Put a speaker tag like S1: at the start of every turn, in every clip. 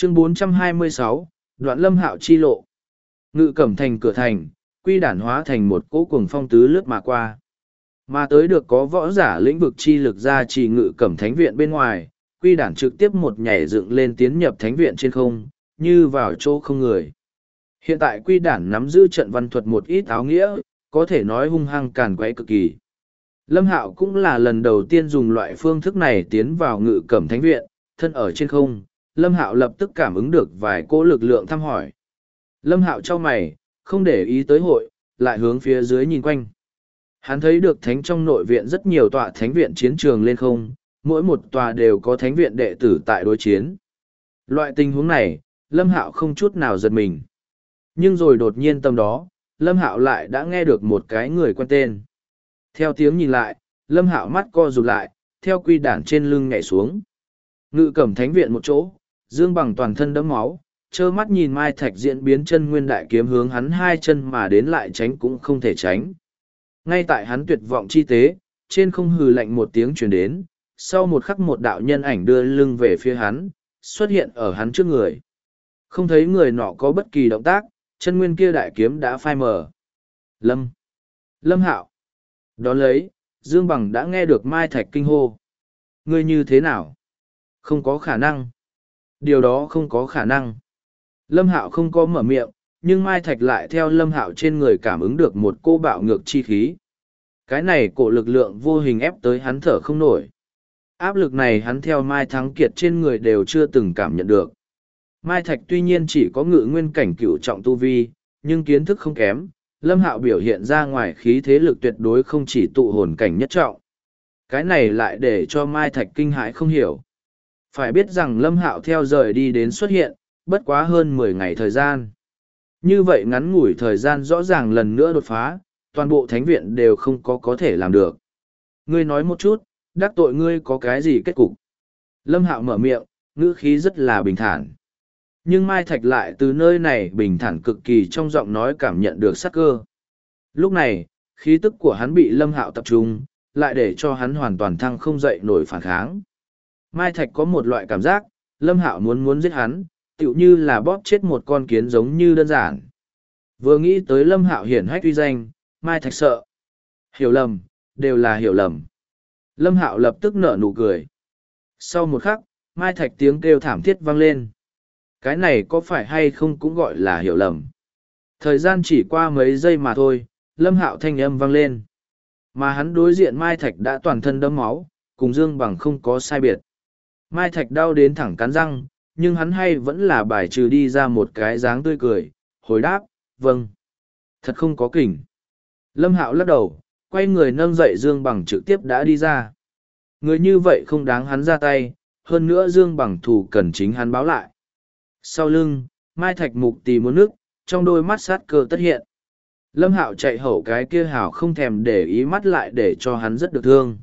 S1: Chương 426, đoạn Lâm Hạo chi lộ. Ngự Cẩm thành cửa thành, quy đản hóa thành một cỗ cuồng phong tứ lướt mà qua. Mà tới được có võ giả lĩnh vực chi lực ra chỉ Ngự Cẩm thánh viện bên ngoài, quy đản trực tiếp một nhảy dựng lên tiến nhập thánh viện trên không, như vào chỗ không người. Hiện tại quy đản nắm giữ trận văn thuật một ít áo nghĩa, có thể nói hung hăng càn quấy cực kỳ. Lâm Hạo cũng là lần đầu tiên dùng loại phương thức này tiến vào Ngự Cẩm thánh viện, thân ở trên không, Lâm Hạo lập tức cảm ứng được vài cỗ lực lượng thăm hỏi. Lâm Hạo chau mày, không để ý tới hội, lại hướng phía dưới nhìn quanh. Hắn thấy được thánh trong nội viện rất nhiều tọa thánh viện chiến trường lên không, mỗi một tòa đều có thánh viện đệ tử tại đối chiến. Loại tình huống này, Lâm Hạo không chút nào giật mình. Nhưng rồi đột nhiên tầm đó, Lâm Hạo lại đã nghe được một cái người quen tên. Theo tiếng nhìn lại, Lâm Hạo mắt co rụt lại, theo quy đản trên lưng nhảy xuống. Ngự Cẩm thánh viện một chỗ, Dương Bằng toàn thân đẫm máu, trơ mắt nhìn Mai Thạch diễn biến chân nguyên đại kiếm hướng hắn hai chân mà đến lại tránh cũng không thể tránh. Ngay tại hắn tuyệt vọng chi tế, trên không hừ lạnh một tiếng truyền đến, sau một khắc một đạo nhân ảnh đưa lưng về phía hắn, xuất hiện ở hắn trước người. Không thấy người nọ có bất kỳ động tác, chân nguyên kia đại kiếm đã phai mờ. Lâm Hạo. Đón lấy, Dương Bằng đã nghe được Mai Thạch kinh hô. Ngươi như thế nào? Không có khả năng. Điều đó không có khả năng. Lâm Hạo không có mở miệng, nhưng Mai Thạch lại theo Lâm Hạo trên người cảm ứng được một cô bạo ngược chi khí. Cái này cổ lực lượng vô hình ép tới hắn thở không nổi. Áp lực này hắn theo Mai Thắng Kiệt trên người đều chưa từng cảm nhận được. Mai Thạch tuy nhiên chỉ có ngự nguyên cảnh cửu trọng tu vi, nhưng kiến thức không kém. Lâm Hạo biểu hiện ra ngoài khí thế lực tuyệt đối không chỉ tụ hồn cảnh nhất trọng. Cái này lại để cho Mai Thạch kinh hãi không hiểu. Phải biết rằng Lâm Hạo theo rời đi đến xuất hiện, bất quá hơn 10 ngày thời gian. Như vậy ngắn ngủi thời gian rõ ràng lần nữa đột phá, toàn bộ thánh viện đều không có thể làm được. Ngươi nói một chút, đắc tội ngươi có cái gì kết cục? Lâm Hạo mở miệng, ngữ khí rất là bình thản. Nhưng Mai Thạch lại từ nơi này bình thản cực kỳ trong giọng nói cảm nhận được sát cơ. Lúc này, khí tức của hắn bị Lâm Hạo tập trung, lại để cho hắn hoàn toàn thăng không dậy nổi phản kháng. Mai Thạch có một loại cảm giác, Lâm Hạo muốn giết hắn, tựu như là bóp chết một con kiến giống như đơn giản. Vừa nghĩ tới Lâm Hạo hiển hách uy danh, Mai Thạch sợ. Hiểu lầm, đều là hiểu lầm. Lâm Hạo lập tức nở nụ cười. Sau một khắc, Mai Thạch tiếng kêu thảm thiết vang lên. Cái này có phải hay không cũng gọi là hiểu lầm. Thời gian chỉ qua mấy giây mà thôi, Lâm Hạo thanh âm vang lên. Mà hắn đối diện Mai Thạch đã toàn thân đẫm máu, cùng Dương Bằng không có sai biệt. Mai Thạch đau đến thẳng cắn răng, nhưng hắn hay vẫn là bài trừ đi ra một cái dáng tươi cười, hồi đáp, vâng. Thật không có kỉnh. Lâm Hạo lắc đầu, quay người nâng dậy Dương Bằng trực tiếp đã đi ra. Người như vậy không đáng hắn ra tay, hơn nữa Dương Bằng thù cần chính hắn báo lại. Sau lưng, Mai Thạch mục tì muốn nước, trong đôi mắt sát cơ tất hiện. Lâm Hạo chạy hậu cái kia hảo không thèm để ý mắt lại để cho hắn rất được thương.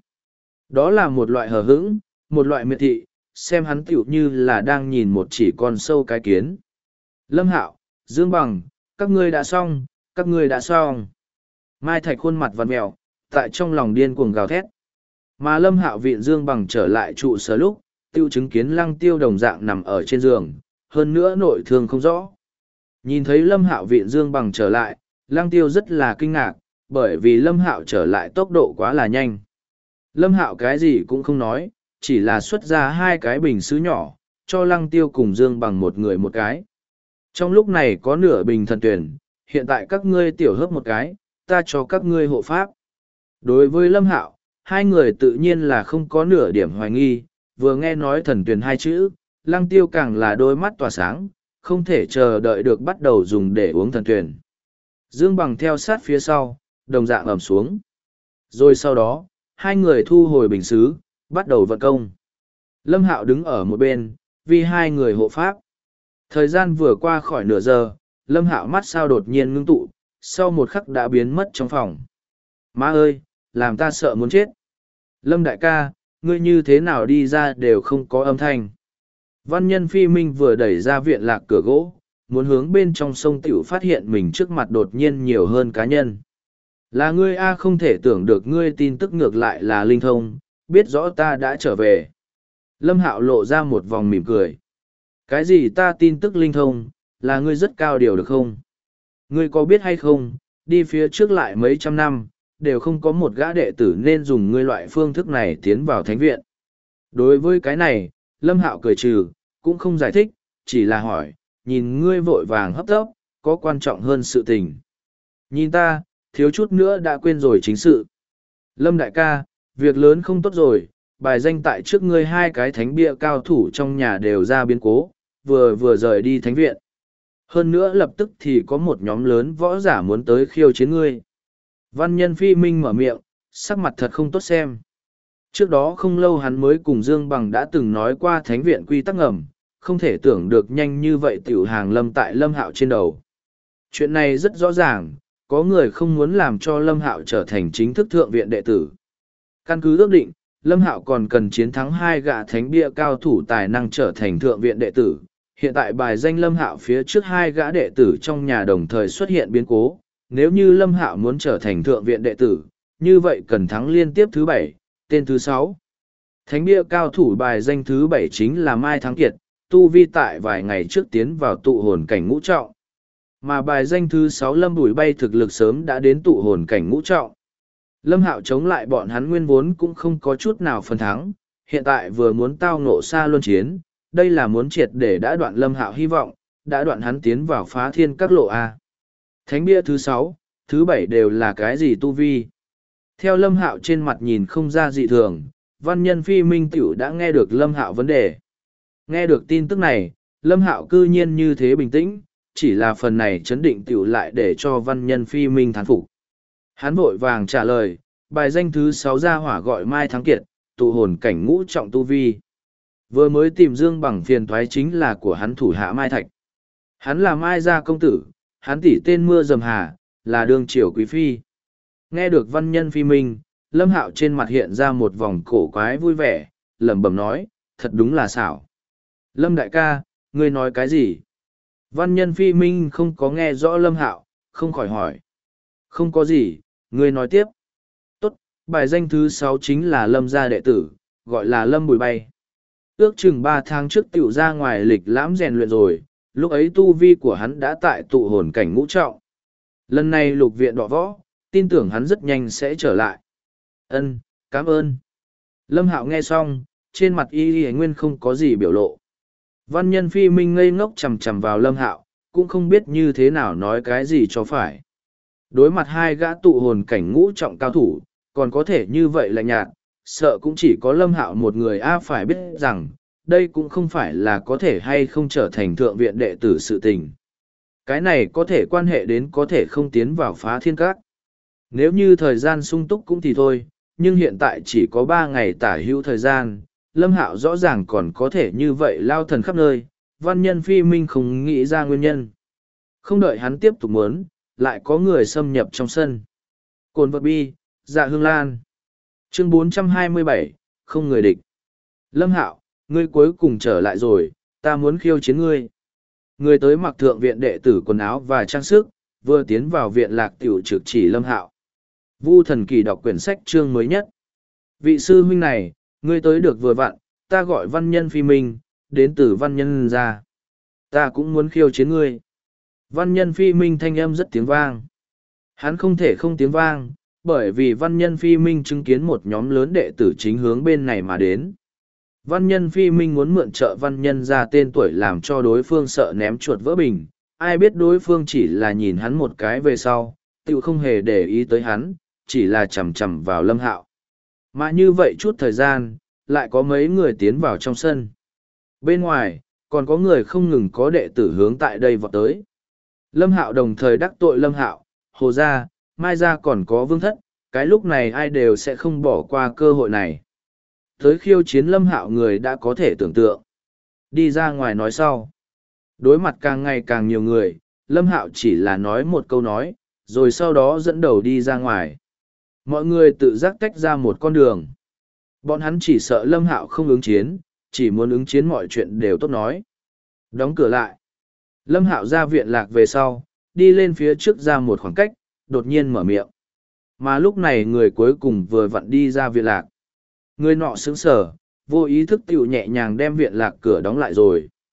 S1: Đó là một loại hờ hững, một loại miệt thị, xem hắn tựu như là đang nhìn một chỉ con sâu cái kiến. Lâm Hạo, Dương Bằng, các ngươi đã xong, các ngươi đã xong. Mai Thạch khuôn mặt vằn mèo, tại trong lòng điên cuồng gào thét. Mà Lâm Hạo viện Dương Bằng trở lại trụ sở lúc, tiêu chứng kiến Lăng Tiêu đồng dạng nằm ở trên giường, hơn nữa nội thương không rõ. Nhìn thấy Lâm Hạo viện Dương Bằng trở lại, Lăng Tiêu rất là kinh ngạc, bởi vì Lâm Hạo trở lại tốc độ quá là nhanh. Lâm Hạo cái gì cũng không nói, chỉ là xuất ra 2 cái bình sứ nhỏ, cho Lăng Tiêu cùng Dương Bằng một người một cái. Trong lúc này có nửa bình thần tuyển, hiện tại các ngươi tiểu hớp một cái, ta cho các ngươi hộ pháp. Đối với Lâm Hạo, 2 người tự nhiên là không có nửa điểm hoài nghi, vừa nghe nói thần tuyển 2 chữ, Lăng Tiêu càng là đôi mắt tỏa sáng, không thể chờ đợi được bắt đầu dùng để uống thần tuyển. Dương Bằng theo sát phía sau, đồng dạng ẩm xuống. Rồi sau đó, 2 người thu hồi bình xứ, bắt đầu vận công. Lâm Hạo đứng ở một bên, vì 2 người hộ pháp. Thời gian vừa qua khỏi nửa giờ, Lâm Hạo mắt sao đột nhiên ngưng tụ, sau một khắc đã biến mất trong phòng. Má ơi, làm ta sợ muốn chết. Lâm đại ca, ngươi như thế nào đi ra đều không có âm thanh. Văn nhân Phi Minh vừa đẩy ra viện lạc cửa gỗ, muốn hướng bên trong sông tiểu phát hiện mình trước mặt đột nhiên nhiều hơn cá nhân. Là ngươi A, không thể tưởng được ngươi tin tức ngược lại là linh thông, biết rõ ta đã trở về. Lâm Hạo lộ ra một vòng mỉm cười. Cái gì ta tin tức linh thông, là ngươi rất cao điều được không? Ngươi có biết hay không, đi phía trước lại mấy trăm năm, đều không có một gã đệ tử nên dùng ngươi loại phương thức này tiến vào thánh viện. Đối với cái này, Lâm Hạo cười trừ, cũng không giải thích, chỉ là hỏi, nhìn ngươi vội vàng hấp tấp, có quan trọng hơn sự tình. Nhìn ta, thiếu chút nữa đã quên rồi chính sự. Lâm đại ca, việc lớn không tốt rồi, bài danh tại trước ngươi hai cái thánh bia cao thủ trong nhà đều ra biến cố, vừa rời đi thánh viện. Hơn nữa lập tức thì có một nhóm lớn võ giả muốn tới khiêu chiến ngươi. Văn nhân phi minh mở miệng, sắc mặt thật không tốt xem. Trước đó không lâu hắn mới cùng Dương Bằng đã từng nói qua thánh viện quy tắc ngầm, không thể tưởng được nhanh như vậy tiểu hàng lâm tại Lâm Hạo trên đầu. Chuyện này rất rõ ràng, có người không muốn làm cho Lâm Hạo trở thành chính thức thượng viện đệ tử. Căn cứ ước định, Lâm Hạo còn cần chiến thắng hai gã thánh bia cao thủ tài năng trở thành thượng viện đệ tử. Hiện tại bài danh Lâm Hạo phía trước hai gã đệ tử trong nhà đồng thời xuất hiện biến cố. Nếu như Lâm Hạo muốn trở thành thượng viện đệ tử, như vậy cần thắng liên tiếp thứ 7, tên thứ 6. Thánh bia cao thủ bài danh thứ 7 chính là Mai Thắng Kiệt, tu vi tại vài ngày trước tiến vào tụ hồn cảnh ngũ trọng. Mà bài danh thứ 6 Lâm Bùi Bay thực lực sớm đã đến tụ hồn cảnh ngũ trọng. Lâm Hạo chống lại bọn hắn nguyên vốn cũng không có chút nào phần thắng, hiện tại vừa muốn tao ngộ xa luân chiến, đây là muốn triệt để đã đoạn Lâm Hạo hy vọng, đã đoạn hắn tiến vào phá thiên các lộ A. Thánh bia thứ 6, thứ 7 đều là cái gì tu vi? Theo Lâm Hạo trên mặt nhìn không ra dị thường, văn nhân phi minh tiểu đã nghe được Lâm Hạo vấn đề. Nghe được tin tức này, Lâm Hạo cư nhiên như thế bình tĩnh, chỉ là phần này chấn định tiểu lại để cho văn nhân phi minh thán phục. Hắn vội vàng trả lời, bài danh thứ 6 gia hỏa gọi Mai Thắng Kiệt, tụ hồn cảnh ngũ trọng tu vi. Vừa mới tìm Dương Bằng phiền thoái chính là của hắn thủ hạ Mai Thạch. Hắn là Mai gia công tử, hắn tỷ tên Mưa Dầm Hà, là đương triều quý phi. Nghe được văn nhân phi minh, Lâm Hạo trên mặt hiện ra một vòng cổ quái vui vẻ, lẩm bẩm nói, thật đúng là xảo. Lâm đại ca, ngươi nói cái gì? Văn nhân phi minh không có nghe rõ Lâm Hạo, không khỏi hỏi. Không có gì, ngươi nói tiếp. Tốt, bài danh thứ 6 chính là Lâm gia đệ tử, gọi là Lâm Bùi Bay. Ước chừng 3 tháng trước tiểu ra ngoài lịch lãm rèn luyện rồi, lúc ấy tu vi của hắn đã tại tụ hồn cảnh ngũ trọng. Lần này lục viện đọ võ, tin tưởng hắn rất nhanh sẽ trở lại. Ân, cảm ơn. Lâm Hạo nghe xong, trên mặt y nguyên không có gì biểu lộ. Văn nhân phi minh ngây ngốc chằm chằm vào Lâm Hạo, cũng không biết như thế nào nói cái gì cho phải. Đối mặt hai gã tụ hồn cảnh ngũ trọng cao thủ, còn có thể như vậy lạnh nhạt, sợ cũng chỉ có Lâm Hạo một người phải biết rằng, đây cũng không phải là có thể hay không trở thành thượng viện đệ tử sự tình. Cái này có thể quan hệ đến có thể không tiến vào phá thiên các. Nếu như thời gian sung túc cũng thì thôi, nhưng hiện tại chỉ có 3 ngày tả hữu thời gian, Lâm Hạo rõ ràng còn có thể như vậy lao thần khắp nơi, văn nhân phi minh không nghĩ ra nguyên nhân. Không đợi hắn tiếp tục muốn, lại có người xâm nhập trong sân. Cồn vật bi, dạ hương lan. Chương 427, không người địch. Lâm Hạo, ngươi cuối cùng trở lại rồi, ta muốn khiêu chiến ngươi. Người tới mặc thượng viện đệ tử quần áo và trang sức, vừa tiến vào viện lạc tiểu trực chỉ Lâm Hạo. Vu Thần Kỳ đọc quyển sách chương mới nhất. Vị sư huynh này, ngươi tới được vừa vặn, ta gọi văn nhân phi minh, đến từ văn nhân ra. Ta cũng muốn khiêu chiến ngươi. Văn nhân phi minh thanh âm rất tiếng vang. Hắn không thể không tiếng vang, bởi vì văn nhân phi minh chứng kiến một nhóm lớn đệ tử chính hướng bên này mà đến. Văn nhân phi minh muốn mượn trợ văn nhân ra tên tuổi làm cho đối phương sợ ném chuột vỡ bình. Ai biết đối phương chỉ là nhìn hắn một cái về sau, tự không hề để ý tới hắn, chỉ là chầm chầm vào Lâm Hạo. Mà như vậy chút thời gian, lại có mấy người tiến vào trong sân. Bên ngoài, còn có người không ngừng có đệ tử hướng tại đây vọt tới. Lâm Hạo đồng thời đắc tội Lâm Hạo, Hồ gia, Mai gia còn có Vương Thất, cái lúc này ai đều sẽ không bỏ qua cơ hội này. Tới khiêu chiến Lâm Hạo người đã có thể tưởng tượng. Đi ra ngoài nói sau. Đối mặt càng ngày càng nhiều người, Lâm Hạo chỉ là nói một câu nói, rồi sau đó dẫn đầu đi ra ngoài. Mọi người tự giác tách ra một con đường. Bọn hắn chỉ sợ Lâm Hạo không ứng chiến, chỉ muốn ứng chiến mọi chuyện đều tốt nói. Đóng cửa lại. Lâm Hạo ra viện lạc về sau, đi lên phía trước ra một khoảng cách, đột nhiên mở miệng. Mà lúc này người cuối cùng vừa vặn đi ra viện lạc. Người nọ sững sờ, vô ý thức tiểu nhẹ nhàng đem viện lạc cửa đóng lại rồi.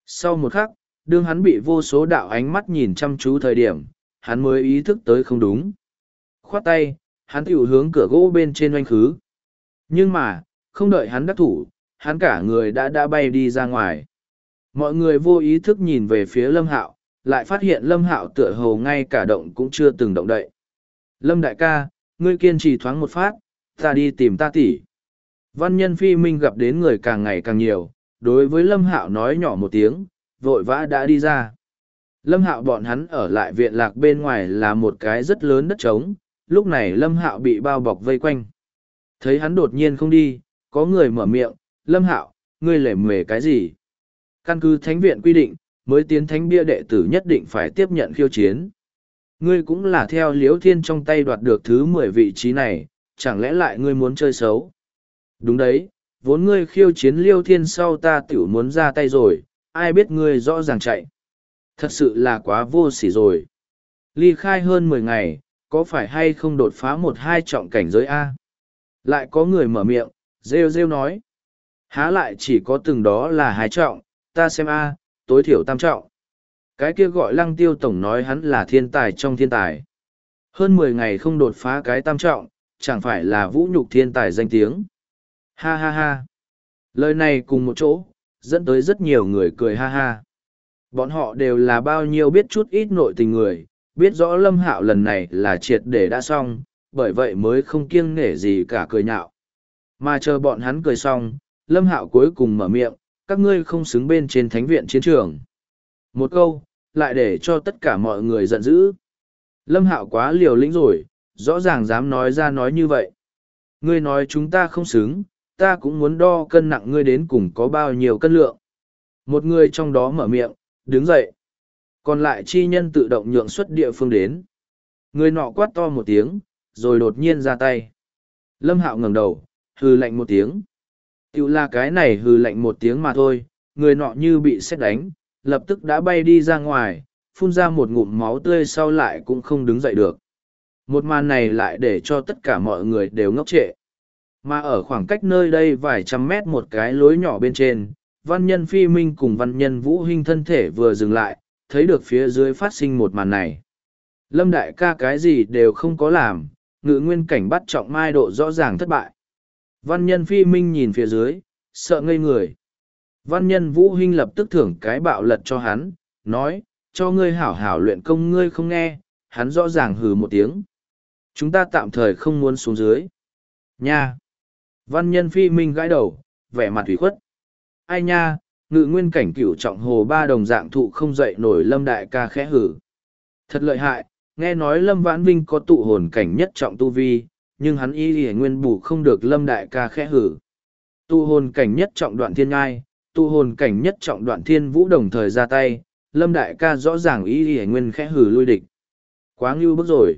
S1: Sau một khắc, đương hắn bị vô số đạo ánh mắt nhìn chăm chú thời điểm, hắn mới ý thức tới không đúng. Khoát tay, hắn tiểu hướng cửa gỗ bên trên oanh khứ. Nhưng mà, không đợi hắn đắc thủ, hắn cả người đã bay đi ra ngoài. Mọi người vô ý thức nhìn về phía Lâm Hạo, lại phát hiện Lâm Hạo tựa hồ ngay cả động cũng chưa từng động đậy. Lâm đại ca, ngươi kiên trì thoáng một phát, ta đi tìm ta tỷ. Văn nhân phi minh gặp đến người càng ngày càng nhiều, đối với Lâm Hạo nói nhỏ một tiếng, vội vã đã đi ra. Lâm Hạo bọn hắn ở lại viện lạc bên ngoài là một cái rất lớn đất trống, lúc này Lâm Hạo bị bao bọc vây quanh. Thấy hắn đột nhiên không đi, có người mở miệng, Lâm Hạo, ngươi lề mề cái gì? Căn cứ thánh viện quy định, mới tiến thánh bia đệ tử nhất định phải tiếp nhận khiêu chiến. Ngươi cũng là theo Liễu Thiên trong tay đoạt được thứ 10 vị trí này, chẳng lẽ lại ngươi muốn chơi xấu? Đúng đấy, vốn ngươi khiêu chiến Liêu Thiên sau ta tiểu muốn ra tay rồi, ai biết ngươi rõ ràng chạy. Thật sự là quá vô sỉ rồi. Ly khai hơn 10 ngày, có phải hay không đột phá 1-2 trọng cảnh giới A? Lại có người mở miệng, rêu rêu nói. Há lại chỉ có từng đó là 2 trọng, ta xem A, tối thiểu 3 trọng. Cái kia gọi Lăng Tiêu Tổng nói hắn là thiên tài trong thiên tài. Hơn 10 ngày không đột phá cái 3 trọng, chẳng phải là vũ nhục thiên tài danh tiếng. Ha ha ha. Lời này cùng một chỗ, dẫn tới rất nhiều người cười ha ha. Bọn họ đều là bao nhiêu biết chút ít nội tình người, biết rõ Lâm Hạo lần này là triệt để đã xong, bởi vậy mới không kiêng nể gì cả cười nhạo. Mà chờ bọn hắn cười xong, Lâm Hạo cuối cùng mở miệng, các ngươi không xứng bên trên thánh viện chiến trường. Một câu, lại để cho tất cả mọi người giận dữ. Lâm Hạo quá liều lĩnh rồi, rõ ràng dám nói ra nói như vậy. Ngươi nói chúng ta không xứng, ta cũng muốn đo cân nặng ngươi đến cùng có bao nhiêu cân lượng. Một người trong đó mở miệng, đứng dậy. Còn lại chi nhân tự động nhượng xuất địa phương đến. Người nọ quát to một tiếng, rồi đột nhiên ra tay. Lâm Hạo ngẩng đầu, hừ lạnh một tiếng. Tiểu là cái này hừ lạnh một tiếng mà thôi, người nọ như bị sét đánh, lập tức đã bay đi ra ngoài, phun ra một ngụm máu tươi sau lại cũng không đứng dậy được. Một màn này lại để cho tất cả mọi người đều ngốc trệ. Mà ở khoảng cách nơi đây vài trăm mét một cái lối nhỏ bên trên, văn nhân phi minh cùng văn nhân vũ hinh thân thể vừa dừng lại, thấy được phía dưới phát sinh một màn này. Lâm đại ca cái gì đều không có làm, ngự nguyên cảnh bắt trọng mai độ rõ ràng thất bại. Văn nhân phi minh nhìn phía dưới, sợ ngây người. Văn nhân vũ hinh lập tức thưởng cái bạo lật cho hắn, nói, cho ngươi hảo hảo luyện công ngươi không nghe, hắn rõ ràng hừ một tiếng. Chúng ta tạm thời không muốn xuống dưới. Nha! Văn nhân phi minh gãi đầu, vẻ mặt ủy khuất. Ai nha, ngự nguyên cảnh cửu trọng hồ ba đồng dạng thụ không dậy nổi Lâm đại ca khẽ hử. Thật lợi hại, nghe nói Lâm Vãn Vinh có tụ hồn cảnh nhất trọng tu vi, nhưng hắn y nguyên bù không được Lâm đại ca khẽ hử. Tụ hồn cảnh nhất trọng đoạn thiên ngai, tụ hồn cảnh nhất trọng đoạn thiên vũ đồng thời ra tay, Lâm đại ca rõ ràng y nguyên khẽ hử lui địch. Quá ngưu bức rồi.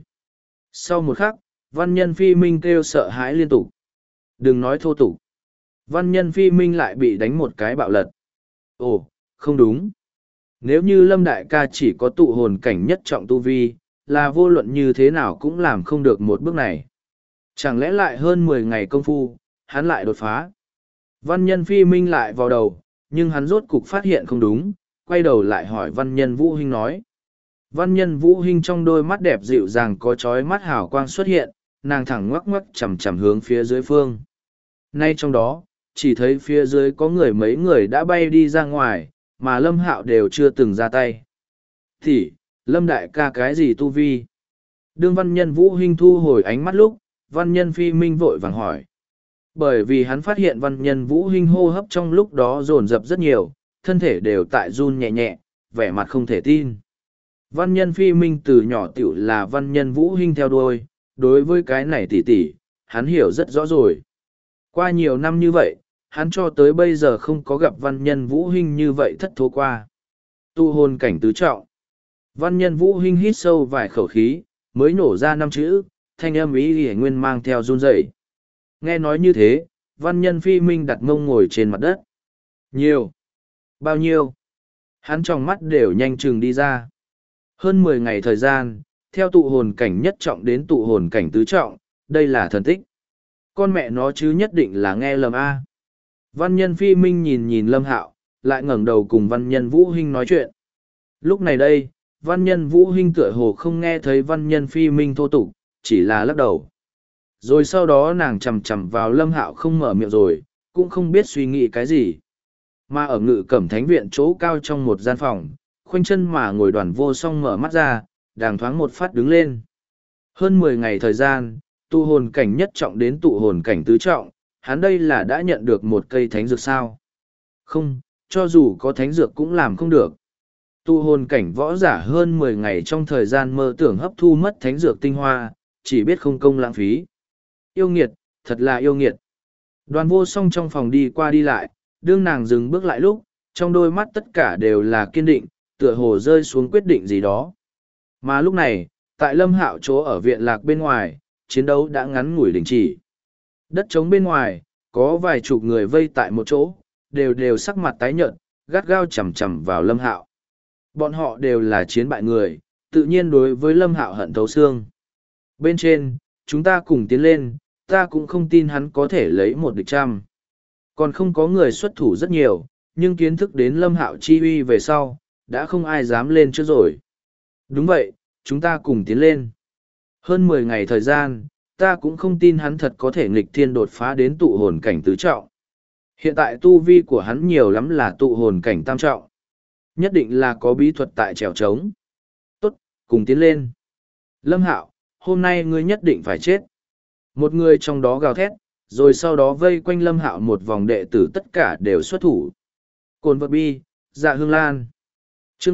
S1: Sau một khắc, văn nhân phi minh kêu sợ hãi liên tục. Đừng nói thô tục. Văn nhân phi minh lại bị đánh một cái bạo lật. Ồ, không đúng. Nếu như Lâm đại ca chỉ có tụ hồn cảnh nhất trọng tu vi, là vô luận như thế nào cũng làm không được một bước này. Chẳng lẽ lại hơn 10 ngày công phu, hắn lại đột phá. Văn nhân phi minh lại vào đầu, nhưng hắn rốt cục phát hiện không đúng, quay đầu lại hỏi văn nhân vũ hinh nói. Văn nhân vũ hinh trong đôi mắt đẹp dịu dàng có chói mắt hào quang xuất hiện, nàng thẳng ngoắc ngoắc chằm chằm hướng phía dưới phương. Nay trong đó, chỉ thấy phía dưới có mấy người đã bay đi ra ngoài, mà Lâm Hạo đều chưa từng ra tay. Thì, Lâm đại ca cái gì tu vi? Đương văn nhân vũ hinh thu hồi ánh mắt lúc, văn nhân phi minh vội vàng hỏi. Bởi vì hắn phát hiện văn nhân vũ hinh hô hấp trong lúc đó dồn dập rất nhiều, thân thể đều tại run nhẹ nhẹ, vẻ mặt không thể tin. Văn nhân phi minh từ nhỏ tiểu là văn nhân vũ hinh theo đuôi, đối với cái này tỉ tỉ, hắn hiểu rất rõ rồi. Qua nhiều năm như vậy, hắn cho tới bây giờ không có gặp văn nhân vũ hinh như vậy thất thố qua. Tu hồn cảnh tứ trọng. Văn nhân vũ hinh hít sâu vài khẩu khí, mới nổ ra 5 chữ, thanh âm ý hề nguyên mang theo run rẩy. Nghe nói như thế, văn nhân phi minh đặt mông ngồi trên mặt đất. Nhiều. Bao nhiêu? Hắn trong mắt đều nhanh chừng đi ra. Hơn 10 ngày thời gian, theo tụ hồn cảnh nhất trọng đến tụ hồn cảnh tứ trọng, đây là thần tích. Con mẹ nó chứ nhất định là nghe lầm A. Văn nhân phi minh nhìn Lâm Hạo, lại ngẩng đầu cùng văn nhân Vũ Hinh nói chuyện. Lúc này đây, văn nhân Vũ Hinh tựa hồ không nghe thấy văn nhân Phi Minh thô tục, chỉ là lắc đầu. Rồi sau đó nàng chằm chằm vào Lâm Hạo không mở miệng rồi, cũng không biết suy nghĩ cái gì. Mà ở Ngự Cẩm Thánh viện chỗ cao trong một gian phòng, khoanh chân mà ngồi Đoàn Vô Song mở mắt ra, đàng thoáng một phát đứng lên. Hơn 10 ngày thời gian, tụ hồn cảnh nhất trọng đến tụ hồn cảnh tứ trọng, hắn đây là đã nhận được một cây thánh dược sao? Không, cho dù có thánh dược cũng làm không được. Tụ hồn cảnh võ giả hơn 10 ngày trong thời gian mơ tưởng hấp thu mất thánh dược tinh hoa, chỉ biết không công lãng phí. Yêu nghiệt, thật là yêu nghiệt. Đoàn Vô Song trong phòng đi qua đi lại, đương nàng dừng bước lại lúc, trong đôi mắt tất cả đều là kiên định, tựa hồ rơi xuống quyết định gì đó. Mà lúc này, tại Lâm Hạo chỗ ở viện lạc bên ngoài, chiến đấu đã ngắn ngủi đình chỉ. Đất trống bên ngoài, có vài chục người vây tại một chỗ, đều sắc mặt tái nhợt, gắt gao chằm chằm vào Lâm Hạo. Bọn họ đều là chiến bại người, tự nhiên đối với Lâm Hạo hận thấu xương. Bên trên, chúng ta cùng tiến lên, ta cũng không tin hắn có thể lấy một địch trăm. Còn không có người xuất thủ rất nhiều, nhưng kiến thức đến Lâm Hạo chi uy về sau, đã không ai dám lên trước rồi. Đúng vậy, chúng ta cùng tiến lên. Hơn 10 ngày thời gian, ta cũng không tin hắn thật có thể nghịch thiên đột phá đến tụ hồn cảnh tứ trọng. Hiện tại tu vi của hắn nhiều lắm là tụ hồn cảnh tam trọng. Nhất định là có bí thuật tại trèo trống. Tốt, cùng tiến lên. Lâm Hạo, hôm nay ngươi nhất định phải chết. Một người trong đó gào thét, rồi sau đó vây quanh Lâm Hạo một vòng đệ tử tất cả đều xuất thủ. Cồn vật bi, Dạ Hương Lan. Chương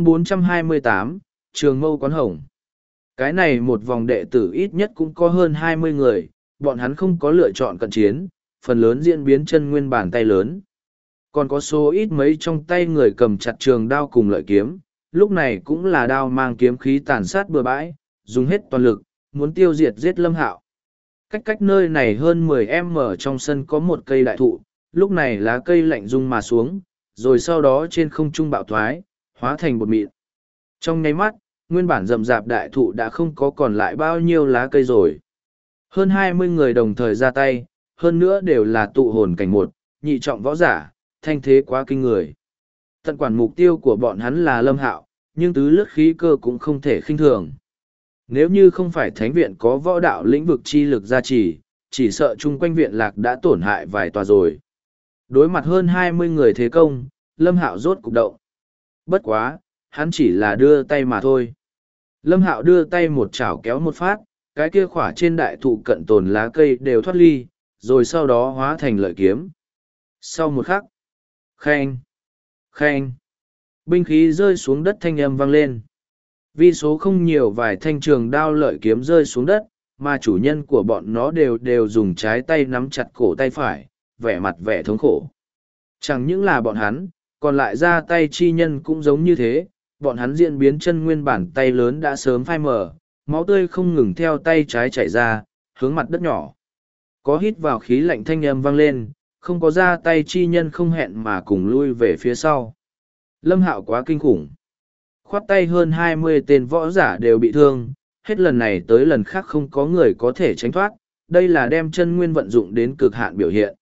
S1: 428, Trường Mâu Quán Hồng. Cái này một vòng đệ tử ít nhất cũng có hơn 20 người, bọn hắn không có lựa chọn cận chiến, phần lớn diễn biến chân nguyên bàn tay lớn. Còn có số ít mấy trong tay người cầm chặt trường đao cùng lợi kiếm, lúc này cũng là đao mang kiếm khí tàn sát bừa bãi, dùng hết toàn lực, muốn tiêu diệt giết Lâm Hạo. Cách nơi này hơn 10m trong sân có một cây đại thụ, lúc này lá cây lạnh rung mà xuống, rồi sau đó trên không trung bạo thoái, hóa thành bột mịn. Trong nháy mắt, nguyên bản rậm rạp đại thụ đã không có còn lại bao nhiêu lá cây rồi. Hơn 20 người đồng thời ra tay, hơn nữa đều là tụ hồn cảnh một, nhị trọng võ giả, thanh thế quá kinh người. Tận quản mục tiêu của bọn hắn là Lâm Hạo, nhưng tứ lướt khí cơ cũng không thể khinh thường. Nếu như không phải thánh viện có võ đạo lĩnh vực chi lực gia trì, chỉ sợ chung quanh viện lạc đã tổn hại vài tòa rồi. Đối mặt hơn 20 người thế công, Lâm Hạo rốt cục động. Bất quá, hắn chỉ là đưa tay mà thôi. Lâm Hạo đưa tay một chảo kéo một phát, cái kia khỏa trên đại thụ cận tồn lá cây đều thoát ly, rồi sau đó hóa thành lợi kiếm. Sau một khắc, khen, khen, binh khí rơi xuống đất thanh âm vang lên. Vì số không nhiều vài thanh trường đao lợi kiếm rơi xuống đất, mà chủ nhân của bọn nó đều dùng trái tay nắm chặt cổ tay phải, vẻ mặt vẻ thống khổ. Chẳng những là bọn hắn, còn lại ra tay chi nhân cũng giống như thế, bọn hắn diễn biến chân nguyên bản tay lớn đã sớm phai mờ, máu tươi không ngừng theo tay trái chảy ra, hướng mặt đất nhỏ. Có hít vào khí lạnh thanh âm vang lên, không có ra tay chi nhân không hẹn mà cùng lui về phía sau. Lâm Hạo quá kinh khủng. Khoát tay hơn 20 tên võ giả đều bị thương, hết lần này tới lần khác không có người có thể tránh thoát, đây là đem chân nguyên vận dụng đến cực hạn biểu hiện.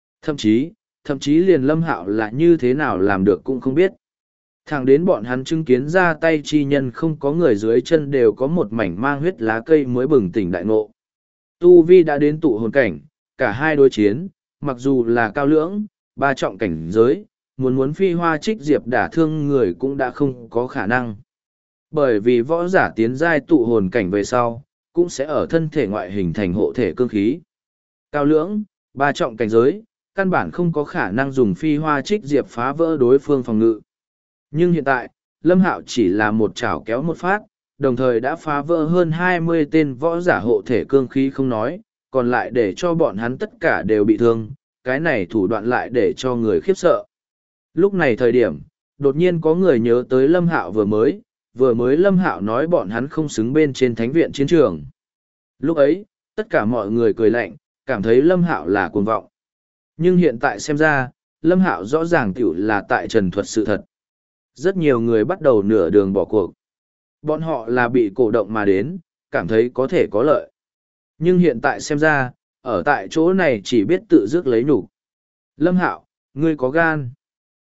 S1: Thậm chí liền Lâm Hạo là như thế nào làm được cũng không biết. Thẳng đến bọn hắn chứng kiến ra tay chi nhân không có người dưới chân đều có một mảnh mang huyết lá cây mới bừng tỉnh đại ngộ. Tu Vi đã đến tụ hồn cảnh, cả hai đối chiến, mặc dù là cao lưỡng, ba trọng cảnh giới, muốn phi hoa trích diệp đả thương người cũng đã không có khả năng. Bởi vì võ giả tiến giai tụ hồn cảnh về sau, cũng sẽ ở thân thể ngoại hình thành hộ thể cương khí. Cao lưỡng, ba trọng cảnh giới, căn bản không có khả năng dùng phi hoa trích diệp phá vỡ đối phương phòng ngự. Nhưng hiện tại, Lâm Hạo chỉ là một chảo kéo một phát, đồng thời đã phá vỡ hơn 20 tên võ giả hộ thể cương khí không nói, còn lại để cho bọn hắn tất cả đều bị thương, cái này thủ đoạn lại để cho người khiếp sợ. Lúc này thời điểm, đột nhiên có người nhớ tới Lâm Hạo vừa mới Lâm Hạo nói bọn hắn không xứng bên trên thánh viện chiến trường. Lúc ấy, tất cả mọi người cười lạnh, cảm thấy Lâm Hạo là cuồng vọng. Nhưng hiện tại xem ra, Lâm Hạo rõ ràng tiểu là tại trần thuật sự thật. Rất nhiều người bắt đầu nửa đường bỏ cuộc. Bọn họ là bị cổ động mà đến, cảm thấy có thể có lợi. Nhưng hiện tại xem ra, ở tại chỗ này chỉ biết tự dứt lấy nhục. Lâm Hạo, ngươi có gan.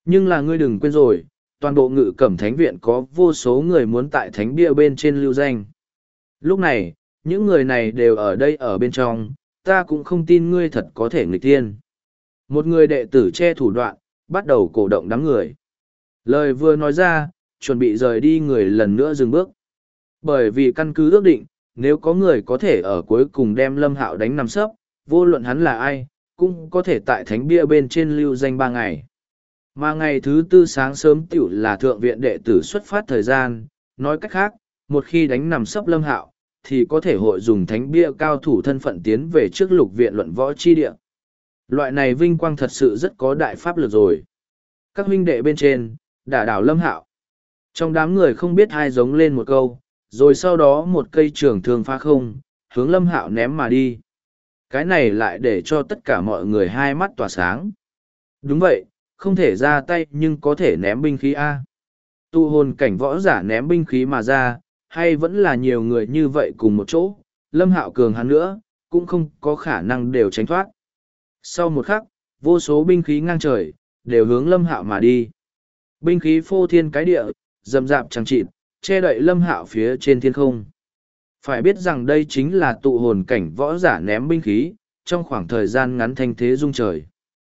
S1: Nhưng là ngươi đừng quên rồi, toàn bộ Ngự Cẩm Thánh Viện có vô số người muốn tại thánh bia bên trên lưu danh. Lúc này, những người này đều ở đây ở bên trong, ta cũng không tin ngươi thật có thể nghịch thiên. Một người đệ tử che thủ đoạn, bắt đầu cổ động đám người. Lời vừa nói ra, chuẩn bị rời đi người lần nữa dừng bước. Bởi vì căn cứ ước định, nếu có người có thể ở cuối cùng đem Lâm Hạo đánh nằm sấp, vô luận hắn là ai, cũng có thể tại thánh bia bên trên lưu danh 3 ngày. Mà ngày thứ tư sáng sớm tiểu là thượng viện đệ tử xuất phát thời gian, nói cách khác, một khi đánh nằm sấp Lâm Hạo, thì có thể hội dùng thánh bia cao thủ thân phận tiến về trước lục viện luận võ chi địa. Loại này vinh quang thật sự rất có đại pháp lực rồi. Các huynh đệ bên trên, đả đảo Lâm Hạo. Trong đám người không biết ai giống lên một câu, rồi sau đó một cây trường thương phá không, hướng Lâm Hạo ném mà đi. Cái này lại để cho tất cả mọi người hai mắt tỏa sáng. Đúng vậy, không thể ra tay nhưng có thể ném binh khí A. Tu hồn cảnh võ giả ném binh khí mà ra, hay vẫn là nhiều người như vậy cùng một chỗ, Lâm Hạo cường hắn nữa, cũng không có khả năng đều tránh thoát. Sau một khắc, vô số binh khí ngang trời, đều hướng Lâm Hạo mà đi. Binh khí phô thiên cái địa, rầm rạp chẳng chịt, che đậy Lâm Hạo phía trên thiên không. Phải biết rằng đây chính là tụ hồn cảnh võ giả ném binh khí, trong khoảng thời gian ngắn thanh thế rung trời.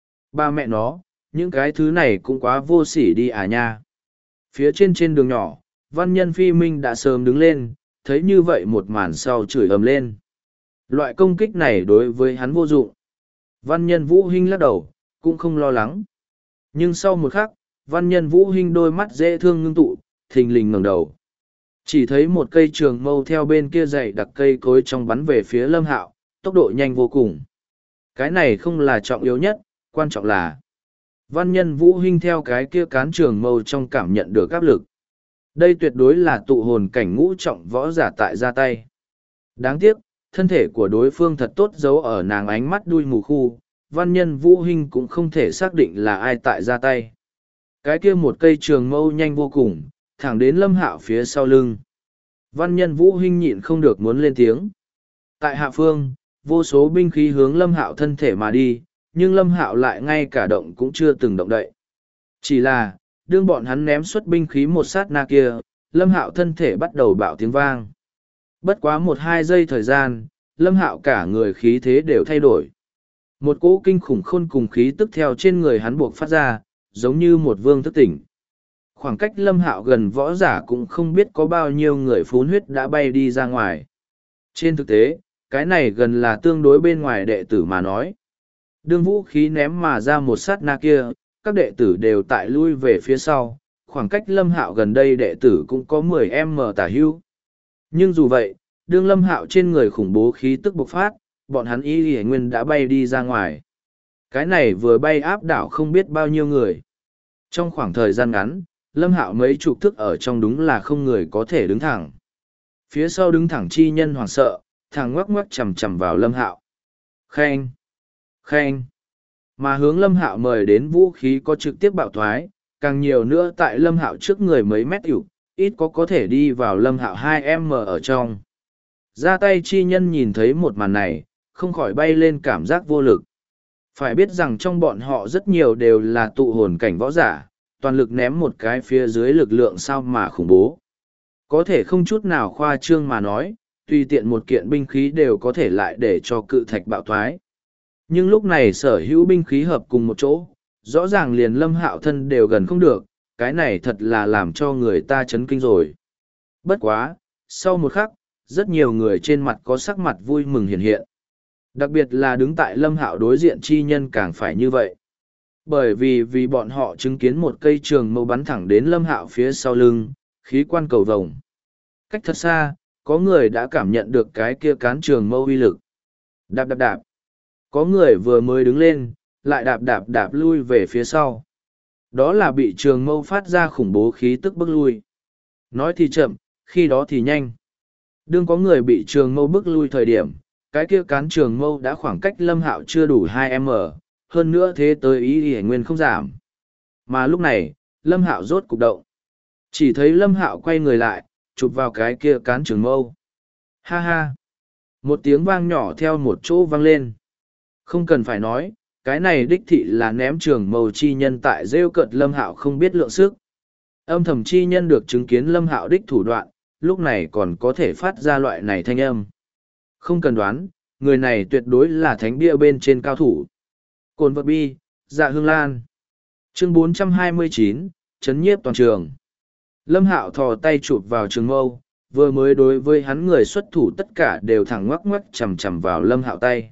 S1: Ba mẹ nó, những cái thứ này cũng quá vô sỉ đi à nha. Phía trên đường nhỏ, văn nhân Phi Minh đã sớm đứng lên, thấy như vậy một màn sau chửi ầm lên. Loại công kích này đối với hắn vô dụng. Văn nhân Vũ Hinh lắc đầu, cũng không lo lắng. Nhưng sau một khắc, văn nhân Vũ Hinh đôi mắt dễ thương ngưng tụ, thình lình ngẩng đầu. Chỉ thấy một cây trường mâu theo bên kia dày đặc cây cối trong bắn về phía Lâm Hạo, tốc độ nhanh vô cùng. Cái này không là trọng yếu nhất, quan trọng là văn nhân Vũ Hinh theo cái kia cán trường mâu trong cảm nhận được áp lực. Đây tuyệt đối là tụ hồn cảnh ngũ trọng võ giả tại ra tay. Đáng tiếc, thân thể của đối phương thật tốt giấu ở nàng ánh mắt đuôi mù khu, văn nhân Vũ Hinh cũng không thể xác định là ai tại ra tay. Cái kia một cây trường mâu nhanh vô cùng, thẳng đến Lâm Hạo phía sau lưng. Văn nhân Vũ Hinh nhịn không được muốn lên tiếng. Tại hạ phương, vô số binh khí hướng Lâm Hạo thân thể mà đi, nhưng Lâm Hạo lại ngay cả động cũng chưa từng động đậy. Chỉ là, đương bọn hắn ném xuất binh khí một sát na kia, Lâm Hạo thân thể bắt đầu bạo tiếng vang. Bất quá 1-2 giây thời gian, Lâm Hạo cả người khí thế đều thay đổi. Một cỗ kinh khủng khôn cùng khí tức theo trên người hắn buộc phát ra, giống như một vương thức tỉnh. Khoảng cách Lâm Hạo gần võ giả cũng không biết có bao nhiêu người phun huyết đã bay đi ra ngoài. Trên thực tế, cái này gần là tương đối bên ngoài đệ tử mà nói. Đương vũ khí ném mà ra một sát na kia, các đệ tử đều tại lui về phía sau, khoảng cách Lâm Hạo gần đây đệ tử cũng có 10m tả hữu. Nhưng dù vậy, đương Lâm Hạo trên người khủng bố khí tức bộc phát, bọn hắn y nguyên đã bay đi ra ngoài. Cái này vừa bay áp đảo không biết bao nhiêu người. Trong khoảng thời gian ngắn, Lâm Hạo mấy chục thức ở trong đúng là không người có thể đứng thẳng. Phía sau đứng thẳng chi nhân hoảng sợ, thằng ngoắc ngoắc chầm chầm vào Lâm Hạo. Khen! Khen! Mà hướng Lâm Hạo mời đến vũ khí có trực tiếp bạo thoái, càng nhiều nữa tại Lâm Hạo trước người mấy mét ỉu, ít có thể đi vào Lâm Hạo 2m ở trong. Ra tay chi nhân nhìn thấy một màn này, không khỏi bay lên cảm giác vô lực. Phải biết rằng trong bọn họ rất nhiều đều là tụ hồn cảnh võ giả, toàn lực ném một cái phía dưới lực lượng sao mà khủng bố. Có thể không chút nào khoa trương mà nói, tùy tiện một kiện binh khí đều có thể lại để cho cự thạch bạo thoái. Nhưng lúc này sở hữu binh khí hợp cùng một chỗ, rõ ràng liền Lâm Hạo thân đều gần không được, cái này thật là làm cho người ta chấn kinh rồi. Bất quá, sau một khắc, rất nhiều người trên mặt có sắc mặt vui mừng hiện hiện. Đặc biệt là đứng tại Lâm Hạo đối diện chi nhân càng phải như vậy. Bởi vì bọn họ chứng kiến một cây trường mâu bắn thẳng đến Lâm Hạo phía sau lưng, khí quan cầu vồng. Cách thật xa, có người đã cảm nhận được cái kia cán trường mâu uy lực. Đạp đạp đạp. Có người vừa mới đứng lên, lại đạp đạp đạp lui về phía sau. Đó là bị trường mâu phát ra khủng bố khí tức bức lui. Nói thì chậm, khi đó thì nhanh. Đương có người bị trường mâu bức lui thời điểm, cái kia cán trường mâu đã khoảng cách Lâm Hạo chưa đủ 2m, hơn nữa thế tới ý y nguyên không giảm. Mà lúc này, Lâm Hạo rốt cục động. Chỉ thấy Lâm Hạo quay người lại, chụp vào cái kia cán trường mâu. Ha ha! Một tiếng vang nhỏ theo một chỗ vang lên. Không cần phải nói, Cái này đích thị là ném trường mâu chi nhân tại rêu cợt Lâm Hạo không biết lượng sức. Âm thầm chi nhân được chứng kiến Lâm Hạo đích thủ đoạn, lúc này còn có thể phát ra loại này thanh âm. Không cần đoán, người này tuyệt đối là thánh bia bên trên cao thủ. Cồn vật bi, dạ hương lan. Chương 429, chấn nhiếp toàn trường. Lâm Hạo thò tay chụp vào trường mâu, vừa mới đối với hắn người xuất thủ tất cả đều thẳng ngoắc ngoắc chầm chầm vào Lâm Hạo tay.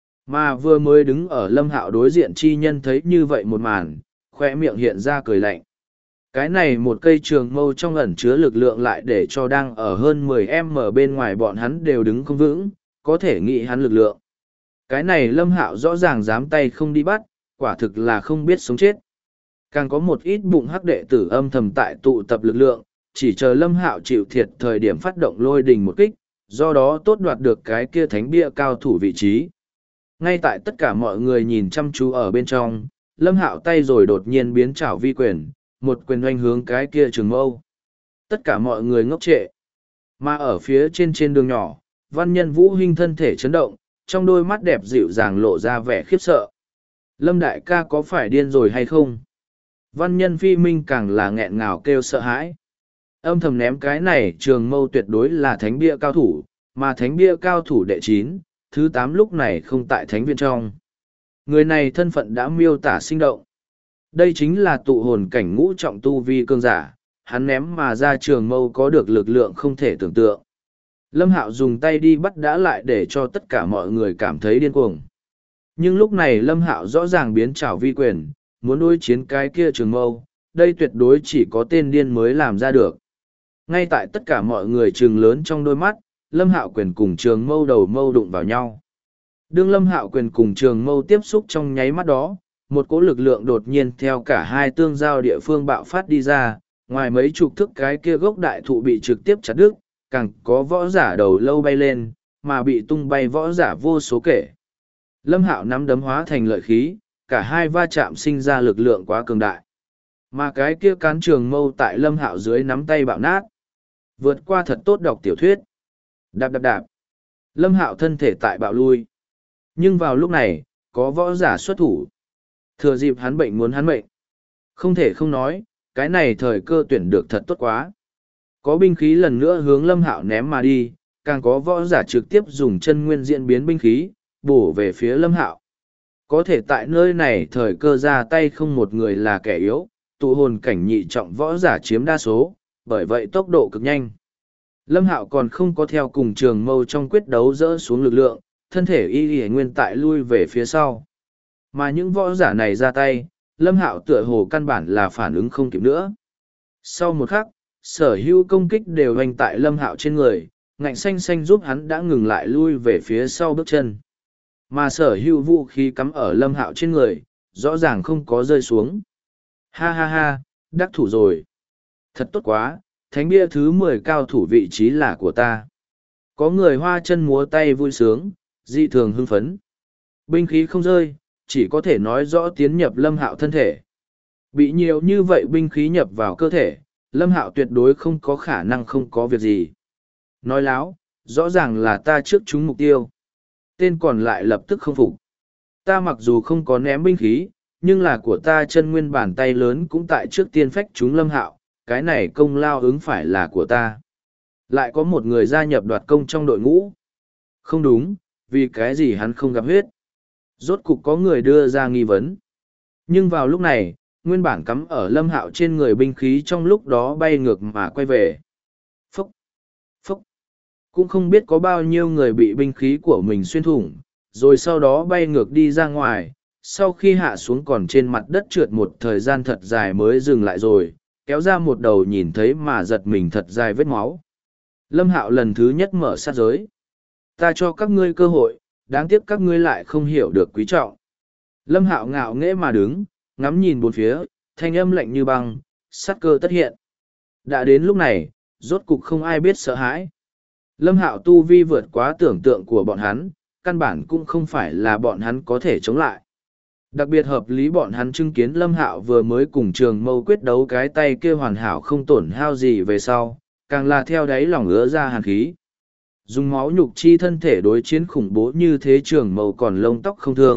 S1: Mà vừa mới đứng ở Lâm Hạo đối diện chi nhân thấy như vậy một màn, khoe miệng hiện ra cười lạnh. Cái này một cây trường mâu trong ẩn chứa lực lượng lại để cho đang ở hơn 10m bên ngoài bọn hắn đều đứng không vững, có thể nghĩ hắn lực lượng. Cái này Lâm Hạo rõ ràng dám tay không đi bắt, quả thực là không biết sống chết. Càng có một ít bụng hắc đệ tử âm thầm tại tụ tập lực lượng, chỉ chờ Lâm Hạo chịu thiệt thời điểm phát động lôi đình một kích, do đó tốt đoạt được cái kia thánh bia cao thủ vị trí. Ngay tại tất cả mọi người nhìn chăm chú ở bên trong, Lâm Hạo tay rồi đột nhiên biến trảo vi quyền, một quyền oanh hướng cái kia trường mâu. Tất cả mọi người ngốc trệ. Mà ở phía trên đường nhỏ, Văn Nhân Vũ Hinh thân thể chấn động, trong đôi mắt đẹp dịu dàng lộ ra vẻ khiếp sợ. Lâm đại ca có phải điên rồi hay không? Văn Nhân Phi Minh càng là nghẹn ngào kêu sợ hãi. Âm thầm ném cái này trường mâu tuyệt đối là thánh bia cao thủ, mà thánh bia cao thủ đệ 9, thứ 8 lúc này không tại thánh viện trong. Người này thân phận đã miêu tả sinh động. Đây chính là tụ hồn cảnh ngũ trọng tu vi cương giả, hắn ném mà ra trường mâu có được lực lượng không thể tưởng tượng. Lâm Hạo dùng tay đi bắt đã lại để cho tất cả mọi người cảm thấy điên cuồng. Nhưng lúc này Lâm Hạo rõ ràng biến trảo vi quyền, muốn đối chiến cái kia trường mâu, đây tuyệt đối chỉ có tên điên mới làm ra được. Ngay tại tất cả mọi người trừng lớn trong đôi mắt, Lâm Hạo quyền cùng trường mâu đầu mâu đụng vào nhau. Đương Lâm Hạo quyền cùng trường mâu tiếp xúc trong nháy mắt đó, một cỗ lực lượng đột nhiên theo cả hai tương giao địa phương bạo phát đi ra, ngoài mấy chục thước cái kia gốc đại thụ bị trực tiếp chặt đứt, càng có võ giả đầu lâu bay lên, mà bị tung bay võ giả vô số kể. Lâm Hạo nắm đấm hóa thành lợi khí, cả hai va chạm sinh ra lực lượng quá cường đại. Mà cái kia cán trường mâu tại Lâm Hạo dưới nắm tay bạo nát. Vượt qua thật tốt đọc tiểu thuyết. Đạp đạp đạp. Lâm Hạo thân thể tại bạo lui. Nhưng vào lúc này, có võ giả xuất thủ. Thừa dịp hắn bệnh muốn hắn mệnh. Không thể không nói, cái này thời cơ tuyển được thật tốt quá. Có binh khí lần nữa hướng Lâm Hạo ném mà đi, càng có võ giả trực tiếp dùng chân nguyên diễn biến binh khí, bổ về phía Lâm Hạo. Có thể tại nơi này thời cơ ra tay không một người là kẻ yếu, tụ hồn cảnh nhị trọng võ giả chiếm đa số, bởi vậy tốc độ cực nhanh. Lâm Hạo còn không có theo cùng trường mâu trong quyết đấu dỡ xuống lực lượng, thân thể y nguyên tại lui về phía sau. Mà những võ giả này ra tay, Lâm Hạo tựa hồ căn bản là phản ứng không kịp nữa. Sau một khắc, sở hữu công kích đều hoành tại Lâm Hạo trên người, ngạnh xanh xanh giúp hắn đã ngừng lại lui về phía sau bước chân. Mà sở hữu vũ khí cắm ở Lâm Hạo trên người, rõ ràng không có rơi xuống. Ha ha ha, đắc thủ rồi. Thật tốt quá, thánh bia thứ 10 cao thủ vị trí là của ta. Có người hoa chân múa tay vui sướng, dị thường hưng phấn. Binh khí không rơi, chỉ có thể nói rõ tiến nhập Lâm Hạo thân thể. Bị nhiều như vậy binh khí nhập vào cơ thể, Lâm Hạo tuyệt đối không có khả năng không có việc gì. Nói láo, rõ ràng là ta trước trúng mục tiêu. Tên còn lại lập tức không phục. Ta mặc dù không có ném binh khí, nhưng là của ta chân nguyên bàn tay lớn cũng tại trước tiên phách trúng Lâm Hạo, cái này công lao ứng phải là của ta. Lại có một người gia nhập đoạt công trong đội ngũ. Không đúng, vì cái gì hắn không gặp huyết. Rốt cục có người đưa ra nghi vấn. Nhưng vào lúc này, nguyên bản cắm ở Lâm Hạo trên người binh khí trong lúc đó bay ngược mà quay về. Phốc, phốc. Cũng không biết có bao nhiêu người bị binh khí của mình xuyên thủng, rồi sau đó bay ngược đi ra ngoài, sau khi hạ xuống còn trên mặt đất trượt một thời gian thật dài mới dừng lại rồi, kéo ra một đầu nhìn thấy mà giật mình thật dài vết máu. Lâm Hạo lần thứ nhất mở sát giới. Ta cho các ngươi cơ hội, đáng tiếc các ngươi lại không hiểu được quý trọng. Lâm Hạo ngạo nghễ mà đứng, ngắm nhìn bốn phía, thanh âm lạnh như băng, sát cơ tất hiện. Đã đến lúc này, rốt cục không ai biết sợ hãi. Lâm Hạo tu vi vượt quá tưởng tượng của bọn hắn, căn bản cũng không phải là bọn hắn có thể chống lại. Đặc biệt hợp lý bọn hắn chứng kiến Lâm Hạo vừa mới cùng trường mâu quyết đấu cái tay kia hoàn hảo không tổn hao gì về sau, càng là theo đáy lòng ứa ra hàn khí. Dùng máu nhục chi thân thể đối chiến khủng bố như thế trường mâu còn lông tóc không thương,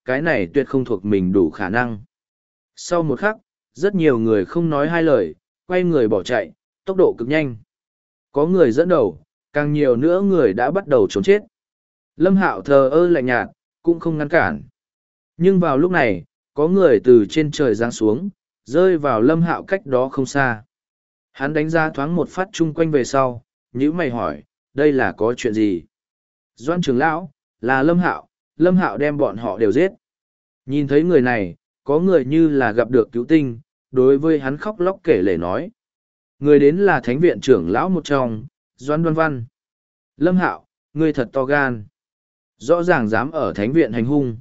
S1: cái này tuyệt không thuộc mình đủ khả năng. Sau một khắc, rất nhiều người không nói hai lời, quay người bỏ chạy, tốc độ cực nhanh. Có người dẫn đầu, càng nhiều nữa người đã bắt đầu trốn chết. Lâm Hạo thờ ơ lạnh nhạt, cũng không ngăn cản. Nhưng vào lúc này, có người từ trên trời giáng xuống, rơi vào Lâm Hạo cách đó không xa. Hắn đánh ra thoáng một phát chung quanh về sau, nhữ mày hỏi, đây là có chuyện gì? Doan trưởng lão, là Lâm Hạo đem bọn họ đều giết. Nhìn thấy người này, có người như là gặp được cứu tinh, đối với hắn khóc lóc kể lể nói. Người đến là thánh viện trưởng lão một trong, Doan Đoan Văn. Lâm Hạo, ngươi thật to gan. Rõ ràng dám ở thánh viện hành hung.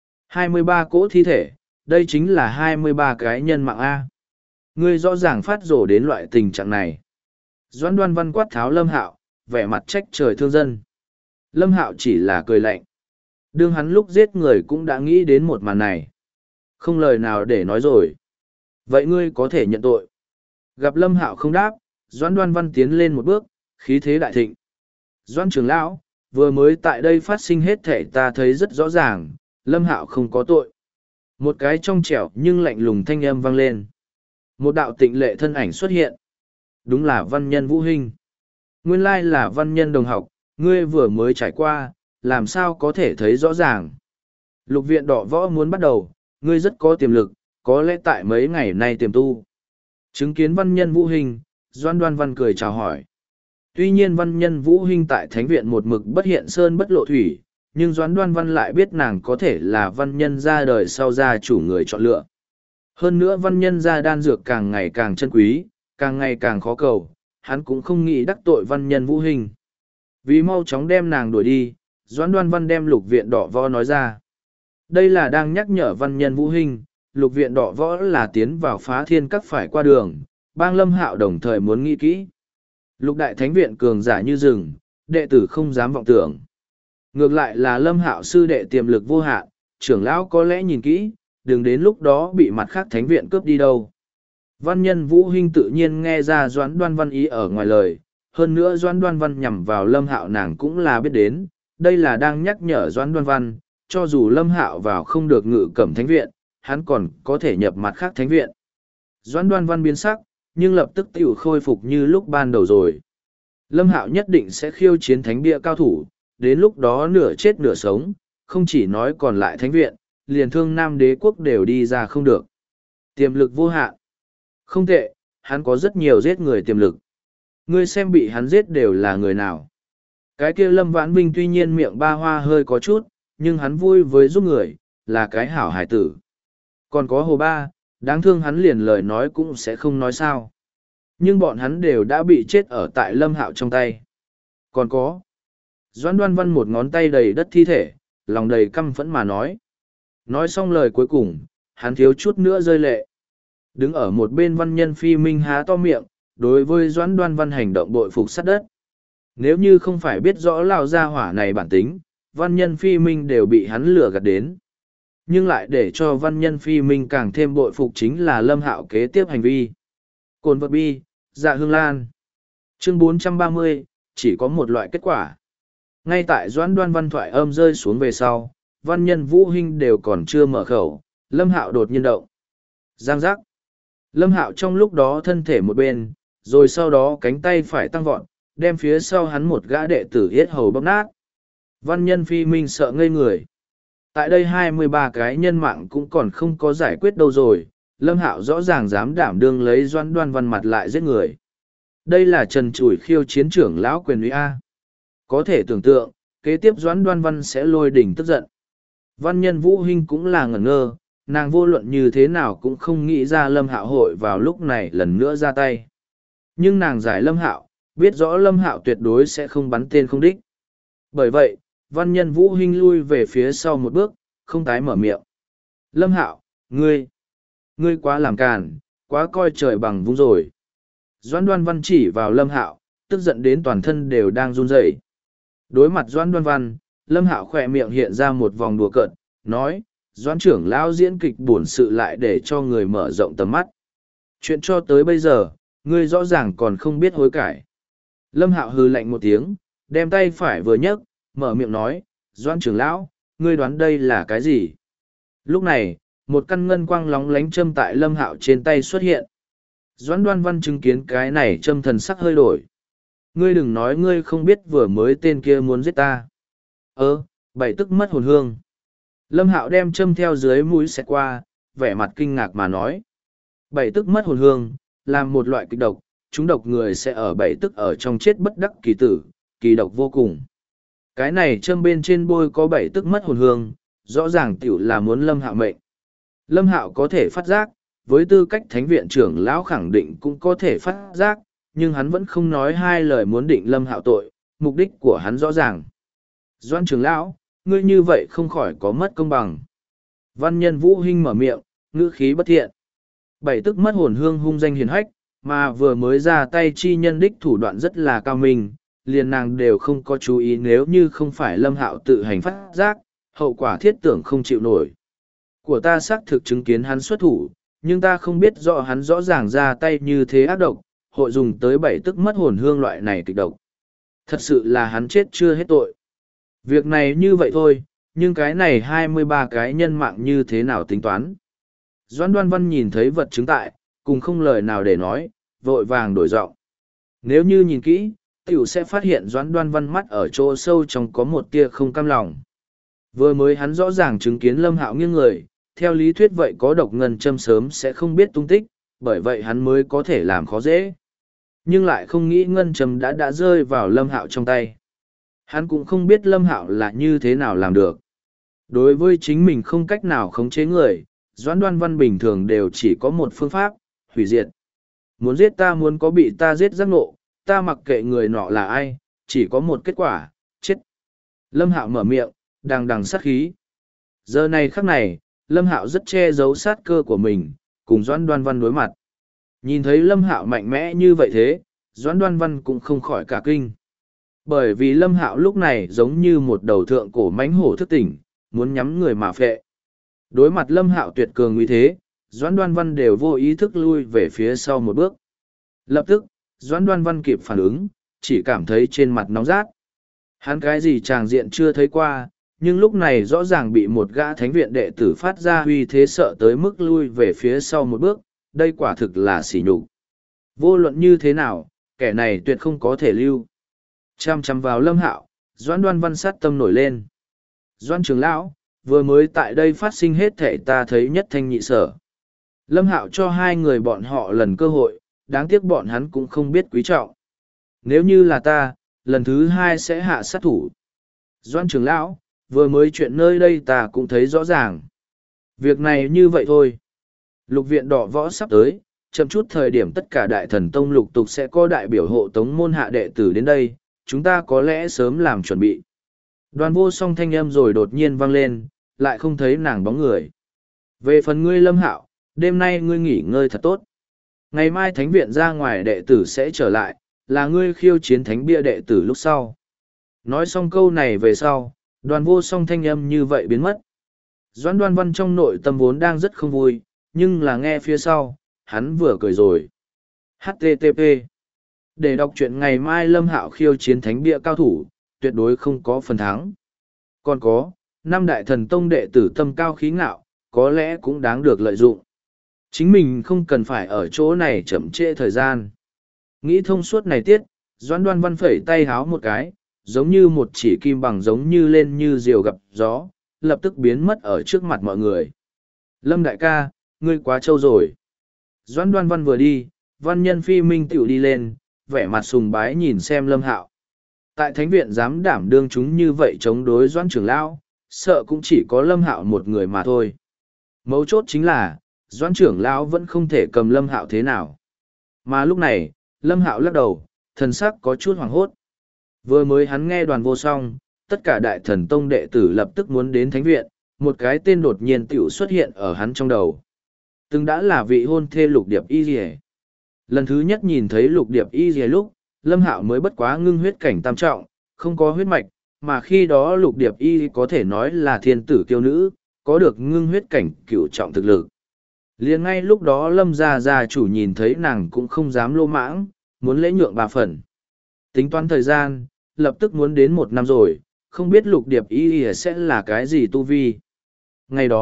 S1: 23 cỗ thi thể, đây chính là 23 cái nhân mạng A. Ngươi rõ ràng phát rổ đến loại tình trạng này. Doan Đoan Văn quát tháo Lâm Hạo, vẻ mặt trách trời thương dân. Lâm Hạo chỉ là cười lạnh. Đương hắn lúc giết người cũng đã nghĩ đến một màn này. Không lời nào để nói rồi. Vậy ngươi có thể nhận tội. Gặp Lâm Hạo không đáp, Doan Đoan Văn tiến lên một bước, khí thế đại thịnh. Doan trưởng lão, vừa mới tại đây phát sinh hết thể ta thấy rất rõ ràng, Lâm Hạo không có tội. Một cái trong trẻo nhưng lạnh lùng thanh âm vang lên. Một đạo tịnh lệ thân ảnh xuất hiện. Đúng là văn nhân Vũ Hinh. Nguyên lai là văn nhân đồng học, ngươi vừa mới trải qua, làm sao có thể thấy rõ ràng. Lục viện đỏ võ muốn bắt đầu, ngươi rất có tiềm lực, có lẽ tại mấy ngày nay tiềm tu. Chứng kiến văn nhân Vũ Hinh, Doan Đoan Văn cười chào hỏi. Tuy nhiên văn nhân Vũ Hinh tại thánh viện một mực bất hiện sơn bất lộ thủy, nhưng Doan Đoan Văn lại biết nàng có thể là văn nhân ra đời sau gia chủ người chọn lựa. Hơn nữa văn nhân gia đan dược càng ngày càng chân quý, càng ngày càng khó cầu, hắn cũng không nghĩ đắc tội văn nhân Vũ Hinh. Vì mau chóng đem nàng đuổi đi, Doãn Đoan Văn đem lục viện đỏ võ nói ra. Đây là đang nhắc nhở văn nhân Vũ Hinh, lục viện đỏ võ là tiến vào phá thiên các phải qua đường, bang Lâm Hạo đồng thời muốn nghĩ kỹ. Lục đại thánh viện cường giả như rừng, đệ tử không dám vọng tưởng. Ngược lại là Lâm Hạo sư đệ tiềm lực vô hạn, trưởng lão có lẽ nhìn kỹ, đừng đến lúc đó bị mặt khác thánh viện cướp đi đâu. Văn nhân Vũ Hinh tự nhiên nghe ra Doãn Đoan Văn ý ở ngoài lời, hơn nữa Doãn Đoan Văn nhằm vào Lâm Hạo nàng cũng là biết đến, đây là đang nhắc nhở Doãn Đoan Văn, cho dù Lâm Hạo vào không được Ngự Cẩm thánh viện, hắn còn có thể nhập mặt khác thánh viện. Doãn Đoan Văn biến sắc, nhưng lập tức tiểu khôi phục như lúc ban đầu rồi. Lâm Hạo nhất định sẽ khiêu chiến thánh địa cao thủ, đến lúc đó nửa chết nửa sống, không chỉ nói còn lại thánh viện, liền Thương Nam Đế quốc đều đi ra không được. Tiềm lực vô hạn. Không tệ, hắn có rất nhiều giết người tiềm lực. Ngươi xem bị hắn giết đều là người nào. Cái kia Lâm Vãn Vinh tuy nhiên miệng ba hoa hơi có chút, nhưng hắn vui với giúp người, là cái hảo hải tử. Còn có Hồ Ba, đáng thương hắn liền lời nói cũng sẽ không nói sao. Nhưng bọn hắn đều đã bị chết ở tại Lâm Hạo trong tay. Còn có. Doãn Đoan Văn một ngón tay đầy đất thi thể, lòng đầy căm phẫn mà nói. Nói xong lời cuối cùng, hắn thiếu chút nữa rơi lệ. Đứng ở một bên văn nhân Phi Minh há to miệng, đối với Doãn Đoan Văn hành động bội phục sát đất. Nếu như không phải biết rõ lao gia hỏa này bản tính, văn nhân Phi Minh đều bị hắn lừa gạt đến. Nhưng lại để cho văn nhân Phi Minh càng thêm bội phục chính là Lâm Hạo kế tiếp hành vi. Cồn vật bi, dạ hương lan. Chương 430, chỉ có một loại kết quả. Ngay tại Doãn Đoan Văn thoại âm rơi xuống về sau, văn nhân Vũ Hinh đều còn chưa mở khẩu, Lâm Hạo đột nhiên động. Giang giác. Lâm Hạo trong lúc đó thân thể một bên, rồi sau đó cánh tay phải tăng vọt, đem phía sau hắn một gã đệ tử yết hầu bóp nát. Văn nhân Phi Minh sợ ngây người. Tại đây 23 cái nhân mạng cũng còn không có giải quyết đâu rồi, Lâm Hạo rõ ràng dám đảm đương lấy Doãn Đoan Văn mặt lại giết người. Đây là trần trụi khiêu chiến trưởng lão quyền uy A. Có thể tưởng tượng, kế tiếp Doãn Đoan Văn sẽ lôi đỉnh tức giận. Văn nhân Vũ Hinh cũng là ngẩn ngơ, nàng vô luận như thế nào cũng không nghĩ ra Lâm Hạo hội vào lúc này lần nữa ra tay. Nhưng nàng giải Lâm Hạo, biết rõ Lâm Hạo tuyệt đối sẽ không bắn tên không đích. Bởi vậy, văn nhân Vũ Hinh lui về phía sau một bước, không tái mở miệng. Lâm Hạo, ngươi quá làm càn, quá coi trời bằng vung rồi. Doãn Đoan Văn chỉ vào Lâm Hạo, tức giận đến toàn thân đều đang run rẩy. Đối mặt Doãn Đoan Văn, Lâm Hạo khỏe miệng hiện ra một vòng đùa cợt, nói, Doãn trưởng lão diễn kịch buồn sự lại để cho người mở rộng tầm mắt. Chuyện cho tới bây giờ, ngươi rõ ràng còn không biết hối cải. Lâm Hạo hừ lạnh một tiếng, đem tay phải vừa nhấc, mở miệng nói, Doãn trưởng lão, ngươi đoán đây là cái gì? Lúc này, một căn ngân quang lóng lánh châm tại Lâm Hạo trên tay xuất hiện. Doãn Đoan Văn chứng kiến cái này châm thần sắc hơi đổi. Ngươi đừng nói ngươi không biết vừa mới tên kia muốn giết ta. Bảy tức mất hồn hương. Lâm Hạo đem châm theo dưới mũi xẹt qua, vẻ mặt kinh ngạc mà nói. Bảy tức mất hồn hương, là một loại kịch độc, chúng độc người sẽ ở bảy tức ở trong chết bất đắc kỳ tử, kỳ độc vô cùng. Cái này châm bên trên bôi có bảy tức mất hồn hương, rõ ràng tiểu là muốn Lâm Hạo mệnh. Lâm Hạo có thể phát giác, với tư cách thánh viện trưởng lão khẳng định cũng có thể phát giác, nhưng hắn vẫn không nói hai lời muốn định Lâm Hạo tội, mục đích của hắn rõ ràng. Doan trưởng lão, ngươi như vậy không khỏi có mất công bằng. Văn nhân Vũ Hinh mở miệng, ngữ khí bất thiện. Bảy tức mất hồn hương hung danh hiền hách, mà vừa mới ra tay chi nhân đích thủ đoạn rất là cao minh, liền nàng đều không có chú ý nếu như không phải Lâm Hạo tự hành phát giác, hậu quả thiết tưởng không chịu nổi. Của ta xác thực chứng kiến hắn xuất thủ, nhưng ta không biết rõ hắn rõ ràng ra tay như thế ác độc, hội dùng tới bảy tức mất hồn hương loại này kịch độc. Thật sự là hắn chết chưa hết tội. Việc này như vậy thôi, nhưng cái này 23 cái nhân mạng như thế nào tính toán. Doãn Đoan Văn nhìn thấy vật chứng tại, cùng không lời nào để nói, vội vàng đổi giọng. Nếu như nhìn kỹ, tiểu sẽ phát hiện Doãn Đoan Văn mắt ở chỗ sâu trong có một tia không cam lòng. Vừa mới hắn rõ ràng chứng kiến Lâm Hạo nghiêng người, theo lý thuyết vậy có độc ngân châm sớm sẽ không biết tung tích, bởi vậy hắn mới có thể làm khó dễ. Nhưng lại không nghĩ ngân châm đã rơi vào Lâm Hạo trong tay. Hắn cũng không biết Lâm Hạo là như thế nào làm được. Đối với chính mình không cách nào khống chế người, Doãn Đoan Văn bình thường đều chỉ có một phương pháp, hủy diệt. Muốn giết ta muốn có bị ta giết giác ngộ, ta mặc kệ người nọ là ai, chỉ có một kết quả, chết. Lâm Hạo mở miệng, đằng đằng sát khí. Giờ này khắc này, Lâm Hạo rất che giấu sát cơ của mình, cùng Doãn Đoan Văn đối mặt. Nhìn thấy Lâm Hạo mạnh mẽ như vậy thế, Doãn Đoan Văn cũng không khỏi cả kinh. Bởi vì Lâm Hạo lúc này giống như một đầu thượng cổ mãnh hổ thức tỉnh, muốn nhắm người mà phệ. Đối mặt Lâm Hạo tuyệt cường uy thế, Doãn Đoan Văn đều vô ý thức lui về phía sau một bước. Lập tức, Doãn Đoan Văn kịp phản ứng, chỉ cảm thấy trên mặt nóng rát. Hắn cái gì tràng diện chưa thấy qua, nhưng lúc này rõ ràng bị một gã thánh viện đệ tử phát ra uy thế sợ tới mức lui về phía sau một bước, đây quả thực là sỉ nhục. Vô luận như thế nào, kẻ này tuyệt không có thể lưu. Chăm chăm vào Lâm Hạo, Doãn Đoan Văn sát tâm nổi lên. Doãn trưởng lão, vừa mới tại đây phát sinh hết thể ta thấy nhất thanh nhị sở. Lâm Hạo cho hai người bọn họ lần cơ hội, đáng tiếc bọn hắn cũng không biết quý trọng. Nếu như là ta, lần thứ hai sẽ hạ sát thủ. Doãn trưởng lão, vừa mới chuyện nơi đây ta cũng thấy rõ ràng. Việc này như vậy thôi. Lục viện đỏ võ sắp tới, chậm chút thời điểm tất cả đại thần tông lục tục sẽ có đại biểu hộ tống môn hạ đệ tử đến đây, chúng ta có lẽ sớm làm chuẩn bị. Đoàn vô song thanh âm rồi đột nhiên vang lên, lại không thấy nàng bóng người. Về phần ngươi Lâm Hạo, đêm nay ngươi nghỉ ngơi thật tốt. Ngày mai thánh viện ra ngoài đệ tử sẽ trở lại, là ngươi khiêu chiến thánh bia đệ tử lúc sau. Nói xong câu này về sau, đoàn vô song thanh âm như vậy biến mất. Doãn Đoan Văn trong nội tâm vốn đang rất không vui, nhưng là nghe phía sau, hắn vừa cười rồi. HTTP. Để đọc truyện ngày mai Lâm Hạo khiêu chiến thánh bia cao thủ, tuyệt đối không có phần thắng. Còn có, năm đại thần tông đệ tử tâm cao khí ngạo, có lẽ cũng đáng được lợi dụng. Chính mình không cần phải ở chỗ này chậm trễ thời gian. Nghĩ thông suốt này tiết, Doãn Đoan Văn phẩy tay háo một cái, giống như một chỉ kim bằng giống như lên như diều gặp gió, lập tức biến mất ở trước mặt mọi người. Lâm đại ca, ngươi quá trâu rồi. Doãn Đoan Văn vừa đi, văn nhân phi minh tiểu đi lên, vẻ mặt sùng bái nhìn xem Lâm Hạo. Tại thánh viện dám đảm đương chúng như vậy chống đối Doãn trưởng lão, sợ cũng chỉ có Lâm Hạo một người mà thôi. Mấu chốt chính là, Doãn trưởng lão vẫn không thể cầm Lâm Hạo thế nào. Mà lúc này, Lâm Hạo lắc đầu, thần sắc có chút hoảng hốt. Vừa mới hắn nghe đoàn vô song, tất cả đại thần tông đệ tử lập tức muốn đến thánh viện, một cái tên đột nhiên tiểu xuất hiện ở hắn trong đầu. Từng đã là vị hôn thê Lục Điệp Y Liề. Lần thứ nhất nhìn thấy Lục Điệp Y Liề lúc, Lâm Hạo mới bất quá ngưng huyết cảnh tam trọng, không có huyết mạch, mà khi đó Lục Điệp Y có thể nói là thiên tử kiêu nữ, có được ngưng huyết cảnh cửu trọng thực lực. Liền ngay lúc đó Lâm gia chủ nhìn thấy nàng cũng không dám lô mãng, muốn lễ nhượng bà phần. Tính toán thời gian, lập tức muốn đến 1 năm rồi, không biết Lục Điệp Y sẽ là cái gì tu vi. Ngày đó,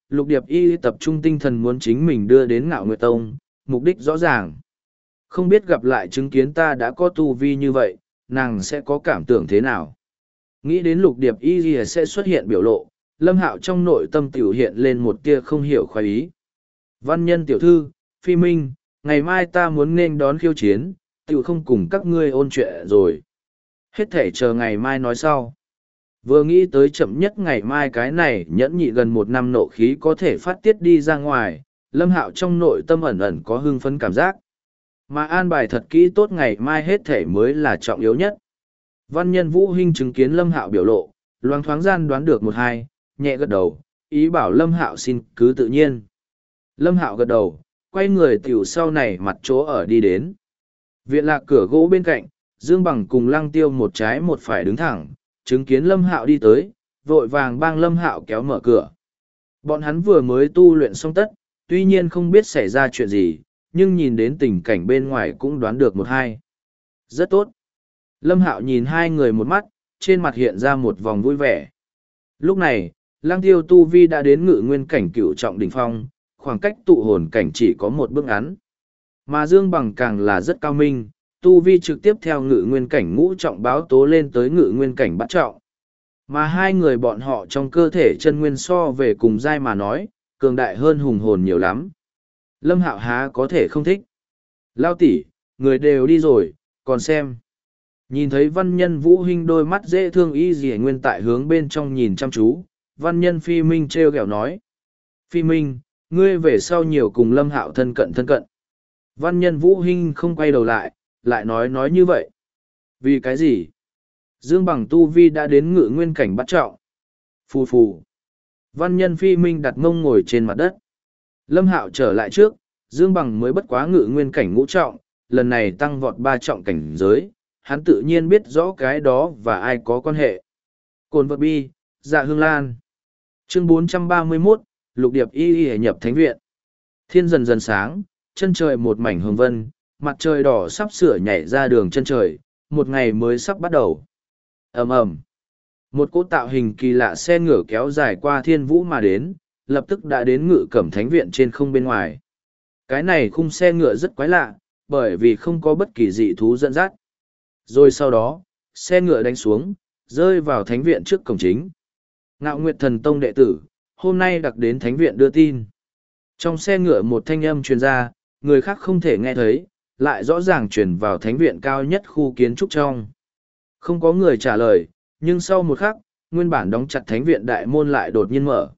S1: Lục Điệp Y tập trung tinh thần muốn chính mình đưa đến Ngạo Nguyệt Tông, mục đích rõ ràng. Không biết gặp lại chứng kiến ta đã có tu vi như vậy, nàng sẽ có cảm tưởng thế nào. Nghĩ đến Lục Điệp Y sẽ xuất hiện biểu lộ, Lâm Hạo trong nội tâm tiểu hiện lên một tia không hiểu khoái ý. Văn Nhân tiểu thư, Phi Minh, ngày mai ta muốn nên đón khiêu chiến, tiểu không cùng các ngươi ôn chuyện rồi. Hết thể chờ ngày mai nói sau. Vừa nghĩ tới chậm nhất ngày mai cái này nhẫn nhị gần một năm nộ khí có thể phát tiết đi ra ngoài, Lâm Hạo trong nội tâm ẩn ẩn có hưng phấn cảm giác. Mà an bài thật kỹ tốt ngày mai hết thể mới là trọng yếu nhất. Văn Nhân Vũ Hinh chứng kiến Lâm Hạo biểu lộ, loáng thoáng gian đoán được một hai, nhẹ gật đầu, ý bảo Lâm Hạo xin cứ tự nhiên. Lâm Hạo gật đầu, quay người tiểu sau này mặt chỗ ở đi đến. Viện lạc cửa gỗ bên cạnh, Dương Bằng cùng Lăng Tiêu một trái một phải đứng thẳng, chứng kiến Lâm Hạo đi tới, vội vàng bang Lâm Hạo kéo mở cửa. Bọn hắn vừa mới tu luyện xong tất, tuy nhiên không biết xảy ra chuyện gì, nhưng nhìn đến tình cảnh bên ngoài cũng đoán được một hai. Rất tốt. Lâm Hạo nhìn hai người một mắt, trên mặt hiện ra một vòng vui vẻ. Lúc này, Lăng Tiêu tu vi đã đến ngự nguyên cảnh cửu trọng đỉnh phong, khoảng cách tụ hồn cảnh chỉ có một bước ngắn. Mà Dương Bằng càng là rất cao minh, tu vi trực tiếp theo ngự nguyên cảnh ngũ trọng báo tố lên tới ngự nguyên cảnh bát trọng. Mà hai người bọn họ trong cơ thể chân nguyên so về cùng giai mà nói, cường đại hơn hùng hồn nhiều lắm. Lâm Hạo há có thể không thích. Lao tỷ, người đều đi rồi, còn xem. Nhìn thấy Văn Nhân Vũ Hinh đôi mắt dễ thương y dì nguyên tại hướng bên trong nhìn chăm chú, Văn Nhân Phi Minh treo gẹo nói. Phi Minh, ngươi về sau nhiều cùng Lâm Hạo thân cận thân cận. Văn Nhân Vũ Hinh không quay đầu lại nói như vậy. Vì cái gì? Dương Bằng tu vi đã đến ngự nguyên cảnh bắt trọng. Phù phù. Văn Nhân Phi Minh đặt mông ngồi trên mặt đất. Lâm Hạo trở lại trước, Dương Bằng mới bất quá ngự nguyên cảnh ngũ trọng, lần này tăng vọt 3 trọng cảnh giới, hắn tự nhiên biết rõ cái đó và ai có quan hệ. Cồn vật bi, Dạ Hương Lan. Chương 431, Lục Điệp Y nhập thánh viện. Thiên dần dần sáng, chân trời một mảnh hồng vân, mặt trời đỏ sắp sửa nhảy ra đường chân trời, một ngày mới sắp bắt đầu. Ầm ầm. Một cỗ tạo hình kỳ lạ xe ngựa kéo dài qua thiên vũ mà đến, lập tức đã đến Ngự Cẩm Thánh viện trên không bên ngoài. Cái này khung xe ngựa rất quái lạ, bởi vì không có bất kỳ dị thú dẫn dắt. Rồi sau đó, xe ngựa đánh xuống, rơi vào thánh viện trước cổng chính. Ngạo Nguyệt Thần Tông đệ tử, hôm nay đặc đến thánh viện đưa tin. Trong xe ngựa một thanh âm truyền ra, người khác không thể nghe thấy, lại rõ ràng truyền vào thánh viện cao nhất khu kiến trúc trong. Không có người trả lời, nhưng sau một khắc, nguyên bản đóng chặt thánh viện đại môn lại đột nhiên mở.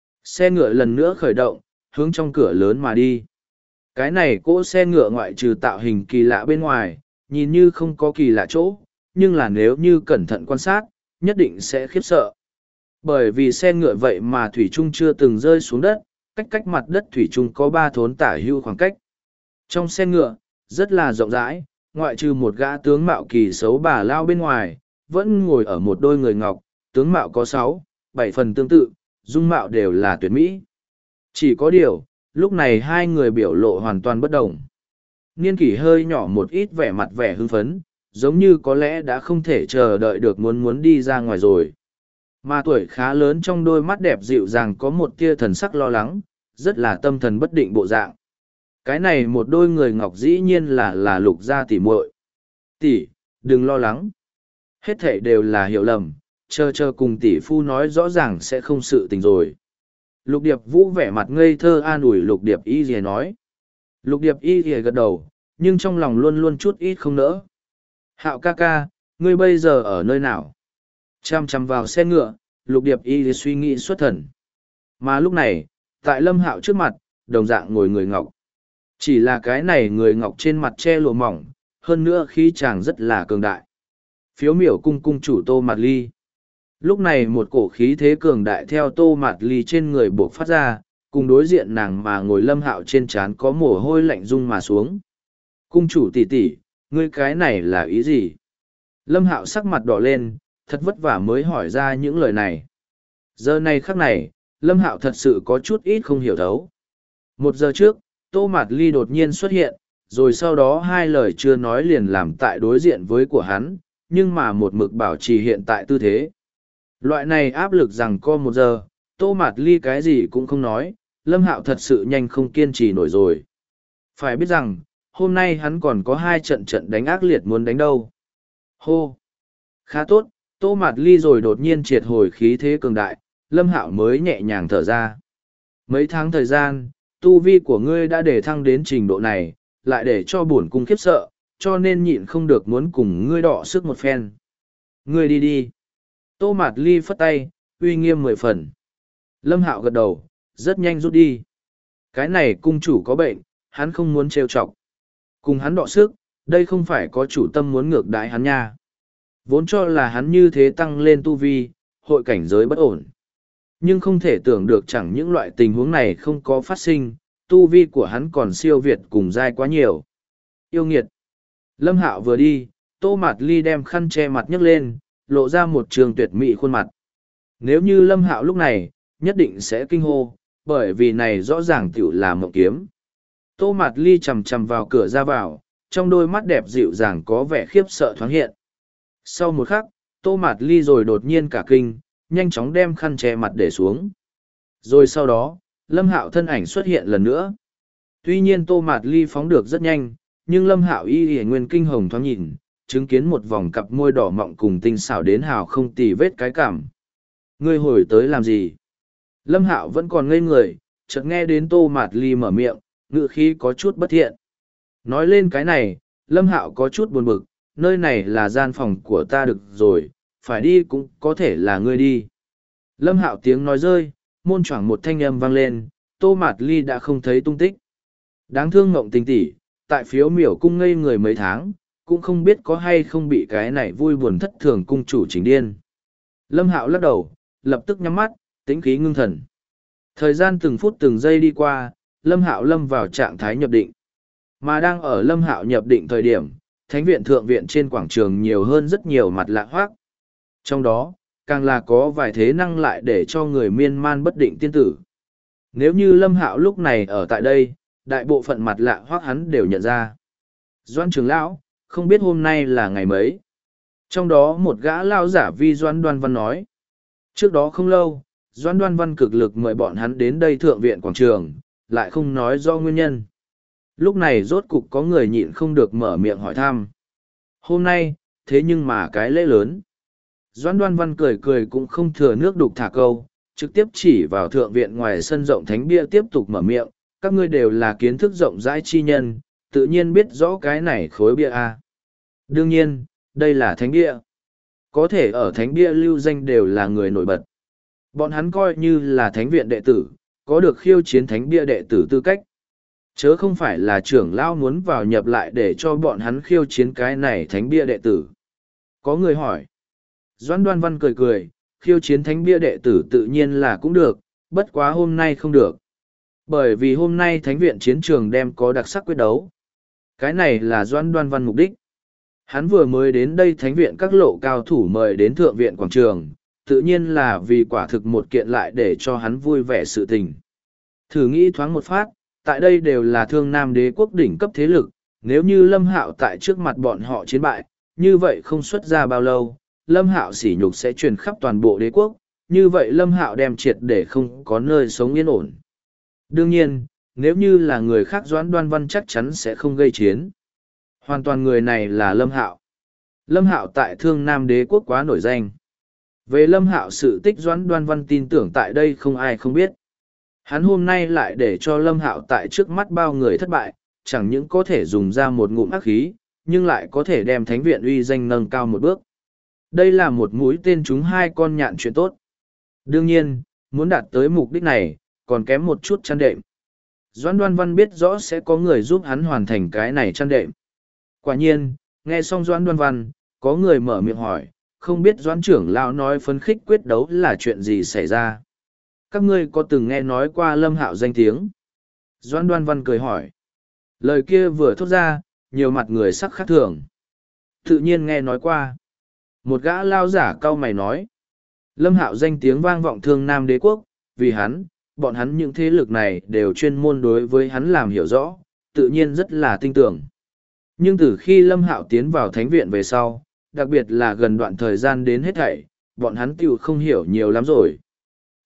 S1: Xe ngựa lần nữa khởi động, hướng trong cửa lớn mà đi. Cái này cỗ xe ngựa ngoại trừ tạo hình kỳ lạ bên ngoài, nhìn như không có kỳ lạ chỗ, nhưng là nếu như cẩn thận quan sát, nhất định sẽ khiếp sợ. Bởi vì xe ngựa vậy mà thủy chung chưa từng rơi xuống đất, cách mặt đất thủy chung có 3 thốn tả hưu khoảng cách. Trong xe ngựa, rất là rộng rãi, ngoại trừ một gã tướng mạo kỳ xấu bà lao bên ngoài, vẫn ngồi ở một đôi người ngọc, tướng mạo có 6, 7 phần tương tự, dung mạo đều là tuyệt mỹ. Chỉ có điều, lúc này hai người biểu lộ hoàn toàn bất đồng. Niên kỷ hơi nhỏ một ít vẻ mặt vẻ hưng phấn, giống như có lẽ đã không thể chờ đợi được muốn đi ra ngoài rồi. Mà tuổi khá lớn trong đôi mắt đẹp dịu dàng có một tia thần sắc lo lắng, rất là tâm thần bất định bộ dạng. Cái này một đôi người ngọc dĩ nhiên là Lục gia tỷ muội. Tỷ, đừng lo lắng. Hết thảy đều là hiểu lầm, chờ cùng tỷ phu nói rõ ràng sẽ không sự tình rồi. Lục Điệp Vũ vẻ mặt ngây thơ an ủi Lục Điệp Y Lìa nói. Lục Điệp Y Lìa gật đầu, nhưng trong lòng luôn luôn chút ít không nỡ. Hạo ca ca, ngươi bây giờ ở nơi nào? Chăm chăm vào xe ngựa, Lục Điệp Y Lìa suy nghĩ xuất thần. Mà lúc này, tại Lâm Hạo trước mặt, đồng dạng ngồi người ngọc. Chỉ là cái này người ngọc trên mặt che lụa mỏng, hơn nữa khí chàng rất là cường đại. Phiếu miểu cung cung chủ Tô Mạt Ly. Lúc này một cổ khí thế cường đại theo Tô Mạt Ly trên người buộc phát ra, cùng đối diện nàng mà ngồi Lâm Hạo trên trán có mồ hôi lạnh rung mà xuống. Cung chủ tỷ tỷ, ngươi cái này là ý gì? Lâm Hạo sắc mặt đỏ lên, thật vất vả mới hỏi ra những lời này. Giờ này khắc này, Lâm Hạo thật sự có chút ít không hiểu thấu. 1 giờ trước, Tô Mạt Ly đột nhiên xuất hiện, rồi sau đó 2 lời chưa nói liền làm tại đối diện với của hắn, nhưng mà một mực bảo trì hiện tại tư thế. Loại này áp lực rằng co 1 giờ, Tô Mạt Ly cái gì cũng không nói, Lâm Hạo thật sự nhanh không kiên trì nổi rồi. Phải biết rằng, hôm nay hắn còn có 2 trận trận đánh ác liệt muốn đánh đâu. Hô! Khá tốt, Tô Mạt Ly rồi đột nhiên triệt hồi khí thế cường đại, Lâm Hạo mới nhẹ nhàng thở ra. Mấy tháng thời gian, tu vi của ngươi đã để thăng đến trình độ này, lại để cho bổn cung khiếp sợ, cho nên nhịn không được muốn cùng ngươi đọ sức một phen. Ngươi đi đi. Tô Mạt Ly phất tay, uy nghiêm 10 phần. Lâm Hạo gật đầu, rất nhanh rút đi. Cái này cung chủ có bệnh, hắn không muốn trêu chọc. Cùng hắn đọ sức, đây không phải có chủ tâm muốn ngược đãi hắn nha. Vốn cho là hắn như thế tăng lên tu vi, hội cảnh giới bất ổn. Nhưng không thể tưởng được chẳng những loại tình huống này không có phát sinh, tu vi của hắn còn siêu việt cùng giai quá nhiều. Yêu nghiệt. Lâm Hạo vừa đi, Tô Mạt Ly đem khăn che mặt nhấc lên, lộ ra một trường tuyệt mỹ khuôn mặt. Nếu như Lâm Hạo lúc này, nhất định sẽ kinh hô, bởi vì này rõ ràng tiểu là mộng kiếm. Tô Mạt Ly chầm chầm vào cửa ra vào, trong đôi mắt đẹp dịu dàng có vẻ khiếp sợ thoáng hiện. Sau một khắc, Tô Mạt Ly rồi đột nhiên cả kinh, nhanh chóng đem khăn che mặt để xuống. Rồi sau đó, Lâm Hạo thân ảnh xuất hiện lần nữa. Tuy nhiên Tô Mạt Ly phóng được rất nhanh, nhưng Lâm Hạo y nguyên kinh hồng thoáng nhìn, chứng kiến một vòng cặp môi đỏ mọng cùng tinh xảo đến hào không tì vết cái cảm. Ngươi hồi tới làm gì? Lâm Hạo vẫn còn ngây người, chợt nghe đến Tô Mạt Ly mở miệng, ngữ khí có chút bất thiện. Nói lên cái này, Lâm Hạo có chút buồn bực, nơi này là gian phòng của ta được rồi, phải đi cũng có thể là ngươi đi. Lâm Hạo tiếng nói rơi, môn choảng một thanh âm vang lên, Tô Mạt Ly đã không thấy tung tích. Đáng thương Ngộng Tình tỷ, tại Phiếu Miểu cung ngây người mấy tháng, cũng không biết có hay không bị cái này vui buồn thất thường cung chủ chính điên. Lâm Hạo lắc đầu, lập tức nhắm mắt, tĩnh khí ngưng thần. Thời gian từng phút từng giây đi qua, Lâm Hạo lâm vào trạng thái nhập định. Mà đang ở Lâm Hạo nhập định thời điểm, Thánh viện thượng viện trên quảng trường nhiều hơn rất nhiều mặt lạ hoác. Trong đó, càng là có vài thế năng lại để cho người miên man bất định tiên tử. Nếu như Lâm Hạo lúc này ở tại đây, đại bộ phận mặt lạ hoác hắn đều nhận ra. Doan trưởng lão, không biết hôm nay là ngày mấy. Trong đó một gã lao giả vi Doan Đoan Văn nói. Trước đó không lâu, Doan Đoan Văn cực lực mời bọn hắn đến đây thượng viện quảng trường, lại không nói do nguyên nhân. Lúc này rốt cục có người nhịn không được mở miệng hỏi thăm. Hôm nay, thế nhưng mà cái lễ lớn. Doan Đoan Văn cười cười cũng không thừa nước đục thả câu, trực tiếp chỉ vào thượng viện ngoài sân rộng thánh bia tiếp tục mở miệng, các ngươi đều là kiến thức rộng rãi chi nhân, tự nhiên biết rõ cái này khối bia A. Đương nhiên, đây là thánh bia. Có thể ở thánh bia lưu danh đều là người nổi bật. Bọn hắn coi như là thánh viện đệ tử, có được khiêu chiến thánh bia đệ tử tư cách. Chớ không phải là trưởng lão muốn vào nhập lại để cho bọn hắn khiêu chiến cái này thánh bia đệ tử. Có người hỏi. Doãn Đoan Văn cười cười, khiêu chiến thánh bia đệ tử tự nhiên là cũng được, bất quá hôm nay không được. Bởi vì hôm nay thánh viện chiến trường đem có đặc sắc quyết đấu. Cái này là Doãn Đoan Văn mục đích. Hắn vừa mới đến đây thánh viện các lộ cao thủ mời đến thượng viện quảng trường, tự nhiên là vì quả thực một kiện lại để cho hắn vui vẻ sự tình. Thử nghĩ thoáng một phát, tại đây đều là thương nam đế quốc đỉnh cấp thế lực, nếu như Lâm Hạo tại trước mặt bọn họ chiến bại, như vậy không xuất ra bao lâu, Lâm Hạo sỉ nhục sẽ truyền khắp toàn bộ đế quốc, như vậy Lâm Hạo đem triệt để không có nơi sống yên ổn. Đương nhiên, nếu như là người khác Doãn Đoan Văn chắc chắn sẽ không gây chiến. Hoàn toàn người này là Lâm Hạo. Lâm Hạo tại thương nam đế quốc quá nổi danh. Về Lâm Hạo sự tích Doãn Đoan Văn tin tưởng tại đây không ai không biết. Hắn hôm nay lại để cho Lâm Hạo tại trước mắt bao người thất bại, chẳng những có thể dùng ra một ngụm ác khí, nhưng lại có thể đem thánh viện uy danh nâng cao một bước. Đây là một mũi tên trúng 2 con nhạn chuyện tốt. Đương nhiên, muốn đạt tới mục đích này, còn kém một chút chăn đệm. Doãn Đoan Văn biết rõ sẽ có người giúp hắn hoàn thành cái này chăn đệm. Quả nhiên, nghe xong Doãn Đoan Văn, có người mở miệng hỏi, không biết Doãn trưởng lão nói phấn khích quyết đấu là chuyện gì xảy ra. Các ngươi có từng nghe nói qua Lâm Hạo danh tiếng? Doãn Đoan Văn cười hỏi. Lời kia vừa thốt ra, nhiều mặt người sắc khác thường. Tự nhiên nghe nói qua. Một gã lao giả cau mày nói. Lâm Hạo danh tiếng vang vọng thương Nam đế quốc, vì hắn, bọn hắn những thế lực này đều chuyên môn đối với hắn làm hiểu rõ, tự nhiên rất là tin tưởng. Nhưng từ khi Lâm Hạo tiến vào thánh viện về sau, đặc biệt là gần đoạn thời gian đến hết thảy, bọn hắn tiểu không hiểu nhiều lắm rồi.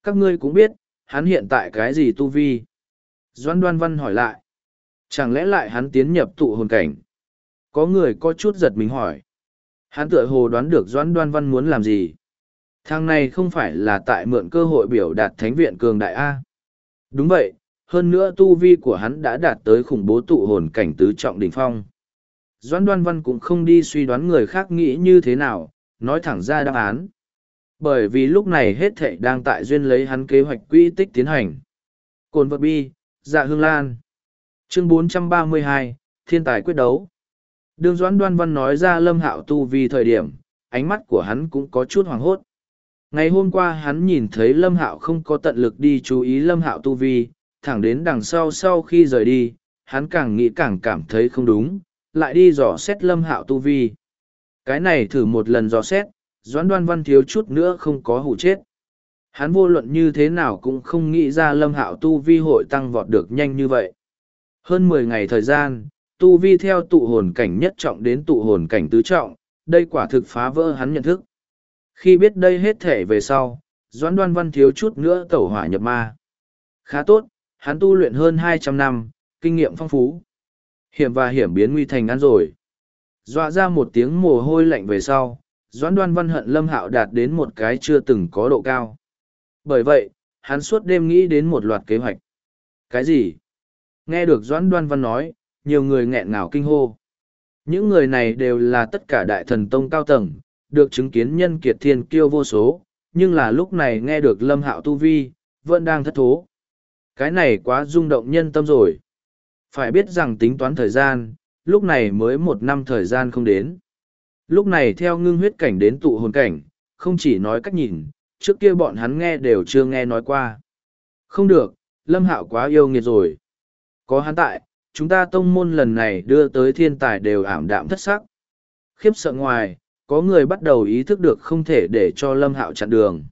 S1: Các ngươi cũng biết, hắn hiện tại cái gì tu vi? Doãn Đoan Văn hỏi lại. Chẳng lẽ lại hắn tiến nhập tụ hồn cảnh? Có người có chút giật mình hỏi. Hắn tựa hồ đoán được Doãn Đoan Văn muốn làm gì. Thằng này không phải là tại mượn cơ hội biểu đạt thánh viện cường đại A. Đúng vậy, hơn nữa tu vi của hắn đã đạt tới khủng bố tụ hồn cảnh tứ trọng đỉnh phong. Doãn Đoan Văn cũng không đi suy đoán người khác nghĩ như thế nào, nói thẳng ra đáp án. Bởi vì lúc này hết thảy đang tại duyên lấy hắn kế hoạch quỹ tích tiến hành. Cồn vật bi, dạ hương lan. Chương 432, Thiên tài quyết đấu. Đường Doãn Đoan Văn nói ra Lâm Hạo tu vi thời điểm, ánh mắt của hắn cũng có chút hoảng hốt. Ngày hôm qua hắn nhìn thấy Lâm Hạo không có tận lực đi chú ý Lâm Hạo tu vi, thẳng đến đằng sau khi rời đi, hắn càng nghĩ càng cảm thấy không đúng, lại đi dò xét Lâm Hạo tu vi. Cái này thử một lần dò xét, Doãn Đoan Văn thiếu chút nữa không có hụ chết. Hắn vô luận như thế nào cũng không nghĩ ra Lâm Hạo tu vi hội tăng vọt được nhanh như vậy. Hơn 10 ngày thời gian, tu vi theo tụ hồn cảnh nhất trọng đến tụ hồn cảnh tứ trọng, đây quả thực phá vỡ hắn nhận thức. Khi biết đây hết thể về sau, Doãn Đoan Văn thiếu chút nữa tẩu hỏa nhập ma. Khá tốt, hắn tu luyện hơn 200 năm, kinh nghiệm phong phú. Hiểm và hiểm biến nguy thành ăn rồi. Dọa ra một tiếng mồ hôi lạnh về sau, Doãn Đoan Văn hận Lâm Hạo đạt đến một cái chưa từng có độ cao. Bởi vậy, hắn suốt đêm nghĩ đến một loạt kế hoạch. Cái gì? Nghe được Doãn Đoan Văn nói, nhiều người nghẹn ngào kinh hô. Những người này đều là tất cả đại thần tông cao tầng, được chứng kiến nhân kiệt thiên kiêu vô số, nhưng là lúc này nghe được Lâm Hạo tu vi, vẫn đang thất thố. Cái này quá rung động nhân tâm rồi. Phải biết rằng tính toán thời gian, lúc này mới 1 năm thời gian không đến. Lúc này theo ngưng huyết cảnh đến tụ hồn cảnh, không chỉ nói cách nhìn, trước kia bọn hắn nghe đều chưa nghe nói qua. Không được, Lâm Hạo quá yêu nghiệt rồi. Có hắn tại, chúng ta tông môn lần này đưa tới thiên tài đều ảm đạm thất sắc. Khiếp sợ ngoài, có người bắt đầu ý thức được không thể để cho Lâm Hạo chặn đường.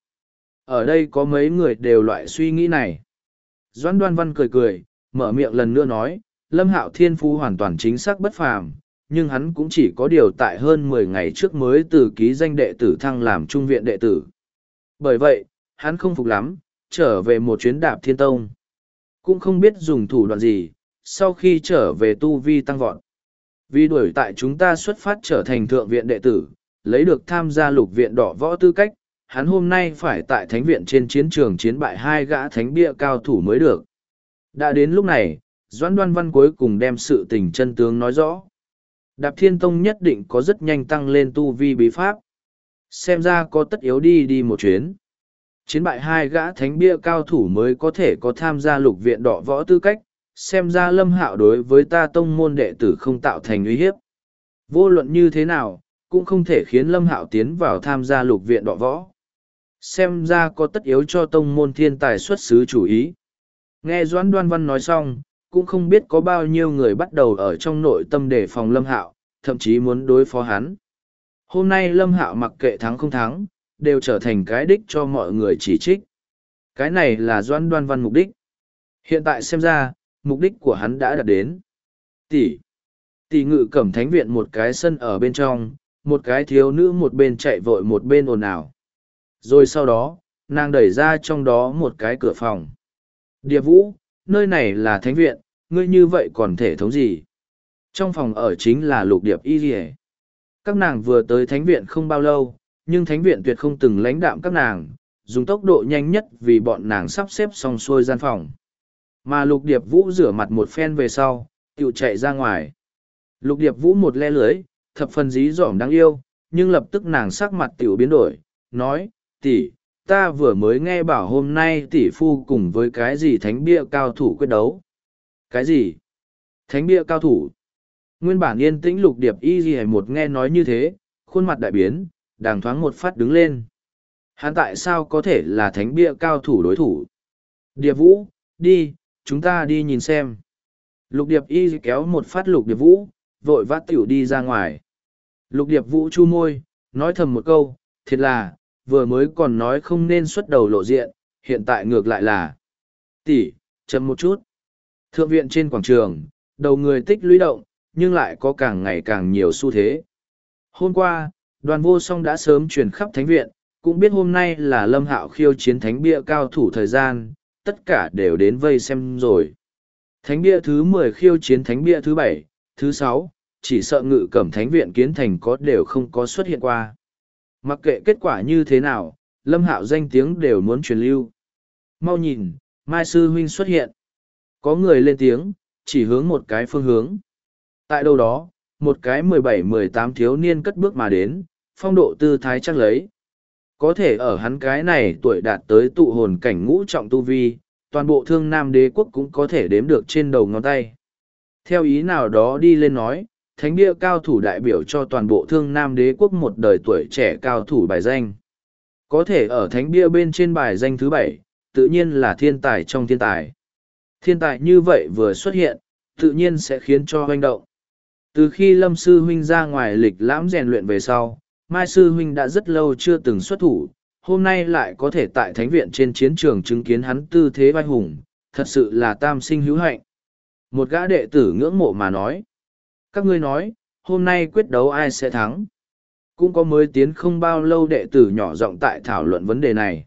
S1: Ở đây có mấy người đều loại suy nghĩ này. Doãn Đoan Văn cười cười, mở miệng lần nữa nói, Lâm Hạo thiên phú hoàn toàn chính xác bất phàm, nhưng hắn cũng chỉ có điều tại hơn 10 ngày trước mới từ ký danh đệ tử thăng làm trung viện đệ tử. Bởi vậy, hắn không phục lắm, trở về một chuyến đạp thiên tông. Cũng không biết dùng thủ đoạn gì, sau khi trở về tu vi tăng vọt. Vì đuổi tại chúng ta xuất phát trở thành thượng viện đệ tử, lấy được tham gia lục viện đỏ võ tư cách, hắn hôm nay phải tại thánh viện trên chiến trường chiến bại 2 gã thánh bia cao thủ mới được. Đã đến lúc này, Doãn Đoan Văn cuối cùng đem sự tình chân tướng nói rõ. Đạp Thiên Tông nhất định có rất nhanh tăng lên tu vi bí pháp. Xem ra có tất yếu đi một chuyến. Chiến bại 2 gã thánh bia cao thủ mới có thể có tham gia lục viện đỏ võ tư cách, xem ra Lâm Hạo đối với ta tông môn đệ tử không tạo thành uy hiếp. Vô luận như thế nào, cũng không thể khiến Lâm Hạo tiến vào tham gia lục viện đỏ võ. Xem ra có tất yếu cho tông môn thiên tài xuất xứ chủ ý. Nghe Doãn Đoan Văn nói xong, cũng không biết có bao nhiêu người bắt đầu ở trong nội tâm đề phòng Lâm Hạo, thậm chí muốn đối phó hắn. Hôm nay Lâm Hạo mặc kệ thắng không thắng, đều trở thành cái đích cho mọi người chỉ trích. Cái này là Doãn Đoan Văn mục đích. Hiện tại xem ra, mục đích của hắn đã đạt đến. Tỷ Ngự Cẩm thánh viện một cái sân ở bên trong, một cái thiếu nữ một bên chạy vội một bên ồn ào. Rồi sau đó, nàng đẩy ra trong đó một cái cửa phòng. Điệp Vũ, nơi này là thánh viện, ngươi như vậy còn thể thống gì? Trong phòng ở chính là Lục Điệp Y Lì. Các nàng vừa tới thánh viện không bao lâu, nhưng thánh viện tuyệt không từng lãnh đạm các nàng, dùng tốc độ nhanh nhất vì bọn nàng sắp xếp xong xuôi gian phòng. Mà Lục Điệp Vũ rửa mặt một phen về sau, tự chạy ra ngoài. Lục Điệp Vũ một le lưới, thập phần dí dỏm đáng yêu, nhưng lập tức nàng sắc mặt tiểu biến đổi, nói, tỷ, ta vừa mới nghe bảo hôm nay tỷ phu cùng với cái gì thánh bia cao thủ quyết đấu. Cái gì? Thánh bia cao thủ? Nguyên bản yên tĩnh Lục Điệp Y gì một nghe nói như thế, khuôn mặt đại biến, đàng thoáng một phát đứng lên. Hắn tại sao có thể là thánh bia cao thủ đối thủ? Điệp Vũ, đi, chúng ta đi nhìn xem. Lục Điệp Y kéo một phát Lục Điệp Vũ, vội vã tiểu đi ra ngoài. Lục Điệp Vũ chu môi, nói thầm một câu, thiệt là, vừa mới còn nói không nên xuất đầu lộ diện, hiện tại ngược lại là. Tỷ, chậm một chút. Thượng viện trên quảng trường, đầu người tích lũy động, nhưng lại có càng ngày càng nhiều xu thế. Hôm qua, Đoàn Vô Song đã sớm truyền khắp thánh viện, cũng biết hôm nay là Lâm Hạo khiêu chiến thánh bia cao thủ thời gian, tất cả đều đến vây xem rồi. Thánh bia thứ 10 khiêu chiến thánh bia thứ 7, thứ 6, chỉ sợ Ngự Cẩm Thánh viện Kiến Thành có đều không có xuất hiện qua. Mặc kệ kết quả như thế nào, Lâm Hạo danh tiếng đều muốn truyền lưu. Mau nhìn, Mai Sư Huynh xuất hiện. Có người lên tiếng, chỉ hướng một cái phương hướng. Tại đâu đó, một cái 17-18 thiếu niên cất bước mà đến, phong độ tư thái chắc lấy. Có thể ở hắn cái này tuổi đạt tới tụ hồn cảnh ngũ trọng tu vi, toàn bộ Thương Nam Đế quốc cũng có thể đếm được trên đầu ngón tay. Theo ý nào đó đi lên nói, thánh bia cao thủ đại biểu cho toàn bộ Thương Nam Đế quốc một đời tuổi trẻ cao thủ bài danh. Có thể ở thánh bia bên trên bài danh thứ 7, tự nhiên là thiên tài trong thiên tài. Thiên tài như vậy vừa xuất hiện, tự nhiên sẽ khiến cho hoành động. Từ khi Lâm Sư Huynh ra ngoài lịch lãm rèn luyện về sau, Mai Sư Huynh đã rất lâu chưa từng xuất thủ, hôm nay lại có thể tại thánh viện trên chiến trường chứng kiến hắn tư thế vai hùng, thật sự là tam sinh hữu hạnh. Một gã đệ tử ngưỡng mộ mà nói. Các ngươi nói, hôm nay quyết đấu ai sẽ thắng? Cũng có mới tiến không bao lâu đệ tử nhỏ giọng tại thảo luận vấn đề này.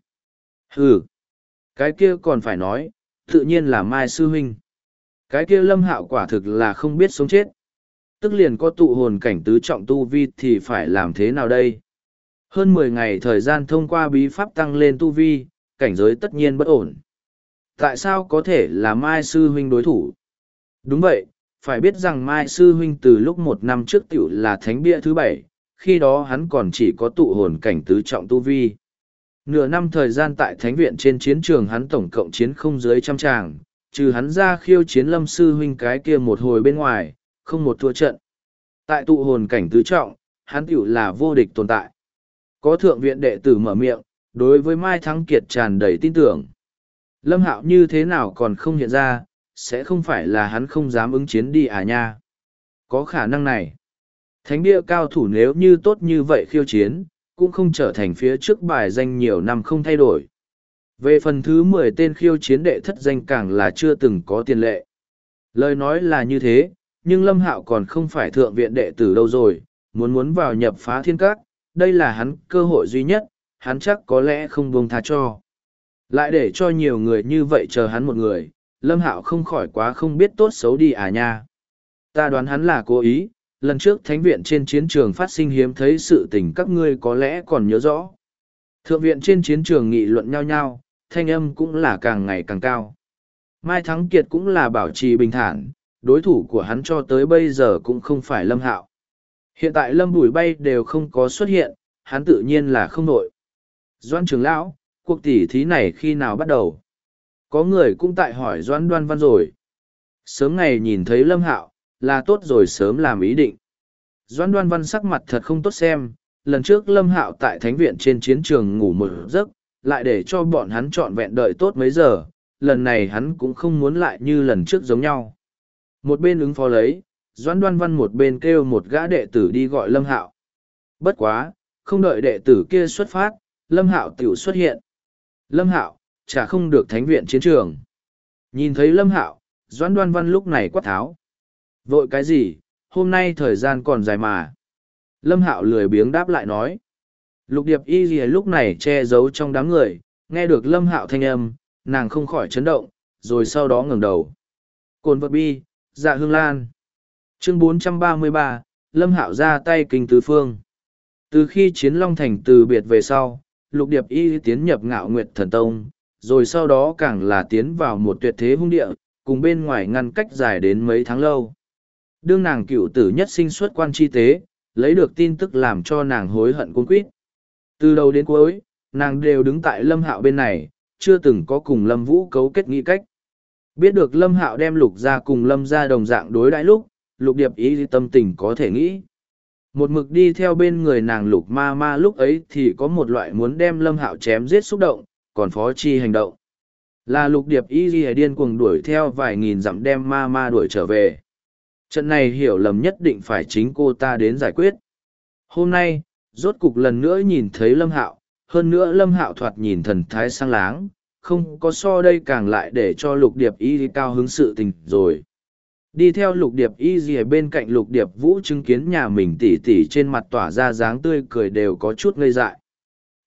S1: Cái kia còn phải nói, tự nhiên là Mai Sư Huynh. Cái kia Lâm Hạo quả thực là không biết sống chết. Tức liền có tụ hồn cảnh tứ trọng tu vi thì phải làm thế nào đây? Hơn 10 ngày thời gian thông qua bí pháp tăng lên tu vi, cảnh giới tất nhiên bất ổn. Tại sao có thể là Mai Sư Huynh đối thủ? Đúng vậy, phải biết rằng Mai Sư Huynh từ lúc 1 năm trước tiểu là thánh bia thứ 7, khi đó hắn còn chỉ có tụ hồn cảnh tứ trọng tu vi. Nửa năm thời gian tại thánh viện trên chiến trường hắn tổng cộng chiến không dưới 100 tràng, trừ hắn ra khiêu chiến Lâm Sư Huynh cái kia một hồi bên ngoài, không một thua trận. Tại tụ hồn cảnh tứ trọng, hắn tiểu là vô địch tồn tại. Có thượng viện đệ tử mở miệng, đối với Mai Thắng Kiệt tràn đầy tin tưởng. Lâm Hạo như thế nào còn không hiện ra, sẽ không phải là hắn không dám ứng chiến đi à nha. Có khả năng này. Thánh bia cao thủ nếu như tốt như vậy khiêu chiến, cũng không trở thành phía trước bài danh nhiều năm không thay đổi. Về phần thứ 10 tên khiêu chiến đệ thất danh càng là chưa từng có tiền lệ. Lời nói là như thế, nhưng Lâm Hạo còn không phải thượng viện đệ tử đâu rồi, muốn vào nhập phá thiên các, đây là hắn cơ hội duy nhất, hắn chắc có lẽ không buông tha cho. Lại để cho nhiều người như vậy chờ hắn một người, Lâm Hạo không khỏi quá không biết tốt xấu đi à nha. Ta đoán hắn là cố ý, lần trước thánh viện trên chiến trường phát sinh hiếm thấy sự tình các ngươi có lẽ còn nhớ rõ. Thượng viện trên chiến trường nghị luận nhau nhau, thanh âm cũng là càng ngày càng cao. Mai Thắng Kiệt cũng là bảo trì bình thản, đối thủ của hắn cho tới bây giờ cũng không phải Lâm Hạo. Hiện tại Lâm Bùi Bay đều không có xuất hiện, hắn tự nhiên là không nổi. Doan trưởng lão, cuộc tỉ thí này khi nào bắt đầu? Có người cũng tại hỏi Doan Đoan Văn rồi. Sớm ngày nhìn thấy Lâm Hạo, là tốt rồi sớm làm ý định. Doan Đoan Văn sắc mặt thật không tốt xem, lần trước Lâm Hạo tại thánh viện trên chiến trường ngủ một giấc, lại để cho bọn hắn trọn vẹn đợi tốt mấy giờ, lần này hắn cũng không muốn lại như lần trước giống nhau. Một bên ứng phó lấy, Doan Đoan Văn một bên kêu một gã đệ tử đi gọi Lâm Hạo. Bất quá, không đợi đệ tử kia xuất phát, Lâm Hạo tiểu xuất hiện. Lâm Hạo, chả không được thánh viện chiến trường. Nhìn thấy Lâm Hạo, Doan Đoan Văn lúc này quát tháo. Vội cái gì, hôm nay thời gian còn dài mà. Lâm Hạo lười biếng đáp lại nói. Lục Điệp Y Lìa lúc này che giấu trong đám người, nghe được Lâm Hạo thanh âm, nàng không khỏi chấn động, rồi sau đó ngẩng đầu. Cồn vật bi, dạ hương lan. Chương 433, Lâm Hạo ra tay kinh tứ phương. Từ khi Chiến Long Thành từ biệt về sau, Lục Điệp Y tiến nhập Ngạo Nguyệt Thần Tông, rồi sau đó càng là tiến vào một tuyệt thế hung địa, cùng bên ngoài ngăn cách dài đến mấy tháng lâu. Đương nàng cựu tử nhất sinh xuất quan chi tế, lấy được tin tức làm cho nàng hối hận cuống quýt. Từ đầu đến cuối, nàng đều đứng tại Lâm Hạo bên này, chưa từng có cùng Lâm Vũ cấu kết nghĩ cách. Biết được Lâm Hạo đem Lục ra cùng Lâm ra đồng dạng đối đãi lúc, Lục Điệp ý tâm tình có thể nghĩ. Một mực đi theo bên người nàng Lục ma ma lúc ấy thì có một loại muốn đem Lâm Hạo chém giết xúc động, còn phó chi hành động. Là Lục Điệp ý điên cuồng đuổi theo vài nghìn dặm đem ma ma đuổi trở về. Trận này hiểu lầm nhất định phải chính cô ta đến giải quyết. Hôm nay, rốt cục lần nữa nhìn thấy Lâm Hạo, hơn nữa Lâm Hạo thoạt nhìn thần thái sang láng, không có so đây càng lại để cho Lục Điệp y cao hứng sự tình rồi. Đi theo Lục Điệp y gì bên cạnh Lục Điệp Vũ chứng kiến nhà mình tỉ tỉ trên mặt tỏa ra dáng tươi cười đều có chút ngây dại.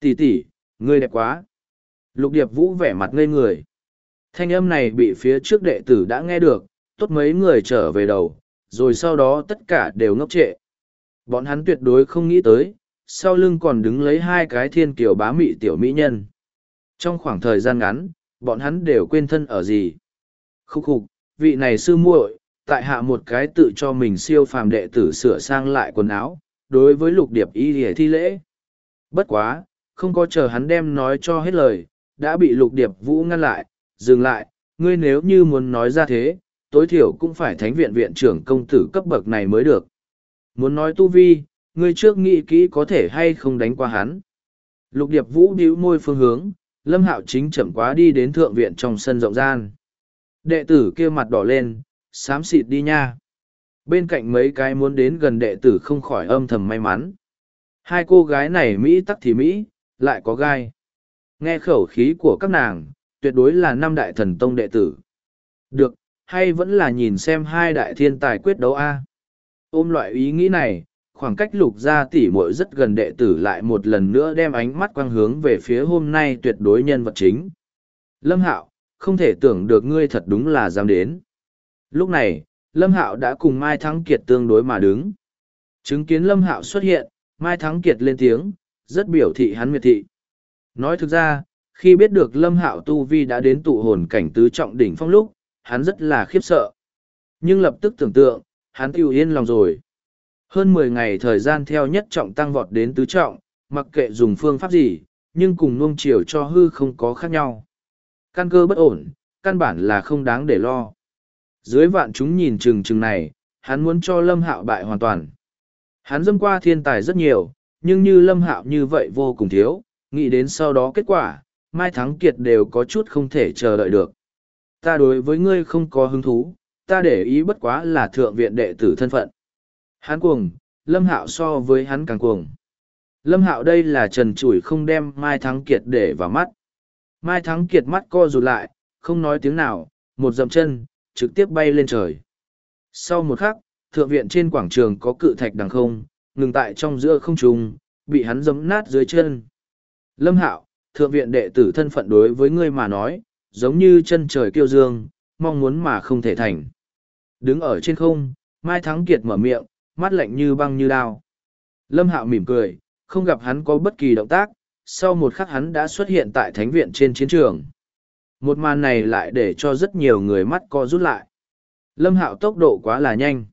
S1: tỷ, ngươi đẹp quá. Lục Điệp Vũ vẻ mặt ngây người. Thanh âm này bị phía trước đệ tử đã nghe được, tốt mấy người trở về đầu, rồi sau đó tất cả đều ngốc trệ. Bọn hắn tuyệt đối không nghĩ tới, sau lưng còn đứng lấy hai cái thiên kiều bá mị tiểu mỹ nhân. Trong khoảng thời gian ngắn, bọn hắn đều quên thân ở gì. Khúc khục, vị này sư muội, tại hạ một cái tự cho mình siêu phàm đệ tử sửa sang lại quần áo, đối với Lục Điệp y để thi lễ. Bất quá, không có chờ hắn đem nói cho hết lời, đã bị Lục Điệp Vũ ngăn lại, dừng lại, ngươi nếu như muốn nói ra thế, tối thiểu cũng phải thánh viện viện trưởng công tử cấp bậc này mới được. Muốn nói tu vi, ngươi trước nghĩ kỹ có thể hay không đánh qua hắn. Lục Điệp Vũ bĩu môi phương hướng, Lâm Hạo chính chậm quá đi đến thượng viện trong sân rộng gian. Đệ tử kia mặt đỏ lên, xám xịt đi nha. Bên cạnh mấy cái muốn đến gần đệ tử không khỏi âm thầm may mắn. Hai cô gái này Mỹ tắc thì Mỹ, lại có gai. Nghe khẩu khí của các nàng, tuyệt đối là năm đại thần tông đệ tử. Được, hay vẫn là nhìn xem hai đại thiên tài quyết đấu a. Ôm loại ý nghĩ này, khoảng cách Lục gia tỷ muội rất gần đệ tử lại một lần nữa đem ánh mắt quang hướng về phía hôm nay tuyệt đối nhân vật chính. Lâm Hạo, không thể tưởng được ngươi thật đúng là dám đến. Lúc này, Lâm Hạo đã cùng Mai Thắng Kiệt tương đối mà đứng. Chứng kiến Lâm Hạo xuất hiện, Mai Thắng Kiệt lên tiếng, rất biểu thị hắn miệt thị. Nói thực ra, khi biết được Lâm Hạo tu vi đã đến tụ hồn cảnh tứ trọng đỉnh phong lúc, hắn rất là khiếp sợ. Nhưng lập tức tưởng tượng, hắn tiêu yên lòng rồi. Hơn 10 ngày thời gian theo nhất trọng tăng vọt đến tứ trọng, mặc kệ dùng phương pháp gì, nhưng cùng nuông chiều cho hư không có khác nhau. Căn cơ bất ổn, căn bản là không đáng để lo. Dưới vạn chúng nhìn chừng này, hắn muốn cho Lâm Hạo bại hoàn toàn. Hắn dâm qua thiên tài rất nhiều, nhưng như Lâm Hạo như vậy vô cùng thiếu, nghĩ đến sau đó kết quả, Mai Thắng Kiệt đều có chút không thể chờ đợi được. Ta đối với ngươi không có hứng thú, ta để ý bất quá là thượng viện đệ tử thân phận. Hắn cuồng, Lâm Hạo so với hắn càng cuồng. Lâm Hạo đây là trần trụi không đem Mai Thắng Kiệt để vào mắt. Mai Thắng Kiệt mắt co rụt lại, không nói tiếng nào, một dậm chân, trực tiếp bay lên trời. Sau một khắc, thượng viện trên quảng trường có cự thạch đằng không, ngừng tại trong giữa không trung, bị hắn giẫm nát dưới chân. Lâm Hạo, thượng viện đệ tử thân phận đối với ngươi mà nói, giống như chân trời kiêu dương, mong muốn mà không thể thành. Đứng ở trên không, Mai Thắng Kiệt mở miệng, mắt lạnh như băng như đao. Lâm Hạo mỉm cười, không gặp hắn có bất kỳ động tác, sau một khắc hắn đã xuất hiện tại thánh viện trên chiến trường. Một màn này lại để cho rất nhiều người mắt co rút lại. Lâm Hạo tốc độ quá là nhanh.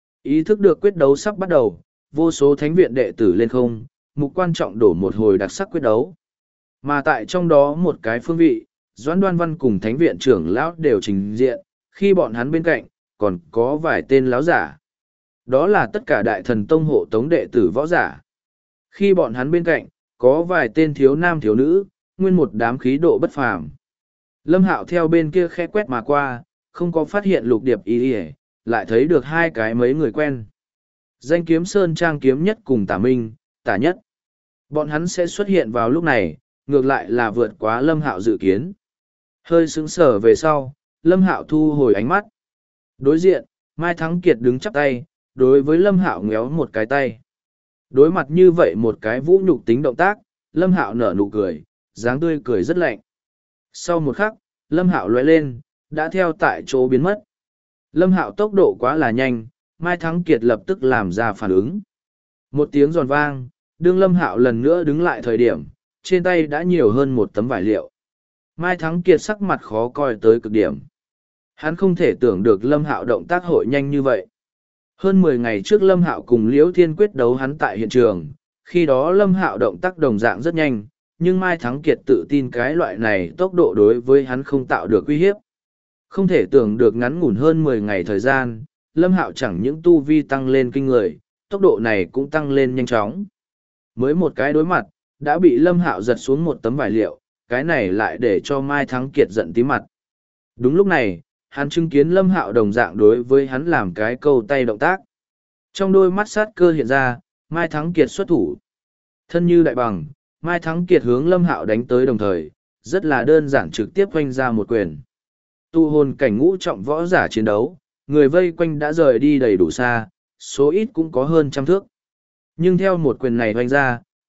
S1: Ý thức được quyết đấu sắp bắt đầu, vô số thánh viện đệ tử lên không, mục quan trọng đổ một hồi đặc sắc quyết đấu. Mà tại trong đó một cái phương vị, Doãn Đoan Văn cùng thánh viện trưởng lão đều trình diện, khi bọn hắn bên cạnh, còn có vài tên lão giả. Đó là tất cả đại thần tông hộ tống đệ tử võ giả. Khi bọn hắn bên cạnh, có vài tên thiếu nam thiếu nữ, nguyên một đám khí độ bất phàm. Lâm Hạo theo bên kia khẽ quét mà qua, không có phát hiện Lục Điệp y, lại thấy được hai cái mấy người quen. Danh Kiếm Sơn Trang Kiếm Nhất cùng Tả Minh, Tả Nhất. Bọn hắn sẽ xuất hiện vào lúc này, ngược lại là vượt quá Lâm Hạo dự kiến. Hơi sững sờ về sau, Lâm Hạo thu hồi ánh mắt. Đối diện, Mai Thắng Kiệt đứng chắp tay, đối với Lâm Hạo ngéo một cái tay. Đối mặt như vậy một cái vũ nhục tính động tác, Lâm Hạo nở nụ cười, dáng tươi cười rất lạnh. Sau một khắc, Lâm Hạo lóe lên, đã theo tại chỗ biến mất. Lâm Hạo tốc độ quá là nhanh, Mai Thắng Kiệt lập tức làm ra phản ứng. Một tiếng giòn vang, đương Lâm Hạo lần nữa đứng lại thời điểm, trên tay đã nhiều hơn một tấm vải liệu. Mai Thắng Kiệt sắc mặt khó coi tới cực điểm. Hắn không thể tưởng được Lâm Hạo động tác hội nhanh như vậy. Hơn 10 ngày trước Lâm Hạo cùng Liễu Thiên quyết đấu hắn tại hiện trường, khi đó Lâm Hạo động tác đồng dạng rất nhanh, nhưng Mai Thắng Kiệt tự tin cái loại này tốc độ đối với hắn không tạo được uy hiếp. Không thể tưởng được ngắn ngủn hơn 10 ngày thời gian, Lâm Hạo chẳng những tu vi tăng lên kinh người, tốc độ này cũng tăng lên nhanh chóng. Mới một cái đối mặt, đã bị Lâm Hạo giật xuống một tấm vải liệu, cái này lại để cho Mai Thắng Kiệt giận tí mặt. Đúng lúc này, hắn chứng kiến Lâm Hạo đồng dạng đối với hắn làm cái câu tay động tác. Trong đôi mắt sát cơ hiện ra, Mai Thắng Kiệt xuất thủ. Thân như đại bằng, Mai Thắng Kiệt hướng Lâm Hạo đánh tới đồng thời, rất là đơn giản trực tiếp oanh ra một quyền. Tu hồn cảnh ngũ trọng võ giả chiến đấu, người vây quanh đã rời đi đầy đủ xa, số ít cũng có hơn trăm thước. Nhưng theo một quyền này oanh ra,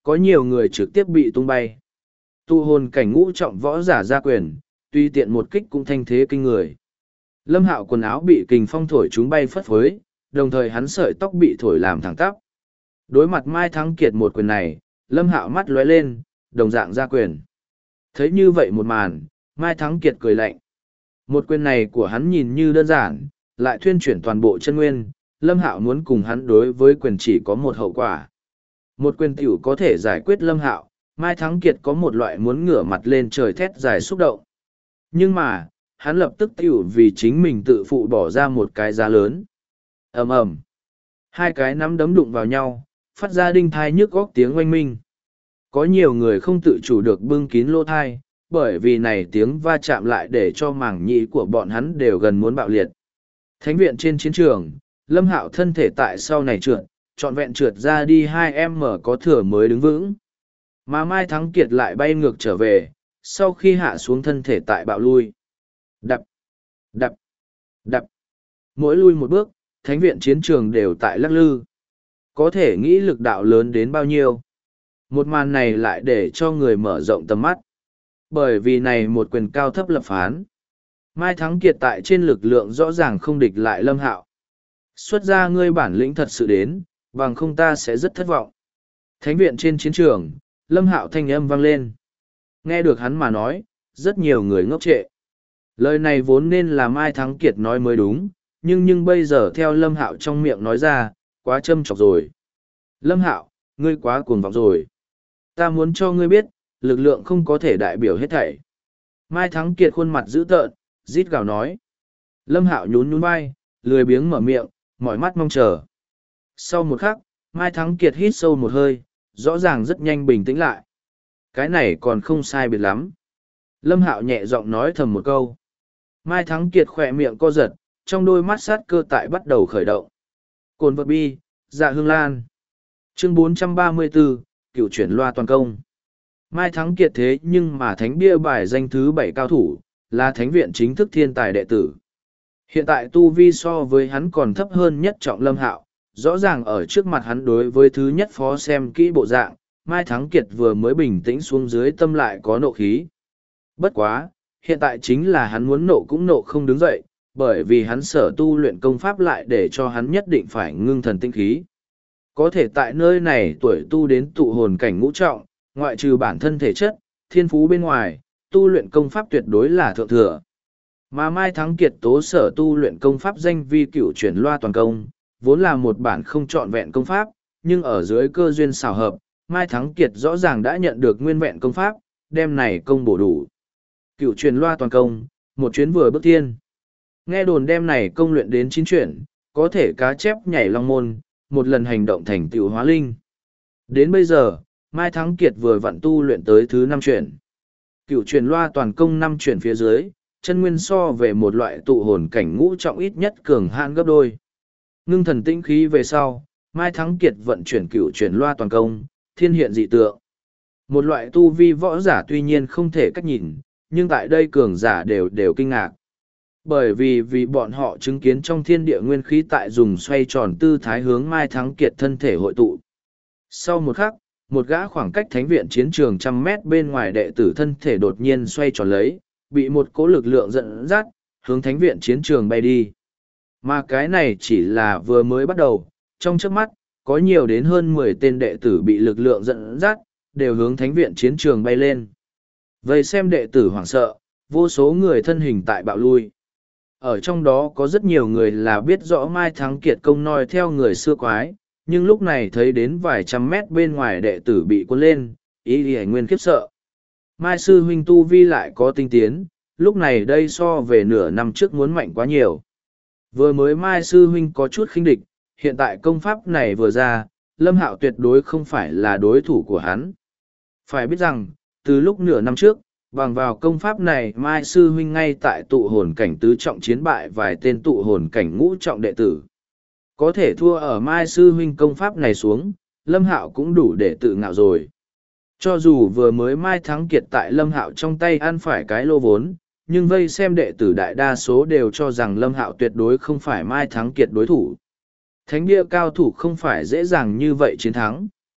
S1: có nhiều người trực tiếp bị tung bay. Tụ hồn cảnh ngũ trọng võ giả ra quyền, tuy tiện một kích cũng thanh thế kinh người. Lâm Hạo quần áo bị kình phong thổi chúng bay phất phới, đồng thời hắn sợi tóc bị thổi làm thẳng tắp. Đối mặt Mai Thắng Kiệt một quyền này, Lâm Hạo mắt lóe lên, đồng dạng ra quyền. Thấy như vậy một màn, Mai Thắng Kiệt cười lạnh. Một quyền này của hắn nhìn như đơn giản, lại thuyên chuyển toàn bộ chân nguyên. Lâm Hạo muốn cùng hắn đối với quyền chỉ có một hậu quả. Một quyền tiểu có thể giải quyết Lâm Hạo, Mai Thắng Kiệt có một loại muốn ngửa mặt lên trời thét dài xúc động. Nhưng mà, hắn lập tức tiểu vì chính mình tự phụ bỏ ra một cái giá lớn. Ầm ầm. Hai cái nắm đấm đụng vào nhau, phát ra đinh thai nhức góc tiếng oanh minh. Có nhiều người không tự chủ được bưng kín lỗ thai, bởi vì này tiếng va chạm lại để cho màng nhĩ của bọn hắn đều gần muốn bạo liệt. Thánh viện trên chiến trường, Lâm Hạo thân thể tại sau này trượt, trọn vẹn trượt ra đi 2m có thừa mới đứng vững. Mà Mai Thắng Kiệt lại bay ngược trở về, sau khi hạ xuống thân thể tại bạo lui. Đập, đập, đập. Mỗi lui một bước, thánh viện chiến trường đều tại lắc lư. Có thể nghĩ lực đạo lớn đến bao nhiêu. Một màn này lại để cho người mở rộng tầm mắt. Bởi vì này một quyền cao thấp lập phán. Mai Thắng Kiệt tại trên lực lượng rõ ràng không địch lại Lâm Hạo. Xuất ra ngươi bản lĩnh thật sự đến, bằng không ta sẽ rất thất vọng. Thánh viện trên chiến trường, Lâm Hạo thanh âm vang lên. Nghe được hắn mà nói, rất nhiều người ngốc trệ. Lời này vốn nên là Mai Thắng Kiệt nói mới đúng, nhưng bây giờ theo Lâm Hạo trong miệng nói ra, quá châm chọc rồi. Lâm Hạo, ngươi quá cuồng vọng rồi. Ta muốn cho ngươi biết, lực lượng không có thể đại biểu hết thảy. Mai Thắng Kiệt khuôn mặt dữ tợn, rít gào nói. Lâm Hạo nhún nhún vai, lười biếng mở miệng, mỏi mắt mong chờ. Sau một khắc, Mai Thắng Kiệt hít sâu một hơi, rõ ràng rất nhanh bình tĩnh lại. Cái này còn không sai biệt lắm. Lâm Hạo nhẹ giọng nói thầm một câu. Mai Thắng Kiệt khỏe miệng co giật, trong đôi mắt sát cơ tại bắt đầu khởi động. Cồn vật bi, dạ hương lan. Chương 434, cựu chuyển loa toàn công. Mai Thắng Kiệt thế nhưng mà thánh bia bài danh thứ 7 cao thủ, là thánh viện chính thức thiên tài đệ tử. Hiện tại tu vi so với hắn còn thấp hơn nhất trọng Lâm Hạo, rõ ràng ở trước mặt hắn đối với thứ nhất phó xem kỹ bộ dạng, Mai Thắng Kiệt vừa mới bình tĩnh xuống dưới tâm lại có nộ khí. Bất quá, hiện tại chính là hắn muốn nộ cũng nộ không đứng dậy, bởi vì hắn sở tu luyện công pháp lại để cho hắn nhất định phải ngưng thần tinh khí. Có thể tại nơi này tuổi tu đến tụ hồn cảnh ngũ trọng, ngoại trừ bản thân thể chất, thiên phú bên ngoài, tu luyện công pháp tuyệt đối là thượng thừa. Mà Mai Thắng Kiệt tố sở tu luyện công pháp danh vi cửu chuyển loa toàn công, vốn là một bản không trọn vẹn công pháp, nhưng ở dưới cơ duyên xảo hợp, Mai Thắng Kiệt rõ ràng đã nhận được nguyên vẹn công pháp, đem này công bổ đủ. Cửu chuyển loa toàn công, một chuyến vừa bước tiên. Nghe đồn đem này công luyện đến 9 chuyển, có thể cá chép nhảy long môn, một lần hành động thành tựu hóa linh. Đến bây giờ, Mai Thắng Kiệt vừa vặn tu luyện tới thứ 5 chuyển. Cửu chuyển loa toàn công 5 chuyển phía dưới, chân nguyên so về một loại tụ hồn cảnh ngũ trọng ít nhất cường hạn gấp đôi. Ngưng thần tĩnh khí về sau, Mai Thắng Kiệt vận chuyển cửu chuyển loa toàn công, thiên hiện dị tượng. Một loại tu vi võ giả tuy nhiên không thể cách nhìn, nhưng tại đây cường giả đều kinh ngạc. Bởi vì bọn họ chứng kiến trong thiên địa nguyên khí tại dùng xoay tròn tư thái hướng Mai Thắng Kiệt thân thể hội tụ. Sau một khắc, một gã khoảng cách thánh viện chiến trường 100 mét bên ngoài đệ tử thân thể đột nhiên xoay tròn lấy, bị một cỗ lực lượng dẫn dắt, hướng thánh viện chiến trường bay đi. Mà cái này chỉ là vừa mới bắt đầu, trong chớp mắt, có nhiều đến hơn 10 tên đệ tử bị lực lượng dẫn dắt, đều hướng thánh viện chiến trường bay lên. Vậy xem đệ tử hoảng sợ, vô số người thân hình tại bạo lui. Ở trong đó có rất nhiều người là biết rõ Mai Thắng Kiệt công noi theo người xưa quái, nhưng lúc này thấy đến vài trăm mét bên ngoài đệ tử bị cuốn lên, ý thì nguyên khiếp sợ. Mai sư huynh tu vi lại có tinh tiến, lúc này đây so về nửa năm trước muốn mạnh quá nhiều. Vừa mới Mai sư huynh có chút khinh địch, hiện tại công pháp này vừa ra, Lâm Hạo tuyệt đối không phải là đối thủ của hắn. Phải biết rằng, từ lúc nửa năm trước, bằng vào công pháp này Mai sư huynh ngay tại tụ hồn cảnh tứ trọng chiến bại vài tên tụ hồn cảnh ngũ trọng đệ tử. Có thể thua ở Mai sư huynh công pháp này xuống, Lâm Hạo cũng đủ để tự ngạo rồi. Cho dù vừa mới Mai Thắng Kiệt tại Lâm Hạo trong tay ăn phải cái lô vốn, nhưng vây xem đệ tử đại đa số đều cho rằng Lâm Hạo tuyệt đối không phải Mai Thắng Kiệt đối thủ. Thánh bia cao thủ không phải dễ dàng như vậy chiến thắng.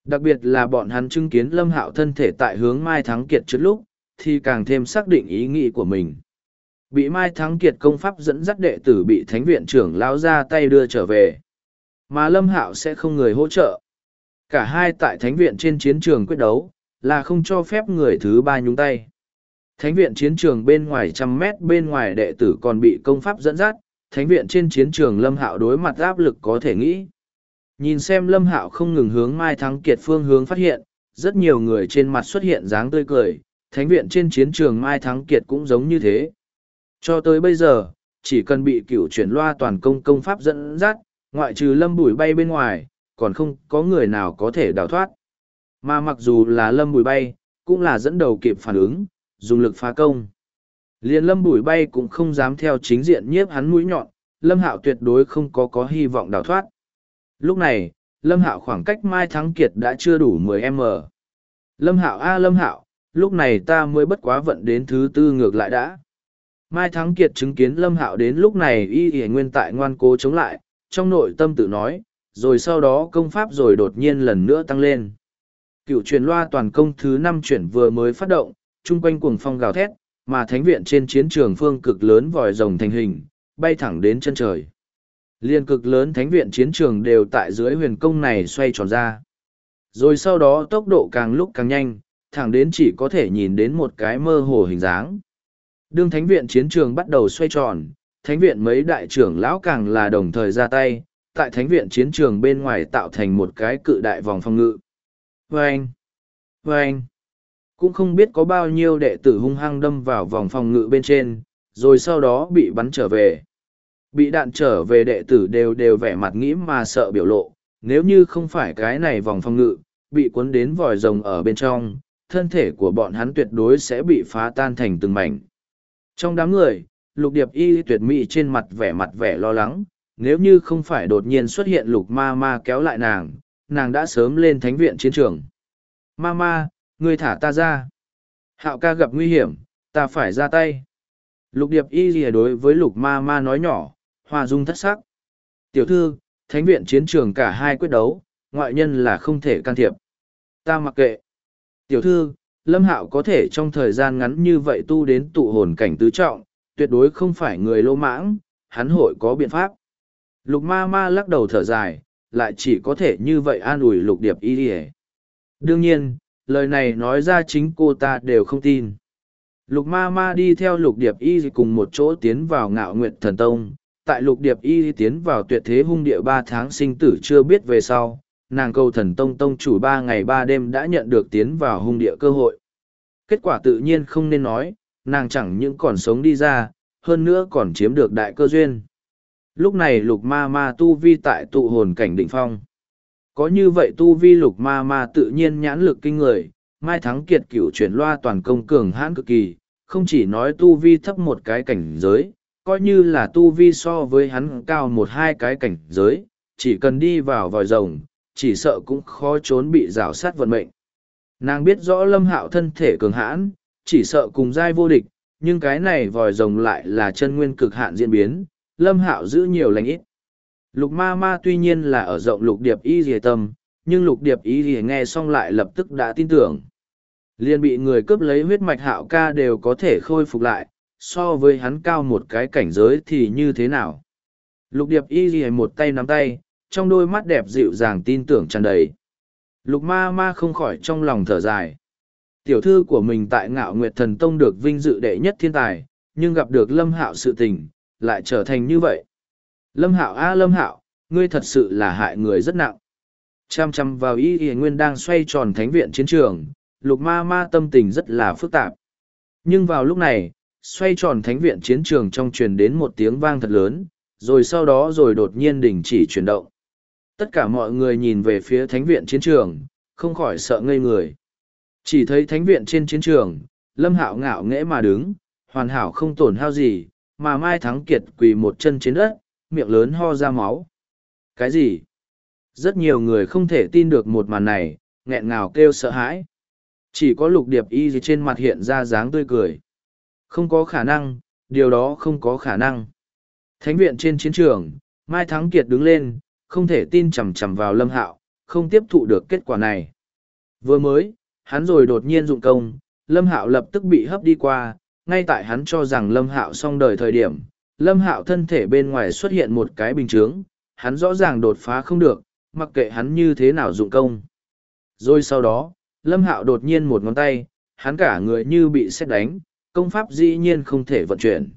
S1: Đặc biệt là bọn hắn chứng kiến Lâm Hạo thân thể tại hướng Mai Thắng Kiệt trước lúc, thì càng thêm xác định ý nghĩ của mình. Bị Mai Thắng Kiệt công pháp dẫn dắt đệ tử bị thánh viện trưởng lao ra tay đưa trở về. Mà Lâm Hạo sẽ không người hỗ trợ. Cả hai tại thánh viện trên chiến trường quyết đấu, là không cho phép người thứ ba nhúng tay. Thánh viện chiến trường bên ngoài 100 mét bên ngoài đệ tử còn bị công pháp dẫn dắt, thánh viện trên chiến trường Lâm Hạo đối mặt áp lực có thể nghĩ. Nhìn xem Lâm Hạo không ngừng hướng Mai Thắng Kiệt phương hướng phát hiện, rất nhiều người trên mặt xuất hiện dáng tươi cười, thánh viện trên chiến trường Mai Thắng Kiệt cũng giống như thế. Cho tới bây giờ, chỉ cần bị cửu chuyển loa toàn công pháp dẫn dắt, ngoại trừ Lâm Bùi bay bên ngoài, còn không có người nào có thể đào thoát. Mà mặc dù là Lâm Bùi bay, cũng là dẫn đầu kịp phản ứng, dùng lực phá công. Liền Lâm Bùi bay cũng không dám theo chính diện nhiếp hắn mũi nhọn, Lâm Hạo tuyệt đối không có hy vọng đào thoát. Lúc này, Lâm Hạo khoảng cách Mai Thắng Kiệt đã chưa đủ 10m. Lâm Hạo a Lâm Hạo, lúc này ta mới bất quá vận đến thứ tư ngược lại đã. Mai Thắng Kiệt chứng kiến Lâm Hạo đến lúc này y nguyên tại ngoan cố chống lại, trong nội tâm tự nói, rồi sau đó công pháp rồi đột nhiên lần nữa tăng lên. Cựu truyền loa toàn công thứ 5 chuyển vừa mới phát động, chung quanh cuồng phong gào thét, mà thánh viện trên chiến trường phương cực lớn vòi rồng thành hình, bay thẳng đến chân trời. Liên cực lớn thánh viện chiến trường đều tại dưới huyền công này xoay tròn ra. Rồi sau đó tốc độ càng lúc càng nhanh, thẳng đến chỉ có thể nhìn đến một cái mơ hồ hình dáng. Đương thánh viện chiến trường bắt đầu xoay tròn, thánh viện mấy đại trưởng lão càng là đồng thời ra tay, tại thánh viện chiến trường bên ngoài tạo thành một cái cự đại vòng phòng ngự. Vâng! Vâng! Cũng không biết có bao nhiêu đệ tử hung hăng đâm vào vòng phòng ngự bên trên, rồi sau đó bị bắn trở về. Bị đạn trở về đệ tử đều vẻ mặt nghĩ mà sợ biểu lộ, nếu như không phải cái này vòng phòng ngự, bị cuốn đến vòi rồng ở bên trong, thân thể của bọn hắn tuyệt đối sẽ bị phá tan thành từng mảnh. Trong đám người, Lục Điệp Y tuyệt mỹ trên mặt vẻ lo lắng, nếu như không phải đột nhiên xuất hiện Lục Ma Ma kéo lại nàng đã sớm lên thánh viện chiến trường. Ma Ma, ngươi thả ta ra. Hạo ca gặp nguy hiểm, ta phải ra tay. Lục Điệp Y lìa đối với Lục Ma Ma nói nhỏ, hoa dung thất sắc. Tiểu thư, thánh viện chiến trường cả hai quyết đấu, ngoại nhân là không thể can thiệp. Ta mặc kệ. Tiểu thư, Lâm Hạo có thể trong thời gian ngắn như vậy tu đến tụ hồn cảnh tứ trọng, tuyệt đối không phải người lô mãng, hắn hội có biện pháp. Lục Ma Ma lắc đầu thở dài, lại chỉ có thể như vậy an ủi Lục Điệp Y lìa. Đương nhiên, lời này nói ra chính cô ta đều không tin. Lục Ma Ma đi theo Lục Điệp Y cùng một chỗ tiến vào Ngạo Nguyệt Thần Tông. Tại Lục Điệp Y tiến vào Tuyệt Thế Hung Địa 3 tháng sinh tử chưa biết về sau, nàng cầu Thần Tông Tông chủ 3 ngày 3 đêm đã nhận được tiến vào Hung Địa cơ hội. Kết quả tự nhiên không nên nói, nàng chẳng những còn sống đi ra, hơn nữa còn chiếm được đại cơ duyên. Lúc này Lục Ma Ma tu vi tại tụ hồn cảnh đỉnh phong. Có như vậy tu vi Lục Ma Ma tự nhiên nhãn lực kinh người, Mai Thắng Kiệt cửu chuyển loa toàn công cường hãn cực kỳ, không chỉ nói tu vi thấp một cái cảnh giới, coi như là tu vi so với hắn cao 1-2 cái cảnh giới, chỉ cần đi vào vòi rồng, chỉ sợ cũng khó trốn bị rào sát vận mệnh. Nàng biết rõ Lâm Hạo thân thể cường hãn, chỉ sợ cùng giai vô địch, nhưng cái này vòi rồng lại là chân nguyên cực hạn diễn biến, Lâm Hạo giữ nhiều lành ít. Lục Ma Ma tuy nhiên là ở rộng Lục Điệp Y Lìa tâm, nhưng Lục Điệp Y Lìa nghe xong lại lập tức đã tin tưởng. Liền bị người cướp lấy huyết mạch Hạo ca đều có thể khôi phục lại, so với hắn cao một cái cảnh giới thì như thế nào? Lục Điệp Y Lìa một tay nắm tay, trong đôi mắt đẹp dịu dàng tin tưởng tràn đầy. Lục Ma Ma không khỏi trong lòng thở dài. Tiểu thư của mình tại Ngạo Nguyệt Thần Tông được vinh dự đệ nhất thiên tài, nhưng gặp được Lâm Hạo sự tình, lại trở thành như vậy. Lâm Hạo a Lâm Hạo, ngươi thật sự là hại người rất nặng. Chăm chăm vào Y Y Nguyên đang xoay tròn thánh viện chiến trường, Lục Ma Ma tâm tình rất là phức tạp. Nhưng vào lúc này, xoay tròn thánh viện chiến trường trong truyền đến một tiếng vang thật lớn, rồi sau đó rồi đột nhiên đình chỉ chuyển động. Tất cả mọi người nhìn về phía thánh viện chiến trường, không khỏi sợ ngây người. Chỉ thấy thánh viện trên chiến trường, Lâm Hạo ngạo nghễ mà đứng, hoàn hảo không tổn hao gì, mà Mai Thắng Kiệt quỳ một chân trên đất, miệng lớn ho ra máu. Cái gì? Rất nhiều người không thể tin được một màn này, nghẹn ngào kêu sợ hãi. Chỉ có Lục Điệp Y trên mặt hiện ra dáng tươi cười. Không có khả năng, điều đó không có khả năng. Thánh viện trên chiến trường, Mai Thắng Kiệt đứng lên, không thể tin chằm chằm vào Lâm Hạo, không tiếp thụ được kết quả này. Vừa mới, hắn rồi đột nhiên dụng công, Lâm Hạo lập tức bị hấp đi qua, ngay tại hắn cho rằng Lâm Hạo xong đời thời điểm, Lâm Hạo thân thể bên ngoài xuất hiện một cái bình chướng, hắn rõ ràng đột phá không được, mặc kệ hắn như thế nào dụng công. Rồi sau đó, Lâm Hạo đột nhiên một ngón tay, hắn cả người như bị sét đánh, công pháp dĩ nhiên không thể vận chuyển.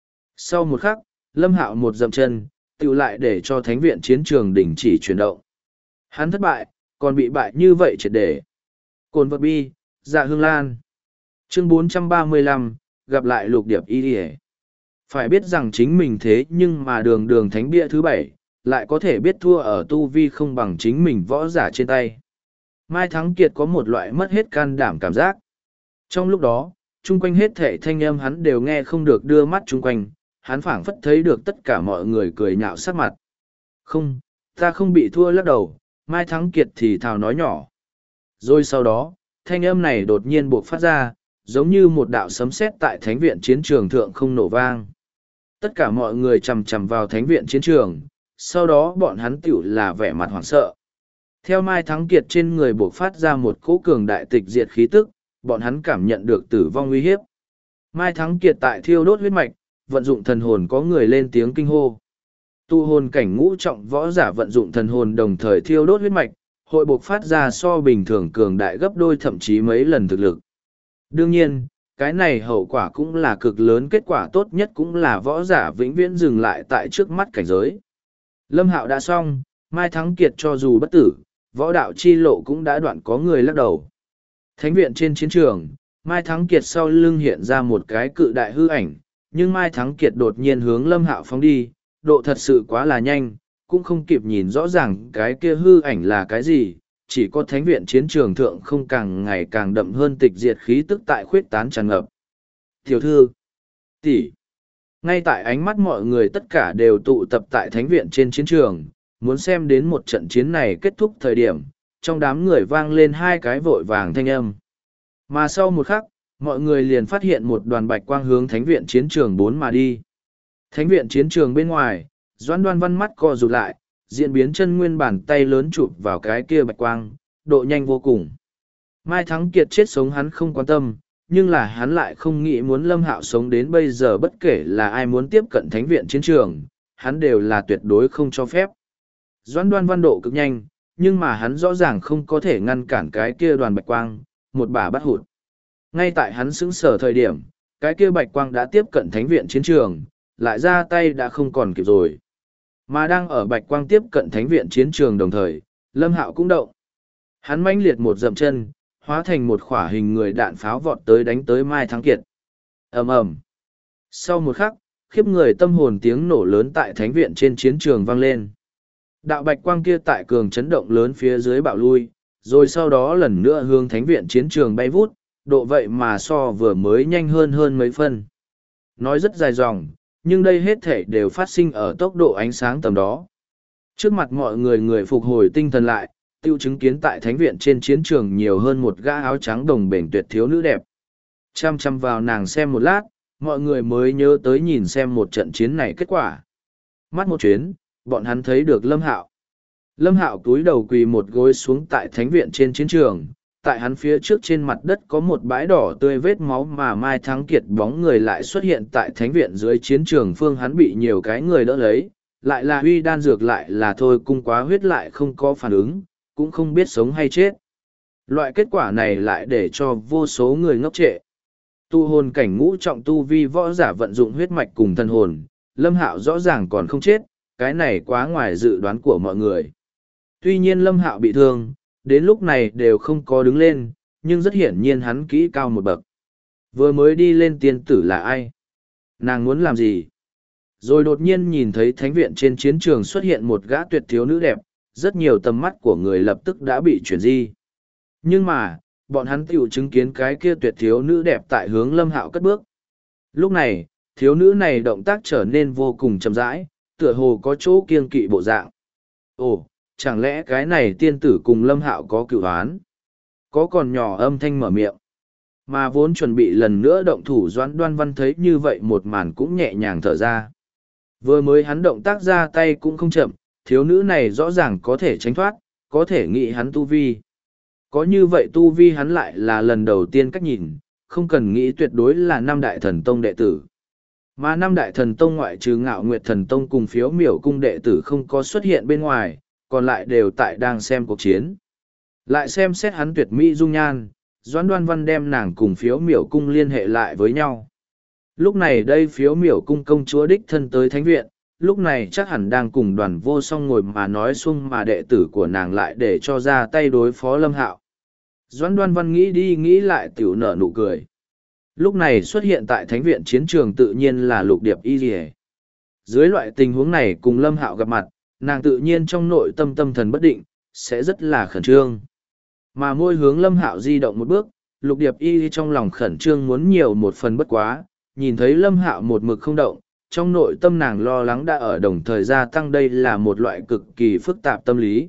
S1: Sau một khắc, Lâm Hạo một dậm chân, tựu lại để cho thánh viện chiến trường đình chỉ chuyển động. Hắn thất bại, còn bị bại như vậy triệt để. Cồn vật bi, dạ hương lan. Chương 435, gặp lại lục điệp y đi. Phải biết rằng chính mình thế nhưng mà đường đường thánh bia thứ 7, lại có thể biết thua ở tu vi không bằng chính mình võ giả trên tay. Mai Thắng Kiệt có một loại mất hết can đảm cảm giác. Trong lúc đó, chung quanh hết thảy thanh âm hắn đều nghe không được, đưa mắt chung quanh, hắn phảng phất thấy được tất cả mọi người cười nhạo sắc mặt. Không, ta không bị thua, lắc đầu, Mai Thắng Kiệt thì thào nói nhỏ. Rồi sau đó, thanh âm này đột nhiên buộc phát ra, giống như một đạo sấm sét tại thánh viện chiến trường thượng không nổ vang. Tất cả mọi người chằm chằm vào thánh viện chiến trường, sau đó bọn hắn tiểu là vẻ mặt hoảng sợ. Theo Mai Thắng Kiệt trên người buộc phát ra một cỗ cường đại tịch diệt khí tức, bọn hắn cảm nhận được tử vong uy hiếp. Mai Thắng Kiệt tại thiêu đốt huyết mạch, vận dụng thần hồn, có người lên tiếng kinh hô. Tu hồn cảnh ngũ trọng võ giả vận dụng thần hồn đồng thời thiêu đốt huyết mạch, hội buộc phát ra so bình thường cường đại gấp đôi thậm chí mấy lần thực lực. Đương nhiên, cái này hậu quả cũng là cực lớn, kết quả tốt nhất cũng là võ giả vĩnh viễn dừng lại tại trước mắt cảnh giới. Lâm Hạo đã xong, Mai Thắng Kiệt cho dù bất tử, võ đạo chi lộ cũng đã đoạn, có người lắc đầu. Thánh viện trên chiến trường, Mai Thắng Kiệt sau lưng hiện ra một cái cự đại hư ảnh, nhưng Mai Thắng Kiệt đột nhiên hướng Lâm Hạo phóng đi, độ thật sự quá là nhanh, cũng không kịp nhìn rõ ràng cái kia hư ảnh là cái gì, chỉ có thánh viện chiến trường thượng không càng ngày càng đậm hơn tịch diệt khí tức tại khuyết tán tràn ngập. Tiểu thư, tỷ, ngay tại ánh mắt mọi người tất cả đều tụ tập tại thánh viện trên chiến trường, muốn xem đến một trận chiến này kết thúc thời điểm, trong đám người vang lên hai cái vội vàng thanh âm. Mà sau một khắc, mọi người liền phát hiện một đoàn bạch quang hướng thánh viện chiến trường 4 mà đi. Thánh viện chiến trường bên ngoài, Doãn Đoan Văn mắt co rụt lại, diễn biến chân nguyên bàn tay lớn chụp vào cái kia bạch quang, độ nhanh vô cùng. Mai Thắng Kiệt chết sống hắn không quan tâm, nhưng là hắn lại không nghĩ muốn Lâm Hạo sống đến bây giờ, bất kể là ai muốn tiếp cận thánh viện chiến trường, hắn đều là tuyệt đối không cho phép. Doãn Đoan Văn độ cực nhanh, nhưng mà hắn rõ ràng không có thể ngăn cản cái kia đoàn bạch quang, một bà bắt hụt. Ngay tại hắn sững sờ thời điểm, cái kia bạch quang đã tiếp cận thánh viện chiến trường, lại ra tay đã không còn kịp rồi. Mà đang ở bạch quang tiếp cận thánh viện chiến trường đồng thời, Lâm Hạo cũng động. Hắn mãnh liệt một dậm chân, hóa thành một khỏa hình người đạn pháo vọt tới đánh tới Mai Thắng Kiệt. Ầm ầm. Sau một khắc, khiếp người tâm hồn tiếng nổ lớn tại thánh viện trên chiến trường vang lên. Đạo bạch quang kia tại cường chấn động lớn phía dưới bạo lui, rồi sau đó lần nữa hướng thánh viện chiến trường bay vút, độ vậy mà so vừa mới nhanh hơn mấy phân. Nói rất dài dòng, nhưng đây hết thể đều phát sinh ở tốc độ ánh sáng tầm đó. Trước mặt mọi người, người phục hồi tinh thần lại, tiêu chứng kiến tại thánh viện trên chiến trường nhiều hơn một gã áo trắng đồng bền tuyệt thiếu nữ đẹp. Chăm chăm vào nàng xem một lát, mọi người mới nhớ tới nhìn xem một trận chiến này kết quả. Mắt một chuyến, bọn hắn thấy được Lâm Hạo. Lâm Hạo cúi đầu quỳ một gối xuống tại thánh viện trên chiến trường, tại hắn phía trước trên mặt đất có một bãi đỏ tươi vết máu, mà Mai Thắng Kiệt bóng người lại xuất hiện tại thánh viện dưới chiến trường phương, hắn bị nhiều cái người đỡ lấy, lại là huy đan dược, lại là thôi cung quá huyết, lại không có phản ứng, cũng không biết sống hay chết. Loại kết quả này lại để cho vô số người ngốc trệ. Tu hồn cảnh ngũ trọng tu vi võ giả vận dụng huyết mạch cùng thần hồn, Lâm Hạo rõ ràng còn không chết, cái này quá ngoài dự đoán của mọi người. Tuy nhiên Lâm Hạo bị thương, đến lúc này đều không có đứng lên, nhưng rất hiển nhiên hắn kỹ cao một bậc. Vừa mới đi lên tiên tử là ai? Nàng muốn làm gì? Rồi đột nhiên nhìn thấy thánh viện trên chiến trường xuất hiện một gã tuyệt thiếu nữ đẹp, rất nhiều tầm mắt của người lập tức đã bị chuyển di. Nhưng mà, bọn hắn tiểu chứng kiến cái kia tuyệt thiếu nữ đẹp tại hướng Lâm Hạo cất bước. Lúc này, thiếu nữ này động tác trở nên vô cùng chậm rãi, tựa hồ có chỗ kiêng kỵ bộ dạng. Ồ, chẳng lẽ cái này tiên tử cùng Lâm Hạo có cựu oán? Có còn nhỏ âm thanh mở miệng. Mà vốn chuẩn bị lần nữa động thủ Doãn Đoan Văn thấy như vậy một màn cũng nhẹ nhàng thở ra. Vừa mới hắn động tác ra tay cũng không chậm, thiếu nữ này rõ ràng có thể tránh thoát, có thể nghĩ hắn tu vi. có như vậy tu vi hắn lại là lần đầu tiên cách nhìn, không cần nghĩ tuyệt đối là năm đại thần tông đệ tử. Mà năm đại thần tông ngoại trừ Ngạo Nguyệt thần tông cùng Phiếu Miểu cung đệ tử không có xuất hiện bên ngoài, còn lại đều tại đang xem cuộc chiến. Lại xem xét hắn tuyệt mỹ dung nhan, Doãn Đoan Văn đem nàng cùng Phiếu Miểu cung liên hệ lại với nhau. Lúc này đây Phiếu Miểu cung công chúa đích thân tới thánh viện, lúc này chắc hẳn đang cùng Đoàn Vô Song ngồi mà nói xung mà đệ tử của nàng lại để cho ra tay đối phó Lâm Hạo. Doãn Đoan Văn nghĩ đi nghĩ lại tiểu nở nụ cười. Lúc này xuất hiện tại thánh viện chiến trường tự nhiên là Lục Điệp Y Lìa. Dưới loại tình huống này cùng Lâm Hạo gặp mặt, nàng tự nhiên trong nội tâm tâm thần bất định, sẽ rất là khẩn trương. Mà môi hướng Lâm Hạo di động một bước, Lục Điệp Y trong lòng khẩn trương muốn nhiều một phần bất quá, nhìn thấy Lâm Hạo một mực không động, trong nội tâm nàng lo lắng đã ở đồng thời gia tăng, đây là một loại cực kỳ phức tạp tâm lý.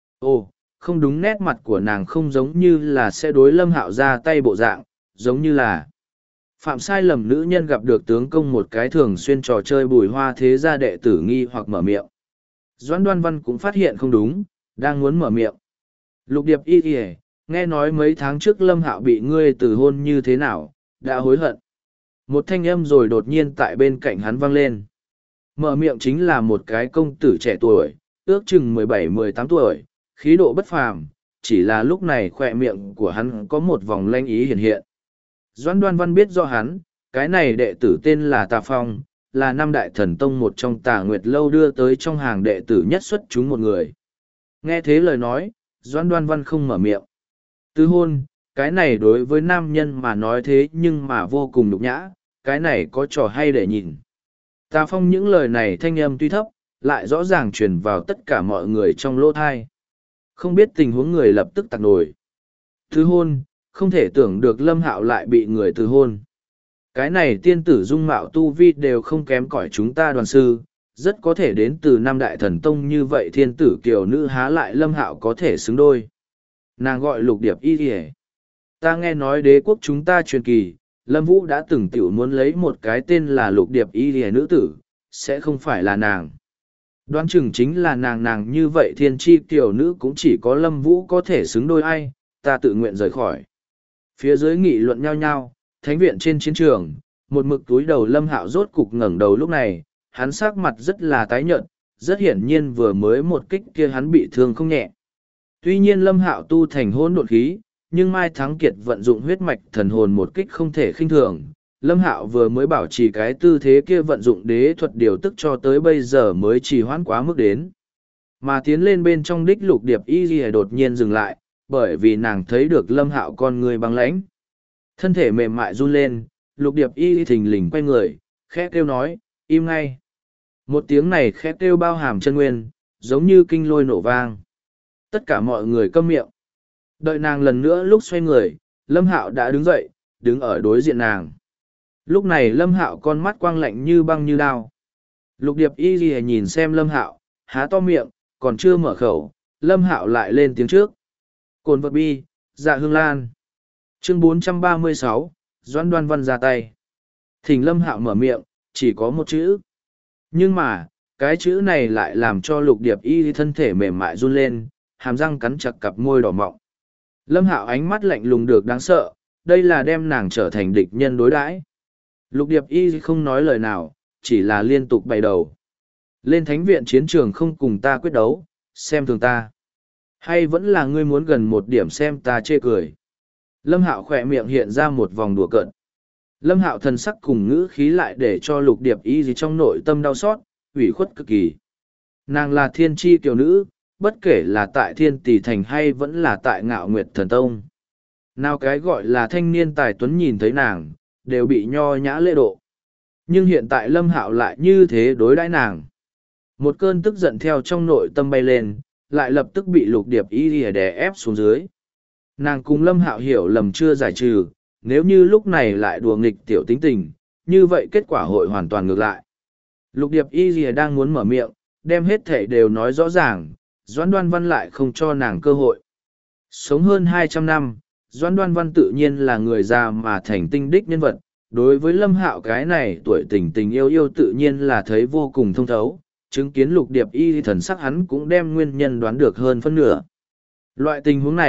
S1: Ồ, không đúng, nét mặt của nàng không giống như là sẽ đối Lâm Hạo ra tay bộ dạng, giống như là phạm sai lầm nữ nhân gặp được tướng công một cái thường xuyên trò chơi bùi hoa thế gia đệ tử nghi hoặc mở miệng. Doãn Đoan Văn cũng phát hiện không đúng, đang muốn mở miệng. Lục Điệp Y kìa, nghe nói mấy tháng trước Lâm Hạo bị ngươi từ hôn như thế nào, đã hối hận. Một thanh âm rồi đột nhiên tại bên cạnh hắn vang lên. Mở miệng chính là một cái công tử trẻ tuổi, ước chừng 17-18 tuổi, khí độ bất phàm, chỉ là lúc này khỏe miệng của hắn có một vòng lanh ý hiện hiện. Doãn Đoan Văn biết do hắn, cái này đệ tử tên là Tà Phong, là năm đại thần tông một trong Tà Nguyệt Lâu đưa tới trong hàng đệ tử nhất xuất chúng một người. Nghe thế lời nói, Doãn Đoan Văn không mở miệng. Tứ hôn, cái này đối với nam nhân mà nói thế nhưng mà vô cùng nhục nhã, cái này có trò hay để nhìn. Tà Phong những lời này thanh âm tuy thấp, lại rõ ràng truyền vào tất cả mọi người trong lỗ thai. Không biết tình huống người lập tức tặc nổi. Tứ hôn, không thể tưởng được Lâm Hạo lại bị người từ hôn. Cái này tiên tử dung mạo tu vi đều không kém cỏi chúng ta Đoàn sư, rất có thể đến từ năm đại thần tông như vậy thiên tử kiều nữ há lại Lâm Hạo có thể xứng đôi. Nàng gọi Lục Điệp Y kìa. Ta nghe nói đế quốc chúng ta truyền kỳ, Lâm Vũ đã từng tiểu muốn lấy một cái tên là Lục Điệp Y kìa nữ tử, sẽ không phải là nàng. Đoán chừng chính là nàng như vậy thiên tri kiều nữ cũng chỉ có Lâm Vũ có thể xứng đôi ai, ta tự nguyện rời khỏi. Phía dưới nghị luận nhau nhau, thánh viện trên chiến trường, một mực túi đầu Lâm Hạo rốt cục ngẩng đầu lúc này, hắn sắc mặt rất là tái nhợt, rất hiển nhiên vừa mới một kích kia hắn bị thương không nhẹ. Tuy nhiên Lâm Hạo tu thành hỗn độn khí, nhưng Mai Thắng Kiệt vận dụng huyết mạch thần hồn một kích không thể khinh thường. Lâm Hạo vừa mới bảo trì cái tư thế kia vận dụng đế thuật điều tức cho tới bây giờ mới trì hoãn quá mức đến. Mà tiến lên bên trong đích Lục Điệp Y Lìa đột nhiên dừng lại, bởi vì nàng thấy được Lâm Hạo con người băng lãnh. Thân thể mềm mại run lên, Lục Điệp Y thình lình quay người, khẽ kêu nói, im ngay. Một tiếng này khẽ kêu bao hàm chân nguyên, giống như kinh lôi nổ vang. Tất cả mọi người câm miệng. Đợi nàng lần nữa lúc xoay người, Lâm Hạo đã đứng dậy, đứng ở đối diện nàng. Lúc này Lâm Hạo con mắt quang lạnh như băng như đao. Lục Điệp Y Lìa nhìn xem Lâm Hạo, há to miệng, còn chưa mở khẩu, Lâm Hạo lại lên tiếng trước. Cồn vật bi, dạ hương lan. Chương 436, Doãn Đoan Văn ra tay. Thỉnh Lâm Hạo mở miệng, chỉ có một chữ. Nhưng mà, cái chữ này lại làm cho Lục Điệp Y thân thể mềm mại run lên, hàm răng cắn chặt cặp môi đỏ mọng. Lâm Hạo ánh mắt lạnh lùng được đáng sợ, đây là đem nàng trở thành địch nhân đối đãi. Lục Điệp Y không nói lời nào, chỉ là liên tục bày đầu. Lên thánh viện chiến trường không cùng ta quyết đấu, xem thường ta. Hay vẫn là ngươi muốn gần một điểm xem ta chê cười. Lâm Hạo khỏe miệng hiện ra một vòng đùa cợt. Lâm Hạo thần sắc cùng ngữ khí lại để cho Lục Điệp Y gì trong nội tâm đau xót, ủy khuất cực kỳ. Nàng là thiên tri kiều nữ, bất kể là tại Thiên Tỷ Thành hay vẫn là tại Ngạo Nguyệt Thần Tông. Nào cái gọi là thanh niên tài tuấn nhìn thấy nàng, đều bị nho nhã lễ độ. Nhưng hiện tại Lâm Hạo lại như thế đối đãi nàng. Một cơn tức giận theo trong nội tâm bay lên, lại lập tức bị Lục Điệp Y đè ép xuống dưới. Nàng cùng Lâm Hạo hiểu lầm chưa giải trừ, nếu như lúc này lại đùa nghịch tiểu tính tình, như vậy kết quả hội hoàn toàn ngược lại. Lục Điệp Y đang muốn mở miệng, đem hết thể đều nói rõ ràng, Doãn Đoan Văn lại không cho nàng cơ hội. Sống hơn 200 năm, Doãn Đoan Văn tự nhiên là người già mà thành tinh đích nhân vật, đối với Lâm Hạo cái này tuổi tình tình yêu yêu tự nhiên là thấy vô cùng thông thấu, chứng kiến Lục Điệp Y thần sắc hắn cũng đem nguyên nhân đoán được hơn phân nửa. Loại tình huống này,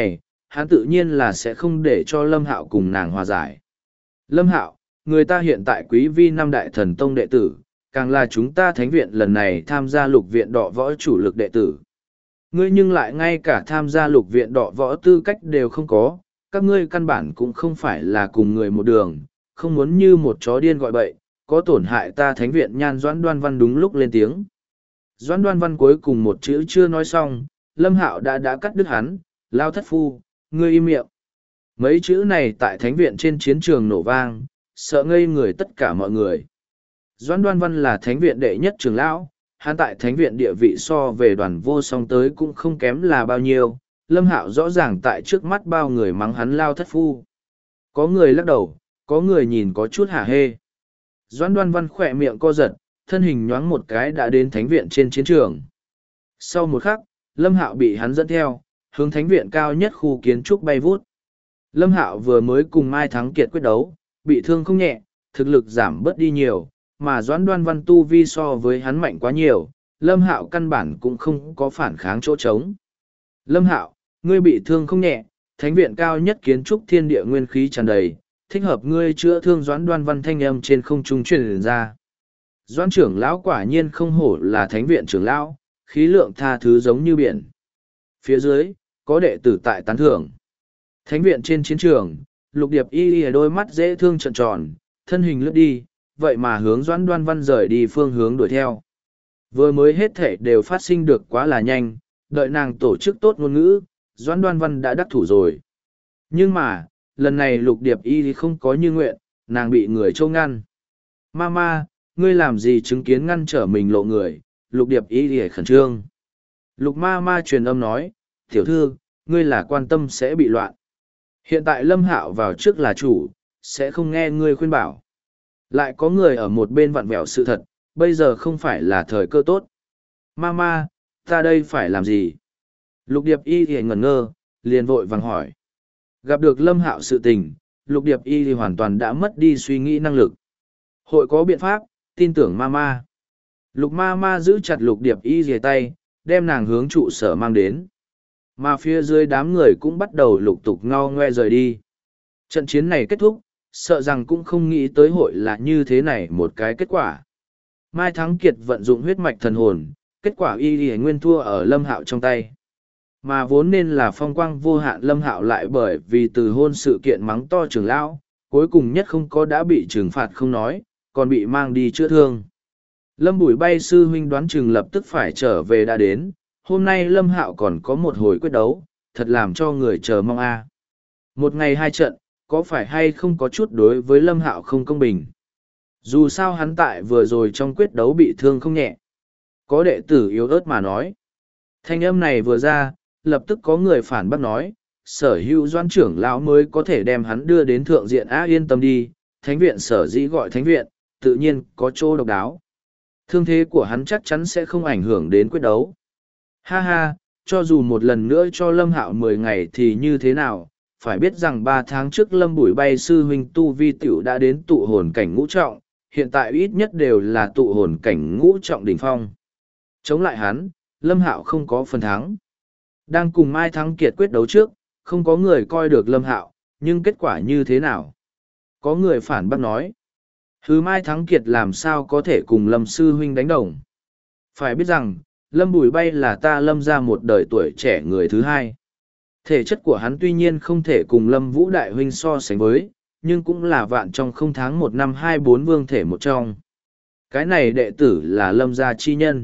S1: hắn tự nhiên là sẽ không để cho Lâm Hạo cùng nàng hòa giải. Lâm Hạo, người ta hiện tại quý vi năm đại thần tông đệ tử, càng là chúng ta thánh viện lần này tham gia lục viện đọ võ chủ lực đệ tử. Ngươi nhưng lại ngay cả tham gia lục viện đọ võ tư cách đều không có, các ngươi căn bản cũng không phải là cùng người một đường, không muốn như một chó điên gọi bậy, có tổn hại ta thánh viện nhan. Doãn Đoan Văn đúng lúc lên tiếng. Doãn Đoan Văn cuối cùng một chữ chưa nói xong, Lâm Hạo đã cắt đứt hắn, lao thất phu, ngươi im miệng. Mấy chữ này tại thánh viện trên chiến trường nổ vang, sợ ngây người tất cả mọi người. Doãn Đoan Văn là thánh viện đệ nhất trưởng lão, hắn tại thánh viện địa vị so về Đoàn Vô Song tới cũng không kém là bao nhiêu. Lâm Hạo rõ ràng tại trước mắt bao người mắng hắn lao thất phu. Có người lắc đầu, có người nhìn có chút hả hê. Doãn Đoan Văn khỏe miệng co giật, thân hình nhoáng một cái đã đến thánh viện trên chiến trường. Sau một khắc, Lâm Hạo bị hắn dẫn theo, hướng thánh viện cao nhất khu kiến trúc bay vút. Lâm Hạo vừa mới cùng Mai Thắng Kiệt quyết đấu, bị thương không nhẹ, thực lực giảm bớt đi nhiều, mà Doãn Đoan Văn tu vi so với hắn mạnh quá nhiều, Lâm Hạo căn bản cũng không có phản kháng chỗ trống. Lâm Hạo, ngươi bị thương không nhẹ, thánh viện cao nhất kiến trúc thiên địa nguyên khí tràn đầy, thích hợp ngươi chữa thương. Doãn Đoan Văn thanh âm trên không trung truyền ra. Doãn trưởng lão quả nhiên không hổ là thánh viện trưởng lão, khí lượng tha thứ giống như biển. Phía dưới, có đệ tử tại tán thưởng. Thánh viện trên chiến trường, Lục Điệp Y đôi mắt dễ thương trợn tròn, thân hình lướt đi, vậy mà hướng Doãn Đoan Văn rời đi phương hướng đuổi theo. Vừa mới hết thể đều phát sinh được quá là nhanh, đợi nàng tổ chức tốt ngôn ngữ, Doãn Đoan Văn đã đắc thủ rồi. Nhưng mà, lần này Lục Điệp Y không có như nguyện, nàng bị người trông ngăn. Mama, ngươi làm gì chứng kiến ngăn trở mình lộ người? Lục Điệp Y khẩn trương. Lục Mama truyền âm nói, tiểu thư, ngươi là quan tâm sẽ bị loạn. Hiện tại Lâm Hạo vào trước là chủ, sẽ không nghe ngươi khuyên bảo. Lại có người ở một bên vặn vẹo sự thật, bây giờ không phải là thời cơ tốt. Mama, ta đây phải làm gì? Lục Điệp Y thì ngẩn ngơ, liền vội vàng hỏi. Gặp được Lâm Hạo sự tình, Lục Điệp Y thì hoàn toàn đã mất đi suy nghĩ năng lực. Hội có biện pháp, tin tưởng Mama. Lục Mama giữ chặt Lục Điệp Y về tay, đem nàng hướng trụ sở mang đến. Mà phía dưới đám người cũng bắt đầu lục tục ngao ngoe rời đi. Trận chiến này kết thúc, sợ rằng cũng không nghĩ tới hội là như thế này một cái kết quả. Mai Thắng Kiệt vận dụng huyết mạch thần hồn, kết quả y nguyên thua ở Lâm Hạo trong tay. Mà vốn nên là phong quang vô hạn Lâm Hạo lại bởi vì từ hôn sự kiện mắng to trưởng lão, cuối cùng nhất không có đã bị trừng phạt không nói, còn bị mang đi chữa thương. Lâm Bùi Bay sư huynh đoán chừng lập tức phải trở về đã đến, hôm nay Lâm Hạo còn có một hồi quyết đấu, thật làm cho người chờ mong a. Một ngày hai trận, có phải hay không có chút đối với Lâm Hạo không công bình? Dù sao hắn tại vừa rồi trong quyết đấu bị thương không nhẹ. Có đệ tử yếu ớt mà nói. Thanh âm này vừa ra, lập tức có người phản bác nói, sở hữu Doãn trưởng lão mới có thể đem hắn đưa đến thượng diện. Yên tâm đi, thánh viện sở dĩ gọi thánh viện, tự nhiên có chỗ độc đáo. Thương thế của hắn chắc chắn sẽ không ảnh hưởng đến quyết đấu. Ha ha, cho dù một lần nữa cho Lâm Hạo 10 ngày thì như thế nào, phải biết rằng 3 tháng trước Lâm Bùi Bay sư huynh tu vi tiểu đã đến tụ hồn cảnh ngũ trọng, hiện tại ít nhất đều là tụ hồn cảnh ngũ trọng đỉnh phong. Chống lại hắn, Lâm Hạo không có phần thắng. Đang cùng Mai Thắng Kiệt quyết đấu trước, không có người coi được Lâm Hạo, nhưng kết quả như thế nào? Có người phản bác nói. Hứ, Mai Thắng Kiệt làm sao có thể cùng Lâm sư huynh đánh đồng? Phải biết rằng, Lâm Bùi Bay là ta Lâm ra một đời tuổi trẻ người thứ hai. Thể chất của hắn tuy nhiên không thể cùng Lâm Vũ Đại huynh so sánh với, nhưng cũng là vạn trong không tháng 1 năm 24 vương thể một trong. Cái này đệ tử là Lâm gia chi nhân.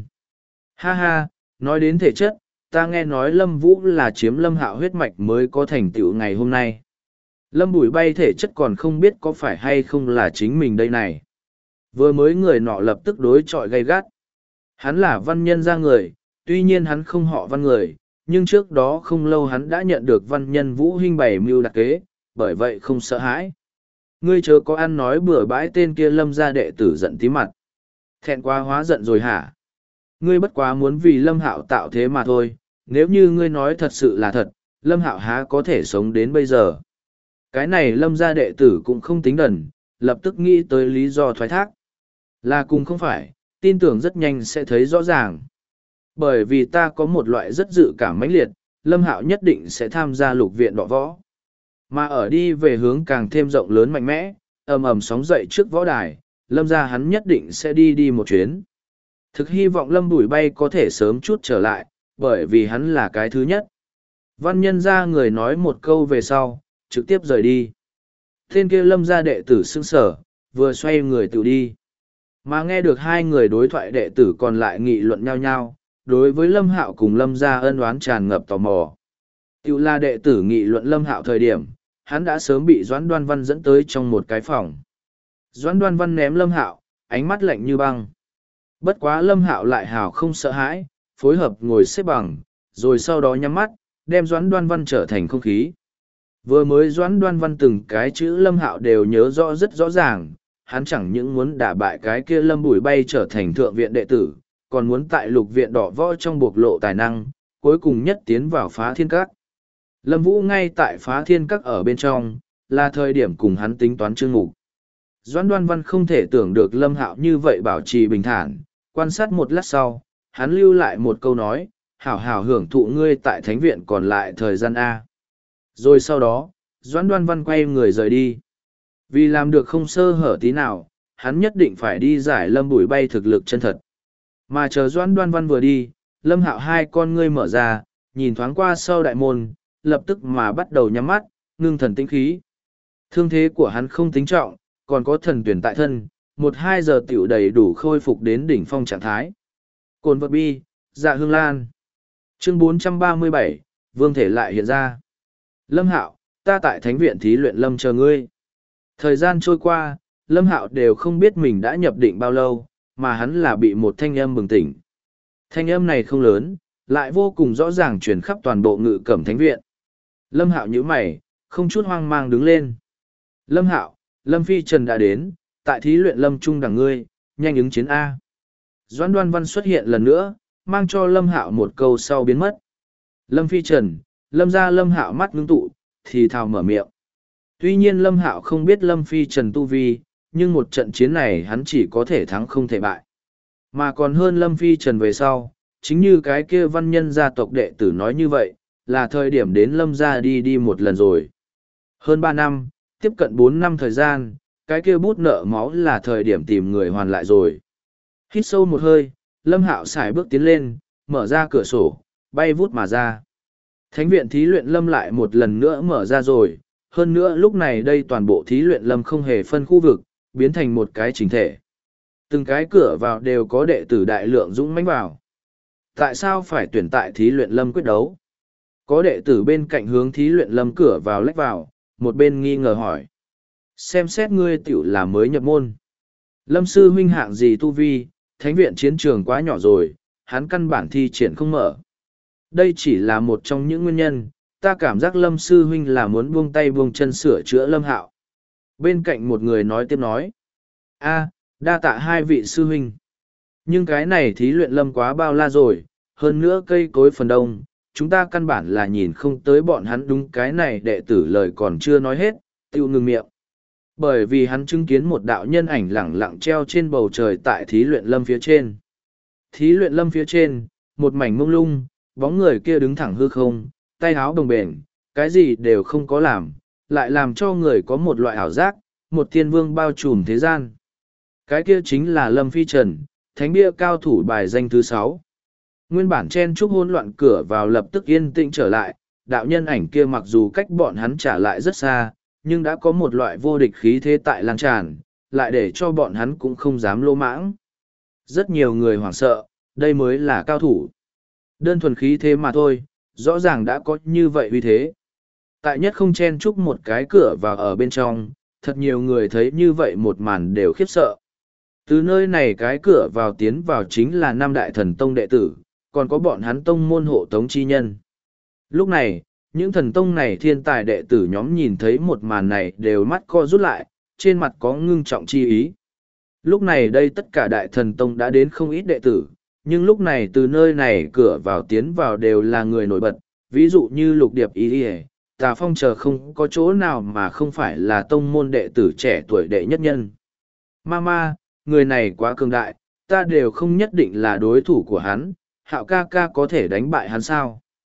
S1: Ha ha, nói đến thể chất, ta nghe nói Lâm Vũ là chiếm Lâm Hạo huyết mạch mới có thành tựu ngày hôm nay. Lâm Bùi Bay thể chất còn không biết có phải hay không là chính mình đây này. Vừa mới người nọ lập tức đối chọi gay gắt. Hắn là văn nhân gia người, tuy nhiên hắn không họ văn người, nhưng trước đó không lâu hắn đã nhận được văn nhân Vũ Hinh bày mưu đặc kế, bởi vậy không sợ hãi. Ngươi chớ có ăn nói bừa bãi, tên kia Lâm gia đệ tử giận tí mặt. Thẹn quá hóa giận rồi hả? Ngươi bất quá muốn vì Lâm Hạo tạo thế mà thôi, nếu như ngươi nói thật sự là thật, Lâm Hạo há có thể sống đến bây giờ. Cái này Lâm gia đệ tử cũng không tính đần, lập tức nghĩ tới lý do thoái thác. Là cùng không phải, tin tưởng rất nhanh sẽ thấy rõ ràng. Bởi vì ta có một loại rất dự cảm mãnh liệt, Lâm Hạo nhất định sẽ tham gia lục viện đọ võ. Mà ở đi về hướng càng thêm rộng lớn mạnh mẽ, ầm ầm sóng dậy trước võ đài, Lâm gia hắn nhất định sẽ đi một chuyến. Thực hy vọng Lâm Bùi Bay có thể sớm chút trở lại, bởi vì hắn là cái thứ nhất. Văn nhân gia người nói một câu về sau, trực tiếp rời đi. Tên kia Lâm gia đệ tử sững sở, vừa xoay người tự đi. Mà nghe được hai người đối thoại đệ tử còn lại nghị luận nhau nhau, đối với Lâm Hạo cùng Lâm gia ân oán tràn ngập tò mò. Tiểu là đệ tử nghị luận Lâm Hạo thời điểm, hắn đã sớm bị Doãn Đoan Văn dẫn tới trong một cái phòng. Doãn Đoan Văn ném Lâm Hạo, ánh mắt lạnh như băng. Bất quá Lâm Hạo lại hào không sợ hãi, phối hợp ngồi xếp bằng, rồi sau đó nhắm mắt, đem Doãn Đoan Văn trở thành không khí. Vừa mới Doãn Đoan Văn từng cái chữ Lâm Hạo đều nhớ rõ rất rõ ràng, hắn chẳng những muốn đả bại cái kia Lâm Bùi Bay trở thành thượng viện đệ tử, còn muốn tại lục viện đỏ võ trong bộc lộ tài năng, cuối cùng nhất tiến vào Phá Thiên Các. Lâm Vũ ngay tại Phá Thiên Các ở bên trong, là thời điểm cùng hắn tính toán chương mục. Doãn Đoan Văn không thể tưởng được Lâm Hạo như vậy bảo trì bình thản, quan sát một lát sau, hắn lưu lại một câu nói, hảo hảo hưởng thụ ngươi tại thánh viện còn lại thời gian A. Rồi sau đó, Doãn Đoan Văn quay người rời đi. Vì làm được không sơ hở tí nào, hắn nhất định phải đi giải Lâm Bùi Bay thực lực chân thật. Mà chờ Doãn Đoan Văn vừa đi, Lâm Hạo hai con ngươi mở ra, nhìn thoáng qua sau đại môn, lập tức mà bắt đầu nhắm mắt, ngưng thần tĩnh khí. Thương thế của hắn không tính trọng, còn có thần tuyển tại thân, 1-2 giờ tiểu đầy đủ khôi phục đến đỉnh phong trạng thái. Cồn vật bi, dạ hương lan. Chương 437, Vương thể lại hiện ra. Lâm Hạo, ta tại thánh viện thí luyện Lâm chờ ngươi. Thời gian trôi qua, Lâm Hạo đều không biết mình đã nhập định bao lâu, mà hắn là bị một thanh âm bừng tỉnh. Thanh âm này không lớn, lại vô cùng rõ ràng truyền khắp toàn bộ Ngự Cẩm Thánh viện. Lâm Hạo nhíu mày, không chút hoang mang đứng lên. Lâm Hạo, Lâm Phi Trần đã đến, tại thí luyện Lâm Trung đằng ngươi, nhanh ứng chiến A. Doãn Đoan Văn xuất hiện lần nữa, mang cho Lâm Hạo một câu sau biến mất. Lâm Phi Trần, Lâm ra Lâm Hạo mắt ngưng tụ, thì thào mở miệng. Tuy nhiên Lâm Hạo không biết Lâm Phi Trần tu vi, nhưng một trận chiến này hắn chỉ có thể thắng không thể bại. Mà còn hơn Lâm Phi Trần về sau, chính như cái kia văn nhân gia tộc đệ tử nói như vậy, là thời điểm đến Lâm gia đi một lần rồi. Hơn 3 năm, tiếp cận 4 năm thời gian, cái kia bút nợ máu là thời điểm tìm người hoàn lại rồi. Hít sâu một hơi, Lâm Hạo xài bước tiến lên, mở ra cửa sổ, bay vút mà ra. Thánh viện thí luyện Lâm lại một lần nữa mở ra rồi, hơn nữa lúc này đây toàn bộ thí luyện Lâm không hề phân khu vực, biến thành một cái chỉnh thể. Từng cái cửa vào đều có đệ tử đại lượng dũng mãnh vào. Tại sao phải tuyển tại thí luyện Lâm quyết đấu? Có đệ tử bên cạnh hướng thí luyện Lâm cửa vào lách vào, một bên nghi ngờ hỏi. Xem xét ngươi tiểu là mới nhập môn. Lâm sư huynh hạng gì tu vi, thánh viện chiến trường quá nhỏ rồi, hắn căn bản thi triển không mở. Đây chỉ là một trong những nguyên nhân, ta cảm giác Lâm sư huynh là muốn buông tay buông chân sửa chữa Lâm Hạo. Bên cạnh một người nói tiếp nói. Đa tạ hai vị sư huynh. Nhưng cái này thí luyện Lâm quá bao la rồi, hơn nữa cây cối phần đông, chúng ta căn bản là nhìn không tới bọn hắn đúng cái này đệ tử lời còn chưa nói hết, tiêu ngừng miệng. Bởi vì hắn chứng kiến một đạo nhân ảnh lẳng lặng treo trên bầu trời tại thí luyện Lâm phía trên. Thí luyện Lâm phía trên, một mảnh mông lung, bóng người kia đứng thẳng hư không, tay áo đồng bền, cái gì đều không có làm, lại làm cho người có một loại ảo giác, một thiên vương bao trùm thế gian. Cái kia chính là Lâm Phi Trần, thánh bia cao thủ bài danh thứ 6. Nguyên bản chen chúc hỗn loạn cửa vào lập tức yên tĩnh trở lại, đạo nhân ảnh kia mặc dù cách bọn hắn trả lại rất xa, nhưng đã có một loại vô địch khí thế tại lan tràn, lại để cho bọn hắn cũng không dám lô mãng. Rất nhiều người hoảng sợ, đây mới là cao thủ. Đơn thuần khí thế mà thôi, rõ ràng đã có như vậy uy thế. Tại nhất không chen chúc một cái cửa vào ở bên trong, thật nhiều người thấy như vậy một màn đều khiếp sợ. Từ nơi này cái cửa vào tiến vào chính là 5 đại thần tông đệ tử, còn có bọn hắn tông môn hộ tống chi nhân. Lúc này, những thần tông này thiên tài đệ tử nhóm nhìn thấy một màn này đều mắt co rút lại, trên mặt có ngưng trọng chi ý. Lúc này đây tất cả đại thần tông đã đến không ít đệ tử, nhưng lúc này từ nơi này cửa vào tiến vào đều là người nổi bật, ví dụ như Lục Điệp Y, Tà Phong chờ không có chỗ nào mà không phải là tông môn đệ tử trẻ tuổi đệ nhất nhân. Mama, người này quá cường đại, ta đều không nhất định là đối thủ của hắn, Hạo ca ca có thể đánh bại hắn sao?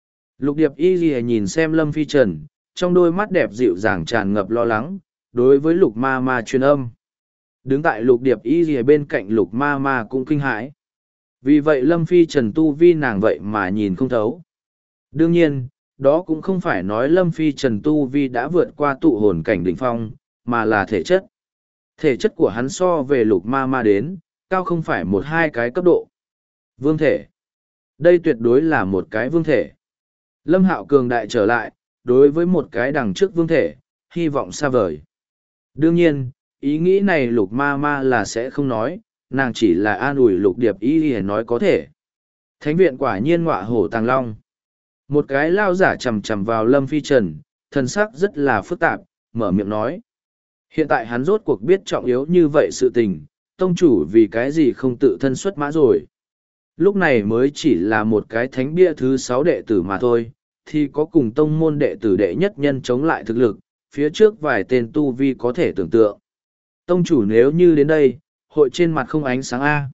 S1: Lục điệp y ghi nhìn xem Lâm Phi Trần, trong đôi mắt đẹp dịu dàng tràn ngập lo lắng, đối với lục ma ma truyền âm. Đứng tại lục điệp y ghi bên cạnh lục ma ma cũng kinh hãi. Vì vậy Lâm Phi Trần tu vi nàng vậy mà nhìn không thấu. Đương nhiên, đó cũng không phải nói Lâm Phi Trần tu vi đã vượt qua tụ hồn cảnh đỉnh phong, mà là thể chất. Thể chất của hắn so về lục ma ma đến, cao không phải một hai cái cấp độ. Vương thể. Đây tuyệt đối là một cái vương thể. Lâm Hạo cường đại trở lại, đối với một cái đằng trước vương thể, hy vọng xa vời. Đương nhiên, ý nghĩ này lục ma ma là sẽ không nói, nàng chỉ là an ủi lục điệp ý để nói có thể. Thánh viện quả nhiên ngọa hổ tàng long. Một cái lao giả chầm chầm vào Lâm Phi Trần, thân sắc rất là phức tạp, mở miệng nói. Hiện tại hắn rốt cuộc biết trọng yếu như vậy sự tình, tông chủ vì cái gì không tự thân xuất mã rồi. Lúc này mới chỉ là một cái thánh bia thứ 6 đệ tử mà thôi, thì có cùng tông môn đệ tử đệ nhất nhân chống lại thực lực, phía trước vài tên tu vi có thể tưởng tượng. Tông chủ nếu như đến đây, hội trên mặt không ánh sáng A.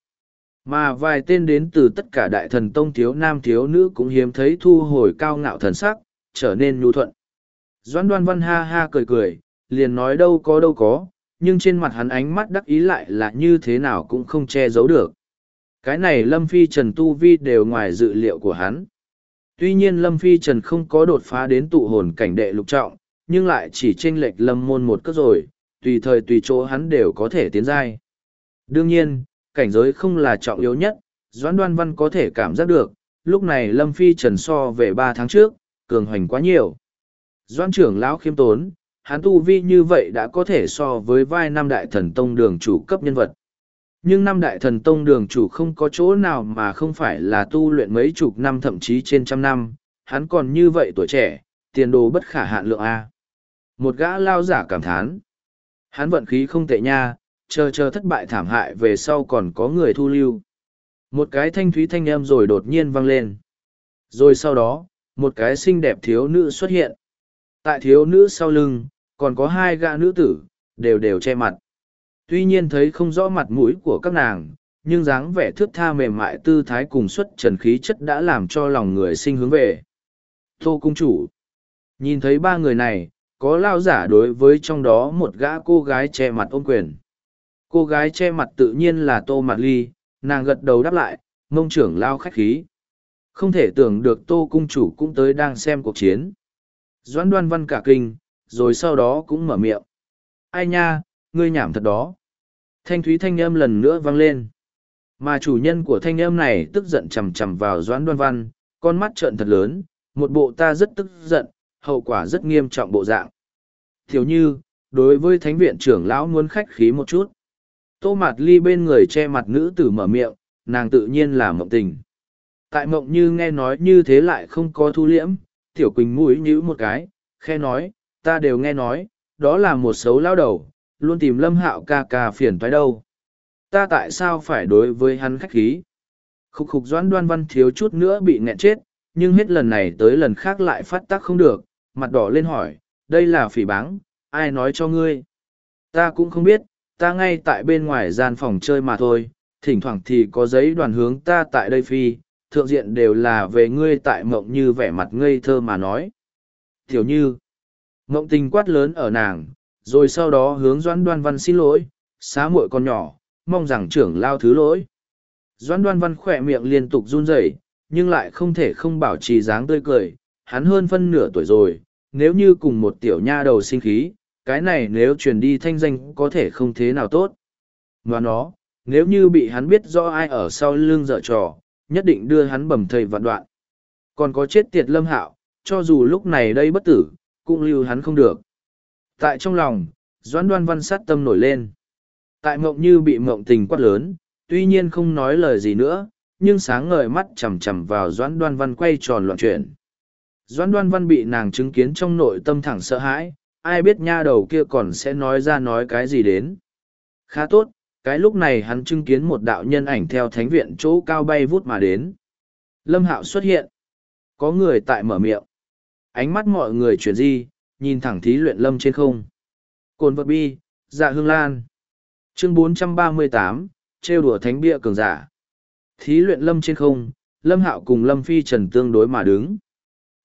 S1: Mà vài tên đến từ tất cả đại thần tông thiếu nam thiếu nữ cũng hiếm thấy thu hồi cao ngạo thần sắc, trở nên nhu thuận. Doãn Đoan Văn ha ha cười cười, liền nói đâu có, nhưng trên mặt hắn ánh mắt đắc ý lại là như thế nào cũng không che giấu được. Cái này Lâm Phi Trần tu vi đều ngoài dự liệu của hắn. Tuy nhiên Lâm Phi Trần không có đột phá đến tụ hồn cảnh đệ lục trọng, nhưng lại chỉ chênh lệch Lâm môn một cước rồi, tùy thời tùy chỗ hắn đều có thể tiến giai. Đương nhiên, cảnh giới không là trọng yếu nhất, Doãn Đoan Văn có thể cảm giác được, lúc này Lâm Phi Trần so về 3 tháng trước, cường hoành quá nhiều. Doãn trưởng lão khiêm tốn, hắn tu vi như vậy đã có thể so với vai năm đại thần tông đường chủ cấp nhân vật. Nhưng năm đại thần tông đường chủ không có chỗ nào mà không phải là tu luyện mấy chục năm thậm chí trên trăm năm, hắn còn như vậy tuổi trẻ, tiền đồ bất khả hạn lượng A. Một gã lao giả cảm thán. Hắn vận khí không tệ nha, chờ thất bại thảm hại về sau còn có người thu lưu. Một cái thanh thúy thanh âm rồi đột nhiên vang lên. Rồi sau đó, một cái xinh đẹp thiếu nữ xuất hiện. Tại thiếu nữ sau lưng, còn có 2 gã nữ tử, đều che mặt. Tuy nhiên thấy không rõ mặt mũi của các nàng, nhưng dáng vẻ thướt tha mềm mại tư thái cùng xuất trần khí chất đã làm cho lòng người sinh hướng về. Tô cung chủ. Nhìn thấy 3 người này, có lao giả đối với trong đó một gã cô gái che mặt ôm quyền. Cô gái che mặt tự nhiên là Tô Mạt Ly, nàng gật đầu đáp lại, mông trưởng lao khách khí. Không thể tưởng được Tô cung chủ cũng tới đang xem cuộc chiến. Doãn Đoan Văn cả kinh, rồi sau đó cũng mở miệng. Ai nha, ngươi nhảm thật đó. Thanh thúy thanh âm lần nữa vang lên. Mà chủ nhân của thanh âm này tức giận chằm chằm vào Doãn Đoan Văn, con mắt trợn thật lớn, một bộ ta rất tức giận, hậu quả rất nghiêm trọng bộ dạng. Thiếu như, đối với thánh viện trưởng lão muốn khách khí một chút. Tô Mạt Ly bên người che mặt nữ tử mở miệng, nàng tự nhiên là Mộng Tình. Tại Mộng Như nghe nói như thế lại không có thu liễm, Tiểu Quỳnh mũi nhíu một cái, khe nói, ta đều nghe nói, đó là một xấu lao đầu, luôn tìm Lâm Hạo ca ca phiền toái đâu. Ta tại sao phải đối với hắn khách khí? Khục khục Doãn Đoan Văn thiếu chút nữa bị nghẹn chết, nhưng hết lần này tới lần khác lại phát tác không được, mặt đỏ lên hỏi, đây là phỉ báng, ai nói cho ngươi? Ta cũng không biết, ta ngay tại bên ngoài gian phòng chơi mà thôi, thỉnh thoảng thì có giấy đoàn hướng ta tại đây phi, thượng diện đều là về ngươi tại Mộng Như vẻ mặt ngây thơ mà nói. Tiểu Như, Mộng Tình quát lớn ở nàng, rồi sau đó hướng Doãn Đoan Văn xin lỗi, xá muội con nhỏ, mong rằng trưởng lao thứ lỗi. Doãn Đoan Văn khỏe miệng liên tục run rẩy, nhưng lại không thể không bảo trì dáng tươi cười, hắn hơn phân nửa tuổi rồi, nếu như cùng một tiểu nha đầu sinh khí, cái này nếu truyền đi thanh danh có thể không thế nào tốt. Và nó, nếu như bị hắn biết rõ ai ở sau lưng dở trò, nhất định đưa hắn bầm thây vạn đoạn. Còn có chết tiệt Lâm Hạo, cho dù lúc này đây bất tử, cũng lưu hắn không được. Tại trong lòng, Doãn Đoan Văn sát tâm nổi lên. Tại Mộng Như bị Mộng Tình quát lớn, tuy nhiên không nói lời gì nữa, nhưng sáng ngời mắt chằm chằm vào Doãn Đoan Văn quay tròn loạn chuyển. Doãn Đoan Văn bị nàng chứng kiến trong nội tâm thẳng sợ hãi, ai biết nha đầu kia còn sẽ nói ra nói cái gì đến. Khá tốt, cái lúc này hắn chứng kiến một đạo nhân ảnh theo thánh viện chỗ cao bay vút mà đến. Lâm Hạo xuất hiện. Có người tại mở miệng. Ánh mắt mọi người chuyển di, nhìn thẳng Thí Luyện Lâm trên không. Cồn vật bi, Dạ Hương Lan. Chương 438, trêu đùa thánh bia cường giả. Thí Luyện Lâm trên không, Lâm Hạo cùng Lâm Phi Trần tương đối mà đứng.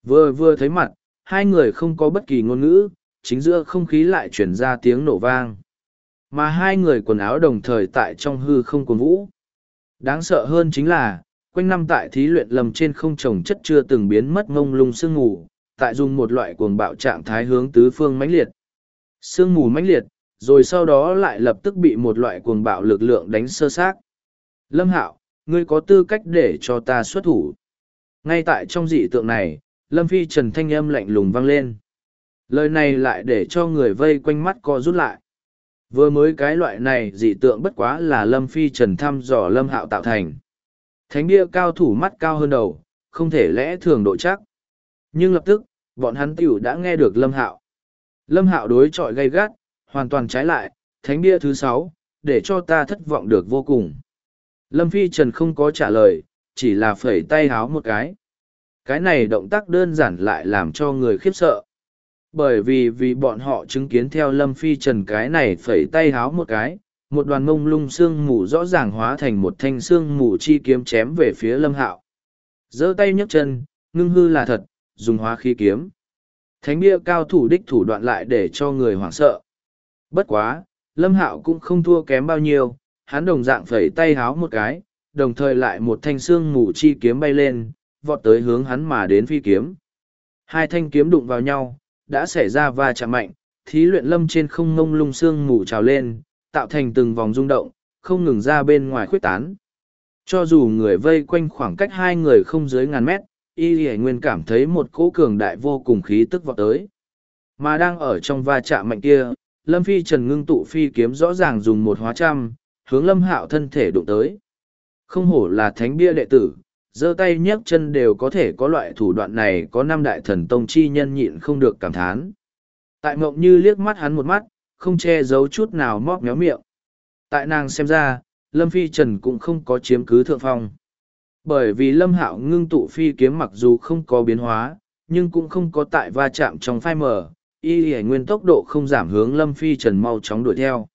S1: Vừa vừa thấy mặt, hai người không có bất kỳ ngôn ngữ, chính giữa không khí lại chuyển ra tiếng nổ vang. Mà hai người quần áo đồng thời tại trong hư không cuồng vũ. Đáng sợ hơn chính là, quanh năm tại thí luyện lầm trên không trồng chất chưa từng biến mất ngông lung sương mù, tại dùng một loại cuồng bạo trạng thái hướng tứ phương mãnh liệt. Sương mù mãnh liệt, rồi sau đó lại lập tức bị một loại cuồng bạo lực lượng đánh sơ xác. Lâm Hạo, ngươi có tư cách để cho ta xuất thủ. Ngay tại trong dị tượng này, Lâm Phi Trần thanh âm lạnh lùng vang lên. Lời này lại để cho người vây quanh mắt co rút lại. Vừa mới cái loại này dị tượng bất quá là Lâm Phi Trần thăm dò Lâm Hạo tạo thành. Thánh bia cao thủ mắt cao hơn đầu, không thể lẽ thường độ chắc. Nhưng lập tức, bọn hắn tiểu đã nghe được Lâm Hạo. Lâm Hạo đối chọi gay gắt, hoàn toàn trái lại, thánh bia thứ 6, để cho ta thất vọng được vô cùng. Lâm Phi Trần không có trả lời, chỉ là phẩy tay háo một cái. Cái này động tác đơn giản lại làm cho người khiếp sợ. Bởi vì bọn họ chứng kiến theo Lâm Phi Trần cái này phẩy tay háo một cái, một đoàn mông lung xương mù rõ ràng hóa thành một thanh xương mù chi kiếm chém về phía Lâm Hạo. Giơ tay nhấc chân, ngưng hư là thật, dùng hóa khí kiếm. Thánh bia cao thủ đích thủ đoạn lại để cho người hoảng sợ. Bất quá, Lâm Hạo cũng không thua kém bao nhiêu, hắn đồng dạng phẩy tay háo một cái, đồng thời lại một thanh xương mù chi kiếm bay lên, vọt tới hướng hắn mà đến phi kiếm. Hai thanh kiếm đụng vào nhau, đã xảy ra va chạm mạnh, thí luyện lâm trên không ngông lung xương mù trào lên, tạo thành từng vòng rung động, không ngừng ra bên ngoài khuếch tán. Cho dù người vây quanh khoảng cách hai người không dưới ngàn mét, Y Hải Nguyên cảm thấy một cỗ cường đại vô cùng khí tức vọt tới. Mà đang ở trong va chạm mạnh kia, Lâm Phi Trần ngưng tụ phi kiếm rõ ràng dùng một hóa trăm, hướng Lâm Hạo thân thể đụng tới. Không hổ là thánh bia đệ tử, giơ tay nhấc chân đều có thể có loại thủ đoạn này, có năm đại thần tông chi nhân nhịn không được cảm thán. Tại Mộng Như liếc mắt hắn một mắt, không che giấu chút nào móc méo miệng. Tại nàng xem ra, Lâm Phi Trần cũng không có chiếm cứ thượng phong. Bởi vì Lâm Hạo ngưng tụ phi kiếm mặc dù không có biến hóa, nhưng cũng không có tại va chạm trong phai mở, Y Hải Nguyên tốc độ không giảm hướng Lâm Phi Trần mau chóng đuổi theo.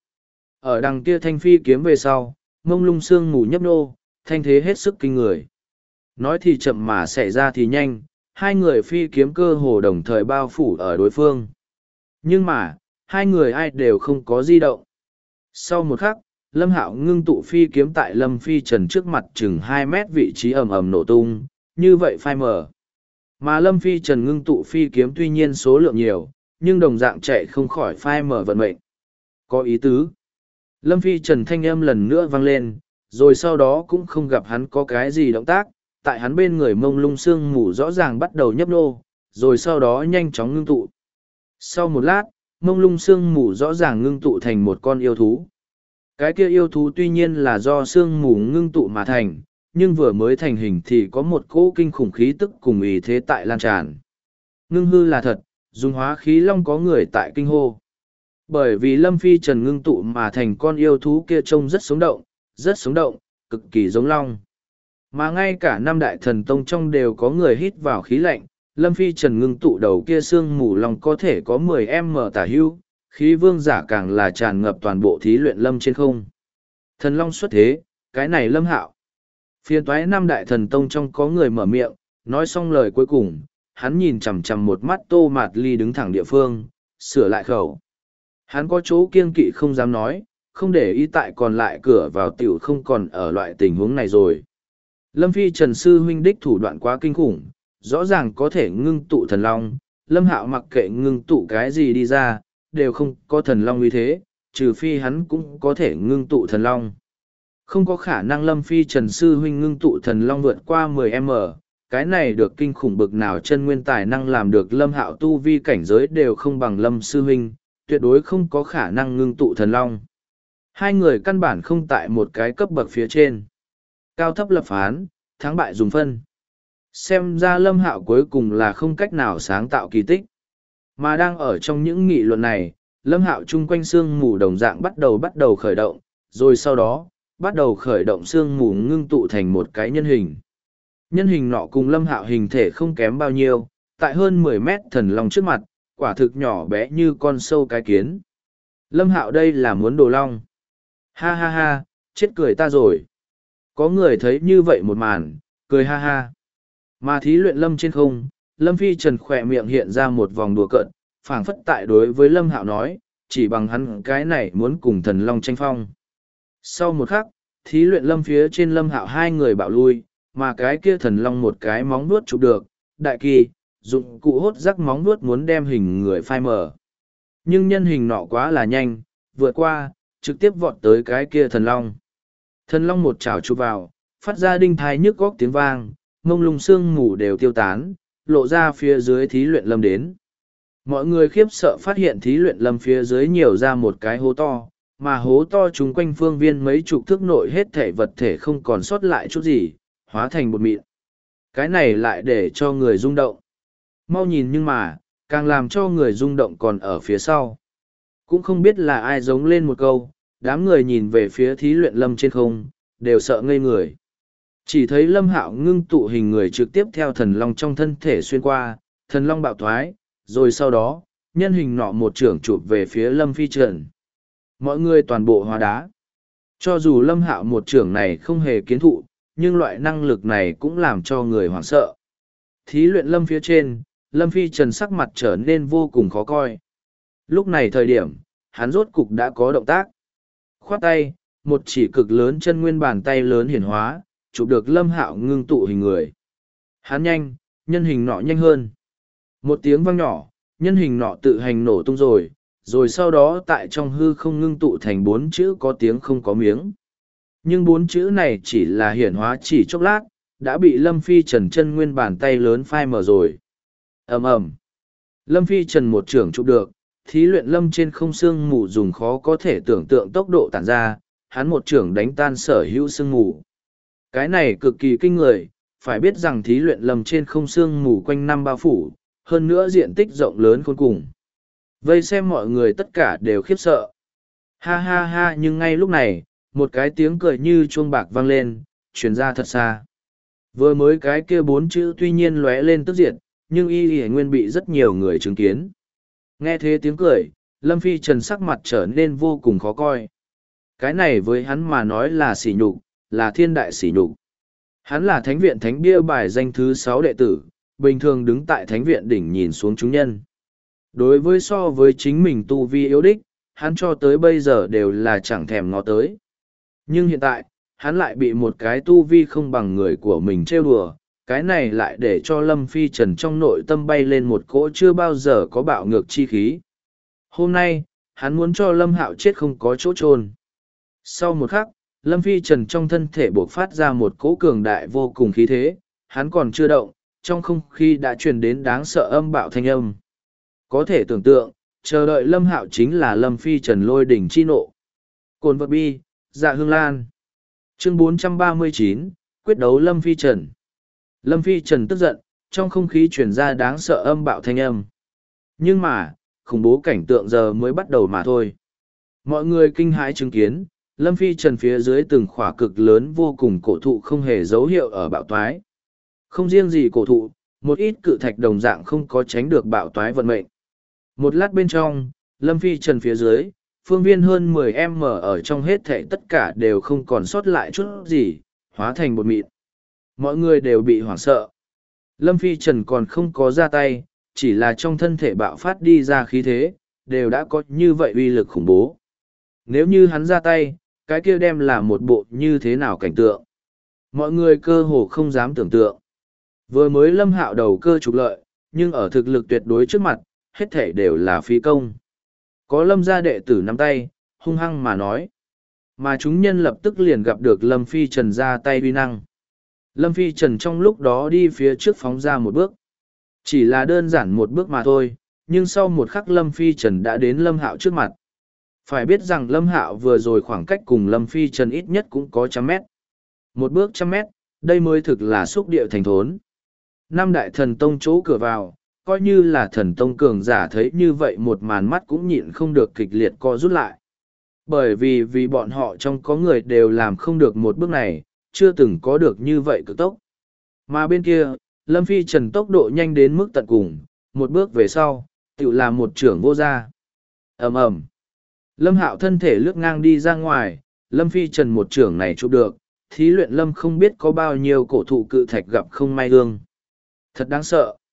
S1: Ở đằng kia thanh phi kiếm về sau, mông lung sương mù nhấp nô, thanh thế hết sức kinh người. Nói thì chậm mà xảy ra thì nhanh, hai người phi kiếm cơ hồ đồng thời bao phủ ở đối phương. Nhưng mà, hai người ai đều không có di động. Sau một khắc, Lâm Hạo ngưng tụ phi kiếm tại Lâm Phi Trần trước mặt chừng 2 mét vị trí ầm ầm nổ tung, như vậy phai mở. Mà Lâm Phi Trần ngưng tụ phi kiếm tuy nhiên số lượng nhiều, nhưng đồng dạng chạy không khỏi phai mở vận mệnh. Có ý tứ. Lâm Phi Trần thanh âm lần nữa vang lên, rồi sau đó cũng không gặp hắn có cái gì động tác, tại hắn bên người mông lung sương mù rõ ràng bắt đầu nhấp nô, rồi sau đó nhanh chóng ngưng tụ. Sau một lát, mông lung sương mù rõ ràng ngưng tụ thành một con yêu thú. Cái kia yêu thú tuy nhiên là do sương mù ngưng tụ mà thành, nhưng vừa mới thành hình thì có một cỗ kinh khủng khí tức cùng ý thế tại lan tràn. Ngưng hư là thật, dùng hóa khí long có người tại kinh hô. Bởi vì Lâm Phi Trần ngưng tụ mà thành con yêu thú kia trông rất sống động, cực kỳ giống long. Mà ngay cả năm đại thần tông trong đều có người hít vào khí lạnh, Lâm Phi Trần ngưng tụ đầu kia xương mù long có thể có 10m tả hưu, khí vương giả càng là tràn ngập toàn bộ thí luyện lâm trên không. Thần long xuất thế, cái này Lâm Hạo. Phiên toái năm đại thần tông trong có người mở miệng, nói xong lời cuối cùng, hắn nhìn chằm chằm một mắt Tô Mạt Ly đứng thẳng địa phương, sửa lại khẩu. Hắn có chỗ kiêng kỵ không dám nói, không để ý tại còn lại cửa vào tiểu không còn ở loại tình huống này rồi. Lâm Phi Trần Sư huynh đích thủ đoạn quá kinh khủng, rõ ràng có thể ngưng tụ thần long, Lâm Hạo mặc kệ ngưng tụ cái gì đi ra, đều không có thần long uy thế, trừ phi hắn cũng có thể ngưng tụ thần long. Không có khả năng Lâm Phi Trần Sư huynh ngưng tụ thần long vượt qua 10m, cái này được kinh khủng bực nào chân nguyên tài năng làm được Lâm Hạo tu vi cảnh giới đều không bằng Lâm Sư huynh, tuyệt đối không có khả năng ngưng tụ thần long. Hai người căn bản không tại một cái cấp bậc phía trên. Cao thấp lập phán, thắng bại dùng phân. Xem ra Lâm Hạo cuối cùng là không cách nào sáng tạo kỳ tích. Mà đang ở trong những nghị luận này, Lâm Hạo chung quanh sương mù đồng dạng bắt đầu khởi động, rồi sau đó, bắt đầu khởi động sương mù ngưng tụ thành một cái nhân hình. Nhân hình nọ cùng Lâm Hạo hình thể không kém bao nhiêu, tại hơn 10 mét thần long trước mặt, quả thực nhỏ bé như con sâu cái kiến. Lâm Hạo đây là muốn đồ long. Ha ha ha, chết cười ta rồi. Có người thấy như vậy một màn, cười ha ha. Mà thí luyện lâm trên không, Lâm Phi Trần khỏe miệng hiện ra một vòng đùa cợt, phảng phất tại đối với Lâm Hạo nói, chỉ bằng hắn cái này muốn cùng thần long tranh phong. Sau một khắc, thí luyện lâm phía trên Lâm Hạo hai người bạo lui, mà cái kia thần long một cái móng vuốt chụp được, đại kỳ, dụng cụ hốt rắc móng vuốt muốn đem hình người phai mờ. Nhưng nhân hình nọ quá là nhanh, vượt qua, trực tiếp vọt tới cái kia thần long. Thần long một chảo chụp vào, phát ra đinh thai nhức góc tiếng vang, mông lung sương mù đều tiêu tán, lộ ra phía dưới thí luyện lâm đến. Mọi người khiếp sợ phát hiện thí luyện lâm phía dưới nhiều ra một cái hố to, mà hố to chung quanh phương viên mấy chục thước nội hết thể vật thể không còn sót lại chút gì, hóa thành bột mịn. Cái này lại để cho người rung động. Mau nhìn nhưng mà, càng làm cho người rung động còn ở phía sau. Cũng không biết là ai giống lên một câu, đám người nhìn về phía thí luyện lâm trên không, đều sợ ngây người. Chỉ thấy Lâm Hạo ngưng tụ hình người trực tiếp theo thần long trong thân thể xuyên qua, thần long bạo thoái, rồi sau đó, nhân hình nọ một trưởng chụp về phía Lâm Phi Trần. Mọi người toàn bộ hóa đá. Cho dù Lâm Hạo một trưởng này không hề kiến thụ, nhưng loại năng lực này cũng làm cho người hoảng sợ. Thí luyện Lâm phía trên, Lâm Phi Trần sắc mặt trở nên vô cùng khó coi. Lúc này thời điểm, hắn rốt cục đã có động tác. Khoát tay, một chỉ cực lớn chân nguyên bàn tay lớn hiển hóa, chụp được Lâm Hạo ngưng tụ hình người. Hắn nhanh, nhân hình nọ nhanh hơn. Một tiếng vang nhỏ, nhân hình nọ tự hành nổ tung rồi sau đó tại trong hư không ngưng tụ thành 4 chữ có tiếng không có miếng. Nhưng 4 chữ này chỉ là hiển hóa chỉ chốc lát, đã bị Lâm Phi Trần chân nguyên bàn tay lớn phai mờ rồi. Ầm ầm. Lâm Phi Trần một trưởng chụp được, thí luyện lâm trên không xương mù dùng khó có thể tưởng tượng tốc độ tản ra, hắn một trưởng đánh tan sở hữu xương mù. Cái này cực kỳ kinh người, phải biết rằng thí luyện lâm trên không xương mù quanh năm bao phủ, hơn nữa diện tích rộng lớn khôn cùng. Vây xem mọi người tất cả đều khiếp sợ. Ha ha ha, nhưng ngay lúc này, một cái tiếng cười như chuông bạc vang lên, truyền ra thật xa. Vừa mới cái kia 4 chữ tuy nhiên lóe lên tức diệt, nhưng y nguyên bị rất nhiều người chứng kiến. Nghe thế tiếng cười, Lâm Phi Trần sắc mặt trở nên vô cùng khó coi. Cái này với hắn mà nói là sỉ nhục, là thiên đại sỉ nhục. Hắn là thánh viện thánh bia bài danh thứ 6 đệ tử, bình thường đứng tại thánh viện đỉnh nhìn xuống chúng nhân. Đối với so với chính mình tu vi yếu đích, hắn cho tới bây giờ đều là chẳng thèm ngó tới. Nhưng hiện tại, hắn lại bị một cái tu vi không bằng người của mình trêu đùa, cái này lại để cho Lâm Phi Trần trong nội tâm bay lên một cỗ chưa bao giờ có bạo ngược chi khí. Hôm nay, hắn muốn cho Lâm Hạo chết không có chỗ chôn. Sau một khắc, Lâm Phi Trần trong thân thể bộc phát ra một cỗ cường đại vô cùng khí thế, hắn còn chưa động, trong không khí đã truyền đến đáng sợ âm bạo thanh âm. Có thể tưởng tượng, chờ đợi Lâm Hạo chính là Lâm Phi Trần lôi đỉnh chi nộ. Cồn vật bi, dạ hương lan. Chương 439, quyết đấu Lâm Phi Trần. Lâm Phi Trần tức giận, trong không khí truyền ra đáng sợ âm bạo thanh âm. Nhưng mà, khủng bố cảnh tượng giờ mới bắt đầu mà thôi. Mọi người kinh hãi chứng kiến, Lâm Phi Trần phía dưới từng khỏa cực lớn vô cùng cổ thụ không hề dấu hiệu ở bạo toái. Không riêng gì cổ thụ, một ít cự thạch đồng dạng không có tránh được bạo toái vận mệnh. Một lát bên trong, Lâm Phi Trần phía dưới, phương viên hơn 10m ở trong hết thảy tất cả đều không còn sót lại chút gì, hóa thành bột mịn. Mọi người đều bị hoảng sợ. Lâm Phi Trần còn không có ra tay, chỉ là trong thân thể bạo phát đi ra khí thế, đều đã có như vậy uy lực khủng bố. Nếu như hắn ra tay, cái kia đem là một bộ như thế nào cảnh tượng. Mọi người cơ hồ không dám tưởng tượng. Vừa mới Lâm Hạo đầu cơ trục lợi, nhưng ở thực lực tuyệt đối trước mặt, hết thể đều là phí công. Có Lâm gia đệ tử nắm tay, hung hăng mà nói. Mà chúng nhân lập tức liền gặp được Lâm Phi Trần ra tay uy năng. Lâm Phi Trần trong lúc đó đi phía trước phóng ra một bước. Chỉ là đơn giản một bước mà thôi, nhưng sau một khắc Lâm Phi Trần đã đến Lâm Hạo trước mặt. Phải biết rằng Lâm Hạo vừa rồi khoảng cách cùng Lâm Phi Trần ít nhất cũng có 100 mét. Một bước 100 mét, đây mới thực là xúc địa thành thốn. Năm đại thần tông chỗ cửa vào, coi như là thần tông cường giả thấy như vậy một màn mắt cũng nhịn không được kịch liệt co rút lại. Bởi vì bọn họ trong có người đều làm không được một bước này, chưa từng có được như vậy cực tốc. Mà bên kia, Lâm Phi Trần tốc độ nhanh đến mức tận cùng, một bước về sau, tự làm một trưởng vô gia. Ầm ầm. Lâm Hạo thân thể lướt ngang đi ra ngoài, Lâm Phi Trần một trưởng này chụp được, thí luyện Lâm không biết có bao nhiêu cổ thụ cự thạch gặp không may ương. Thật đáng sợ.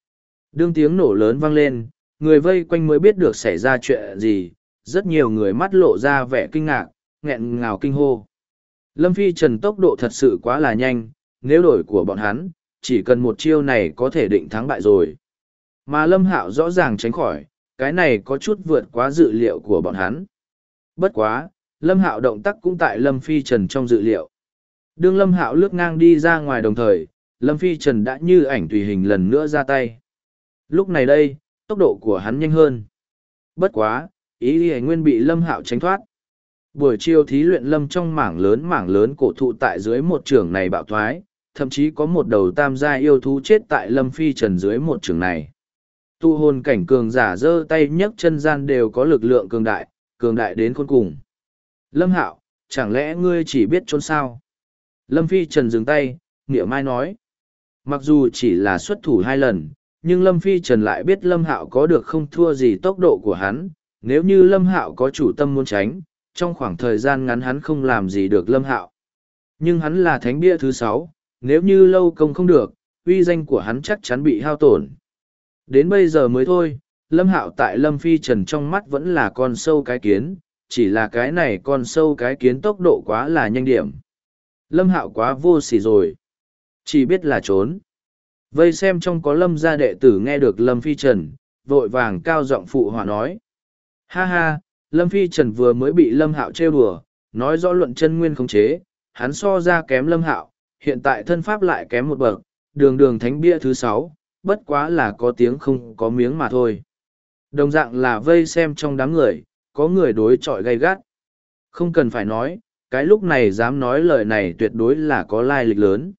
S1: Đương tiếng nổ lớn vang lên, người vây quanh mới biết được xảy ra chuyện gì, rất nhiều người mắt lộ ra vẻ kinh ngạc, nghẹn ngào kinh hô. Lâm Phi Trần tốc độ thật sự quá là nhanh, nếu đổi của bọn hắn, chỉ cần một chiêu này có thể định thắng bại rồi. Mà Lâm Hạo rõ ràng tránh khỏi, cái này có chút vượt quá dự liệu của bọn hắn. Bất quá, Lâm Hạo động tác cũng tại Lâm Phi Trần trong dự liệu. Đương Lâm Hạo lướt ngang đi ra ngoài đồng thời, Lâm Phi Trần đã như ảnh tùy hình lần nữa ra tay. Lúc này đây, tốc độ của hắn nhanh hơn. Bất quá, ý y nguyên bị Lâm Hạo tránh thoát. Buổi chiều thí luyện lâm trong mảng lớn cổ thụ tại dưới một trường này bạo thoái, thậm chí có một đầu tam gia yêu thú chết tại Lâm Phi Trần dưới một trường này. Tu hồn cảnh cường giả giơ tay nhấc chân gian đều có lực lượng cường đại đến khôn cùng. Lâm Hạo, chẳng lẽ ngươi chỉ biết trốn sao? Lâm Phi Trần dừng tay, nghĩa mai nói. Mặc dù chỉ là xuất thủ 2 lần, nhưng Lâm Phi Trần lại biết Lâm Hạo có được không thua gì tốc độ của hắn. Nếu như Lâm Hạo có chủ tâm muốn tránh, trong khoảng thời gian ngắn hắn không làm gì được Lâm Hạo. Nhưng hắn là thánh bia thứ 6, nếu như lâu công không được, uy danh của hắn chắc chắn bị hao tổn. Đến bây giờ mới thôi, Lâm Hạo tại Lâm Phi Trần trong mắt vẫn là con sâu cái kiến, chỉ là cái này con sâu cái kiến tốc độ quá là nhanh điểm. Lâm Hạo quá vô sỉ rồi. Chỉ biết là trốn. Vây xem trong có Lâm gia đệ tử nghe được Lâm Phi Trần, vội vàng cao giọng phụ họa nói. Ha ha, Lâm Phi Trần vừa mới bị Lâm Hạo trêu đùa, nói rõ luận chân nguyên khống chế, hắn so ra kém Lâm Hạo, hiện tại thân pháp lại kém một bậc, đường đường thánh bia thứ 6, bất quá là có tiếng không có miếng mà thôi. Đồng dạng là vây xem trong đám người, có người đối chọi gay gắt. Không cần phải nói, cái lúc này dám nói lời này tuyệt đối là có lai lịch lớn.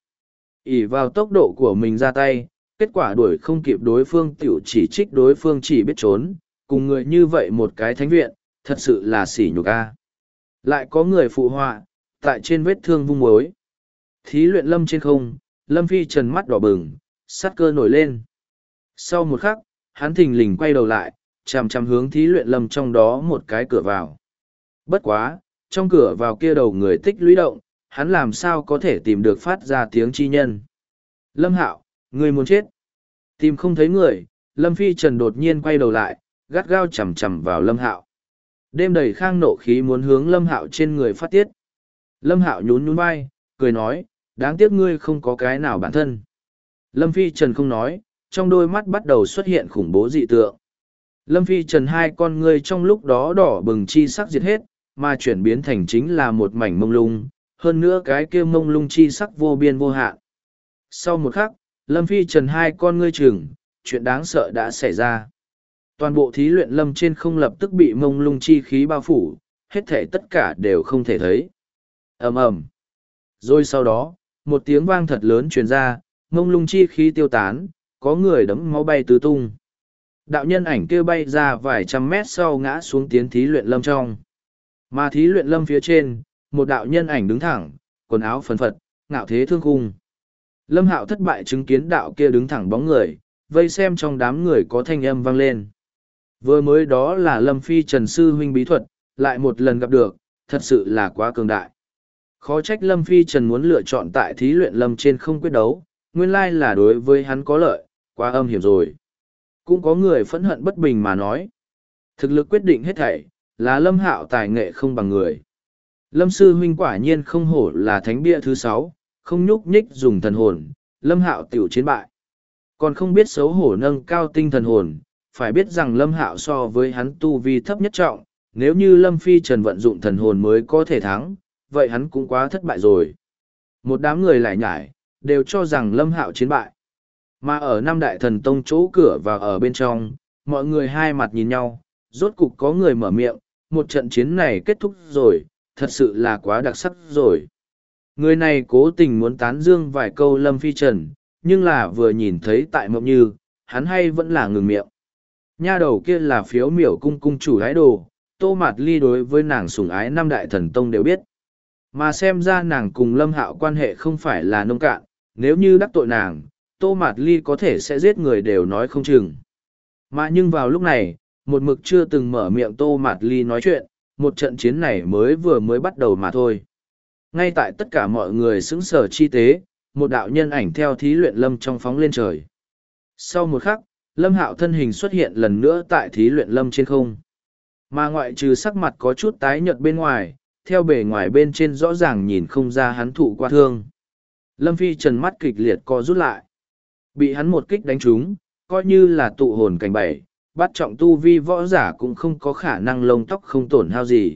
S1: Ỷ vào tốc độ của mình ra tay, kết quả đuổi không kịp đối phương tiểu chỉ trích đối phương chỉ biết trốn, cùng người như vậy một cái thánh viện, thật sự là sỉ nhục a. Lại có người phụ họa, tại trên vết thương vung mối. Thí luyện lâm trên không, Lâm Phi Trần mắt đỏ bừng, sát cơ nổi lên. Sau một khắc, hắn thình lình quay đầu lại, chằm chằm hướng thí luyện lâm trong đó một cái cửa vào. Bất quá, trong cửa vào kia đầu người tích lũy động, hắn làm sao có thể tìm được phát ra tiếng chi nhân. Lâm Hạo, người muốn chết. Tìm không thấy người, Lâm Phi Trần đột nhiên quay đầu lại, gắt gao chằm chằm vào Lâm Hạo. Đêm đầy khang nộ khí muốn hướng Lâm Hạo trên người phát tiết. Lâm Hạo nhún nhún vai, cười nói, đáng tiếc ngươi không có cái nào bản thân. Lâm Phi Trần không nói, trong đôi mắt bắt đầu xuất hiện khủng bố dị tượng. Lâm Phi Trần hai con ngươi trong lúc đó đỏ bừng chi sắc diệt hết, mà chuyển biến thành chính là một mảnh mông lung, hơn nữa cái kia mông lung chi sắc vô biên vô hạn. Sau một khắc, Lâm Phi Trần hai con ngươi chừng, chuyện đáng sợ đã xảy ra. Toàn bộ thí luyện lâm trên không lập tức bị mông lung chi khí bao phủ, hết thể tất cả đều không thể thấy. Ầm ầm. Rồi sau đó, một tiếng vang thật lớn truyền ra, mông lung chi khí tiêu tán, có người đấm máu bay tứ tung. Đạo nhân ảnh kia bay ra vài trăm mét sau ngã xuống tiến thí luyện lâm trong. Mà thí luyện lâm phía trên, một đạo nhân ảnh đứng thẳng, quần áo phấn phật, ngạo thế thương khung. Lâm Hạo thất bại chứng kiến đạo kia đứng thẳng bóng người, vây xem trong đám người có thanh âm vang lên. Vừa mới đó là Lâm Phi Trần sư huynh bí thuật, lại một lần gặp được, thật sự là quá cường đại. Khó trách Lâm Phi Trần muốn lựa chọn tại thí luyện lâm trên không quyết đấu, nguyên lai là đối với hắn có lợi, quá âm hiểm rồi. Cũng có người phẫn hận bất bình mà nói. Thực lực quyết định hết thảy, là Lâm Hạo tài nghệ không bằng người. Lâm sư huynh quả nhiên không hổ là thánh bia thứ 6, không nhúc nhích dùng thần hồn, Lâm Hạo tiểu chiến bại. Còn không biết xấu hổ nâng cao tinh thần hồn, phải biết rằng Lâm Hạo so với hắn tu vi thấp nhất trọng, nếu như Lâm Phi Trần vận dụng thần hồn mới có thể thắng, vậy hắn cũng quá thất bại rồi. Một đám người lại nhải, đều cho rằng Lâm Hạo chiến bại. Mà ở Nam Đại Thần Tông chỗ cửa và ở bên trong, mọi người hai mặt nhìn nhau, rốt cục có người mở miệng, một trận chiến này kết thúc rồi, thật sự là quá đặc sắc rồi. Người này cố tình muốn tán dương vài câu Lâm Phi Trần, nhưng là vừa nhìn thấy tại Mộng Như, hắn hay vẫn là ngừng miệng. Nha đầu kia là phiếu miểu cung cung chủ ái đồ, Tô Mạt Ly đối với nàng sủng ái Nam Đại Thần Tông đều biết. Mà xem ra nàng cùng Lâm Hạo quan hệ không phải là nông cạn, nếu như đắc tội nàng, Tô Mạt Ly có thể sẽ giết người đều nói không chừng. Mà nhưng vào lúc này, một mực chưa từng mở miệng Tô Mạt Ly nói chuyện, một trận chiến này vừa mới bắt đầu mà thôi. Ngay tại tất cả mọi người sững sờ chi tế, một đạo nhân ảnh theo thí luyện lâm trong phóng lên trời. Sau một khắc, Lâm Hạo thân hình xuất hiện lần nữa tại thí luyện lâm trên không. Mà ngoại trừ sắc mặt có chút tái nhợt bên ngoài, theo bề ngoài bên trên rõ ràng nhìn không ra hắn thụ qua thương. Lâm Phi Trần mắt kịch liệt co rút lại. Bị hắn một kích đánh trúng, coi như là tụ hồn cảnh bảy, bắt trọng tu vi võ giả cũng không có khả năng lông tóc không tổn hao gì.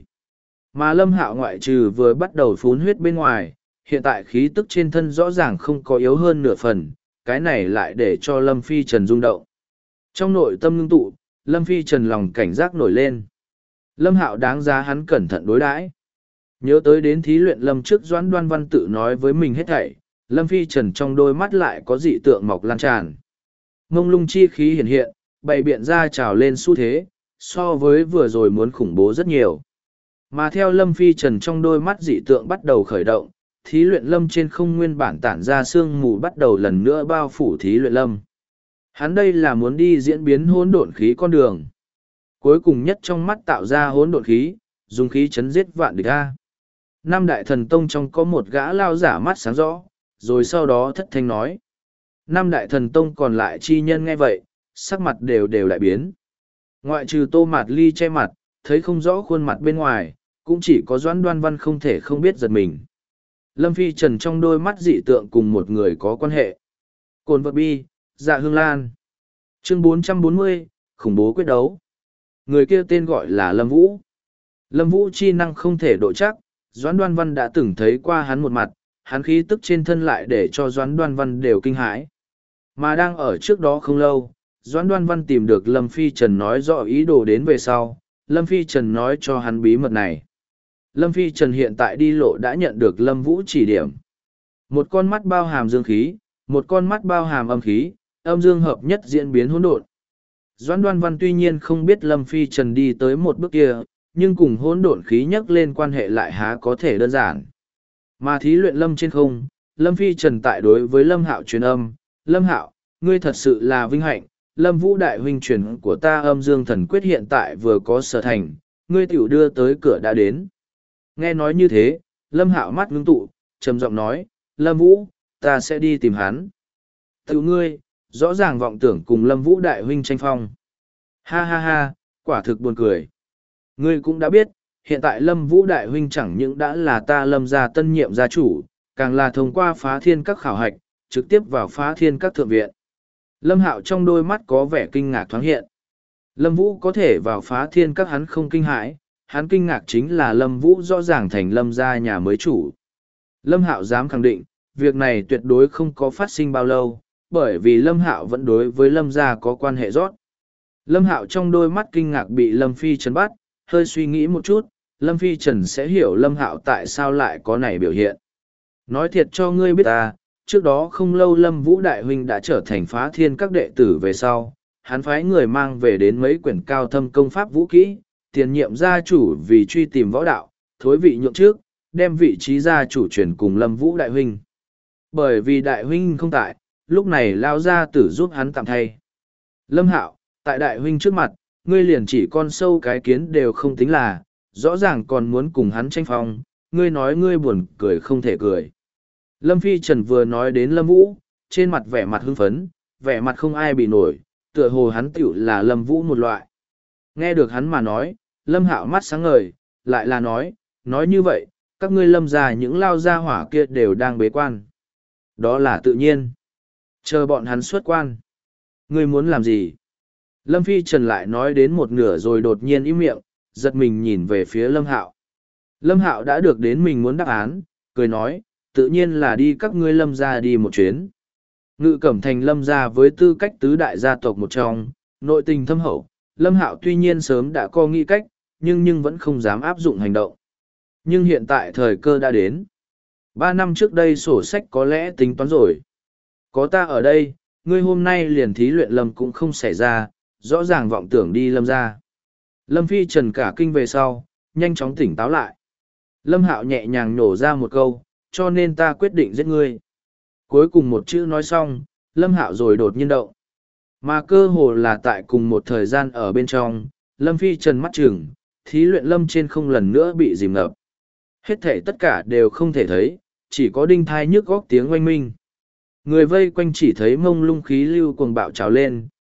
S1: Mà Lâm Hạo ngoại trừ vừa bắt đầu phun huyết bên ngoài, hiện tại khí tức trên thân rõ ràng không có yếu hơn nửa phần, cái này lại để cho Lâm Phi Trần rung động. Trong nội tâm ngưng tụ, Lâm Phi Trần lòng cảnh giác nổi lên. Lâm Hạo đáng giá hắn cẩn thận đối đãi. Nhớ tới đến thí luyện Lâm trước Doãn Đoan Văn tự nói với mình hết thảy, Lâm Phi Trần trong đôi mắt lại có dị tượng mọc lan tràn. Mông lung chi khí hiện hiện, bày biện ra trào lên xu thế, so với vừa rồi muốn khủng bố rất nhiều. Mà theo Lâm Phi Trần trong đôi mắt dị tượng bắt đầu khởi động, thí luyện lâm trên không nguyên bản tản ra sương mù bắt đầu lần nữa bao phủ thí luyện lâm. Hắn đây là muốn đi diễn biến hỗn độn khí con đường. Cuối cùng nhất trong mắt tạo ra hỗn độn khí, dùng khí chấn giết vạn địch a. Năm đại thần tông trong có một gã lao giả mắt sáng rõ, rồi sau đó thất thanh nói. Năm đại thần tông còn lại chi nhân nghe vậy, sắc mặt đều đều đại biến. Ngoại trừ Tô Mạt Ly che mặt, thấy không rõ khuôn mặt bên ngoài, cũng chỉ có Doãn Đoan Văn không thể không biết giật mình. Lâm Phi Trần trong đôi mắt dị tượng cùng một người có quan hệ. Cồn vật bi, Dạ Hương Lan. Chương 440, khủng bố quyết đấu. Người kia tên gọi là Lâm Vũ. Lâm Vũ chi năng không thể độ chắc, Doãn Đoan Văn đã từng thấy qua hắn một mặt, hắn khí tức trên thân lại để cho Doãn Đoan Văn đều kinh hãi. Mà đang ở trước đó không lâu, Doãn Đoan Văn tìm được Lâm Phi Trần nói rõ ý đồ đến về sau, Lâm Phi Trần nói cho hắn bí mật này. Lâm Phi Trần hiện tại đi lộ đã nhận được Lâm Vũ chỉ điểm. Một con mắt bao hàm dương khí, một con mắt bao hàm âm khí, âm dương hợp nhất diễn biến hỗn độn. Doãn Đoan Văn tuy nhiên không biết Lâm Phi Trần đi tới một bước kia, nhưng cùng hỗn độn khí nhắc lên quan hệ lại há có thể đơn giản. Mà thí luyện Lâm trên không, Lâm Phi Trần tại đối với Lâm Hạo truyền âm, Lâm Hạo, ngươi thật sự là vinh hạnh, Lâm Vũ đại huynh truyền của ta âm dương thần quyết hiện tại vừa có sở thành, ngươi tiểu đưa tới cửa đã đến. Nghe nói như thế, Lâm Hạo mắt ngưng tụ, trầm giọng nói, Lâm Vũ, ta sẽ đi tìm hắn. Tiểu ngươi, rõ ràng vọng tưởng cùng Lâm Vũ đại huynh tranh phong. Ha ha ha, quả thực buồn cười. Ngươi cũng đã biết, hiện tại Lâm Vũ đại huynh chẳng những đã là ta Lâm gia tân nhiệm gia chủ, càng là thông qua phá thiên các khảo hạch, trực tiếp vào phá thiên các thượng viện. Lâm Hạo trong đôi mắt có vẻ kinh ngạc thoáng hiện. Lâm Vũ có thể vào phá thiên các hắn không kinh hãi, hắn kinh ngạc chính là Lâm Vũ rõ ràng thành Lâm gia nhà mới chủ. Lâm Hạo dám khẳng định, việc này tuyệt đối không có phát sinh bao lâu, bởi vì Lâm Hạo vẫn đối với Lâm gia có quan hệ rót. Lâm Hạo trong đôi mắt kinh ngạc bị Lâm Phi Trần bắt, hơi suy nghĩ một chút, Lâm Phi Trần sẽ hiểu Lâm Hạo tại sao lại có này biểu hiện. Nói thiệt cho ngươi biết ta, trước đó không lâu Lâm Vũ Đại Huynh đã trở thành phá thiên các đệ tử về sau, hắn phái người mang về đến mấy quyển cao thâm công pháp vũ kỹ, tiền nhiệm gia chủ vì truy tìm võ đạo, thối vị nhượng trước, đem vị trí gia chủ chuyển cùng Lâm Vũ Đại Huynh. Bởi vì Đại Huynh không tại, lúc này lao gia tử giúp hắn tạm thay. Lâm Hạo, tại Đại Huynh trước mặt, ngươi liền chỉ con sâu cái kiến đều không tính là, rõ ràng còn muốn cùng hắn tranh phong, ngươi nói ngươi buồn cười không thể cười. Lâm Phi Trần vừa nói đến Lâm Vũ, trên mặt vẻ mặt hưng phấn, vẻ mặt không ai bị nổi, tựa hồ hắn tiểu là Lâm Vũ một loại. Nghe được hắn mà nói, Lâm Hạo mắt sáng ngời, lại là nói như vậy, các ngươi Lâm gia những lao gia hỏa kia đều đang bế quan. Đó là tự nhiên. Chờ bọn hắn xuất quan. Ngươi muốn làm gì? Lâm Phi Trần lại nói đến một nửa rồi đột nhiên im miệng, giật mình nhìn về phía Lâm Hạo. Lâm Hạo đã được đến mình muốn đáp án, cười nói, tự nhiên là đi các ngươi Lâm gia đi một chuyến. Ngự Cẩm Thành Lâm gia với tư cách tứ đại gia tộc một trong, nội tình thâm hậu, Lâm Hạo tuy nhiên sớm đã có nghĩ cách, nhưng vẫn không dám áp dụng hành động. Nhưng hiện tại thời cơ đã đến. 3 năm trước đây sổ sách có lẽ tính toán rồi. Có ta ở đây, ngươi hôm nay liền thí luyện Lâm cũng không xảy ra, rõ ràng vọng tưởng đi Lâm gia. Lâm Phi Trần cả kinh về sau, nhanh chóng tỉnh táo lại. Lâm Hạo nhẹ nhàng nổ ra một câu, cho nên ta quyết định giết ngươi. Cuối cùng một chữ nói xong, Lâm Hạo rồi đột nhiên động. Mà cơ hồ là tại cùng một thời gian ở bên trong, Lâm Phi Trần mắt chừng, thí luyện Lâm trên không lần nữa bị dìm ngập. Hết thể tất cả đều không thể thấy, chỉ có đinh thai nhức góc tiếng oanh minh. Người vây quanh chỉ thấy mông lung khí lưu cuồng bạo trào lên,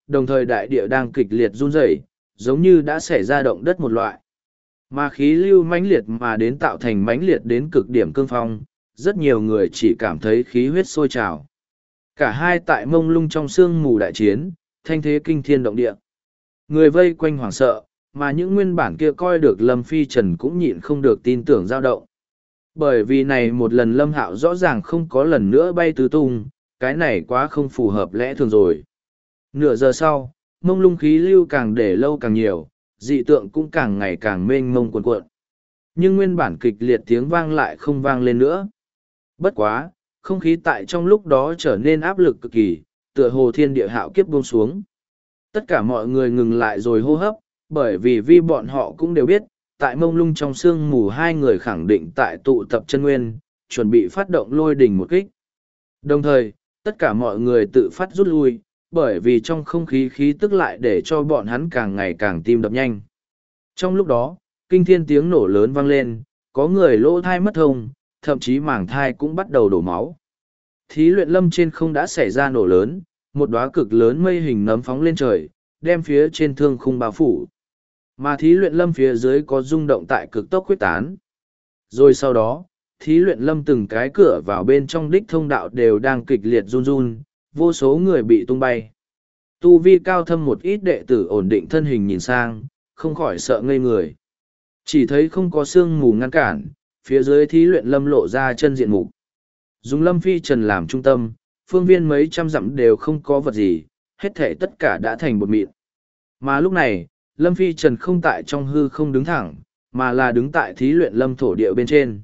S1: đồng thời đại địa đang kịch liệt run rẩy, giống như đã xảy ra động đất một loại. Mà khí lưu mãnh liệt mà đến tạo thành mãnh liệt đến cực điểm cương phong, rất nhiều người chỉ cảm thấy khí huyết sôi trào. Cả hai tại mông lung trong sương mù đại chiến, thanh thế kinh thiên động địa. Người vây quanh hoảng sợ, mà những nguyên bản kia coi được Lâm Phi Trần cũng nhịn không được tin tưởng dao động. Bởi vì này một lần Lâm Hạo rõ ràng không có lần nữa bay tứ tung, cái này quá không phù hợp lẽ thường rồi. Nửa giờ sau, mông lung khí lưu càng để lâu càng nhiều, dị tượng cũng càng ngày càng mênh mông cuồn cuộn. Nhưng nguyên bản kịch liệt tiếng vang lại không vang lên nữa. Bất quá, không khí tại trong lúc đó trở nên áp lực cực kỳ, tựa hồ thiên địa hạo kiếp buông xuống. Tất cả mọi người ngừng lại rồi hô hấp, bởi vì bọn họ cũng đều biết, tại mông lung trong sương mù hai người khẳng định tại tụ tập chân nguyên, chuẩn bị phát động lôi đỉnh một kích. Đồng thời, tất cả mọi người tự phát rút lui, bởi vì trong không khí khí tức lại để cho bọn hắn càng ngày càng tim đập nhanh. Trong lúc đó, kinh thiên tiếng nổ lớn vang lên, có người lỗ thai mất thông, thậm chí màng thai cũng bắt đầu đổ máu. Thí luyện lâm trên không đã xảy ra nổ lớn, một đóa cực lớn mây hình nấm phóng lên trời, đem phía trên thương khung bao phủ. Mà thí luyện lâm phía dưới có rung động tại cực tốc quyết tán. Rồi sau đó, thí luyện lâm từng cái cửa vào bên trong đích thông đạo đều đang kịch liệt run run, vô số người bị tung bay. Tu vi cao thâm một ít đệ tử ổn định thân hình nhìn sang, không khỏi sợ ngây người. Chỉ thấy không có sương mù ngăn cản, phía dưới thí luyện lâm lộ ra chân diện mục. Dùng Lâm Phi Trần làm trung tâm, phương viên mấy trăm dặm đều không có vật gì, hết thể tất cả đã thành bột mịn. Mà lúc này, Lâm Phi Trần không tại trong hư không đứng thẳng, mà là đứng tại thí luyện lâm thổ địa bên trên.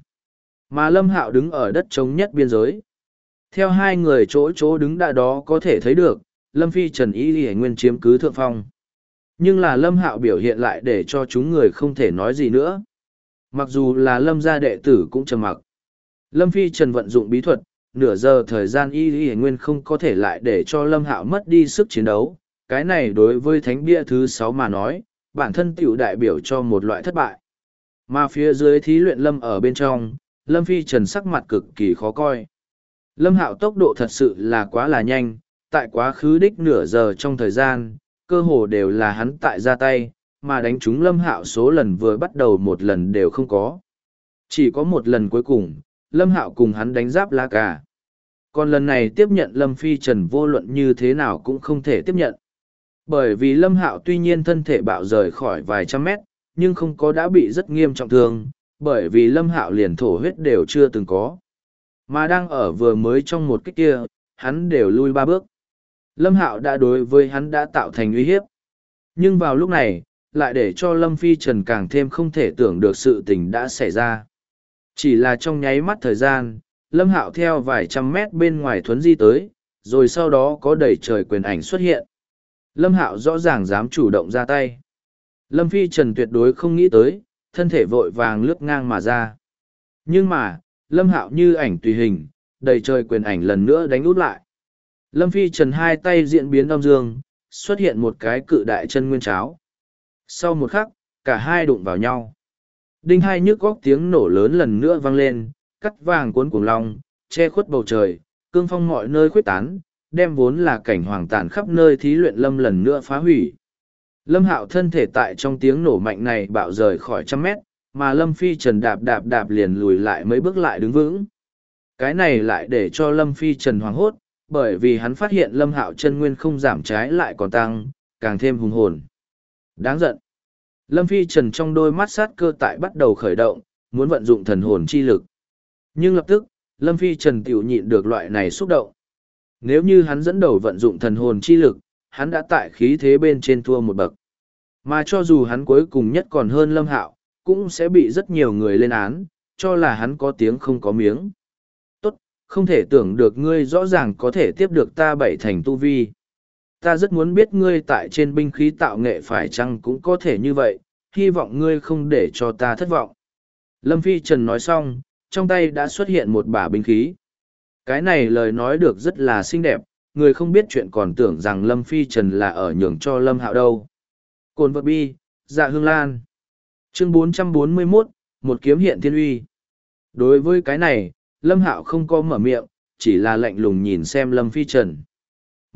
S1: Mà Lâm Hạo đứng ở đất trống nhất biên giới. Theo hai người chỗ đứng đã đó có thể thấy được, Lâm Phi Trần y lì nguyên chiếm cứ thượng phong. Nhưng là Lâm Hạo biểu hiện lại để cho chúng người không thể nói gì nữa. Mặc dù là Lâm gia đệ tử cũng trầm mặc. Lâm Phi Trần vận dụng bí thuật, nửa giờ thời gian y lì nguyên không có thể lại để cho Lâm Hạo mất đi sức chiến đấu. Cái này đối với thánh bia thứ 6 mà nói, bản thân tiểu đại biểu cho một loại thất bại. Mà phía dưới thí luyện Lâm ở bên trong, Lâm Phi Trần sắc mặt cực kỳ khó coi. Lâm Hạo tốc độ thật sự là quá là nhanh, tại quá khứ đích nửa giờ trong thời gian, cơ hồ đều là hắn tại ra tay, mà đánh trúng Lâm Hạo số lần vừa bắt đầu một lần đều không có. Chỉ có một lần cuối cùng, Lâm Hạo cùng hắn đánh giáp lá cà. Còn lần này tiếp nhận Lâm Phi Trần vô luận như thế nào cũng không thể tiếp nhận. Bởi vì Lâm Hạo tuy nhiên thân thể bạo rời khỏi vài trăm mét, nhưng không có đã bị rất nghiêm trọng thương, bởi vì Lâm Hạo liền thổ huyết đều chưa từng có. Mà đang ở vừa mới trong một kích kia, hắn đều lui 3 bước. Lâm Hạo đã đối với hắn đã tạo thành uy hiếp. Nhưng vào lúc này, lại để cho Lâm Phi Trần càng thêm không thể tưởng được sự tình đã xảy ra. Chỉ là trong nháy mắt thời gian, Lâm Hạo theo vài trăm mét bên ngoài thuấn di tới, rồi sau đó có đầy trời quyền ảnh xuất hiện. Lâm Hạo rõ ràng dám chủ động ra tay. Lâm Phi Trần tuyệt đối không nghĩ tới, thân thể vội vàng lướt ngang mà ra. Nhưng mà, Lâm Hạo như ảnh tùy hình, đầy trời quyền ảnh lần nữa đánh út lại. Lâm Phi Trần hai tay diễn biến âm dương, xuất hiện một cái cự đại chân nguyên cháo. Sau một khắc, cả hai đụng vào nhau. Đinh hai nhức góc tiếng nổ lớn lần nữa vang lên, cắt vàng cuốn cuồng long, che khuất bầu trời, cương phong mọi nơi khuếch tán, đem vốn là cảnh hoàng tàn khắp nơi thí luyện Lâm lần nữa phá hủy. Lâm Hạo thân thể tại trong tiếng nổ mạnh này bạo rời khỏi trăm mét, mà Lâm Phi Trần đạp liền lùi lại mấy bước lại đứng vững. Cái này lại để cho Lâm Phi Trần hoảng hốt, bởi vì hắn phát hiện Lâm Hạo chân nguyên không giảm trái lại còn tăng, càng thêm hùng hồn. Đáng giận. Lâm Phi Trần trong đôi mắt sát cơ tại bắt đầu khởi động, muốn vận dụng thần hồn chi lực. Nhưng lập tức, Lâm Phi Trần tiểu nhịn được loại này xúc động. Nếu như hắn dẫn đầu vận dụng thần hồn chi lực, hắn đã tại khí thế bên trên thua một bậc. Mà cho dù hắn cuối cùng nhất còn hơn Lâm Hạo, cũng sẽ bị rất nhiều người lên án, cho là hắn có tiếng không có miếng. Tốt, không thể tưởng được ngươi rõ ràng có thể tiếp được ta 7 thành tu vi. Ta rất muốn biết ngươi tại trên binh khí tạo nghệ phải chăng cũng có thể như vậy, hy vọng ngươi không để cho ta thất vọng. Lâm Phi Trần nói xong, trong tay đã xuất hiện một bả binh khí. Cái này lời nói được rất là xinh đẹp, người không biết chuyện còn tưởng rằng Lâm Phi Trần là ở nhường cho Lâm Hạo đâu. Cồn vật bi, dạ hương lan. Chương 441, một kiếm hiện thiên uy. Đối với cái này, Lâm Hạo không có mở miệng, chỉ là lạnh lùng nhìn xem Lâm Phi Trần.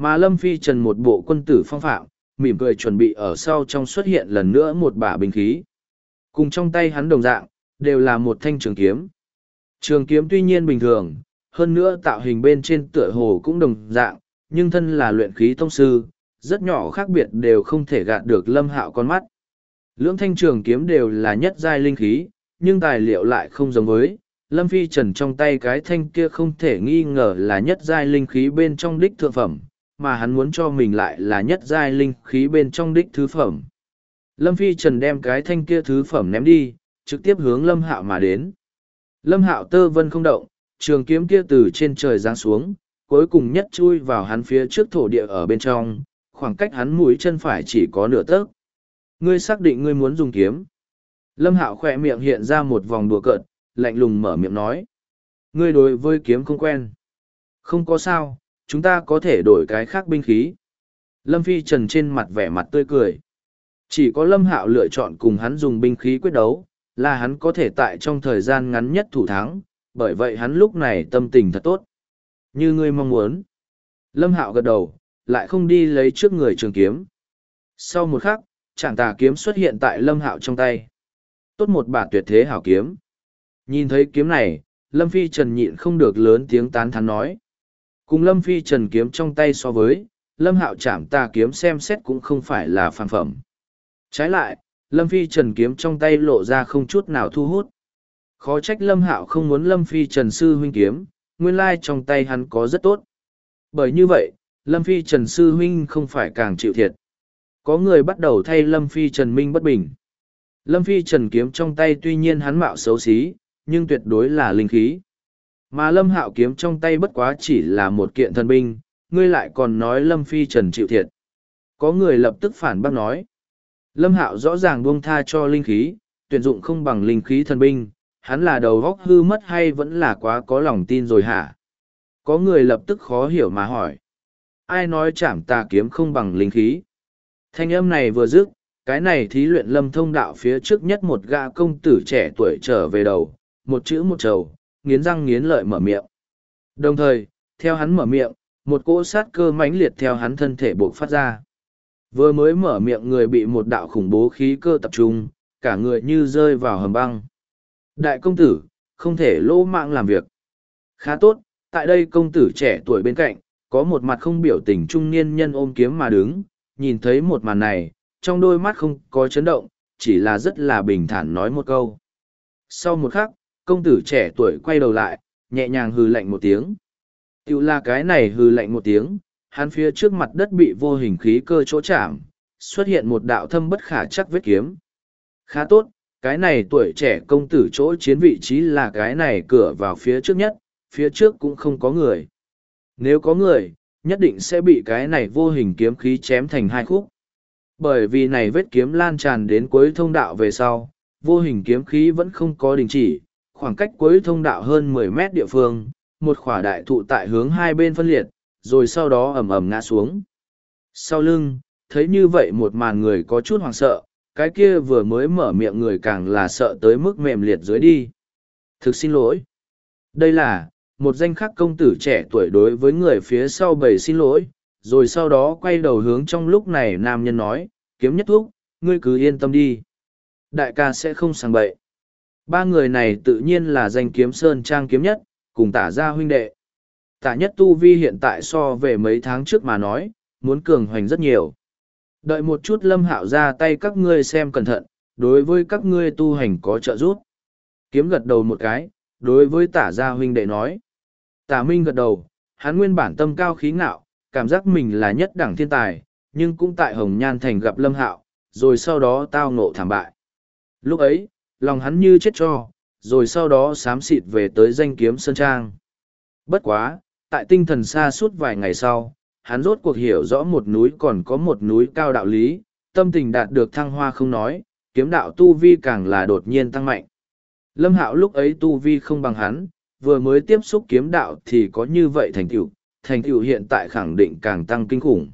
S1: Mà Lâm Phi Trần một bộ quân tử phong phạm, mỉm cười chuẩn bị ở sau trong xuất hiện lần nữa một bả binh khí. Cùng trong tay hắn đồng dạng, đều là một thanh trường kiếm. Trường kiếm tuy nhiên bình thường, hơn nữa tạo hình bên trên tựa hồ cũng đồng dạng, nhưng thân là luyện khí tông sư, rất nhỏ khác biệt đều không thể gạt được Lâm Hạo con mắt. Lưỡng thanh trường kiếm đều là nhất giai linh khí, nhưng tài liệu lại không giống với. Lâm Phi Trần trong tay cái thanh kia không thể nghi ngờ là nhất giai linh khí bên trong đích thượng phẩm, mà hắn muốn cho mình lại là nhất giai linh khí bên trong đích thứ phẩm. Lâm Phi Trần đem cái thanh kia thứ phẩm ném đi, trực tiếp hướng Lâm Hạo mà đến. Lâm Hạo tơ vân không động, trường kiếm kia từ trên trời giáng xuống, cuối cùng nhất chui vào hắn phía trước thổ địa ở bên trong, khoảng cách hắn mũi chân phải chỉ có nửa tấc. Ngươi xác định ngươi muốn dùng kiếm. Lâm Hạo khỏe miệng hiện ra một vòng đùa cợt, lạnh lùng mở miệng nói. Ngươi đối với kiếm không quen. Không có sao, chúng ta có thể đổi cái khác binh khí. Lâm Phi Trần trên mặt vẻ mặt tươi cười. Chỉ có Lâm Hạo lựa chọn cùng hắn dùng binh khí quyết đấu, là hắn có thể tại trong thời gian ngắn nhất thủ thắng, bởi vậy hắn lúc này tâm tình thật tốt. Như ngươi mong muốn. Lâm Hạo gật đầu, lại không đi lấy trước người trường kiếm. Sau một khắc, trảm tà kiếm xuất hiện tại Lâm Hạo trong tay. Tốt một bả tuyệt thế hảo kiếm. Nhìn thấy kiếm này, Lâm Phi Trần nhịn không được lớn tiếng tán thán nói. Cùng Lâm Phi Trần kiếm trong tay so với, Lâm Hạo trảm tà kiếm xem xét cũng không phải là phàm phẩm. Trái lại, Lâm Phi Trần kiếm trong tay lộ ra không chút nào thu hút. Khó trách Lâm Hạo không muốn Lâm Phi Trần sư huynh kiếm, nguyên lai trong tay hắn có rất tốt. Bởi như vậy, Lâm Phi Trần sư huynh không phải càng chịu thiệt. Có người bắt đầu thay Lâm Phi Trần minh bất bình. Lâm Phi Trần kiếm trong tay tuy nhiên hắn mạo xấu xí, nhưng tuyệt đối là linh khí. Mà Lâm Hạo kiếm trong tay bất quá chỉ là một kiện thần binh, ngươi lại còn nói Lâm Phi Trần chịu thiệt. Có người lập tức phản bác nói. Lâm Hạo rõ ràng buông tha cho linh khí, tuyển dụng không bằng linh khí thần binh, hắn là đầu góc hư mất hay vẫn là quá có lòng tin rồi hả? Có người lập tức khó hiểu mà hỏi. Ai nói trảm tà kiếm không bằng linh khí? Thanh âm này vừa dứt, cái này thí luyện Lâm Thông đạo phía trước nhất một gã công tử trẻ tuổi trở về đầu, một chữ một trầu, nghiến răng nghiến lợi mở miệng. Đồng thời, theo hắn mở miệng, một cỗ sát cơ mãnh liệt theo hắn thân thể bộc phát ra. Vừa mới mở miệng người bị một đạo khủng bố khí cơ tập trung, cả người như rơi vào hầm băng. Đại công tử, không thể lỗ mạng làm việc. Khá tốt, tại đây công tử trẻ tuổi bên cạnh, có một mặt không biểu tình trung niên nhân ôm kiếm mà đứng, nhìn thấy một màn này, trong đôi mắt không có chấn động, chỉ là rất là bình thản nói một câu. Sau một khắc, công tử trẻ tuổi quay đầu lại, nhẹ nhàng hừ lạnh một tiếng. Tiểu là cái này hừ lạnh một tiếng, hắn phía trước mặt đất bị vô hình khí cơ chỗ chạm, xuất hiện một đạo thâm bất khả chắc vết kiếm. Khá tốt, cái này tuổi trẻ công tử chỗ chiến vị trí là cái này cửa vào phía trước nhất, phía trước cũng không có người. Nếu có người, nhất định sẽ bị cái này vô hình kiếm khí chém thành hai khúc. Bởi vì này vết kiếm lan tràn đến cuối thông đạo về sau, vô hình kiếm khí vẫn không có đình chỉ, khoảng cách cuối thông đạo hơn 10 mét địa phương, một khỏa đại thụ tại hướng hai bên phân liệt, rồi sau đó ầm ầm ngã xuống. Sau lưng, thấy như vậy một màn người có chút hoảng sợ, cái kia vừa mới mở miệng người càng là sợ tới mức mềm liệt dưới đi. Thực xin lỗi. Đây là, một danh khắc công tử trẻ tuổi đối với người phía sau bầy xin lỗi, rồi sau đó quay đầu hướng trong lúc này nam nhân nói, kiếm nhất thuốc, ngươi cứ yên tâm đi. Đại ca sẽ không sang bậy. Ba người này tự nhiên là danh kiếm sơn trang kiếm nhất, cùng tả gia huynh đệ. Tả nhất tu vi hiện tại so về mấy tháng trước mà nói, muốn cường hoành rất nhiều. Đợi một chút Lâm Hạo ra tay các ngươi xem cẩn thận, đối với các ngươi tu hành có trợ giúp. Kiếm gật đầu một cái, đối với tả gia huynh đệ nói. Tả Minh gật đầu, hắn nguyên bản tâm cao khí ngạo, cảm giác mình là nhất đẳng thiên tài, nhưng cũng tại Hồng Nhan Thành gặp Lâm Hạo, rồi sau đó tao ngộ thảm bại. Lúc ấy, lòng hắn như chết cho, rồi sau đó xám xịt về tới danh kiếm Sơn Trang. Bất quá, tại tinh thần xa suốt vài ngày sau, hắn rốt cuộc hiểu rõ một núi còn có một núi cao đạo lý, tâm tình đạt được thăng hoa không nói, kiếm đạo tu vi càng là đột nhiên tăng mạnh. Lâm Hạo lúc ấy tu vi không bằng hắn, vừa mới tiếp xúc kiếm đạo thì có như vậy thành tựu hiện tại khẳng định càng tăng kinh khủng.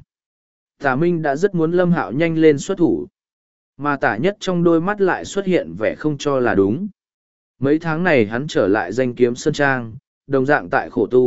S1: Tả Minh đã rất muốn Lâm Hạo nhanh lên xuất thủ, mà Tả Nhất trong đôi mắt lại xuất hiện vẻ không cho là đúng. Mấy tháng này hắn trở lại danh kiếm Sơn Trang, đồng dạng tại khổ tu,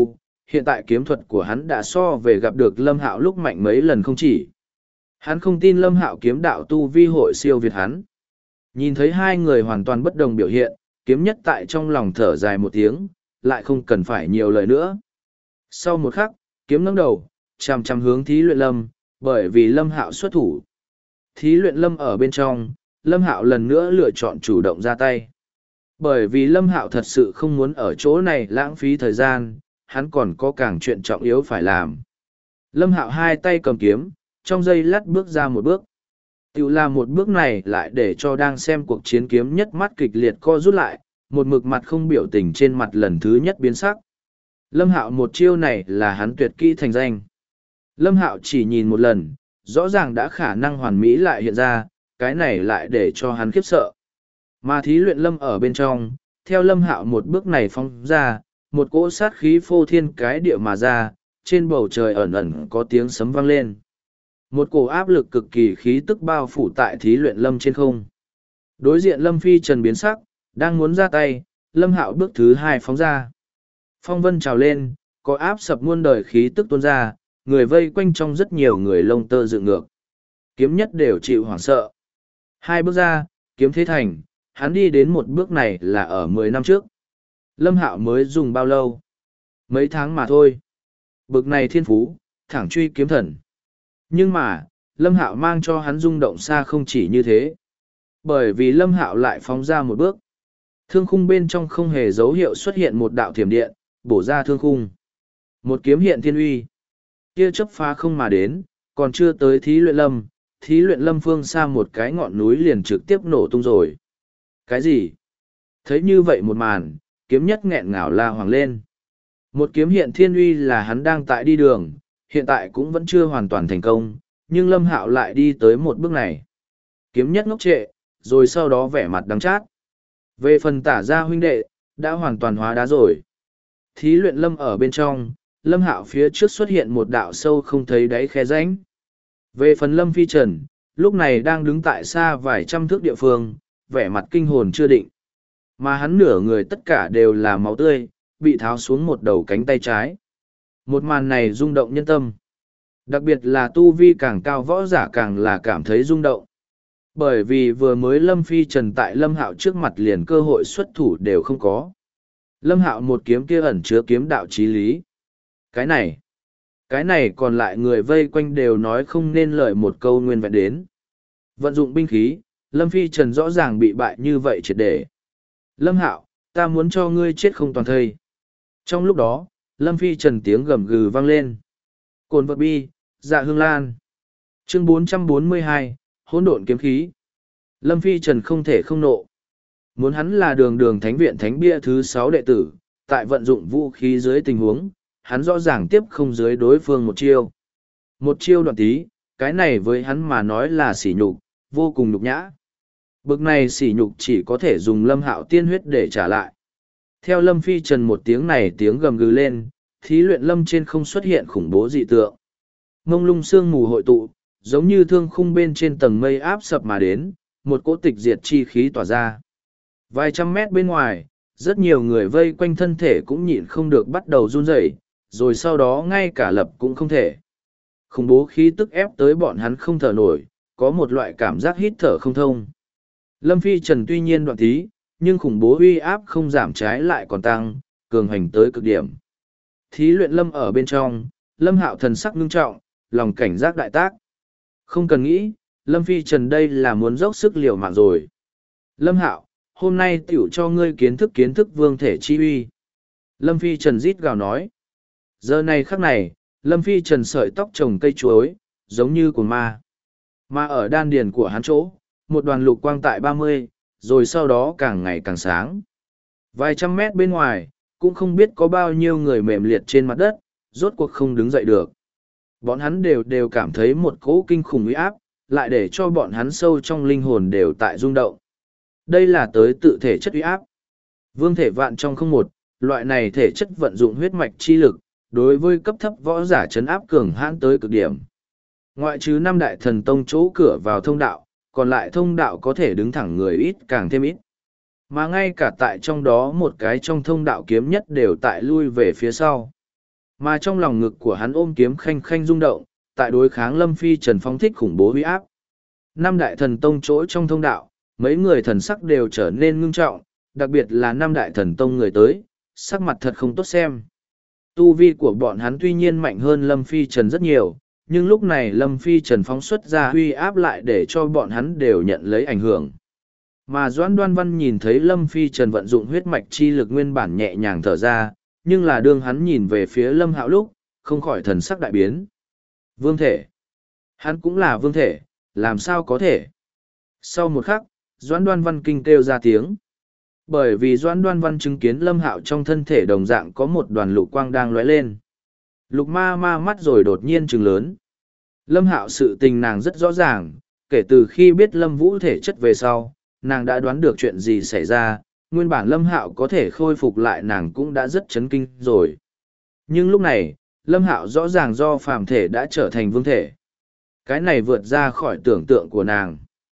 S1: hiện tại kiếm thuật của hắn đã so về gặp được Lâm Hạo lúc mạnh mấy lần không chỉ. Hắn không tin Lâm Hạo kiếm đạo tu vi hội siêu việt hắn. Nhìn thấy hai người hoàn toàn bất đồng biểu hiện, kiếm nhất tại trong lòng thở dài một tiếng, lại không cần phải nhiều lời nữa. Sau một khắc, kiếm ngẩng đầu, chằm chằm hướng Thí Luyện Lâm, bởi vì Lâm Hạo xuất thủ. Thí Luyện Lâm ở bên trong, Lâm Hạo lần nữa lựa chọn chủ động ra tay. Bởi vì Lâm Hạo thật sự không muốn ở chỗ này lãng phí thời gian, hắn còn có càng chuyện trọng yếu phải làm. Lâm Hạo hai tay cầm kiếm, trong giây lát bước ra một bước. Tự là một bước này lại để cho đang xem cuộc chiến kiếm nhất mắt kịch liệt co rút lại, một mực mặt không biểu tình trên mặt lần thứ nhất biến sắc. Lâm Hạo một chiêu này là hắn tuyệt kỹ thành danh. Lâm Hạo chỉ nhìn một lần, rõ ràng đã khả năng hoàn mỹ lại hiện ra, cái này lại để cho hắn khiếp sợ. Mà Thí Luyện Lâm ở bên trong, theo Lâm Hạo một bước này phóng ra, một cỗ sát khí phô thiên cái địa mà ra, trên bầu trời ẩn ẩn có tiếng sấm vang lên. Một cổ áp lực cực kỳ khí tức bao phủ tại Thí Luyện Lâm trên không. Đối diện Lâm Phi Trần biến sắc, đang muốn ra tay, Lâm Hạo bước thứ hai phóng ra. Phong vân trào lên, có áp sập muôn đời khí tức tuôn ra, người vây quanh trong rất nhiều người lông tơ dựng ngược. Kiếm nhất đều chịu hoảng sợ. Hai bước ra, kiếm thế thành, hắn đi đến một bước này là ở 10 năm trước. Lâm Hạo mới dùng bao lâu? Mấy tháng mà thôi. Bực này thiên phú, thẳng truy kiếm thần. Nhưng mà, Lâm Hạo mang cho hắn rung động xa không chỉ như thế. Bởi vì Lâm Hạo lại phóng ra một bước. Thương khung bên trong không hề dấu hiệu xuất hiện một đạo thiểm điện, bổ ra thương khung. Một kiếm hiện thiên uy. Kia chớp phá không mà đến, còn chưa tới Thí Luyện Lâm. Thí Luyện Lâm phương xa một cái ngọn núi liền trực tiếp nổ tung rồi. Cái gì? Thấy như vậy một màn, kiếm nhất nghẹn ngào la hoàng lên. Một kiếm hiện thiên uy là hắn đang tại đi đường, hiện tại cũng vẫn chưa hoàn toàn thành công, nhưng Lâm Hạo lại đi tới một bước này. Kiếm nhất ngốc trệ, rồi sau đó vẻ mặt đắng chát. Về phần Tả gia huynh đệ, đã hoàn toàn hóa đá rồi. Thí Luyện Lâm ở bên trong, Lâm Hạo phía trước xuất hiện một đạo sâu không thấy đáy khe rãnh. Về phần Lâm Phi Trần, lúc này đang đứng tại xa vài trăm thước địa phương, vẻ mặt kinh hồn chưa định. Mà hắn nửa người tất cả đều là máu tươi, bị tháo xuống một đầu cánh tay trái. Một màn này rung động nhân tâm. Đặc biệt là tu vi càng cao võ giả càng là cảm thấy rung động. Bởi vì vừa mới Lâm Phi Trần tại Lâm Hạo trước mặt liền cơ hội xuất thủ đều không có. Lâm Hạo một kiếm kia ẩn chứa kiếm đạo chí lý. Cái này còn lại người vây quanh đều nói không nên lời một câu nguyên vẹn đến. Vận dụng binh khí, Lâm Phi Trần rõ ràng bị bại như vậy triệt để. Lâm Hạo, ta muốn cho ngươi chết không toàn thây. Trong lúc đó, Lâm Phi Trần tiếng gầm gừ vang lên. Cồn vật bi, dạ hương lan. Chương 442, hỗn độn kiếm khí. Lâm Phi Trần không thể không nộ. Muốn hắn là đường đường thánh viện thánh bia thứ 6 đệ tử, tại vận dụng vũ khí dưới tình huống, hắn rõ ràng tiếp không dưới đối phương một chiêu. Một chiêu đoạn tí, cái này với hắn mà nói là sỉ nhục, vô cùng nhục nhã. Bực này sỉ nhục chỉ có thể dùng Lâm Hạo tiên huyết để trả lại. Theo Lâm Phi Trần một tiếng này tiếng gầm gừ lên, Thí Luyện Lâm trên không xuất hiện khủng bố dị tượng. Mông lung sương mù hội tụ, giống như thương khung bên trên tầng mây áp sập mà đến, một cỗ tịch diệt chi khí tỏa ra. Vài trăm mét bên ngoài, rất nhiều người vây quanh thân thể cũng nhịn không được bắt đầu run rẩy, rồi sau đó ngay cả lập cũng không thể. Khủng bố khí tức ép tới bọn hắn không thở nổi, có một loại cảm giác hít thở không thông. Lâm Phi Trần tuy nhiên đoạn tí, nhưng khủng bố uy áp không giảm trái lại còn tăng, cường hành tới cực điểm. Thí Luyện Lâm ở bên trong, Lâm Hạo thần sắc ngưng trọng, lòng cảnh giác đại tác. Không cần nghĩ, Lâm Phi Trần đây là muốn dốc sức liều mạng rồi. Lâm Hạo, hôm nay tiểu cho ngươi kiến thức vương thể chi uy. Lâm Phi Trần rít gào nói. Giờ này khắc này, Lâm Phi Trần sợi tóc trồng cây chuối, giống như của ma. Mà ở đan điền của hắn chỗ, một đoàn lục quang tại 30, rồi sau đó càng ngày càng sáng. Vài trăm mét bên ngoài, cũng không biết có bao nhiêu người mềm liệt trên mặt đất, rốt cuộc không đứng dậy được. Bọn hắn đều cảm thấy một cỗ kinh khủng uy áp, lại để cho bọn hắn sâu trong linh hồn đều tại rung động. Đây là tới tự thể chất uy áp. Vương thể vạn trong không một, loại này thể chất vận dụng huyết mạch chi lực, đối với cấp thấp võ giả chấn áp cường hãn tới cực điểm. Ngoại trừ 5 đại thần tông chỗ cửa vào thông đạo, còn lại thông đạo có thể đứng thẳng người ít càng thêm ít. Mà ngay cả tại trong đó một cái trong thông đạo kiếm nhất đều tại lui về phía sau. Mà trong lòng ngực của hắn ôm kiếm khanh khanh rung động, tại đối kháng Lâm Phi Trần phóng thích khủng bố huy áp. Năm đại thần tông chỗ trong thông đạo, mấy người thần sắc đều trở nên ngưng trọng, đặc biệt là năm đại thần tông người tới, sắc mặt thật không tốt xem. Tu vi của bọn hắn tuy nhiên mạnh hơn Lâm Phi Trần rất nhiều, nhưng lúc này Lâm Phi Trần phóng xuất ra huy áp lại để cho bọn hắn đều nhận lấy ảnh hưởng. Mà Doãn Đoan Văn nhìn thấy Lâm Phi Trần vận dụng huyết mạch chi lực nguyên bản nhẹ nhàng thở ra, nhưng là đương hắn nhìn về phía Lâm Hạo lúc, không khỏi thần sắc đại biến. Vương thể. Hắn cũng là vương thể, làm sao có thể. Sau một khắc, Doãn Đoan Văn kinh kêu ra tiếng. Bởi vì Doãn Đoan Văn chứng kiến Lâm Hạo trong thân thể đồng dạng có một đoàn lục quang đang lóe lên. Lục ma ma mắt rồi đột nhiên trừng lớn. Lâm Hạo sự tình nàng rất rõ ràng, kể từ khi biết Lâm Vũ thể chất về sau, nàng đã đoán được chuyện gì xảy ra, nguyên bản Lâm Hạo có thể khôi phục lại nàng cũng đã rất chấn kinh rồi. Nhưng lúc này, Lâm Hạo rõ ràng do phàm thể đã trở thành vương thể. Cái này vượt ra khỏi tưởng tượng của nàng.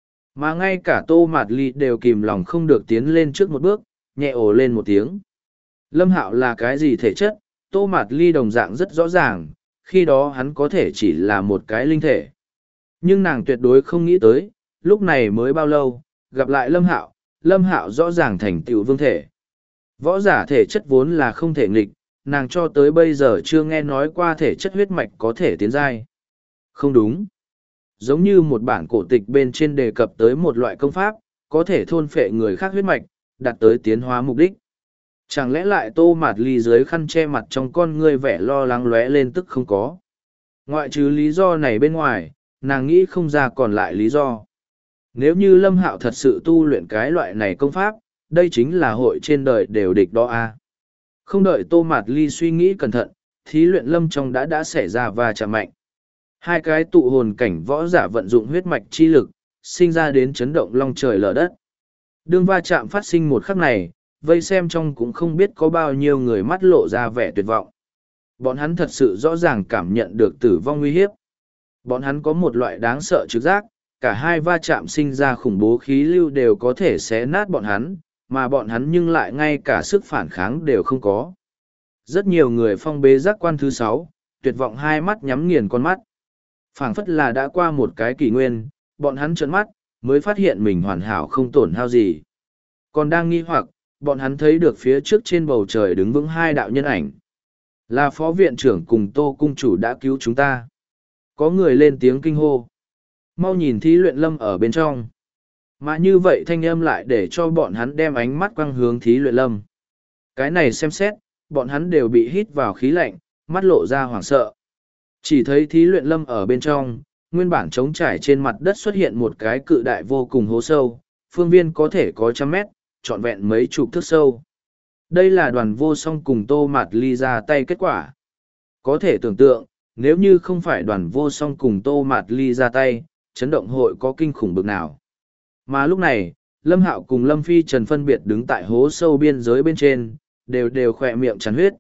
S1: Mà ngay cả Tô Mạt Ly đều kìm lòng không được tiến lên trước một bước, nhẹ ồ lên một tiếng. Lâm Hạo là cái gì thể chất, Tô Mạt Ly đồng dạng rất rõ ràng, khi đó hắn có thể chỉ là một cái linh thể. Nhưng nàng tuyệt đối không nghĩ tới, lúc này mới bao lâu, gặp lại Lâm Hạo rõ ràng thành tựu vương thể. Võ giả thể chất vốn là không thể nghịch, nàng cho tới bây giờ chưa nghe nói qua thể chất huyết mạch có thể tiến giai. Không đúng. Giống như một bản cổ tịch bên trên đề cập tới một loại công pháp, có thể thôn phệ người khác huyết mạch, đạt tới tiến hóa mục đích. Chẳng lẽ lại Tô Mạt Ly dưới khăn che mặt trong con ngươi vẻ lo lắng lóe lên tức không có. Ngoại trừ lý do này bên ngoài, nàng nghĩ không ra còn lại lý do. Nếu như Lâm Hạo thật sự tu luyện cái loại này công pháp, đây chính là hội trên đời đều địch đó a. Không đợi Tô Mạt Ly suy nghĩ cẩn thận, thí luyện lâm trong đã xảy ra và chạm mạnh. Hai cái tụ hồn cảnh võ giả vận dụng huyết mạch chi lực, sinh ra đến chấn động long trời lở đất. Đương va chạm phát sinh một khắc này, vây xem trong cũng không biết có bao nhiêu người mắt lộ ra vẻ tuyệt vọng. Bọn hắn thật sự rõ ràng cảm nhận được tử vong nguy hiếp. Bọn hắn có một loại đáng sợ trực giác, cả hai va chạm sinh ra khủng bố khí lưu đều có thể xé nát bọn hắn, mà bọn hắn nhưng lại ngay cả sức phản kháng đều không có. Rất nhiều người phong bế giác quan thứ 6, tuyệt vọng hai mắt nhắm nghiền con mắt. Phảng phất là đã qua một cái kỷ nguyên, bọn hắn trợn mắt, mới phát hiện mình hoàn hảo không tổn hao gì. Còn đang nghi hoặc, bọn hắn thấy được phía trước trên bầu trời đứng vững hai đạo nhân ảnh. Là phó viện trưởng cùng Tô cung chủ đã cứu chúng ta. Có người lên tiếng kinh hô. Mau nhìn thí luyện lâm ở bên trong. Mà như vậy thanh âm lại để cho bọn hắn đem ánh mắt quăng hướng thí luyện lâm. Cái này xem xét, bọn hắn đều bị hít vào khí lạnh, mắt lộ ra hoảng sợ. Chỉ thấy thí luyện lâm ở bên trong, nguyên bản trống trải trên mặt đất xuất hiện một cái cự đại vô cùng hố sâu, phương viên có thể có trăm mét, trọn vẹn mấy chục thước sâu. Đây là Đoàn Vô Song cùng Tô Mạt Ly ra tay kết quả. Có thể tưởng tượng, nếu như không phải Đoàn Vô Song cùng Tô Mạt Ly ra tay, chấn động hội có kinh khủng bực nào. Mà lúc này, Lâm Hạo cùng Lâm Phi Trần phân biệt đứng tại hố sâu biên giới bên trên, đều khỏe miệng chắn huyết.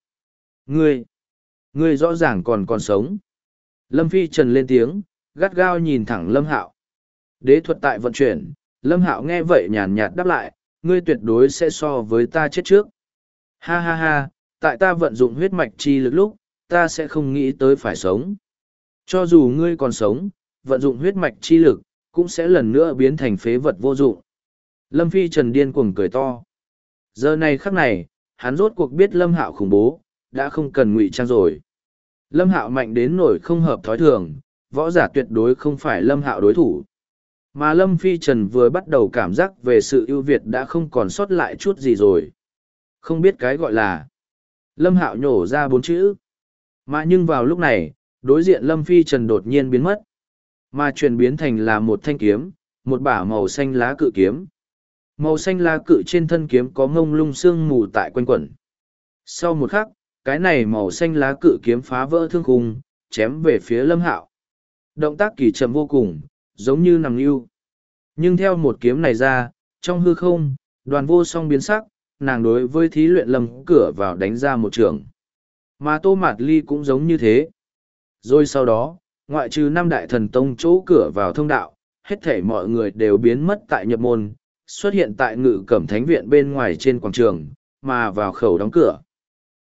S1: Ngươi rõ ràng còn sống. Lâm Phi Trần lên tiếng, gắt gao nhìn thẳng Lâm Hạo. Đế thuật tại vận chuyển, Lâm Hạo nghe vậy nhàn nhạt đáp lại, ngươi tuyệt đối sẽ so với ta chết trước. Ha ha ha, tại ta vận dụng huyết mạch chi lực lúc, ta sẽ không nghĩ tới phải sống. Cho dù ngươi còn sống, vận dụng huyết mạch chi lực, cũng sẽ lần nữa biến thành phế vật vô dụng. Lâm Phi Trần điên cuồng cười to. Giờ này khắc này, hắn rốt cuộc biết Lâm Hạo khủng bố, đã không cần ngụy trang rồi. Lâm Hạo mạnh đến nổi không hợp thói thường, võ giả tuyệt đối không phải Lâm Hạo đối thủ. Mà Lâm Phi Trần vừa bắt đầu cảm giác về sự ưu việt đã không còn sót lại chút gì rồi. Không biết cái gọi là. Lâm Hạo nhổ ra 4 chữ. Mà nhưng vào lúc này, đối diện Lâm Phi Trần đột nhiên biến mất. Mà chuyển biến thành là một thanh kiếm, một bả màu xanh lá cự kiếm. Màu xanh lá cự trên thân kiếm có ngông lung sương mù tại quanh quẩn. Sau một khắc, cái này màu xanh lá cự kiếm phá vỡ thương khung, chém về phía Lâm Hạo. Động tác kỳ chậm vô cùng, giống như nằm yêu. Nhưng theo một kiếm này ra, trong hư không, Đoàn Vô Song biến sắc, nàng đối với thí luyện Lâm cửa vào đánh ra một trường. Mà Tô Mạt Ly cũng giống như thế. Rồi sau đó, ngoại trừ 5 đại thần tông chỗ cửa vào thông đạo, hết thảy mọi người đều biến mất tại nhập môn, xuất hiện tại Ngự Cẩm Thánh viện bên ngoài trên quảng trường, mà vào khẩu đóng cửa.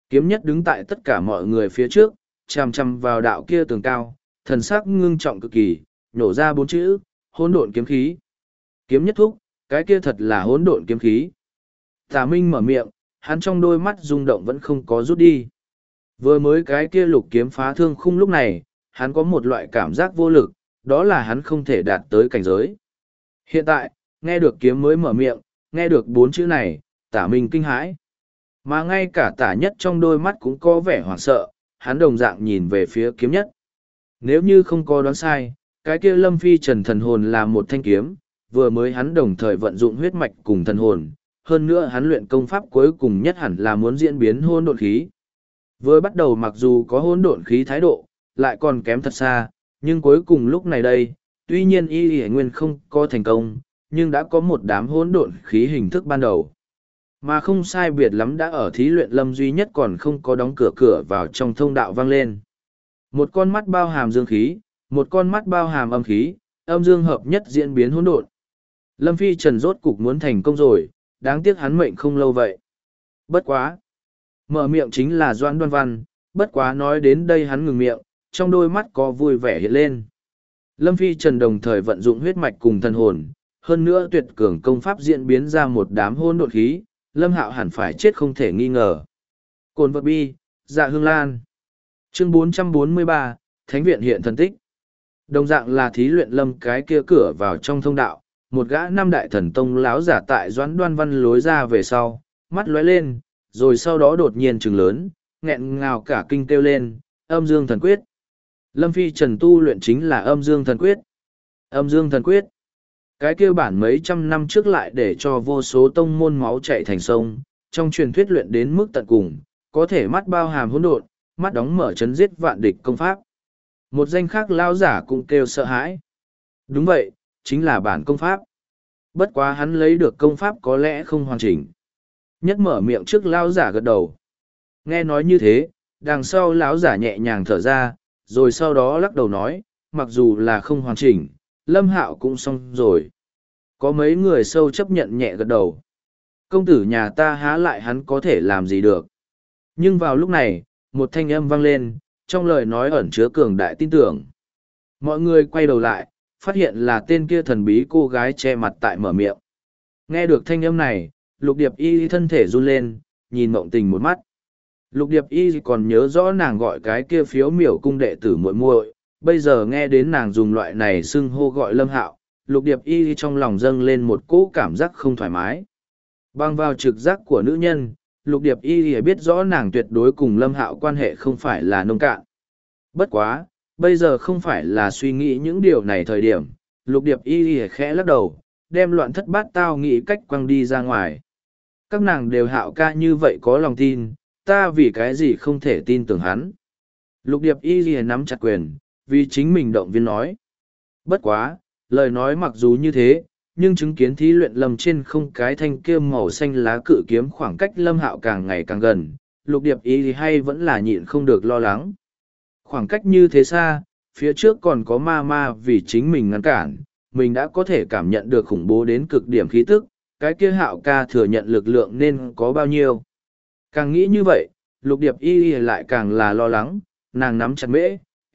S1: Kiếm nhất đứng tại tất cả mọi người phía trước, chằm chằm vào đạo kia tường cao, thần sắc ngưng trọng cực kỳ, nhổ ra 4 chữ, hỗn độn kiếm khí. Kiếm nhất thúc, cái kia thật là hỗn độn kiếm khí. Tả Minh mở miệng, hắn trong đôi mắt rung động vẫn không có rút đi. Vừa mới cái kia lục kiếm phá thương khung lúc này, hắn có một loại cảm giác vô lực, đó là hắn không thể đạt tới cảnh giới. Hiện tại, nghe được kiếm mới mở miệng, nghe được 4 chữ này, Tả Minh kinh hãi. Mà ngay cả Tả Nhất trong đôi mắt cũng có vẻ hoảng sợ, hắn đồng dạng nhìn về phía kiếm nhất. Nếu như không có đoán sai, cái kia Lâm Phi Trần thần hồn là một thanh kiếm, vừa mới hắn đồng thời vận dụng huyết mạch cùng thần hồn, hơn nữa hắn luyện công pháp cuối cùng nhất hẳn là muốn diễn biến hỗn độn khí. Vừa bắt đầu mặc dù có hỗn độn khí thái độ, lại còn kém thật xa, nhưng cuối cùng lúc này đây, tuy nhiên y nguyên không có thành công, nhưng đã có một đám hỗn độn khí hình thức ban đầu. Mà không sai biệt lắm đã ở thí luyện lâm duy nhất còn không có đóng cửa vào trong thông đạo vang lên. Một con mắt bao hàm dương khí, một con mắt bao hàm âm khí, âm dương hợp nhất diễn biến hỗn độn. Lâm Phi Trần rốt cục muốn thành công rồi, đáng tiếc hắn mệnh không lâu vậy. Bất quá. Mở miệng chính là Doãn Đoan Văn, bất quá nói đến đây hắn ngừng miệng, trong đôi mắt có vui vẻ hiện lên. Lâm Phi Trần đồng thời vận dụng huyết mạch cùng thần hồn, hơn nữa tuyệt cường công pháp diễn biến ra một đám hôn đột khí, Lâm Hạo hẳn phải chết không thể nghi ngờ. Cồn vật bi, dạ hương lan. Chương 443, Thánh viện hiện thần tích. Đồng dạng là thí luyện lâm cái kia cửa vào trong thông đạo, một gã năm đại thần tông láo giả tại Doãn Đoan Văn lối ra về sau, mắt lóe lên, rồi sau đó đột nhiên trừng lớn, nghẹn ngào cả kinh kêu lên, âm dương thần quyết. Lâm Phi Trần tu luyện chính là âm dương thần quyết. Âm dương thần quyết. Cái kêu bản mấy trăm năm trước lại để cho vô số tông môn máu chạy thành sông, trong truyền thuyết luyện đến mức tận cùng, có thể mắt bao hàm hỗn độn, mắt đóng mở chấn giết vạn địch công pháp. Một danh khác lao giả cũng kêu sợ hãi. Đúng vậy, chính là bản công pháp. Bất quá hắn lấy được công pháp có lẽ không hoàn chỉnh. Nhất mở miệng trước lao giả gật đầu. Nghe nói như thế, đằng sau lão giả nhẹ nhàng thở ra, rồi sau đó lắc đầu nói, mặc dù là không hoàn chỉnh, Lâm Hạo cũng xong rồi. Có mấy người sâu chấp nhận nhẹ gật đầu. Công tử nhà ta há lại hắn có thể làm gì được. Nhưng vào lúc này, một thanh âm vang lên, trong lời nói ẩn chứa cường đại tin tưởng. Mọi người quay đầu lại, phát hiện là tên kia thần bí cô gái che mặt tại mở miệng. Nghe được thanh âm này, Lục Điệp Y thân thể run lên, nhìn Mộng Tình một mắt. Lục Điệp Y còn nhớ rõ nàng gọi cái kia phiếu miểu cung đệ tử muội muội, bây giờ nghe đến nàng dùng loại này xưng hô gọi Lâm Hạo, Lục Điệp Y trong lòng dâng lên một cỗ cảm giác không thoải mái. Bằng vào trực giác của nữ nhân, Lục Điệp Y biết rõ nàng tuyệt đối cùng Lâm Hạo quan hệ không phải là nông cạn. Bất quá, bây giờ không phải là suy nghĩ những điều này thời điểm, Lục Điệp Y khẽ lắc đầu, đem loạn thất bát tao nghĩ cách quăng đi ra ngoài. Các nàng đều Hạo ca như vậy có lòng tin, ta vì cái gì không thể tin tưởng hắn. Lục Điệp Y nắm chặt quyền, vì chính mình động viên nói. Bất quá, lời nói mặc dù như thế, nhưng chứng kiến thí luyện lâm trên không cái thanh kia màu xanh lá cự kiếm khoảng cách Lâm Hạo càng ngày càng gần, Lục Điệp Y hay vẫn là nhịn không được lo lắng. Khoảng cách như thế xa, phía trước còn có ma vì chính mình ngăn cản, mình đã có thể cảm nhận được khủng bố đến cực điểm khí tức, cái kia Hạo ca thừa nhận lực lượng nên có bao nhiêu. Càng nghĩ như vậy, Lục Điệp Y lại càng là lo lắng, nàng nắm chặt mễ,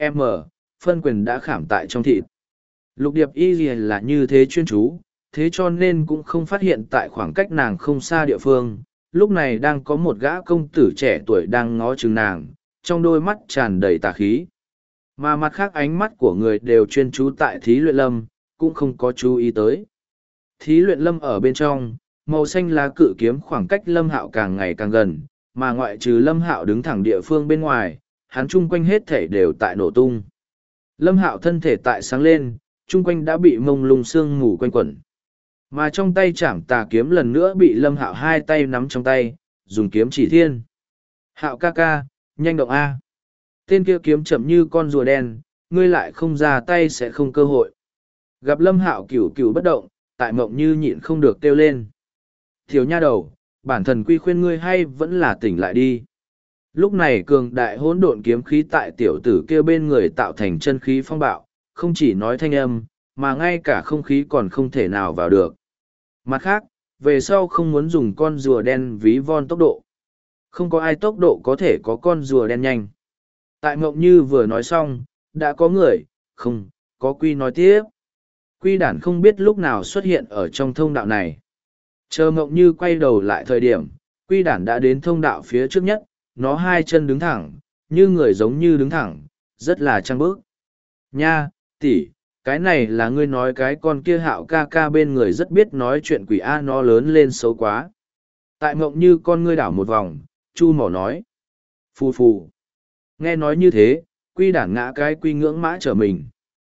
S1: phân quyền đã khảm tại trong thịt. Lục Điệp Y là như thế chuyên chú, thế cho nên cũng không phát hiện tại khoảng cách nàng không xa địa phương, lúc này đang có một gã công tử trẻ tuổi đang ngó chừng nàng, trong đôi mắt tràn đầy tà khí. Mà mặt khác ánh mắt của người đều chuyên chú tại thí luyện lâm, cũng không có chú ý tới. Thí luyện lâm ở bên trong, màu xanh lá cự kiếm khoảng cách Lâm Hạo càng ngày càng gần, mà ngoại trừ Lâm Hạo đứng thẳng địa phương bên ngoài, hắn chung quanh hết thể đều tại nổ tung. Lâm Hạo thân thể tại sáng lên, chung quanh đã bị mông lung sương mù quanh quẩn. Mà trong tay chảm tà kiếm lần nữa bị Lâm Hạo hai tay nắm trong tay, dùng kiếm chỉ thiên. Hạo ca ca, nhanh động A. Tên kia kiếm chậm như con rùa đen, ngươi lại không ra tay sẽ không cơ hội. Gặp Lâm Hạo cửu bất động, tại mộng như nhịn không được kêu lên. Thiếu nha đầu, bản thần quy khuyên ngươi hay vẫn là tỉnh lại đi. Lúc này cường đại hỗn độn kiếm khí tại tiểu tử kia bên người tạo thành chân khí phong bạo, không chỉ nói thanh âm, mà ngay cả không khí còn không thể nào vào được. Mặt khác, về sau không muốn dùng con rùa đen ví von tốc độ. Không có ai tốc độ có thể có con rùa đen nhanh. Tại Mộng Như vừa nói xong, đã có người, không, có Quy nói tiếp. Quy đản không biết lúc nào xuất hiện ở trong thông đạo này. Chờ Mộng Như quay đầu lại thời điểm, Quy đản đã đến thông đạo phía trước nhất, nó hai chân đứng thẳng, như người giống như đứng thẳng, rất là trăng bước. Nha, tỷ, cái này là ngươi nói cái con kia Hạo ca ca bên người rất biết nói chuyện quỷ A, nó lớn lên xấu quá. Tại Mộng Như con ngươi đảo một vòng, Chu Mỏ nói. Phù phù. Nghe nói như thế, Quy đản ngã cái Quy ngưỡng mã trở mình.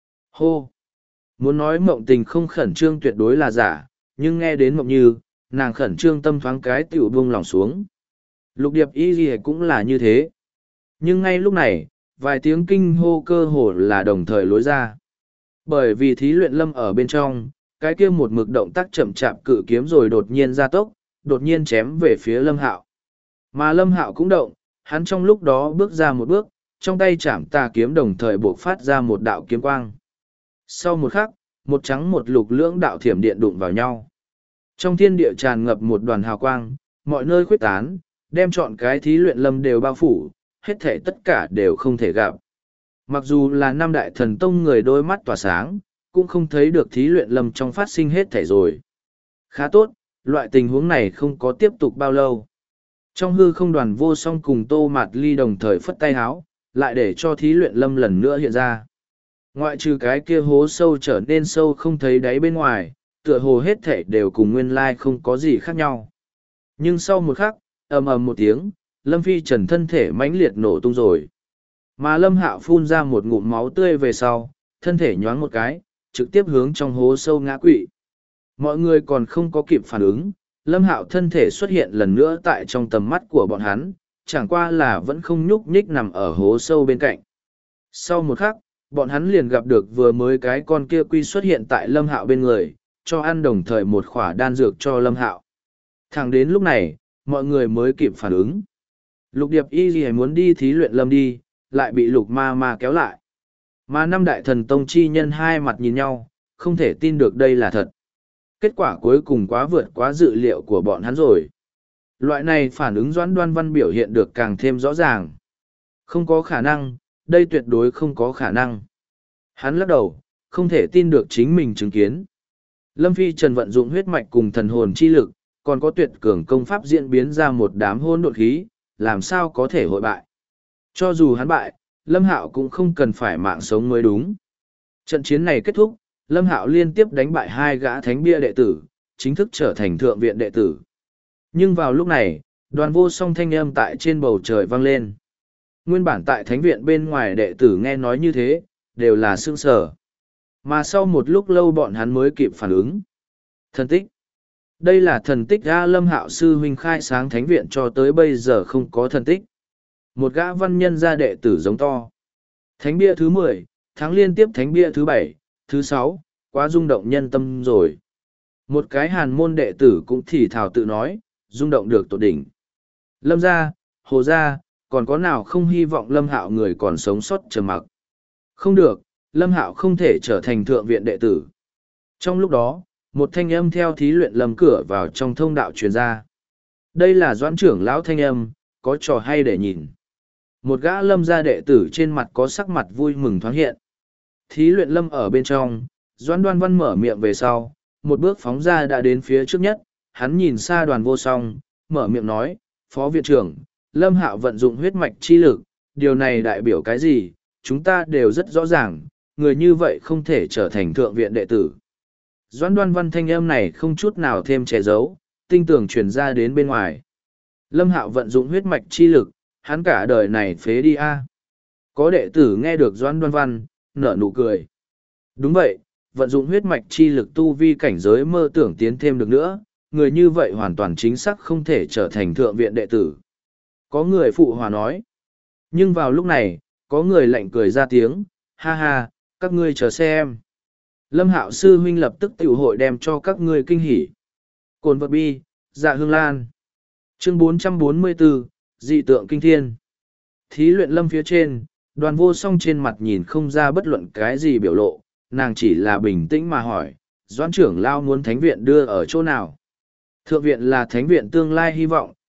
S1: Hô. Muốn nói Mộng Tình không khẩn trương tuyệt đối là giả, nhưng nghe đến Mộng Như, nàng khẩn trương tâm thoáng cái tiểu buông lòng xuống. Lục Điệp Y gì cũng là như thế. Nhưng ngay lúc này, vài tiếng kinh hô cơ hồ là đồng thời lối ra. Bởi vì Thí Luyện Lâm ở bên trong, cái kia một mực động tác chậm chạp cự kiếm rồi đột nhiên ra tốc, đột nhiên chém về phía Lâm Hạo. Mà Lâm Hạo cũng động, hắn trong lúc đó bước ra một bước, trong tay chạm tà kiếm đồng thời buộc phát ra một đạo kiếm quang. Sau một khắc, một trắng một lục lưỡng đạo thiểm điện đụng vào nhau. Trong thiên địa tràn ngập một đoàn hào quang, mọi nơi khuếch tán, đem trọn cái Thí Luyện Lâm đều bao phủ, hết thể tất cả đều không thể gặp. Mặc dù là năm đại thần tông người đôi mắt tỏa sáng, cũng không thấy được Thí Luyện Lâm trong phát sinh hết thể rồi. Khá tốt, loại tình huống này không có tiếp tục bao lâu. Trong hư không Đoàn Vô Song cùng Tô Mạt Ly đồng thời phất tay háo, lại để cho Thí Luyện Lâm lần nữa hiện ra. Ngoại trừ cái kia hố sâu trở nên sâu không thấy đáy bên ngoài, tựa hồ hết thể đều cùng nguyên lai không có gì khác nhau. Nhưng sau một khắc, ầm ầm một tiếng, Lâm Phi Trần thân thể mãnh liệt nổ tung rồi. Mà Lâm Hạo phun ra một ngụm máu tươi về sau, thân thể nhoáng một cái, trực tiếp hướng trong hố sâu ngã quỵ. Mọi người còn không có kịp phản ứng, Lâm Hạo thân thể xuất hiện lần nữa tại trong tầm mắt của bọn hắn, chẳng qua là vẫn không nhúc nhích nằm ở hố sâu bên cạnh. Sau một khắc, bọn hắn liền gặp được vừa mới cái con kia Quy xuất hiện tại Lâm Hạo bên người, cho ăn đồng thời một khỏa đan dược cho Lâm Hạo. Thẳng đến lúc này, mọi người mới kịp phản ứng. Lục Điệp Y gì muốn đi Thí Luyện Lâm đi, lại bị Lục Ma Ma kéo lại. Mà năm đại thần tông chi nhân hai mặt nhìn nhau, không thể tin được đây là thật. Kết quả cuối cùng quá vượt quá dự liệu của bọn hắn rồi. Loại này phản ứng Doãn Đoan Văn biểu hiện được càng thêm rõ ràng. Không có khả năng, đây tuyệt đối không có khả năng. Hắn lắc đầu, không thể tin được chính mình chứng kiến. Lâm Phi Trần vận dụng huyết mạch cùng thần hồn chi lực, còn có tuyệt cường công pháp diễn biến ra một đám hôn độn khí, làm sao có thể hội bại. Cho dù hắn bại, Lâm Hạo cũng không cần phải mạng sống mới đúng. Trận chiến này kết thúc, Lâm Hạo liên tiếp đánh bại hai gã thánh bia đệ tử, chính thức trở thành thượng viện đệ tử. Nhưng vào lúc này, Đoàn Vô Song thanh âm tại trên bầu trời vang lên. Nguyên bản tại thánh viện bên ngoài đệ tử nghe nói như thế, đều là sững sờ. Mà sau một lúc lâu bọn hắn mới kịp phản ứng. Thần tích. Đây là thần tích A. Lâm Hạo sư huynh khai sáng thánh viện cho tới bây giờ không có thần tích. Một gã văn nhân gia đệ tử giống to. Thánh bia thứ 10, tháng liên tiếp thánh bia thứ 7, thứ 6, quá rung động nhân tâm rồi. Một cái hàn môn đệ tử cũng thì thào tự nói, rung động được tột đỉnh. Lâm gia, Hồ gia, còn có nào không hy vọng Lâm Hạo người còn sống sót trầm mặc. Không được, Lâm Hạo không thể trở thành thượng viện đệ tử. Trong lúc đó, một thanh âm theo Thí Luyện Lâm cửa vào trong thông đạo truyền ra. Đây là Doãn trưởng lão thanh âm, có trò hay để nhìn. Một gã Lâm gia đệ tử trên mặt có sắc mặt vui mừng thoáng hiện. Thí Luyện Lâm ở bên trong, Doãn Đoan Văn mở miệng về sau, một bước phóng ra đã đến phía trước nhất, hắn nhìn xa Đoàn Vô Song, mở miệng nói, Phó viện trưởng, Lâm Hạo vận dụng huyết mạch chi lực, điều này đại biểu cái gì, chúng ta đều rất rõ ràng, người như vậy không thể trở thành thượng viện đệ tử. Doãn Đoan Văn thanh âm này không chút nào thêm che giấu, tinh tường truyền ra đến bên ngoài. Lâm Hạo vận dụng huyết mạch chi lực, hắn cả đời này phế đi a. Có đệ tử nghe được Doãn Đoan Văn, nở nụ cười. Đúng vậy, vận dụng huyết mạch chi lực tu vi cảnh giới mơ tưởng tiến thêm được nữa, người như vậy hoàn toàn chính xác không thể trở thành thượng viện đệ tử. Có người phụ hòa nói. Nhưng vào lúc này, có người lạnh cười ra tiếng, ha ha, các ngươi chờ xem. Lâm Hạo sư huynh lập tức tiểu hội đem cho các ngươi kinh hỉ. Cồn vật bi, dạ hương lan. Chương 444, dị tượng kinh thiên. Thí Luyện Lâm phía trên, Đoàn Vô Song trên mặt nhìn không ra bất luận cái gì biểu lộ, nàng chỉ là bình tĩnh mà hỏi, Doãn trưởng lao muốn thánh viện đưa ở chỗ nào? Thượng viện là thánh viện tương lai hy vọng,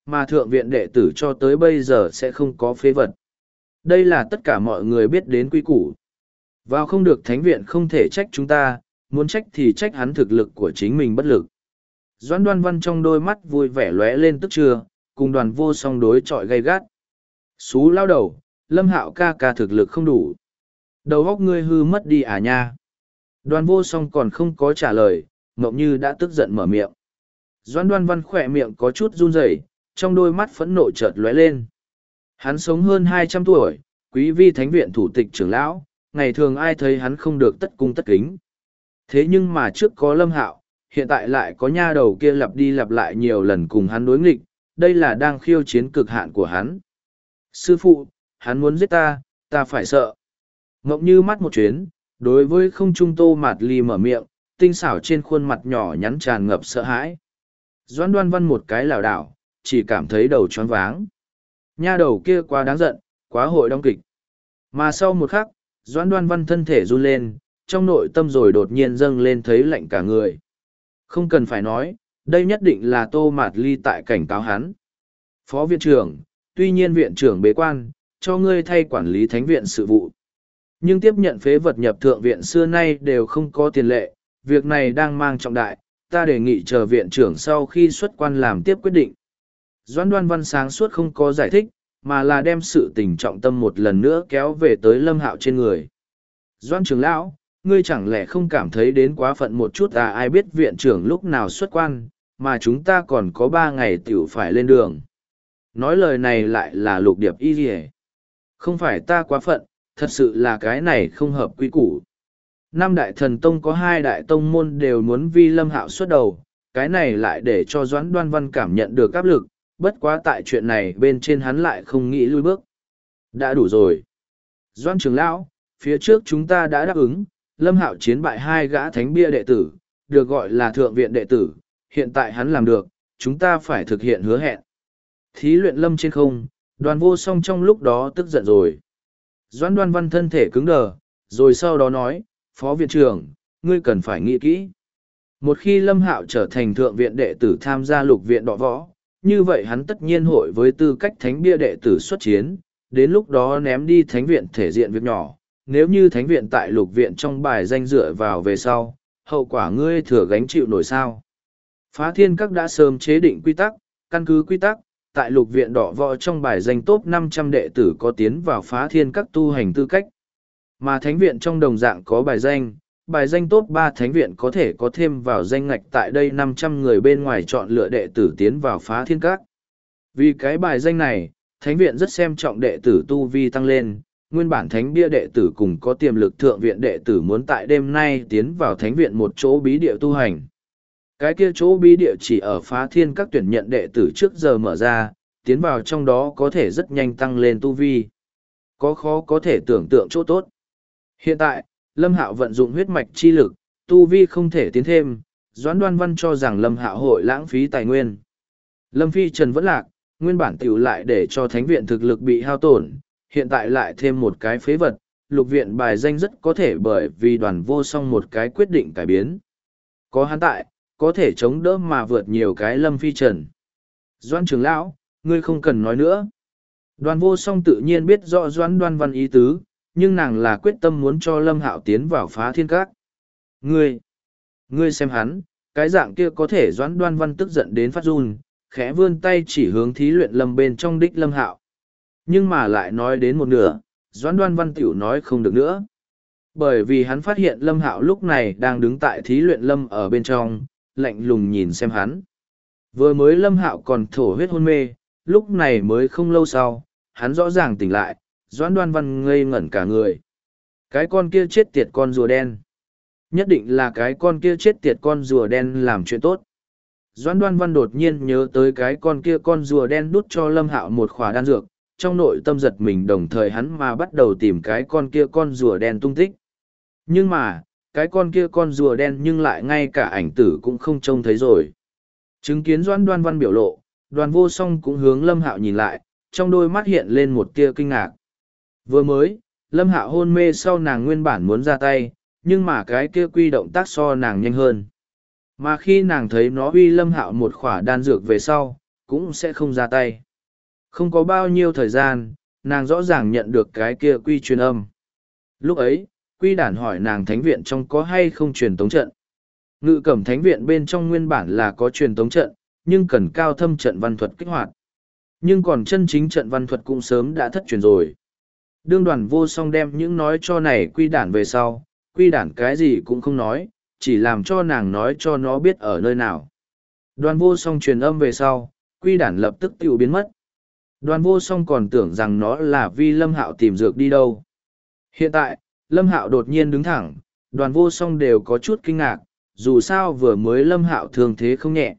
S1: mà thượng viện đệ tử cho tới bây giờ sẽ không có phế vật. Đây là tất cả mọi người biết đến quy củ. Vào không được thánh viện không thể trách chúng ta, muốn trách thì trách hắn thực lực của chính mình bất lực. Doãn Đoan Văn trong đôi mắt vui vẻ lóe lên tức trưa, cùng Đoàn Vô Song đối chọi gay gắt. Xú lao đầu, Lâm Hạo ca ca thực lực không đủ. Đầu óc ngươi hư mất đi à nha. Đoàn Vô Song còn không có trả lời, Mộng Như đã tức giận mở miệng. Doãn Đoan Văn khỏe miệng có chút run rẩy, trong đôi mắt phẫn nộ chợt lóe lên. Hắn sống hơn 200 tuổi, quý vi thánh viện thủ tịch trưởng lão, ngày thường ai thấy hắn không được tất cung tất kính. Thế nhưng mà trước có Lâm Hạo, hiện tại lại có nha đầu kia lặp đi lặp lại nhiều lần cùng hắn đối nghịch, đây là đang khiêu chiến cực hạn của hắn. Sư phụ, hắn muốn giết ta, ta phải sợ. Ngộng Như mắt một chuyến, đối với không trung Tô Mạt Ly mở miệng, tinh xảo trên khuôn mặt nhỏ nhắn tràn ngập sợ hãi. Doãn Đoan Văn một cái lảo đảo, chỉ cảm thấy đầu choáng váng. Nha đầu kia quá đáng giận, quá hội đóng kịch. Mà sau một khắc, Doãn Đoan Văn thân thể run lên, trong nội tâm rồi đột nhiên dâng lên thấy lạnh cả người. Không cần phải nói, đây nhất định là Tô Mạt Ly tại cảnh cáo hắn. Phó viện trưởng, tuy nhiên viện trưởng bế quan, cho ngươi thay quản lý thánh viện sự vụ. Nhưng tiếp nhận phế vật nhập thượng viện xưa nay đều không có tiền lệ, việc này đang mang trọng đại, ta đề nghị chờ viện trưởng sau khi xuất quan làm tiếp quyết định. Doãn Đoan Văn sáng suốt không có giải thích, mà là đem sự tình trọng tâm một lần nữa kéo về tới Lâm Hạo trên người. Doãn trưởng lão, ngươi chẳng lẽ không cảm thấy đến quá phận một chút à, ai biết viện trưởng lúc nào xuất quan, mà chúng ta còn có 3 ngày tiểu phải lên đường. Nói lời này lại là Lục Điệp y gì hết. Không phải ta quá phận, thật sự là cái này không hợp quy củ. 5 đại thần tông có 2 đại tông môn đều muốn vi Lâm Hạo xuất đầu, cái này lại để cho Doãn Đoan Văn cảm nhận được áp lực, bất quá tại chuyện này bên trên hắn lại không nghĩ lui bước. Đã đủ rồi. Doãn trưởng lão, phía trước chúng ta đã đáp ứng, Lâm Hạo chiến bại 2 gã thánh bia đệ tử, được gọi là thượng viện đệ tử, hiện tại hắn làm được, chúng ta phải thực hiện hứa hẹn. Thí luyện lâm trên không, Đoàn Vô Song trong lúc đó tức giận rồi. Doãn Đoan Văn thân thể cứng đờ, rồi sau đó nói, Phó viện trưởng, ngươi cần phải nghĩ kỹ. Một khi Lâm Hạo trở thành thượng viện đệ tử tham gia lục viện đọ võ, như vậy hắn tất nhiên hội với tư cách thánh bia đệ tử xuất chiến, đến lúc đó ném đi thánh viện thể diện việc nhỏ. Nếu như thánh viện tại lục viện trong bài danh dựa vào về sau, hậu quả ngươi thừa gánh chịu nổi sao. Phá Thiên Các đã sớm chế định quy tắc, căn cứ quy tắc, tại lục viện đọ võ trong bài danh top 500 đệ tử có tiến vào Phá Thiên Các tu hành tư cách. Mà thánh viện trong đồng dạng có bài danh top 3 thánh viện có thể có thêm vào danh ngạch tại đây 500 người bên ngoài chọn lựa đệ tử tiến vào Phá Thiên Các. Vì cái bài danh này, thánh viện rất xem trọng đệ tử tu vi tăng lên, nguyên bản thánh bia đệ tử cùng có tiềm lực thượng viện đệ tử muốn tại đêm nay tiến vào thánh viện một chỗ bí địa tu hành. Cái kia chỗ bí địa chỉ ở Phá Thiên Các tuyển nhận đệ tử trước giờ mở ra, tiến vào trong đó có thể rất nhanh tăng lên tu vi. Có khó có thể tưởng tượng chỗ tốt. Hiện tại, Lâm Hạo vận dụng huyết mạch chi lực, tu vi không thể tiến thêm, Doãn Đoan Văn cho rằng Lâm Hạo hội lãng phí tài nguyên. Lâm Phi Trần vẫn lạc, nguyên bản tiểu lại để cho thánh viện thực lực bị hao tổn, hiện tại lại thêm một cái phế vật, lục viện bài danh rất có thể bởi vì Đoàn Vô Song một cái quyết định cải biến. Có hắn tại, có thể chống đỡ mà vượt nhiều cái Lâm Phi Trần. Doãn trưởng lão, ngươi không cần nói nữa. Đoàn Vô Song tự nhiên biết rõ Doãn Đoan Văn ý tứ, nhưng nàng là quyết tâm muốn cho Lâm Hạo tiến vào Phá Thiên Các. Ngươi xem hắn, cái dạng kia có thể. Doãn Đoan Văn tức giận đến phát run, khẽ vươn tay chỉ hướng thí luyện lâm bên trong đích Lâm Hạo. Nhưng mà lại nói đến một nửa, Doãn Đoan Văn tiểu nói không được nữa. Bởi vì hắn phát hiện Lâm Hạo lúc này đang đứng tại thí luyện lâm ở bên trong, lạnh lùng nhìn xem hắn. Vừa mới Lâm Hạo còn thổ huyết hôn mê, lúc này mới không lâu sau, hắn rõ ràng tỉnh lại, Doãn Đoan Văn ngây ngẩn cả người. Cái con kia chết tiệt con rùa đen. Nhất định là cái con kia chết tiệt con rùa đen làm chuyện tốt. Doãn Đoan Văn đột nhiên nhớ tới cái con kia con rùa đen đút cho Lâm Hạo một khỏa đan dược, trong nội tâm giật mình, đồng thời hắn mà bắt đầu tìm cái con kia con rùa đen tung tích. Nhưng mà, cái con kia con rùa đen nhưng lại ngay cả ảnh tử cũng không trông thấy rồi. Chứng kiến Doãn Đoan Văn biểu lộ, Đoàn Vô Song cũng hướng Lâm Hạo nhìn lại, trong đôi mắt hiện lên một tia kinh ngạc. Vừa mới, Lâm Hạo hôn mê sau nàng nguyên bản muốn ra tay, nhưng mà cái kia quy động tác so nàng nhanh hơn. Mà khi nàng thấy nó uy Lâm Hạo một khỏa đan dược về sau, cũng sẽ không ra tay. Không có bao nhiêu thời gian, nàng rõ ràng nhận được cái kia quy truyền âm. Lúc ấy, quy đản hỏi nàng thánh viện trong có hay không truyền tống trận. Ngự cẩm thánh viện bên trong nguyên bản là có truyền tống trận, nhưng cần cao thâm trận văn thuật kích hoạt. Nhưng còn chân chính trận văn thuật cũng sớm đã thất truyền rồi. Đương Đoàn Vô Song đem những nói cho này quy đản về sau, quy đản cái gì cũng không nói, chỉ làm cho nàng nói cho nó biết ở nơi nào. Đoàn Vô Song truyền âm về sau, quy đản lập tức tự biến mất. Đoàn Vô Song còn tưởng rằng nó là vì Lâm Hạo tìm dược đi đâu. Hiện tại, Lâm Hạo đột nhiên đứng thẳng, Đoàn Vô Song đều có chút kinh ngạc, dù sao vừa mới Lâm Hạo thường thế không nhẹ.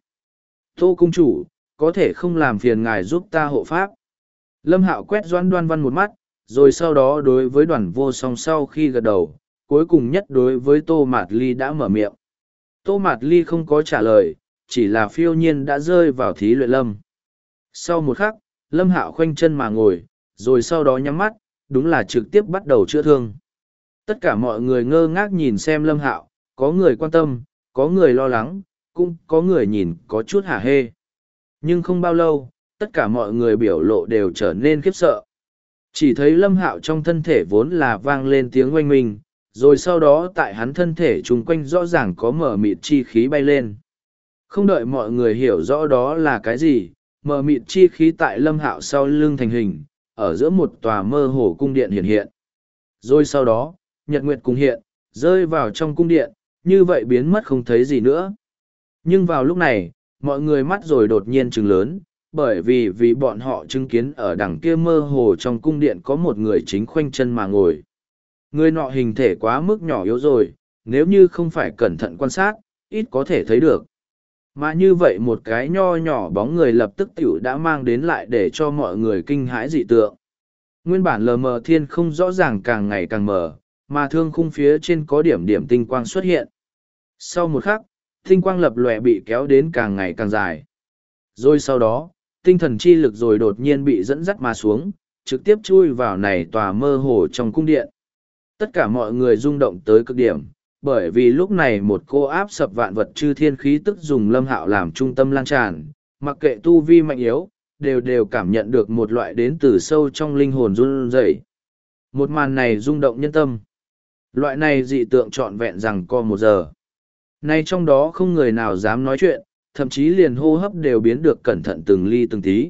S1: Tô cung chủ, có thể không làm phiền ngài giúp ta hộ pháp. Lâm Hạo quét Doãn Đoan Văn một mắt, rồi sau đó đối với Đoàn Vô Song sau khi gật đầu, cuối cùng nhất đối với Tô Mạt Ly đã mở miệng. Tô Mạt Ly không có trả lời, chỉ là phiêu nhiên đã rơi vào thí luyện lâm. Sau một khắc, Lâm Hạo khoanh chân mà ngồi, rồi sau đó nhắm mắt, đúng là trực tiếp bắt đầu chữa thương. Tất cả mọi người ngơ ngác nhìn xem Lâm Hạo, có người quan tâm, có người lo lắng, cũng có người nhìn có chút hả hê. Nhưng không bao lâu, tất cả mọi người biểu lộ đều trở nên khiếp sợ. Chỉ thấy Lâm Hạo trong thân thể vốn là vang lên tiếng oanh minh, rồi sau đó tại hắn thân thể chung quanh rõ ràng có mờ mịt chi khí bay lên. Không đợi mọi người hiểu rõ đó là cái gì, mờ mịt chi khí tại Lâm Hạo sau lưng thành hình, ở giữa một tòa mơ hồ cung điện hiện hiện. Rồi sau đó, nhật nguyệt cùng hiện, rơi vào trong cung điện, như vậy biến mất không thấy gì nữa. Nhưng vào lúc này, mọi người mắt rồi đột nhiên trừng lớn, bởi vì bọn họ chứng kiến ở đằng kia mơ hồ trong cung điện có một người chính khoanh chân mà ngồi. Người nọ hình thể quá mức nhỏ yếu rồi, nếu như không phải cẩn thận quan sát, ít có thể thấy được. Mà như vậy một cái nho nhỏ bóng người lập tức tiểu đã mang đến lại để cho mọi người kinh hãi dị tượng. Nguyên bản lờ mờ thiên không rõ ràng càng ngày càng mờ, mà thương khung phía trên có điểm điểm tinh quang xuất hiện. Sau một khắc, tinh quang lập lòe bị kéo đến càng ngày càng dài. Rồi sau đó, tinh thần chi lực rồi đột nhiên bị dẫn dắt mà xuống, trực tiếp chui vào này tòa mơ hồ trong cung điện. Tất cả mọi người rung động tới cực điểm, bởi vì lúc này một cô áp sập vạn vật chư thiên khí tức dùng Lâm Hạo làm trung tâm lan tràn, mặc kệ tu vi mạnh yếu, đều cảm nhận được một loại đến từ sâu trong linh hồn run rẩy. Một màn này rung động nhân tâm. Loại này dị tượng trọn vẹn rằng co 1 giờ. Nay trong đó không người nào dám nói chuyện, thậm chí liền hô hấp đều biến được cẩn thận từng ly từng tí.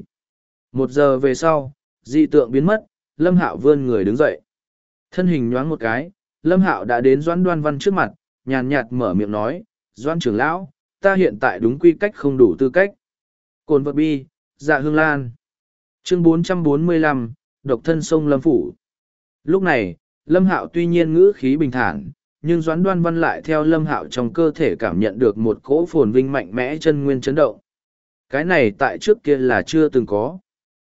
S1: 1 giờ về sau, dị tượng biến mất, Lâm Hạo vươn người đứng dậy. Thân hình nhoáng một cái, Lâm Hạo đã đến Doãn Đoan Văn trước mặt, nhàn nhạt mở miệng nói, Doãn trưởng lão, ta hiện tại đúng quy cách không đủ tư cách. Cồn vật bi, dạ hương lan. Chương 445, độc thân sông Lâm Phủ. Lúc này, Lâm Hạo tuy nhiên ngữ khí bình thản, nhưng Doãn Đoan Văn lại theo Lâm Hạo trong cơ thể cảm nhận được một cỗ phồn vinh mạnh mẽ chân nguyên chấn động. Cái này tại trước kia là chưa từng có.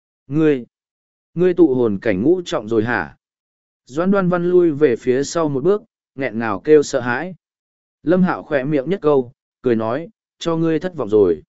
S1: Ngươi tụ hồn cảnh ngũ trọng rồi hả? Doãn Đoan Văn lui về phía sau một bước, nghẹn ngào kêu sợ hãi. Lâm Hạo khỏe miệng nhất câu, cười nói, cho ngươi thất vọng rồi.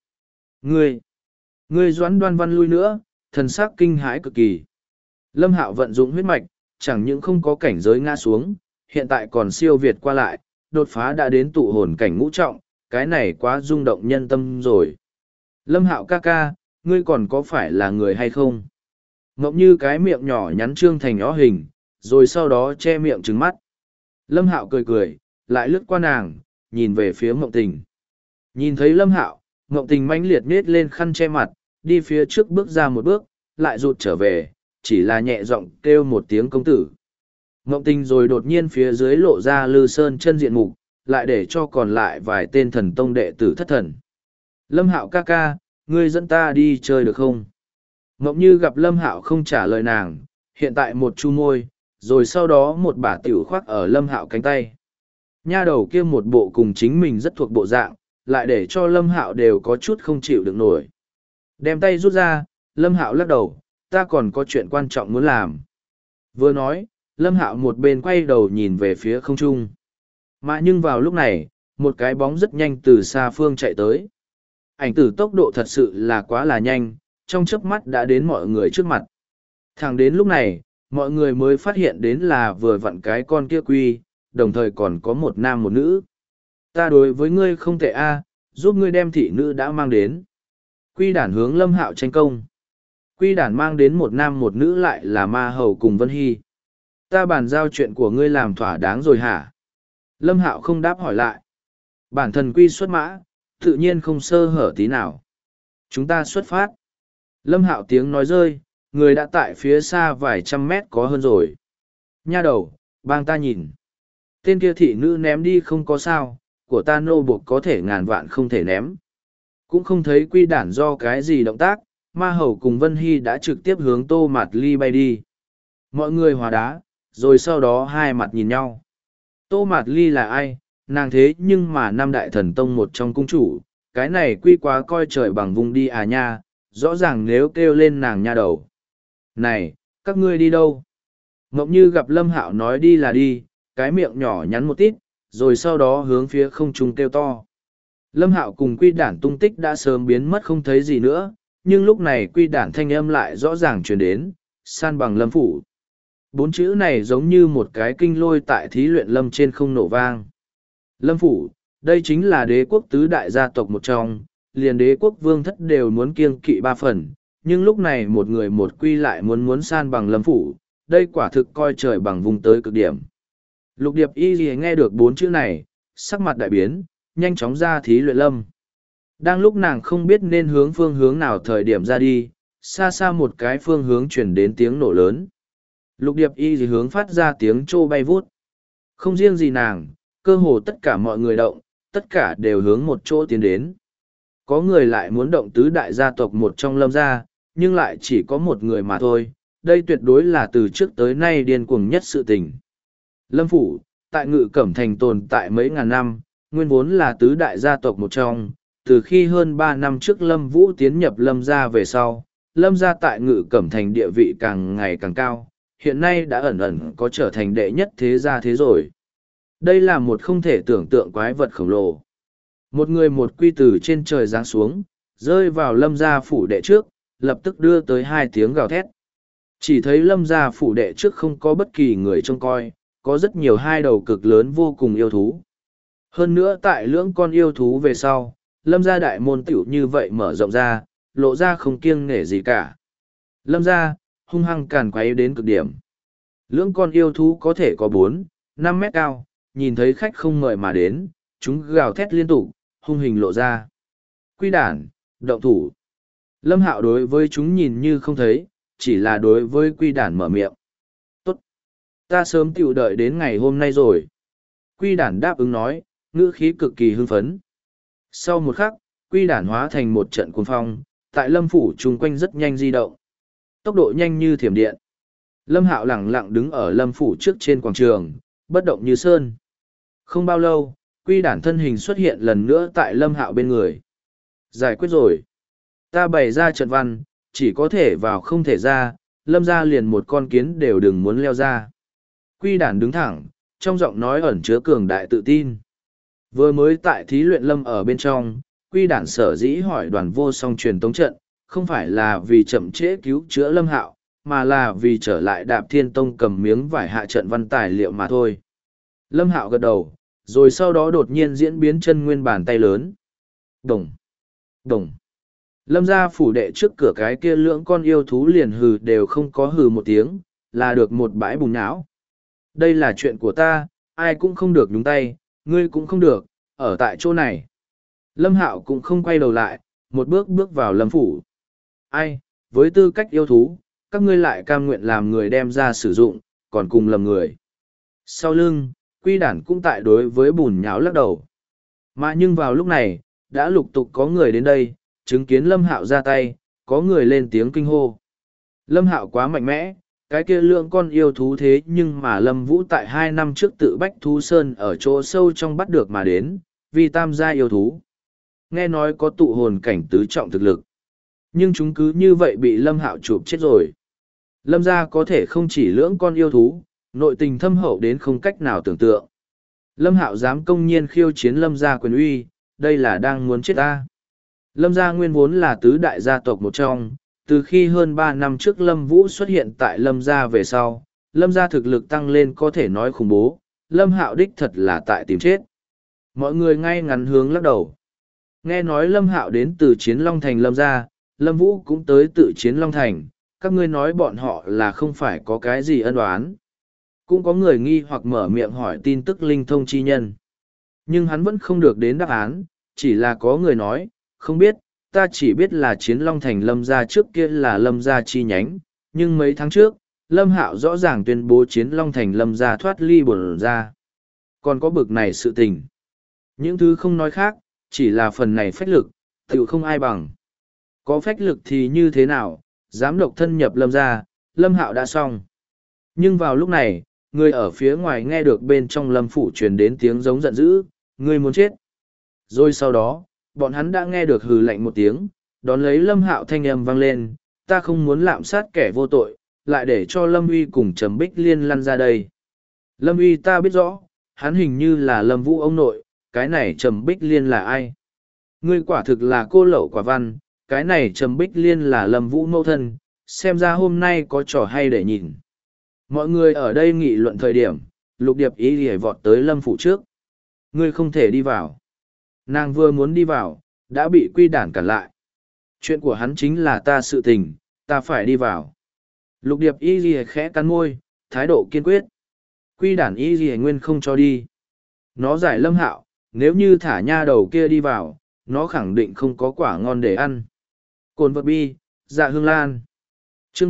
S1: Ngươi Doãn Đoan Văn lui nữa, thần sắc kinh hãi cực kỳ. Lâm Hạo vận dụng huyết mạch, chẳng những không có cảnh giới ngã xuống, hiện tại còn siêu việt qua lại, đột phá đã đến tụ hồn cảnh ngũ trọng, cái này quá rung động nhân tâm rồi. Lâm Hạo ca ca, ngươi còn có phải là người hay không? Ngộng Như cái miệng nhỏ nhắn trương thành ó hình, rồi sau đó che miệng trừng mắt. Lâm Hạo cười cười, lại lướt qua nàng, nhìn về phía Ngộng Tình. Nhìn thấy Lâm Hạo, Ngộng Tình mãnh liệt nết lên khăn che mặt, đi phía trước bước ra một bước, lại rụt trở về, chỉ là nhẹ giọng kêu một tiếng công tử. Ngộng Tình rồi đột nhiên phía dưới lộ ra Lư Sơn chân diện mục, lại để cho còn lại vài tên thần tông đệ tử thất thần. Lâm Hạo ca ca, ngươi dẫn ta đi chơi được không? Ngộng Như gặp Lâm Hạo không trả lời nàng, hiện tại một chu môi, rồi sau đó một bả tiểu khoác ở Lâm Hạo cánh tay. Nha đầu kia một bộ cùng chính mình rất thuộc bộ dạng, lại để cho Lâm Hạo đều có chút không chịu được nổi. Đem tay rút ra, Lâm Hạo lắc đầu, ta còn có chuyện quan trọng muốn làm. Vừa nói, Lâm Hạo một bên quay đầu nhìn về phía không trung. Mà nhưng vào lúc này, một cái bóng rất nhanh từ xa phương chạy tới. Ảnh tử tốc độ thật sự là quá là nhanh, trong chớp mắt đã đến mọi người trước mặt. Thẳng đến lúc này, mọi người mới phát hiện đến là vừa vặn cái con kia quy, đồng thời còn có một nam một nữ. Ta đối với ngươi không tệ a, giúp ngươi đem thị nữ đã mang đến. Quy đản hướng Lâm Hạo tranh công. Quy đản mang đến một nam một nữ lại là Ma Hầu cùng Vân Hy. Ta bàn giao chuyện của ngươi làm thỏa đáng rồi hả? Lâm Hạo không đáp hỏi lại. Bản thân quy xuất mã, tự nhiên không sơ hở tí nào. Chúng ta xuất phát. Lâm Hạo tiếng nói rơi, người đã tại phía xa vài trăm mét có hơn rồi. Nha đầu, bang ta nhìn. Tên kia thị nữ ném đi không có sao, của ta nô buộc có thể ngàn vạn không thể ném. Cũng không thấy quy đản do cái gì động tác, Ma Hầu cùng Vân Hy đã trực tiếp hướng Tô Mạt Ly bay đi. Mọi người hòa đá, rồi sau đó hai mặt nhìn nhau. Tô Mạt Ly là ai? Nàng thế nhưng mà năm đại thần tông một trong cung chủ, cái này quy quá coi trời bằng vùng đi à nha, rõ ràng nếu kêu lên nàng nha đầu. Này, các ngươi đi đâu? Ngọc Như gặp Lâm Hạo nói đi là đi, cái miệng nhỏ nhắn một tít, rồi sau đó hướng phía không trung kêu to. Lâm Hạo cùng quy đản tung tích đã sớm biến mất không thấy gì nữa, nhưng lúc này quy đản thanh âm lại rõ ràng truyền đến, san bằng Lâm phủ. Bốn chữ này giống như một cái kinh lôi tại thí luyện lâm trên không nổ vang. Lâm phủ, đây chính là đế quốc tứ đại gia tộc một trong, liền đế quốc vương thất đều muốn kiêng kỵ ba phần, nhưng lúc này một người một quy lại muốn san bằng Lâm phủ, đây quả thực coi trời bằng vùng tới cực điểm. Lục Điệp Y Ghi nghe được bốn chữ này, sắc mặt đại biến, nhanh chóng ra thí luyện lâm. Đang lúc nàng không biết nên hướng phương hướng nào thời điểm ra đi, xa xa một cái phương hướng chuyển đến tiếng nổ lớn. Lục Điệp Y Ghi hướng phát ra tiếng trô bay vút. Không riêng gì nàng, cơ hồ tất cả mọi người động, tất cả đều hướng một chỗ tiến đến. Có người lại muốn động tứ đại gia tộc một trong Lâm gia, nhưng lại chỉ có một người mà thôi, đây tuyệt đối là từ trước tới nay điên cuồng nhất sự tình. Lâm phủ, tại Ngự Cẩm Thành tồn tại mấy ngàn năm, nguyên vốn là tứ đại gia tộc một trong, từ khi hơn 3 năm trước Lâm Vũ tiến nhập Lâm gia về sau, Lâm gia tại Ngự Cẩm Thành địa vị càng ngày càng cao, hiện nay đã ẩn ẩn có trở thành đệ nhất thế gia thế rồi. Đây là một không thể tưởng tượng quái vật khổng lồ. Một người một quy từ trên trời giáng xuống, rơi vào Lâm gia phủ đệ trước, lập tức đưa tới 2 tiếng gào thét. Chỉ thấy Lâm gia phủ đệ trước không có bất kỳ người trông coi, có rất nhiều hai đầu cực lớn vô cùng yêu thú. Hơn nữa tại lưỡng con yêu thú về sau, Lâm gia đại môn tiểu như vậy mở rộng ra, lộ ra không kiêng nể gì cả. Lâm gia, hung hăng càn quấy đến cực điểm. Lưỡng con yêu thú có thể có 4-5 mét cao, nhìn thấy khách không mời mà đến, chúng gào thét liên tục, hung hình lộ ra. Quy đản, động thủ. Lâm Hạo đối với chúng nhìn như không thấy, chỉ là đối với quy đản mở miệng. Tốt. Ta sớm tiểu đợi đến ngày hôm nay rồi. Quy đản đáp ứng nói, ngữ khí cực kỳ hưng phấn. Sau một khắc, quy đản hóa thành một trận cuồng phong, tại Lâm phủ chung quanh rất nhanh di động. Tốc độ nhanh như thiểm điện. Lâm Hạo lẳng lặng đứng ở Lâm phủ trước trên quảng trường, bất động như sơn. Không bao lâu, quy đản thân hình xuất hiện lần nữa tại Lâm Hạo bên người. Giải quyết rồi. Ta bày ra trận văn, chỉ có thể vào không thể ra, Lâm ra liền một con kiến đều đừng muốn leo ra. Quy đản đứng thẳng, trong giọng nói ẩn chứa cường đại tự tin. Vừa mới tại thí luyện Lâm ở bên trong, quy đản sở dĩ hỏi đoàn vô song truyền tống trận, không phải là vì chậm trễ cứu chữa Lâm Hạo, mà là vì trở lại Đạp Thiên Tông cầm miếng vải hạ trận văn tài liệu mà thôi. Lâm Hạo gật đầu, rồi sau đó đột nhiên diễn biến chân nguyên bàn tay lớn. Đồng, đồng. Lâm gia phủ đệ trước cửa cái kia lưỡng con yêu thú liền hừ đều không có hừ một tiếng, là được một bãi bùn nhão. Đây là chuyện của ta, ai cũng không được nhúng tay, ngươi cũng không được, ở tại chỗ này. Lâm Hạo cũng không quay đầu lại, một bước bước vào Lâm phủ. Ai, với tư cách yêu thú, các ngươi lại cam nguyện làm người đem ra sử dụng, còn cùng lầm người. Sau lưng, quy đản cũng tại đối với bùn nháo lắc đầu. Mà nhưng vào lúc này, đã lục tục có người đến đây, chứng kiến Lâm Hạo ra tay, có người lên tiếng kinh hô. Lâm Hạo quá mạnh mẽ, cái kia lượng con yêu thú thế nhưng mà Lâm Vũ tại 2 năm trước tự Bách Thú Sơn ở chỗ sâu trong bắt được mà đến, vì tam gia yêu thú. Nghe nói có tụ hồn cảnh tứ trọng thực lực. Nhưng chúng cứ như vậy bị Lâm Hạo chụp chết rồi. Lâm gia có thể không chỉ lưỡng con yêu thú, nội tình thâm hậu đến không cách nào tưởng tượng. Lâm Hạo dám công nhiên khiêu chiến Lâm gia quyền uy, đây là đang muốn chết ta. Lâm gia nguyên vốn là tứ đại gia tộc một trong, từ khi hơn 3 năm trước Lâm Vũ xuất hiện tại Lâm gia về sau, Lâm gia thực lực tăng lên có thể nói khủng bố, Lâm Hạo đích thật là tại tìm chết. Mọi người ngay ngắn hướng lắc đầu. Nghe nói Lâm Hạo đến từ Chiến Long Thành Lâm gia, Lâm Vũ cũng tới tự Chiến Long Thành, các ngươi nói bọn họ là không phải có cái gì ân oán. Cũng có người nghi hoặc mở miệng hỏi tin tức linh thông chi nhân. Nhưng hắn vẫn không được đến đáp án, chỉ là có người nói, không biết, ta chỉ biết là Chiến Long Thành Lâm gia trước kia là Lâm gia chi nhánh, nhưng mấy tháng trước, Lâm Hạo rõ ràng tuyên bố Chiến Long Thành Lâm gia thoát ly bổn gia. Còn có bực này sự tình. Những thứ không nói khác, chỉ là phần này phách lực, tự không ai bằng. Có phách lực thì như thế nào, dám độc thân nhập Lâm gia, Lâm Hạo đã xong. Nhưng vào lúc này, người ở phía ngoài nghe được bên trong Lâm phủ truyền đến tiếng giống giận dữ, ngươi muốn chết. Rồi sau đó, bọn hắn đã nghe được hừ lạnh một tiếng, đón lấy Lâm Hạo thanh âm vang lên, ta không muốn lạm sát kẻ vô tội, lại để cho Lâm Uy cùng Trầm Bích Liên lăn ra đây. Lâm Uy ta biết rõ, hắn hình như là Lâm Vũ ông nội, cái này Trầm Bích Liên là ai? Ngươi quả thực là cô lậu quả văn, cái này Trầm Bích Liên là Lâm Vũ mẫu thân, xem ra hôm nay có trò hay để nhìn. Mọi người ở đây nghị luận thời điểm, Lục Điệp ý lìa vọt tới Lâm phủ trước. Ngươi không thể đi vào. Nàng vừa muốn đi vào, đã bị Quy Đản cản lại. Chuyện của hắn chính là ta sự tình, ta phải đi vào. Lục Điệp y lìa khẽ cắn môi, thái độ kiên quyết. Quy Đản y lìa nguyên không cho đi. Nó giải Lâm Hạo, nếu như thả nha đầu kia đi vào, nó khẳng định không có quả ngon để ăn. Cồn vật bi, dạ hương lan. Chương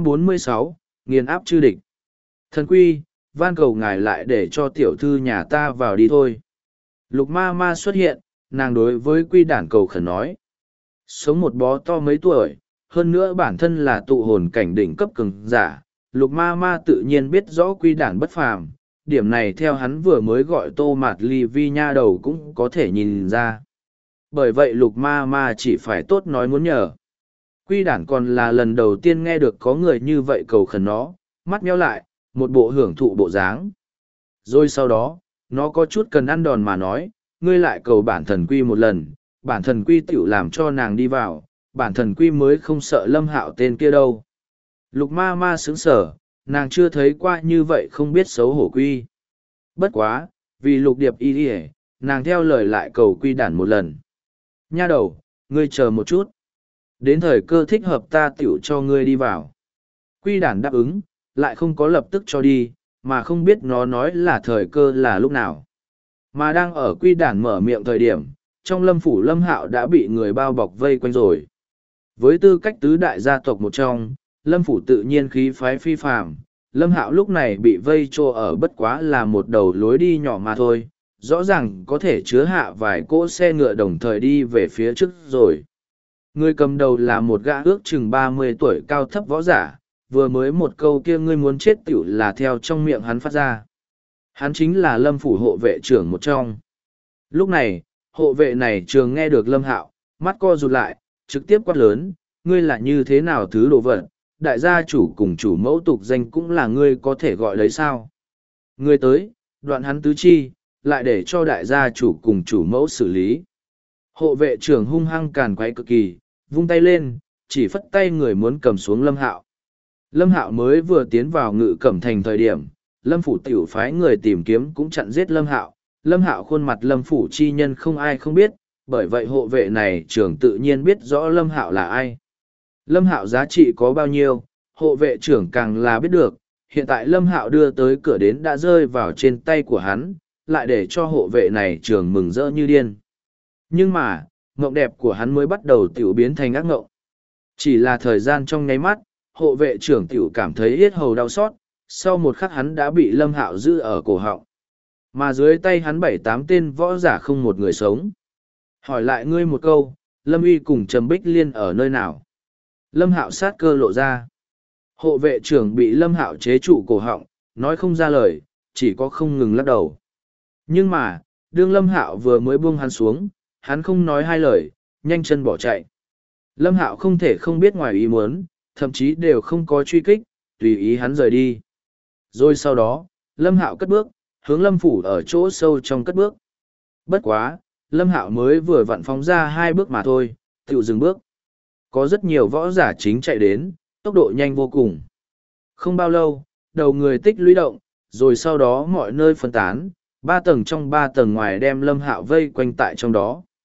S1: 446, nghiền áp chư địch. Thần Quy, van cầu ngài lại để cho tiểu thư nhà ta vào đi thôi. Lục ma ma xuất hiện, nàng đối với Quy Đản cầu khẩn nói. Sống một bó to mấy tuổi, hơn nữa bản thân là tụ hồn cảnh đỉnh cấp cường giả, lục ma ma tự nhiên biết rõ Quy Đản bất phàm, điểm này theo hắn vừa mới gọi Tô Mạt Ly Vi nha đầu cũng có thể nhìn ra. Bởi vậy lục ma ma chỉ phải tốt nói muốn nhờ. Quy Đản còn là lần đầu tiên nghe được có người như vậy cầu khẩn nó, mắt nheo lại, một bộ hưởng thụ bộ dáng. Rồi sau đó, nó có chút cần ăn đòn mà nói, ngươi lại cầu bản thần Quy một lần, bản thần Quy tiểu làm cho nàng đi vào, bản thần Quy mới không sợ Lâm Hạo tên kia đâu. Lục ma ma sững sở, nàng chưa thấy qua như vậy không biết xấu hổ Quy. Bất quá, vì Lục Điệp y đi, nàng theo lời lại cầu Quy Đản một lần. Nha đầu, ngươi chờ một chút. Đến thời cơ thích hợp ta tiểu cho ngươi đi vào. Quy Đản đáp ứng, lại không có lập tức cho đi, mà không biết nó nói là thời cơ là lúc nào. Mà đang ở Quy Đản mở miệng thời điểm, trong Lâm phủ Lâm Hạo đã bị người bao bọc vây quanh rồi. Với tư cách tứ đại gia tộc một trong, Lâm phủ tự nhiên khí phái phi phàm, Lâm Hạo lúc này bị vây trô ở bất quá là một đầu lối đi nhỏ mà thôi, rõ ràng có thể chứa hạ vài cỗ xe ngựa đồng thời đi về phía trước rồi. Người cầm đầu là một gã ước chừng 30 tuổi cao thấp võ giả, vừa mới một câu kia ngươi muốn chết tiểu là theo trong miệng hắn phát ra. Hắn chính là Lâm phủ hộ vệ trưởng một trong. Lúc này, hộ vệ này trường nghe được Lâm Hạo, mắt co rụt lại, trực tiếp quát lớn, ngươi là như thế nào thứ đồ vật, đại gia chủ cùng chủ mẫu tục danh cũng là ngươi có thể gọi lấy sao. Ngươi tới, đoạn hắn tứ chi, lại để cho đại gia chủ cùng chủ mẫu xử lý. Hộ vệ trưởng hung hăng càn quấy cực kỳ, vung tay lên, chỉ phất tay người muốn cầm xuống Lâm Hạo. Lâm Hạo mới vừa tiến vào Ngự Cẩm Thành thời điểm, Lâm phủ tiểu phái người tìm kiếm cũng chặn giết Lâm Hạo. Lâm Hạo khuôn mặt Lâm phủ chi nhân không ai không biết, bởi vậy hộ vệ này trưởng tự nhiên biết rõ Lâm Hạo là ai. Lâm Hạo giá trị có bao nhiêu, hộ vệ trưởng càng là biết được, hiện tại Lâm Hạo đưa tới cửa đến đã rơi vào trên tay của hắn, lại để cho hộ vệ này trưởng mừng rỡ như điên. Nhưng mà, mộng đẹp của hắn mới bắt đầu tiểu biến thành ác mộng. Chỉ là thời gian trong nháy mắt, hộ vệ trưởng tiểu cảm thấy yết hầu đau xót, sau một khắc hắn đã bị Lâm Hạo giữ ở cổ họng. Mà dưới tay hắn 7-8 tên võ giả không một người sống. Hỏi lại ngươi một câu, Lâm Uy cùng Trầm Bích Liên ở nơi nào? Lâm Hạo sát cơ lộ ra. Hộ vệ trưởng bị Lâm Hạo chế trụ cổ họng, nói không ra lời, chỉ có không ngừng lắc đầu. Nhưng mà, đương Lâm Hạo vừa mới buông hắn xuống, hắn không nói hai lời, nhanh chân bỏ chạy. Lâm Hạo không thể không biết ngoài ý muốn, thậm chí đều không có truy kích, tùy ý hắn rời đi. Rồi sau đó, Lâm Hạo cất bước, hướng Lâm phủ ở chỗ sâu trong cất bước. Bất quá, Lâm Hạo mới vừa vặn phóng ra 2 bước mà thôi, tự dừng bước. Có rất nhiều võ giả chính chạy đến, tốc độ nhanh vô cùng. Không bao lâu, đầu người tích lũy động, rồi sau đó mọi nơi phân tán, 3 tầng trong 3 tầng ngoài đem Lâm Hạo vây quanh tại trong đó.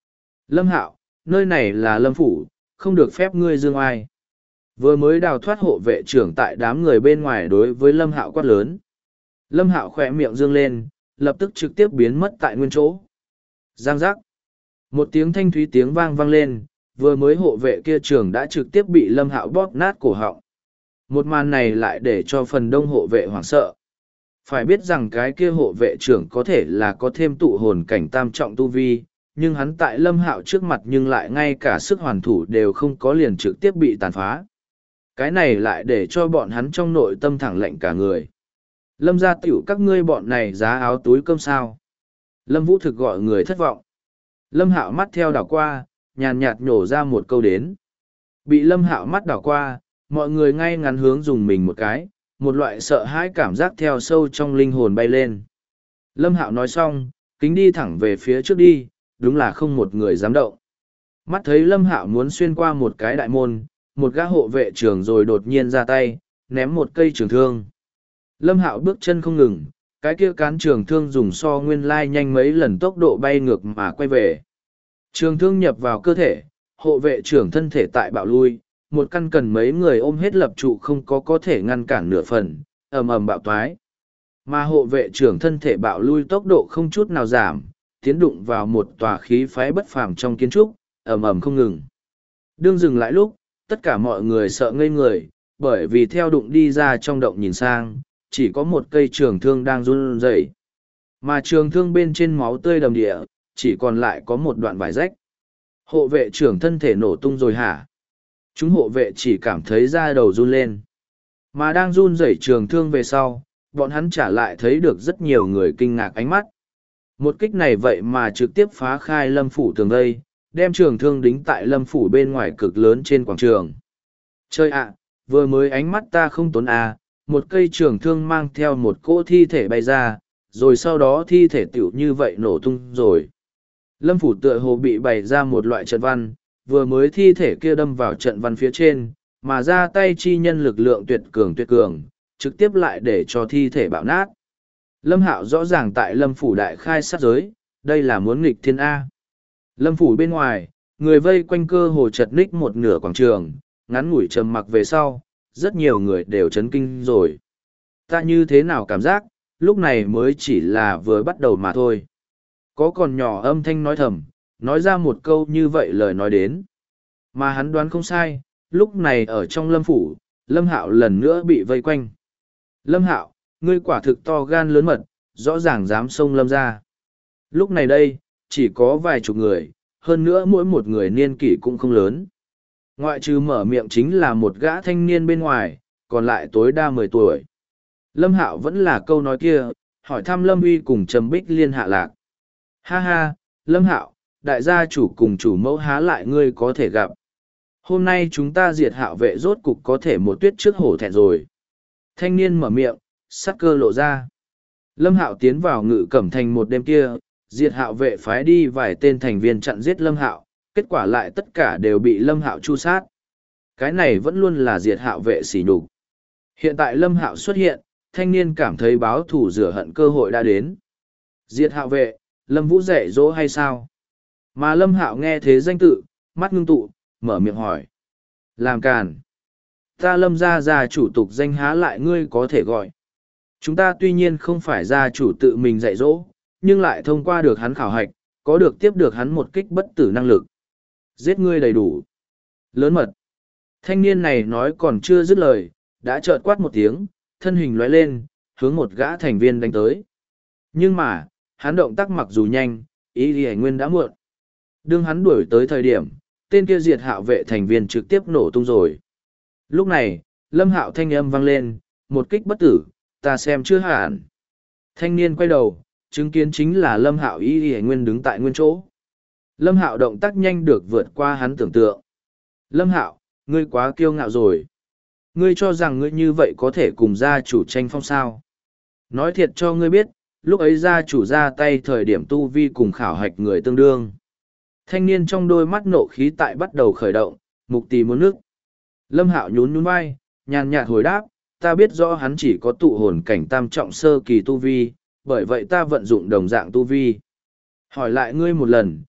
S1: Lâm Hạo, nơi này là Lâm Phủ, không được phép ngươi dương ai. Vừa mới đào thoát hộ vệ trưởng tại đám người bên ngoài đối với Lâm Hạo quát lớn. Lâm Hạo khỏe miệng dương lên, lập tức trực tiếp biến mất tại nguyên chỗ. Giang giác. Một tiếng thanh thúy tiếng vang vang lên, vừa mới hộ vệ kia trưởng đã trực tiếp bị Lâm Hạo bóp nát cổ họng. Một màn này lại để cho phần đông hộ vệ hoảng sợ. Phải biết rằng cái kia hộ vệ trưởng có thể là có thêm tụ hồn cảnh tam trọng tu vi, nhưng hắn tại Lâm Hạo trước mặt nhưng lại ngay cả sức hoàn thủ đều không có, liền trực tiếp bị tàn phá. Cái này lại để cho bọn hắn trong nội tâm thẳng lạnh cả người. Lâm gia tiểu các ngươi bọn này giá áo túi cơm sao. Lâm Vũ thực gọi người thất vọng. Lâm Hạo mắt theo đảo qua, nhàn nhạt nhổ ra một câu đến. Bị Lâm Hạo mắt đảo qua, mọi người ngay ngắn hướng dùng mình một cái, một loại sợ hãi cảm giác theo sâu trong linh hồn bay lên. Lâm Hạo nói xong, kính đi thẳng về phía trước đi, đúng là không một người dám động. Mắt thấy Lâm Hạo muốn xuyên qua một cái đại môn, một gã hộ vệ trưởng rồi đột nhiên ra tay, ném một cây trường thương. Lâm Hạo bước chân không ngừng, cái kia cán trường thương dùng so nguyên lai nhanh mấy lần tốc độ bay ngược mà quay về. Trường thương nhập vào cơ thể, hộ vệ trưởng thân thể tại bạo lui, một căn cần mấy người ôm hết lập trụ không có thể ngăn cản nửa phần, ầm ầm bạo toái. Mà hộ vệ trưởng thân thể bạo lui tốc độ không chút nào giảm, tiến đụng vào một tòa khí phái bất phàm trong kiến trúc, ầm ầm không ngừng. Đương dừng lại lúc, tất cả mọi người sợ ngây người, bởi vì theo đụng đi ra trong động nhìn sang, chỉ có một cây trường thương đang run rẩy. Mà trường thương bên trên máu tươi đầm địa, chỉ còn lại có một đoạn vải rách. Hộ vệ trưởng thân thể nổ tung rồi hả? Chúng hộ vệ chỉ cảm thấy da đầu run lên. Mà đang run rẩy trường thương về sau, bọn hắn trả lại thấy được rất nhiều người kinh ngạc ánh mắt. Một kích này vậy mà trực tiếp phá khai Lâm Phủ tường vây, đem trường thương đính tại Lâm Phủ bên ngoài cực lớn trên quảng trường. Chơi ạ, vừa mới ánh mắt ta không tốn à, một cây trường thương mang theo một cỗ thi thể bay ra, rồi sau đó thi thể tiểu như vậy nổ tung rồi. Lâm Phủ tựa hồ bị bày ra một loại trận văn, vừa mới thi thể kia đâm vào trận văn phía trên, mà ra tay chi nhân lực lượng tuyệt cường, trực tiếp lại để cho thi thể bạo nát. Lâm Hạo rõ ràng tại Lâm Phủ đại khai sát giới, đây là muốn nghịch thiên A. Lâm Phủ bên ngoài, người vây quanh cơ hồ chật ních một nửa quảng trường, ngắn ngủi trầm mặc về sau, rất nhiều người đều chấn kinh rồi. Ta như thế nào cảm giác, lúc này mới chỉ là vừa bắt đầu mà thôi. Có còn nhỏ âm thanh nói thầm, nói ra một câu như vậy lời nói đến. Mà hắn đoán không sai, lúc này ở trong Lâm Phủ, Lâm Hạo lần nữa bị vây quanh. Lâm Hạo, ngươi quả thực to gan lớn mật, rõ ràng dám xông Lâm ra. Lúc này đây, chỉ có vài chục người, hơn nữa mỗi một người niên kỷ cũng không lớn. Ngoại trừ mở miệng chính là một gã thanh niên bên ngoài, còn lại tối đa 10 tuổi. Lâm Hạo vẫn là câu nói kia, hỏi thăm Lâm Uy cùng Trầm Bích Liên hạ lạc. Ha ha, Lâm Hạo, đại gia chủ cùng chủ mẫu há lại ngươi có thể gặp. Hôm nay chúng ta diệt Hạo vệ rốt cục có thể một tuyết trước hổ thẹn rồi. Thanh niên mở miệng, sắc cơ lộ ra. Lâm Hạo tiến vào Ngự Cẩm Thành một đêm kia, diệt Hạo vệ phái đi vài tên thành viên chặn giết Lâm Hạo, kết quả lại tất cả đều bị Lâm Hạo tru sát. Cái này vẫn luôn là diệt Hạo vệ sỉ nhục. Hiện tại Lâm Hạo xuất hiện, thanh niên cảm thấy báo thù rửa hận cơ hội đã đến. Diệt Hạo vệ, Lâm Vũ dạy dỗ hay sao? Mà Lâm Hạo nghe thế danh tự, mắt ngưng tụ, mở miệng hỏi. Làm càn. Ta Lâm gia chủ tục danh há lại ngươi có thể gọi. Chúng ta tuy nhiên không phải gia chủ tự mình dạy dỗ, nhưng lại thông qua được hắn khảo hạch, có được tiếp được hắn một kích bất tử năng lực. Giết ngươi đầy đủ. Lớn mật. Thanh niên này nói còn chưa dứt lời, đã chợt quát một tiếng, thân hình lóe lên, hướng một gã thành viên đánh tới. Nhưng mà, hắn động tác mặc dù nhanh, ý thì nguyên đã muộn. Đương hắn đuổi tới thời điểm, tên kia diệt Hạo vệ thành viên trực tiếp nổ tung rồi. Lúc này, Lâm Hạo thanh âm vang lên, một kích bất tử, ta xem chưa hẳn. Thanh niên quay đầu, chứng kiến chính là Lâm Hạo ý thì nguyên đứng tại nguyên chỗ. Lâm Hạo động tác nhanh được vượt qua hắn tưởng tượng. Lâm Hạo, ngươi quá kiêu ngạo rồi. Ngươi cho rằng ngươi như vậy có thể cùng gia chủ tranh phong sao. Nói thiệt cho ngươi biết, lúc ấy gia chủ ra tay thời điểm tu vi cùng khảo hạch người tương đương. Thanh niên trong đôi mắt nộ khí tại bắt đầu khởi động, mục tì muốn nước. Lâm Hạo nhún nhún vai, nhàn nhạt hồi đáp, ta biết rõ hắn chỉ có tụ hồn cảnh tam trọng sơ kỳ tu vi, bởi vậy ta vận dụng đồng dạng tu vi. Hỏi lại ngươi một lần,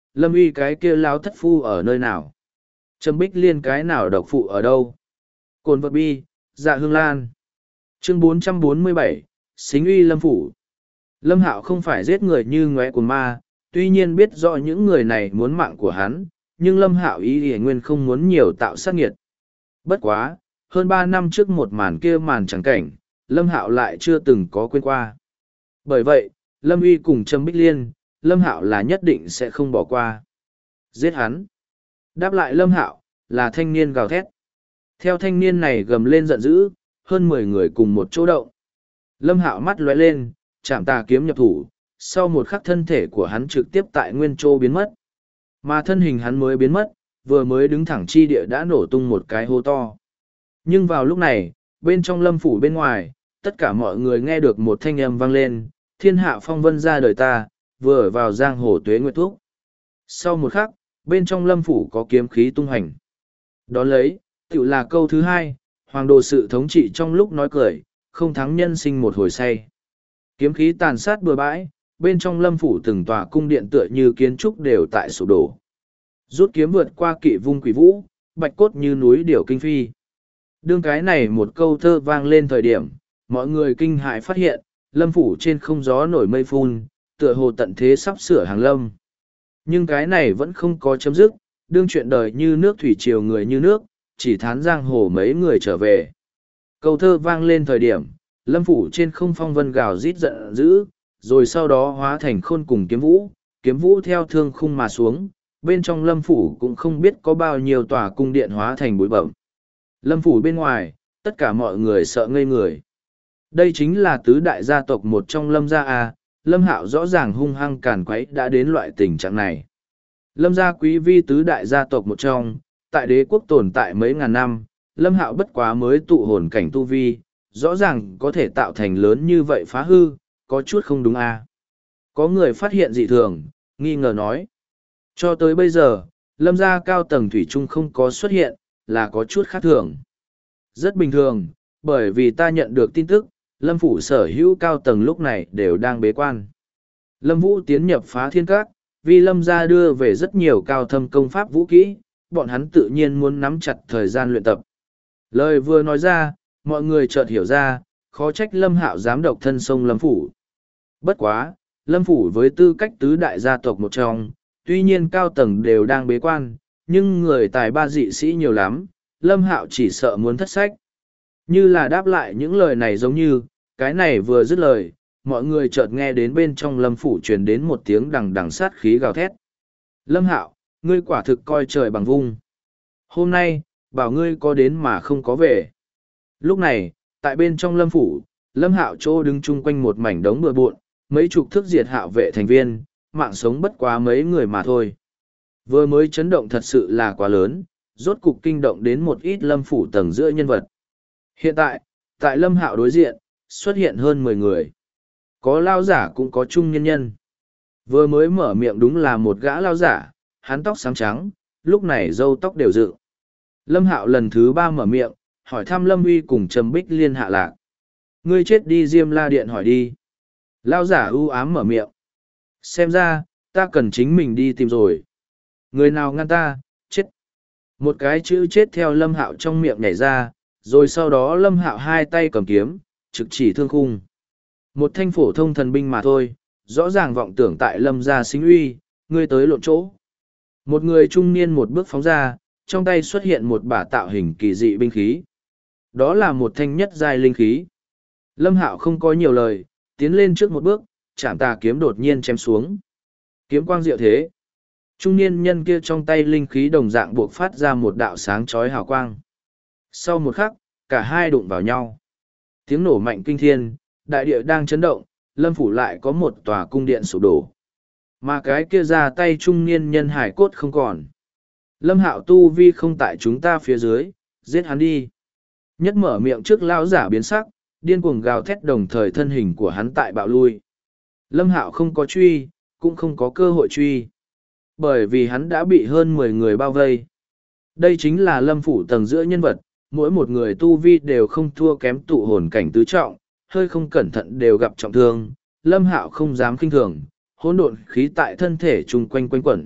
S1: Lâm Uy cái kia lao thất phu ở nơi nào? Trầm Bích Liên cái nào độc phụ ở đâu? Cồn vật bi, dạ hương lan. Chương 447, Xính uy Lâm Phủ. Lâm Hạo không phải giết người như ngóe của ma, tuy nhiên biết rõ những người này muốn mạng của hắn, nhưng Lâm Hạo ý nguyên không muốn nhiều tạo sát nghiệt. Bất quá, hơn 3 năm trước một màn kia màn trắng cảnh, Lâm Hạo lại chưa từng có quên qua. Bởi vậy, Lâm Uy cùng Trầm Bích Liên, Lâm Hạo là nhất định sẽ không bỏ qua. Giết hắn. Đáp lại Lâm Hạo, là thanh niên gào thét. Theo thanh niên này gầm lên giận dữ, hơn 10 người cùng một chỗ động. Lâm Hạo mắt lóe lên, chạm tà kiếm nhập thủ, sau một khắc thân thể của hắn trực tiếp tại nguyên chỗ biến mất. Mà thân hình hắn mới biến mất, vừa mới đứng thẳng chi địa đã nổ tung một cái hố to. Nhưng vào lúc này, bên trong Lâm Phủ bên ngoài, tất cả mọi người nghe được một thanh âm vang lên, thiên hạ phong vân ra đời ta, vừa ở vào giang hồ tuế nguyệt thuốc. Sau một khắc, bên trong Lâm Phủ có kiếm khí tung hành. Đón lấy, tự là câu thứ hai, hoàng đồ sự thống trị trong lúc nói cười, không thắng nhân sinh một hồi say. Kiếm khí tàn sát bừa bãi, bên trong Lâm Phủ từng tòa cung điện tựa như kiến trúc đều tại sụp đổ. Rút kiếm vượt qua kỵ vung quỷ vũ, bạch cốt như núi điểu kinh phi. Đương cái này một câu thơ vang lên thời điểm, mọi người kinh hãi phát hiện, Lâm Phủ trên không gió nổi mây phun, tựa hồ tận thế sắp sửa hàng lâm. Nhưng cái này vẫn không có chấm dứt, đương chuyện đời như nước thủy triều người như nước, chỉ thán giang hồ mấy người trở về. Câu thơ vang lên thời điểm, Lâm Phủ trên không phong vân gào rít giận dữ, rồi sau đó hóa thành khôn cùng kiếm vũ theo thương khung mà xuống, bên trong Lâm Phủ cũng không biết có bao nhiêu tòa cung điện hóa thành bụi bẩm. Lâm Phủ bên ngoài, tất cả mọi người sợ ngây người. Đây chính là tứ đại gia tộc một trong Lâm gia A, Lâm Hạo rõ ràng hung hăng càn quấy đã đến loại tình trạng này. Lâm gia quý vi tứ đại gia tộc một trong, tại đế quốc tồn tại mấy ngàn năm, Lâm Hạo bất quá mới tụ hồn cảnh tu vi, rõ ràng có thể tạo thành lớn như vậy phá hư, có chút không đúng A. Có người phát hiện dị thường, nghi ngờ nói. Cho tới bây giờ, Lâm gia cao tầng thủy chung không có xuất hiện, là có chút khác thường. Rất bình thường, bởi vì ta nhận được tin tức, Lâm Phủ sở hữu cao tầng lúc này đều đang bế quan. Lâm Vũ tiến nhập Phá Thiên Các, vì Lâm gia đưa về rất nhiều cao thâm công pháp vũ kỹ, bọn hắn tự nhiên muốn nắm chặt thời gian luyện tập. Lời vừa nói ra, mọi người chợt hiểu ra, khó trách Lâm Hạo dám độc thân sông Lâm Phủ. Bất quá, Lâm Phủ với tư cách tứ đại gia tộc một trong, tuy nhiên cao tầng đều đang bế quan, nhưng người tài ba dị sĩ nhiều lắm, Lâm Hạo chỉ sợ muốn thất sách. Như là đáp lại những lời này giống như, cái này vừa dứt lời, mọi người chợt nghe đến bên trong Lâm Phủ truyền đến một tiếng đằng đằng sát khí gào thét. Lâm Hạo, ngươi quả thực coi trời bằng vung. Hôm nay, bảo ngươi có đến mà không có về. Lúc này, tại bên trong Lâm Phủ, Lâm Hạo chỗ đứng chung quanh một mảnh đống bừa bộn, mấy chục thước diệt Hạo vệ thành viên, mạng sống bất quá mấy người mà thôi. Vừa mới chấn động thật sự là quá lớn, rốt cục kinh động đến một ít Lâm Phủ tầng giữa nhân vật. Hiện tại, tại Lâm Hạo đối diện, xuất hiện hơn 10 người. Có lao giả cũng có trung nhân nhân. Vừa mới mở miệng đúng là một gã lao giả, hắn tóc xám trắng, lúc này râu tóc đều dựng. Lâm Hạo lần thứ 3 mở miệng, hỏi thăm Lâm Uy cùng Trầm Bích Liên hạ lạc. Ngươi chết đi Diêm La Điện hỏi đi. Lao giả ưu ám mở miệng. Xem ra, ta cần chính mình đi tìm rồi. Người nào ngăn ta, chết. Một cái chữ chết theo Lâm Hạo trong miệng nhảy ra, rồi sau đó Lâm Hạo hai tay cầm kiếm, trực chỉ thương khung. Một thanh phổ thông thần binh mà thôi, rõ ràng vọng tưởng tại Lâm gia xính uy, ngươi tới lộn chỗ. Một người trung niên một bước phóng ra, trong tay xuất hiện một bả tạo hình kỳ dị binh khí. Đó là một thanh nhất giai linh khí. Lâm Hạo không có nhiều lời, tiến lên trước một bước, chạm tà kiếm đột nhiên chém xuống. Kiếm quang diệu thế. Trung niên nhân kia trong tay linh khí đồng dạng buộc phát ra một đạo sáng chói hào quang. Sau một khắc, cả hai đụng vào nhau. Tiếng nổ mạnh kinh thiên, đại địa đang chấn động, Lâm Phủ lại có một tòa cung điện sụp đổ. Mà cái kia ra tay trung niên nhân hải cốt không còn. Lâm Hạo tu vi không tại chúng ta phía dưới, giết hắn đi. Nhất mở miệng trước lão giả biến sắc, điên cuồng gào thét đồng thời thân hình của hắn tại bạo lui. Lâm Hạo không có truy, cũng không có cơ hội truy. Bởi vì hắn đã bị hơn 10 người bao vây. Đây chính là Lâm Phủ tầng giữa nhân vật, mỗi một người tu vi đều không thua kém tụ hồn cảnh tứ trọng, hơi không cẩn thận đều gặp trọng thương. Lâm Hạo không dám khinh thường, hỗn độn khí tại thân thể chung quanh quanh quẩn,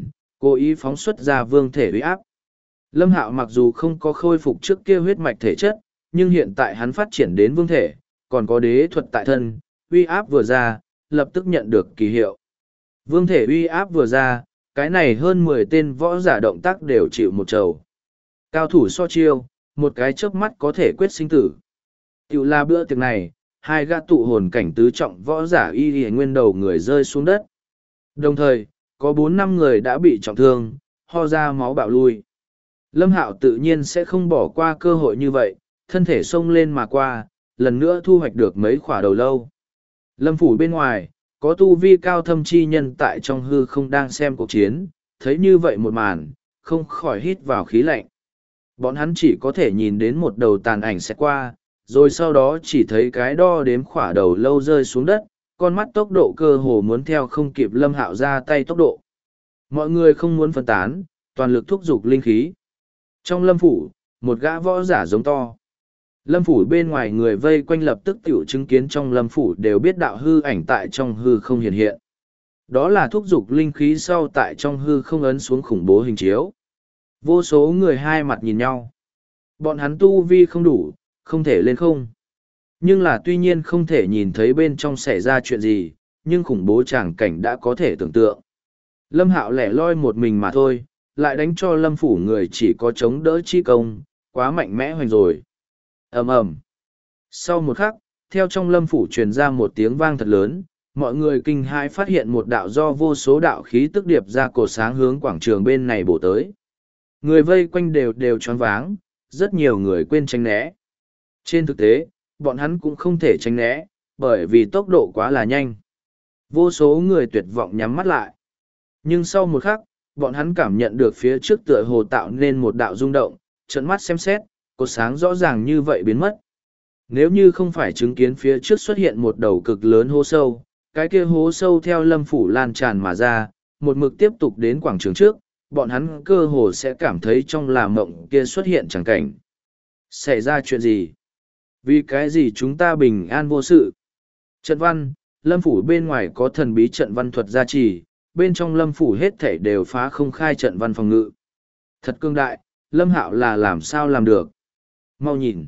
S1: cố ý phóng xuất ra vương thể uy áp. Lâm Hạo mặc dù không có khôi phục trước kia huyết mạch thể chất, nhưng hiện tại hắn phát triển đến vương thể, còn có đế thuật tại thân, uy áp vừa ra, lập tức nhận được kỳ hiệu. Vương thể uy áp vừa ra, cái này hơn 10 tên võ giả động tác đều chịu một trầu. Cao thủ so chiêu, một cái chớp mắt có thể quyết sinh tử. Tiểu là bữa tiệc này, hai gã tụ hồn cảnh tứ trọng võ giả y nguyên đầu người rơi xuống đất. Đồng thời, có 4-5 người đã bị trọng thương, ho ra máu bạo lui. Lâm Hạo tự nhiên sẽ không bỏ qua cơ hội như vậy, thân thể xông lên mà qua, lần nữa thu hoạch được mấy khỏa đầu lâu. Lâm phủ bên ngoài, có tu vi cao thâm chi nhân tại trong hư không đang xem cuộc chiến, thấy như vậy một màn, không khỏi hít vào khí lạnh. Bọn hắn chỉ có thể nhìn đến một đầu tàn ảnh sẽ qua, rồi sau đó chỉ thấy cái đo đếm khỏa đầu lâu rơi xuống đất, con mắt tốc độ cơ hồ muốn theo không kịp Lâm Hạo ra tay tốc độ. Mọi người không muốn phân tán, toàn lực thúc giục linh khí. Trong lâm phủ, một gã võ giả giống to. Lâm phủ bên ngoài người vây quanh lập tức tiểu chứng kiến trong lâm phủ đều biết đạo hư ảnh tại trong hư không hiện hiện. Đó là thúc giục linh khí sau tại trong hư không ấn xuống khủng bố hình chiếu. Vô số người hai mặt nhìn nhau. Bọn hắn tu vi không đủ, không thể lên không. Nhưng là tuy nhiên không thể nhìn thấy bên trong xảy ra chuyện gì, nhưng khủng bố tràng cảnh đã có thể tưởng tượng. Lâm Hạo lẻ loi một mình mà thôi, lại đánh cho lâm phủ người chỉ có chống đỡ chi công, quá mạnh mẽ hoành rồi. Ầm ầm. Sau một khắc, theo trong lâm phủ truyền ra một tiếng vang thật lớn, mọi người kinh hãi phát hiện một đạo do vô số đạo khí tức điệp ra cột sáng hướng quảng trường bên này bổ tới. Người vây quanh đều choáng váng, rất nhiều người quên tránh né. Trên thực tế, bọn hắn cũng không thể tránh né, bởi vì tốc độ quá là nhanh. Vô số người tuyệt vọng nhắm mắt lại. Nhưng sau một khắc, bọn hắn cảm nhận được phía trước tựa hồ tạo nên một đạo rung động, trợn mắt xem xét, cột sáng rõ ràng như vậy biến mất. Nếu như không phải chứng kiến phía trước xuất hiện một đầu cực lớn hố sâu, cái kia hố sâu theo lâm phủ lan tràn mà ra, một mực tiếp tục đến quảng trường trước, bọn hắn cơ hồ sẽ cảm thấy trong làm mộng kia xuất hiện chẳng cảnh. Xảy ra chuyện gì? Vì cái gì chúng ta bình an vô sự? Trận văn, lâm phủ bên ngoài có thần bí trận văn thuật gia trì, bên trong lâm phủ hết thảy đều phá không khai trận văn phòng ngự. Thật cương đại, Lâm Hạo là làm sao làm được? Mau nhìn.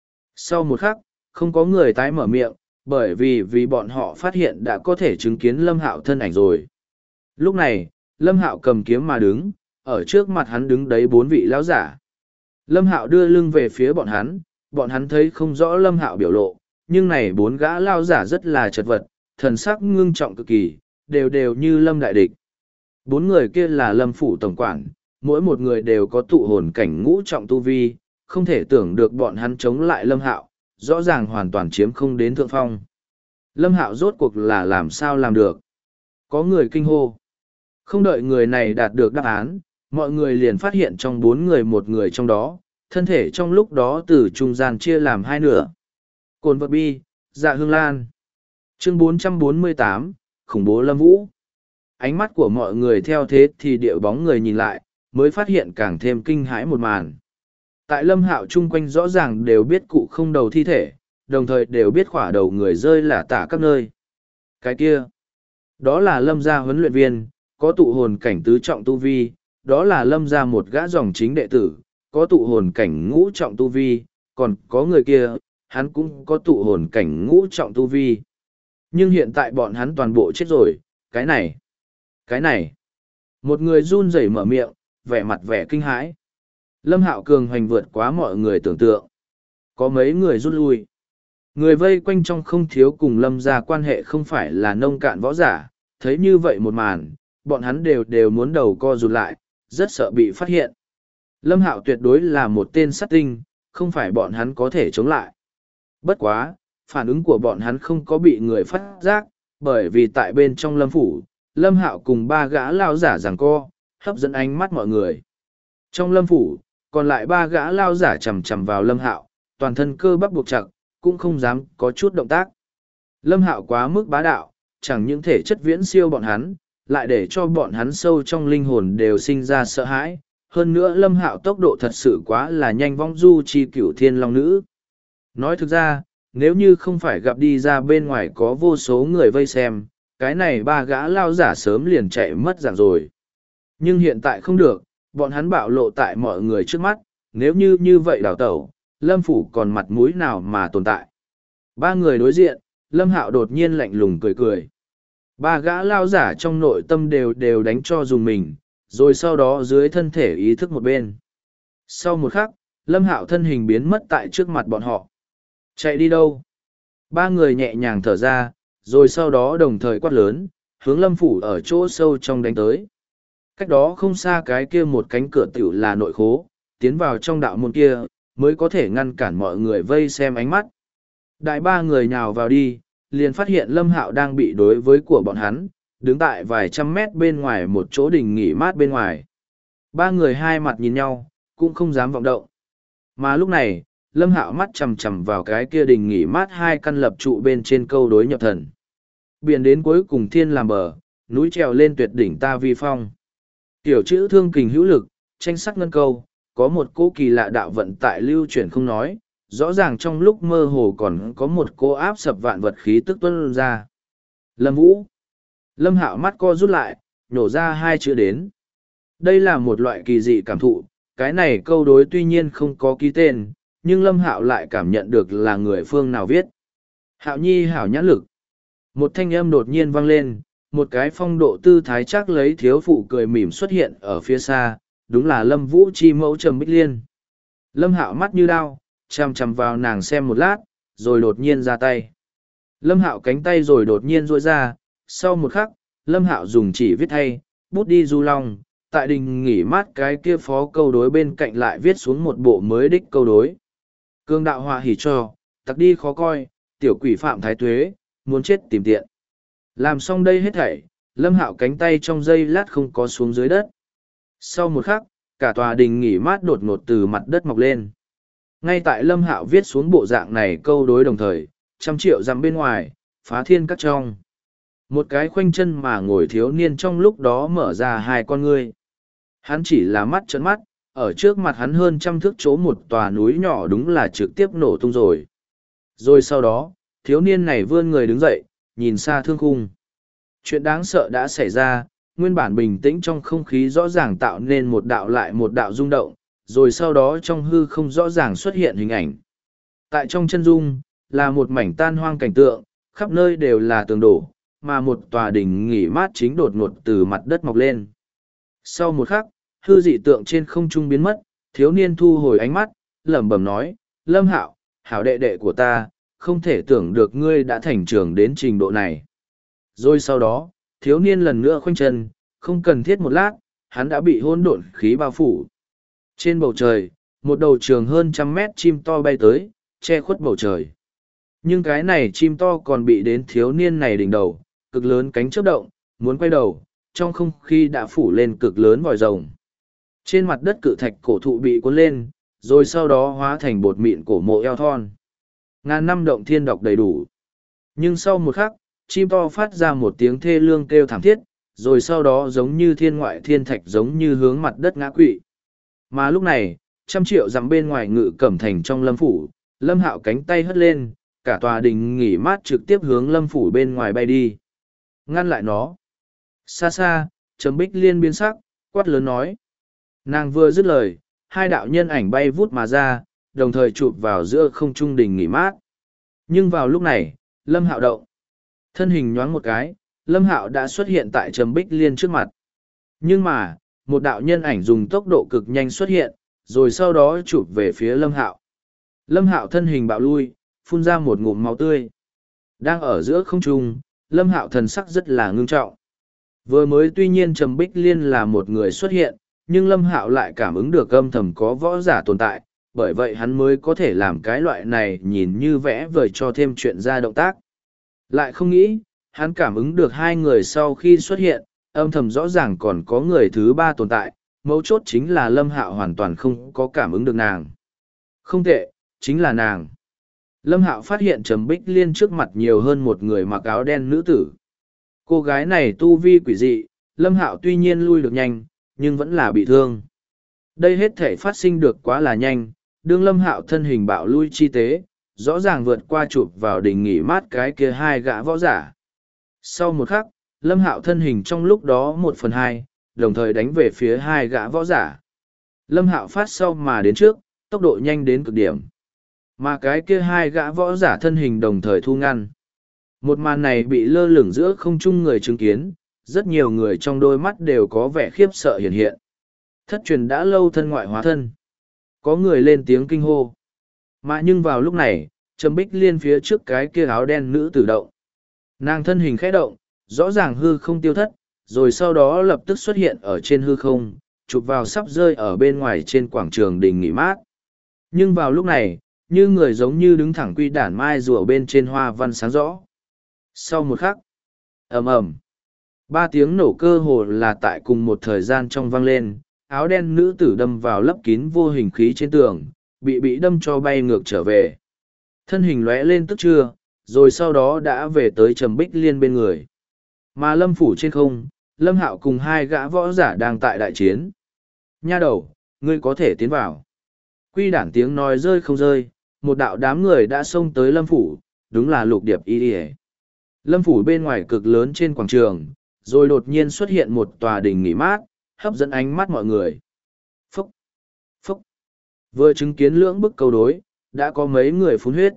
S1: Sau một khắc, không có người tái mở miệng, bởi vì bọn họ phát hiện đã có thể chứng kiến Lâm Hạo thân ảnh rồi. Lúc này, Lâm Hạo cầm kiếm mà đứng, ở trước mặt hắn đứng đấy 4 vị lão giả. Lâm Hạo đưa lưng về phía bọn hắn thấy không rõ Lâm Hạo biểu lộ, nhưng này 4 gã lão giả rất là chật vật, thần sắc ngưng trọng cực kỳ, đều như Lâm đại địch. 4 người kia là Lâm phủ tổng quản, mỗi một người đều có tụ hồn cảnh ngũ trọng tu vi, không thể tưởng được bọn hắn chống lại Lâm Hạo, rõ ràng hoàn toàn chiếm không đến thượng phong. Lâm Hạo rốt cuộc là làm sao làm được? Có người kinh hô. Không đợi người này đạt được đáp án, mọi người liền phát hiện trong 4 người một người trong đó, thân thể trong lúc đó từ trung gian chia làm 2 nửa. Cồn vật bi, Dạ Hương Lan. Chương 448, khủng bố Lâm Vũ. Ánh mắt của mọi người theo thế thì điệu bóng người nhìn lại, mới phát hiện càng thêm kinh hãi một màn. Tại Lâm Hạo chung quanh rõ ràng đều biết cụ không đầu thi thể, đồng thời đều biết khỏa đầu người rơi lả tả các nơi. Cái kia, đó là Lâm gia huấn luyện viên, có tụ hồn cảnh tứ trọng tu vi, đó là Lâm gia một gã dòng chính đệ tử, có tụ hồn cảnh ngũ trọng tu vi, còn có người kia, hắn cũng có tụ hồn cảnh ngũ trọng tu vi. Nhưng hiện tại bọn hắn toàn bộ chết rồi, cái này. Một người run rẩy mở miệng, vẻ mặt vẻ kinh hãi. Lâm Hạo cường hoành vượt quá mọi người tưởng tượng. Có mấy người rút lui. Người vây quanh trong không thiếu cùng Lâm gia quan hệ không phải là nông cạn võ giả, thấy như vậy một màn, bọn hắn đều muốn đầu co rụt lại, rất sợ bị phát hiện. Lâm Hạo tuyệt đối là một tên sát tinh, không phải bọn hắn có thể chống lại. Bất quá, phản ứng của bọn hắn không có bị người phát giác, bởi vì tại bên trong Lâm phủ, Lâm Hạo cùng 3 gã lao giả giằng co, hấp dẫn ánh mắt mọi người. Trong Lâm phủ, còn lại 3 gã lao giả chầm chầm vào Lâm Hạo, toàn thân cơ bắp buộc chặt, cũng không dám có chút động tác. Lâm Hạo quá mức bá đạo, chẳng những thể chất viễn siêu bọn hắn, lại để cho bọn hắn sâu trong linh hồn đều sinh ra sợ hãi. Hơn nữa Lâm Hạo tốc độ thật sự quá là nhanh vong du chi cửu thiên long nữ. Nói thực ra, nếu như không phải gặp đi ra bên ngoài có vô số người vây xem, cái này 3 gã lao giả sớm liền chạy mất dạng rồi. Nhưng hiện tại không được, bọn hắn bạo lộ tại mọi người trước mắt, nếu như vậy đào tẩu, Lâm Phủ còn mặt mũi nào mà tồn tại. Ba người đối diện, Lâm Hạo đột nhiên lạnh lùng cười cười. Ba gã lao giả trong nội tâm đều đánh cho dùng mình, rồi sau đó dưới thân thể ý thức một bên. Sau một khắc, Lâm Hạo thân hình biến mất tại trước mặt bọn họ. Chạy đi đâu? Ba người nhẹ nhàng thở ra, rồi sau đó đồng thời quát lớn, hướng Lâm Phủ ở chỗ sâu trong đánh tới. Cách đó không xa cái kia một cánh cửa tiểu là nội khố, tiến vào trong đạo môn kia, mới có thể ngăn cản mọi người vây xem ánh mắt. Đại ba người nhào vào đi, liền phát hiện Lâm Hạo đang bị đối với của bọn hắn, đứng tại vài trăm mét bên ngoài một chỗ đình nghỉ mát bên ngoài. Ba người hai mặt nhìn nhau, cũng không dám vọng động. Mà lúc này, Lâm Hạo mắt chằm chằm vào cái kia đình nghỉ mát hai căn lập trụ bên trên câu đối nhập thần. Biển đến cuối cùng thiên làm bờ, núi trèo lên tuyệt đỉnh ta vi phong. Tiểu chữ thương kình hữu lực, tranh sắc ngân câu, có một cỗ kỳ lạ đạo vận tại lưu chuyển không nói, rõ ràng trong lúc mơ hồ còn có một cỗ áp sập vạn vật khí tức tuân ra. Lâm Vũ. Lâm Hạo mắt co rút lại, nhổ ra hai chữ đến. Đây là một loại kỳ dị cảm thụ, cái này câu đối tuy nhiên không có ký tên, nhưng Lâm Hạo lại cảm nhận được là người phương nào viết. Hạo nhi hảo nhãn lực. Một thanh âm đột nhiên vang lên, một cái phong độ tư thái chắc lấy thiếu phụ cười mỉm xuất hiện ở phía xa, đúng là Lâm Vũ chi mẫu Trầm Bích Liên. Lâm Hạo mắt như đao, chằm chằm vào nàng xem một lát, rồi đột nhiên ra tay. Lâm Hạo cánh tay rồi đột nhiên duỗi ra, sau một khắc, Lâm Hạo dùng chỉ viết thay, bút đi du long, tại đình nghỉ mát cái kia phó câu đối bên cạnh lại viết xuống một bộ mới đích câu đối. Cương đạo hòa hỉ cho, tặc đi khó coi, tiểu quỷ phạm thái tuế, muốn chết tìm tiện. Làm xong đây hết thảy, Lâm Hạo cánh tay trong giây lát không có xuống dưới đất. Sau một khắc, cả tòa đình nghỉ mát đột ngột từ mặt đất mọc lên. Ngay tại Lâm Hạo viết xuống bộ dạng này câu đối đồng thời, 100.000 dặm bên ngoài, phá thiên cắt trong. Một cái khoanh chân mà ngồi thiếu niên trong lúc đó mở ra hai con ngươi. Hắn chỉ là mắt trợn mắt, ở trước mặt hắn hơn 100 thước chỗ một tòa núi nhỏ đúng là trực tiếp nổ tung rồi. Rồi sau đó, thiếu niên này vươn người đứng dậy, nhìn xa thương khung. Chuyện đáng sợ đã xảy ra, nguyên bản bình tĩnh trong không khí rõ ràng tạo nên một đạo lại một đạo rung động, rồi sau đó trong hư không rõ ràng xuất hiện hình ảnh. Tại trong chân dung, là một mảnh tan hoang cảnh tượng, khắp nơi đều là tường đổ, mà một tòa đỉnh nghỉ mát chính đột ngột từ mặt đất mọc lên. Sau một khắc, hư dị tượng trên không trung biến mất, thiếu niên thu hồi ánh mắt, lẩm bẩm nói, Lâm Hạo, hảo đệ đệ của ta, không thể tưởng được ngươi đã thành trưởng đến trình độ này. Rồi sau đó, thiếu niên lần nữa khoanh chân, không cần thiết một lát, hắn đã bị hỗn độn khí bao phủ. Trên bầu trời, một đầu trường hơn 100 mét chim to bay tới, che khuất bầu trời. Nhưng cái này chim to còn bị đến thiếu niên này đỉnh đầu, cực lớn cánh chớp động, muốn quay đầu, trong không khí đã phủ lên cực lớn vòi rồng. Trên mặt đất cự thạch cổ thụ bị cuốn lên, rồi sau đó hóa thành bột mịn cổ mộ eo thon. Ngàn năm động thiên đọc đầy đủ. Nhưng sau một khắc, chim to phát ra một tiếng thê lương kêu thảm thiết, rồi sau đó giống như thiên ngoại thiên thạch giống như hướng mặt đất ngã quỵ. Mà lúc này, 100.000 dặm bên ngoài Ngự Cẩm Thành trong Lâm Phủ, Lâm Hạo cánh tay hất lên, cả tòa đình nghỉ mát trực tiếp hướng Lâm Phủ bên ngoài bay đi. Ngăn lại nó. Xa xa, Trầm Bích Liên biến sắc, quát lớn nói. Nàng vừa dứt lời, hai đạo nhân ảnh bay vút mà ra, đồng thời chụp vào giữa không trung đình nghỉ mát. Nhưng vào lúc này, Lâm Hạo động. Thân hình nhoáng một cái, Lâm Hạo đã xuất hiện tại Trầm Bích Liên trước mặt. Nhưng mà, một đạo nhân ảnh dùng tốc độ cực nhanh xuất hiện, rồi sau đó chụp về phía Lâm Hạo. Lâm Hạo thân hình bạo lui, phun ra một ngụm máu tươi. Đang ở giữa không trung, Lâm Hạo thần sắc rất là ngưng trọng. Vừa mới tuy nhiên Trầm Bích Liên là một người xuất hiện, nhưng Lâm Hạo lại cảm ứng được âm thầm có võ giả tồn tại, bởi vậy hắn mới có thể làm cái loại này nhìn như vẽ vời cho thêm chuyện ra động tác. Lại không nghĩ, hắn cảm ứng được hai người sau khi xuất hiện, âm thầm rõ ràng còn có người thứ ba tồn tại, mấu chốt chính là Lâm Hạo hoàn toàn không có cảm ứng được nàng. Không tệ, chính là nàng. Lâm Hạo phát hiện Trầm Bích Liên trước mặt nhiều hơn một người mặc áo đen nữ tử. Cô gái này tu vi quỷ dị, Lâm Hạo tuy nhiên lui được nhanh, nhưng vẫn là bị thương. Đây hết thể phát sinh được quá là nhanh, đương Lâm Hạo thân hình bạo lui chi tế, rõ ràng vượt qua chụp vào đỉnh nghỉ mát cái kia hai gã võ giả. Sau một khắc, Lâm Hạo thân hình trong lúc đó 1/2, đồng thời đánh về phía hai gã võ giả. Lâm Hạo phát sau mà đến trước, tốc độ nhanh đến cực điểm. Mà cái kia hai gã võ giả thân hình đồng thời thu ngăn. Một màn này bị lơ lửng giữa không trung người chứng kiến, rất nhiều người trong đôi mắt đều có vẻ khiếp sợ hiện hiện. Thất truyền đã lâu thân ngoại hóa thân. Có người lên tiếng kinh hô. Mà nhưng vào lúc này, Trầm Bích Liên phía trước cái kia áo đen nữ tử động. Nàng thân hình khẽ động, rõ ràng hư không tiêu thất, rồi sau đó lập tức xuất hiện ở trên hư không, chụp vào sắp rơi ở bên ngoài trên quảng trường đình nghỉ mát. Nhưng vào lúc này, như người giống như đứng thẳng quy đản mai rùa bên trên hoa văn sáng rõ. Sau một khắc, ầm ầm, ba tiếng nổ cơ hồ là tại cùng một thời gian trong vang lên, áo đen nữ tử đâm vào lấp kín vô hình khí trên tường, bị đâm cho bay ngược trở về. Thân hình lóe lên tức trưa, rồi sau đó đã về tới Trầm Bích Liên bên người. Mà Lâm phủ trên không, Lâm Hạo cùng hai gã võ giả đang tại đại chiến. Nha đầu, ngươi có thể tiến vào. Quy đản tiếng nói rơi không rơi, một đạo đám người đã xông tới Lâm phủ, đúng là Lục Điệp Y Điề. Lâm phủ bên ngoài cực lớn trên quảng trường, rồi đột nhiên xuất hiện một tòa đình nghỉ mát, hấp dẫn ánh mắt mọi người. Phúc! Phúc! Vừa chứng kiến lưỡng bức câu đối, đã có mấy người phun huyết.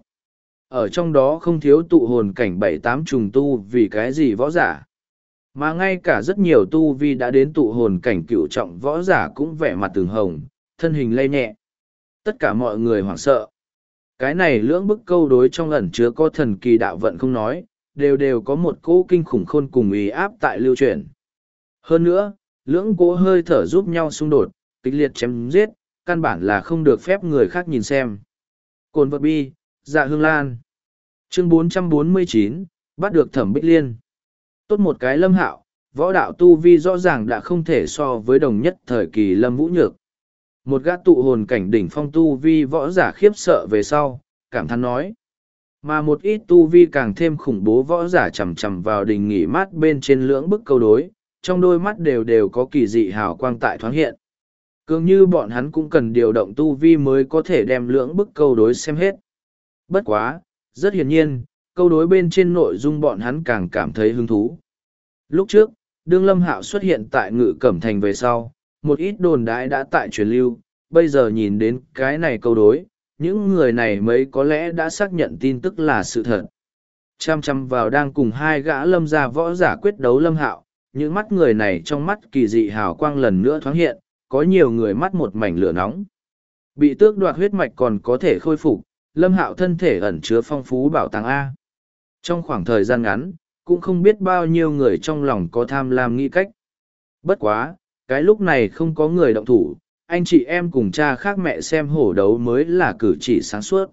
S1: Ở trong đó không thiếu tụ hồn cảnh 7-8 trùng tu vì cái gì võ giả. Mà ngay cả rất nhiều tu vi đã đến tụ hồn cảnh cựu trọng võ giả cũng vẻ mặt từng hồng, thân hình lay nhẹ. Tất cả mọi người hoảng sợ. Cái này lưỡng bức câu đối trong ẩn chứa có thần kỳ đạo vận không nói, đều có một cỗ kinh khủng khôn cùng ý áp tại lưu truyền. Hơn nữa, lưỡng cỗ hơi thở giúp nhau xung đột, kịch liệt chém giết, căn bản là không được phép người khác nhìn xem. Cồn vật bi, dạ hương lan. Chương 449, bắt được Thẩm Bích Liên. Tốt một cái Lâm Hạo, võ đạo tu vi rõ ràng đã không thể so với đồng nhất thời kỳ Lâm Vũ Nhược. Một gã tụ hồn cảnh đỉnh phong tu vi võ giả khiếp sợ về sau, cảm thán nói. Mà một ít tu vi càng thêm khủng bố võ giả chầm chầm vào đình nghỉ mát bên trên lưỡng bức câu đối, trong đôi mắt đều có kỳ dị hào quang tại thoáng hiện. Cường như bọn hắn cũng cần điều động tu vi mới có thể đem lưỡng bức câu đối xem hết. Bất quá, rất hiển nhiên, câu đối bên trên nội dung bọn hắn càng cảm thấy hứng thú. Lúc trước, đương Lâm Hạo xuất hiện tại Ngự Cẩm Thành về sau, một ít đồn đãi đã tại truyền lưu, bây giờ nhìn đến cái này câu đối, những người này mấy có lẽ đã xác nhận tin tức là sự thật. Chăm chăm vào đang cùng hai gã Lâm gia võ giả quyết đấu Lâm Hạo, những mắt người này trong mắt kỳ dị hào quang lần nữa thoáng hiện, có nhiều người mắt một mảnh lửa nóng. Bị tước đoạt huyết mạch còn có thể khôi phục, Lâm Hạo thân thể ẩn chứa phong phú bảo tàng A. Trong khoảng thời gian ngắn, cũng không biết bao nhiêu người trong lòng có tham lam nghĩ cách. Bất quá, cái lúc này không có người động thủ, anh chị em cùng cha khác mẹ xem hổ đấu mới là cử chỉ sáng suốt.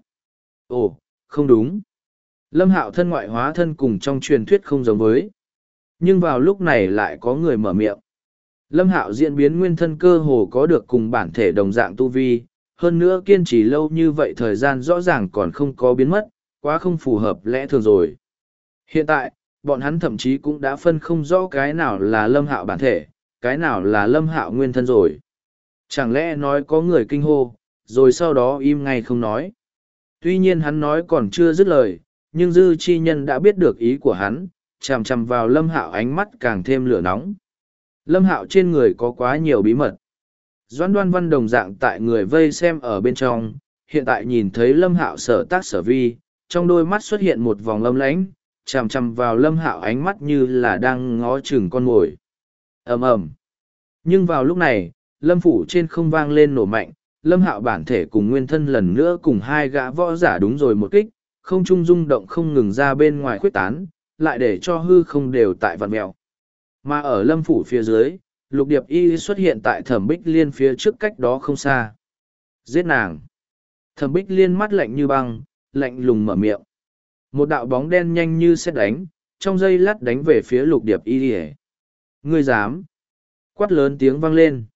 S1: Ồ, không đúng. Lâm Hạo thân ngoại hóa thân cùng trong truyền thuyết không giống với. Nhưng vào lúc này lại có người mở miệng. Lâm Hạo diễn biến nguyên thân cơ hồ có được cùng bản thể đồng dạng tu vi, hơn nữa kiên trì lâu như vậy thời gian rõ ràng còn không có biến mất, quá không phù hợp lẽ thường rồi. Hiện tại, bọn hắn thậm chí cũng đã phân không rõ cái nào là Lâm Hạo bản thể, cái nào là Lâm Hạo nguyên thân rồi. Chẳng lẽ nói có người kinh hô, rồi sau đó im ngay không nói. Tuy nhiên hắn nói còn chưa dứt lời, nhưng Dư Chi Nhân đã biết được ý của hắn, chằm chằm vào Lâm Hạo ánh mắt càng thêm lửa nóng. Lâm Hạo trên người có quá nhiều bí mật. Doãn Đoan Văn đồng dạng tại người vây xem ở bên trong, hiện tại nhìn thấy Lâm Hạo sở tác sở vi, trong đôi mắt xuất hiện một vòng lâm lãnh, chằm chằm vào Lâm Hạo ánh mắt như là đang ngó chừng con mồi. Ầm ầm. Nhưng vào lúc này, Lâm phủ trên không vang lên nổ mạnh, Lâm Hạo bản thể cùng nguyên thân lần nữa cùng hai gã võ giả đúng rồi một kích, không trung rung động không ngừng ra bên ngoài khuếch tán, lại để cho hư không đều tại vạn mèo. Mà ở Lâm phủ phía dưới, Lục Điệp Y xuất hiện tại Thẩm Bích Liên phía trước cách đó không xa. Giết nàng. Thẩm Bích Liên mắt lạnh như băng, lạnh lùng mở miệng. Một đạo bóng đen nhanh như sét đánh, trong giây lát đánh về phía Lục Điệp Y. Ngươi dám? Quát lớn tiếng vang lên.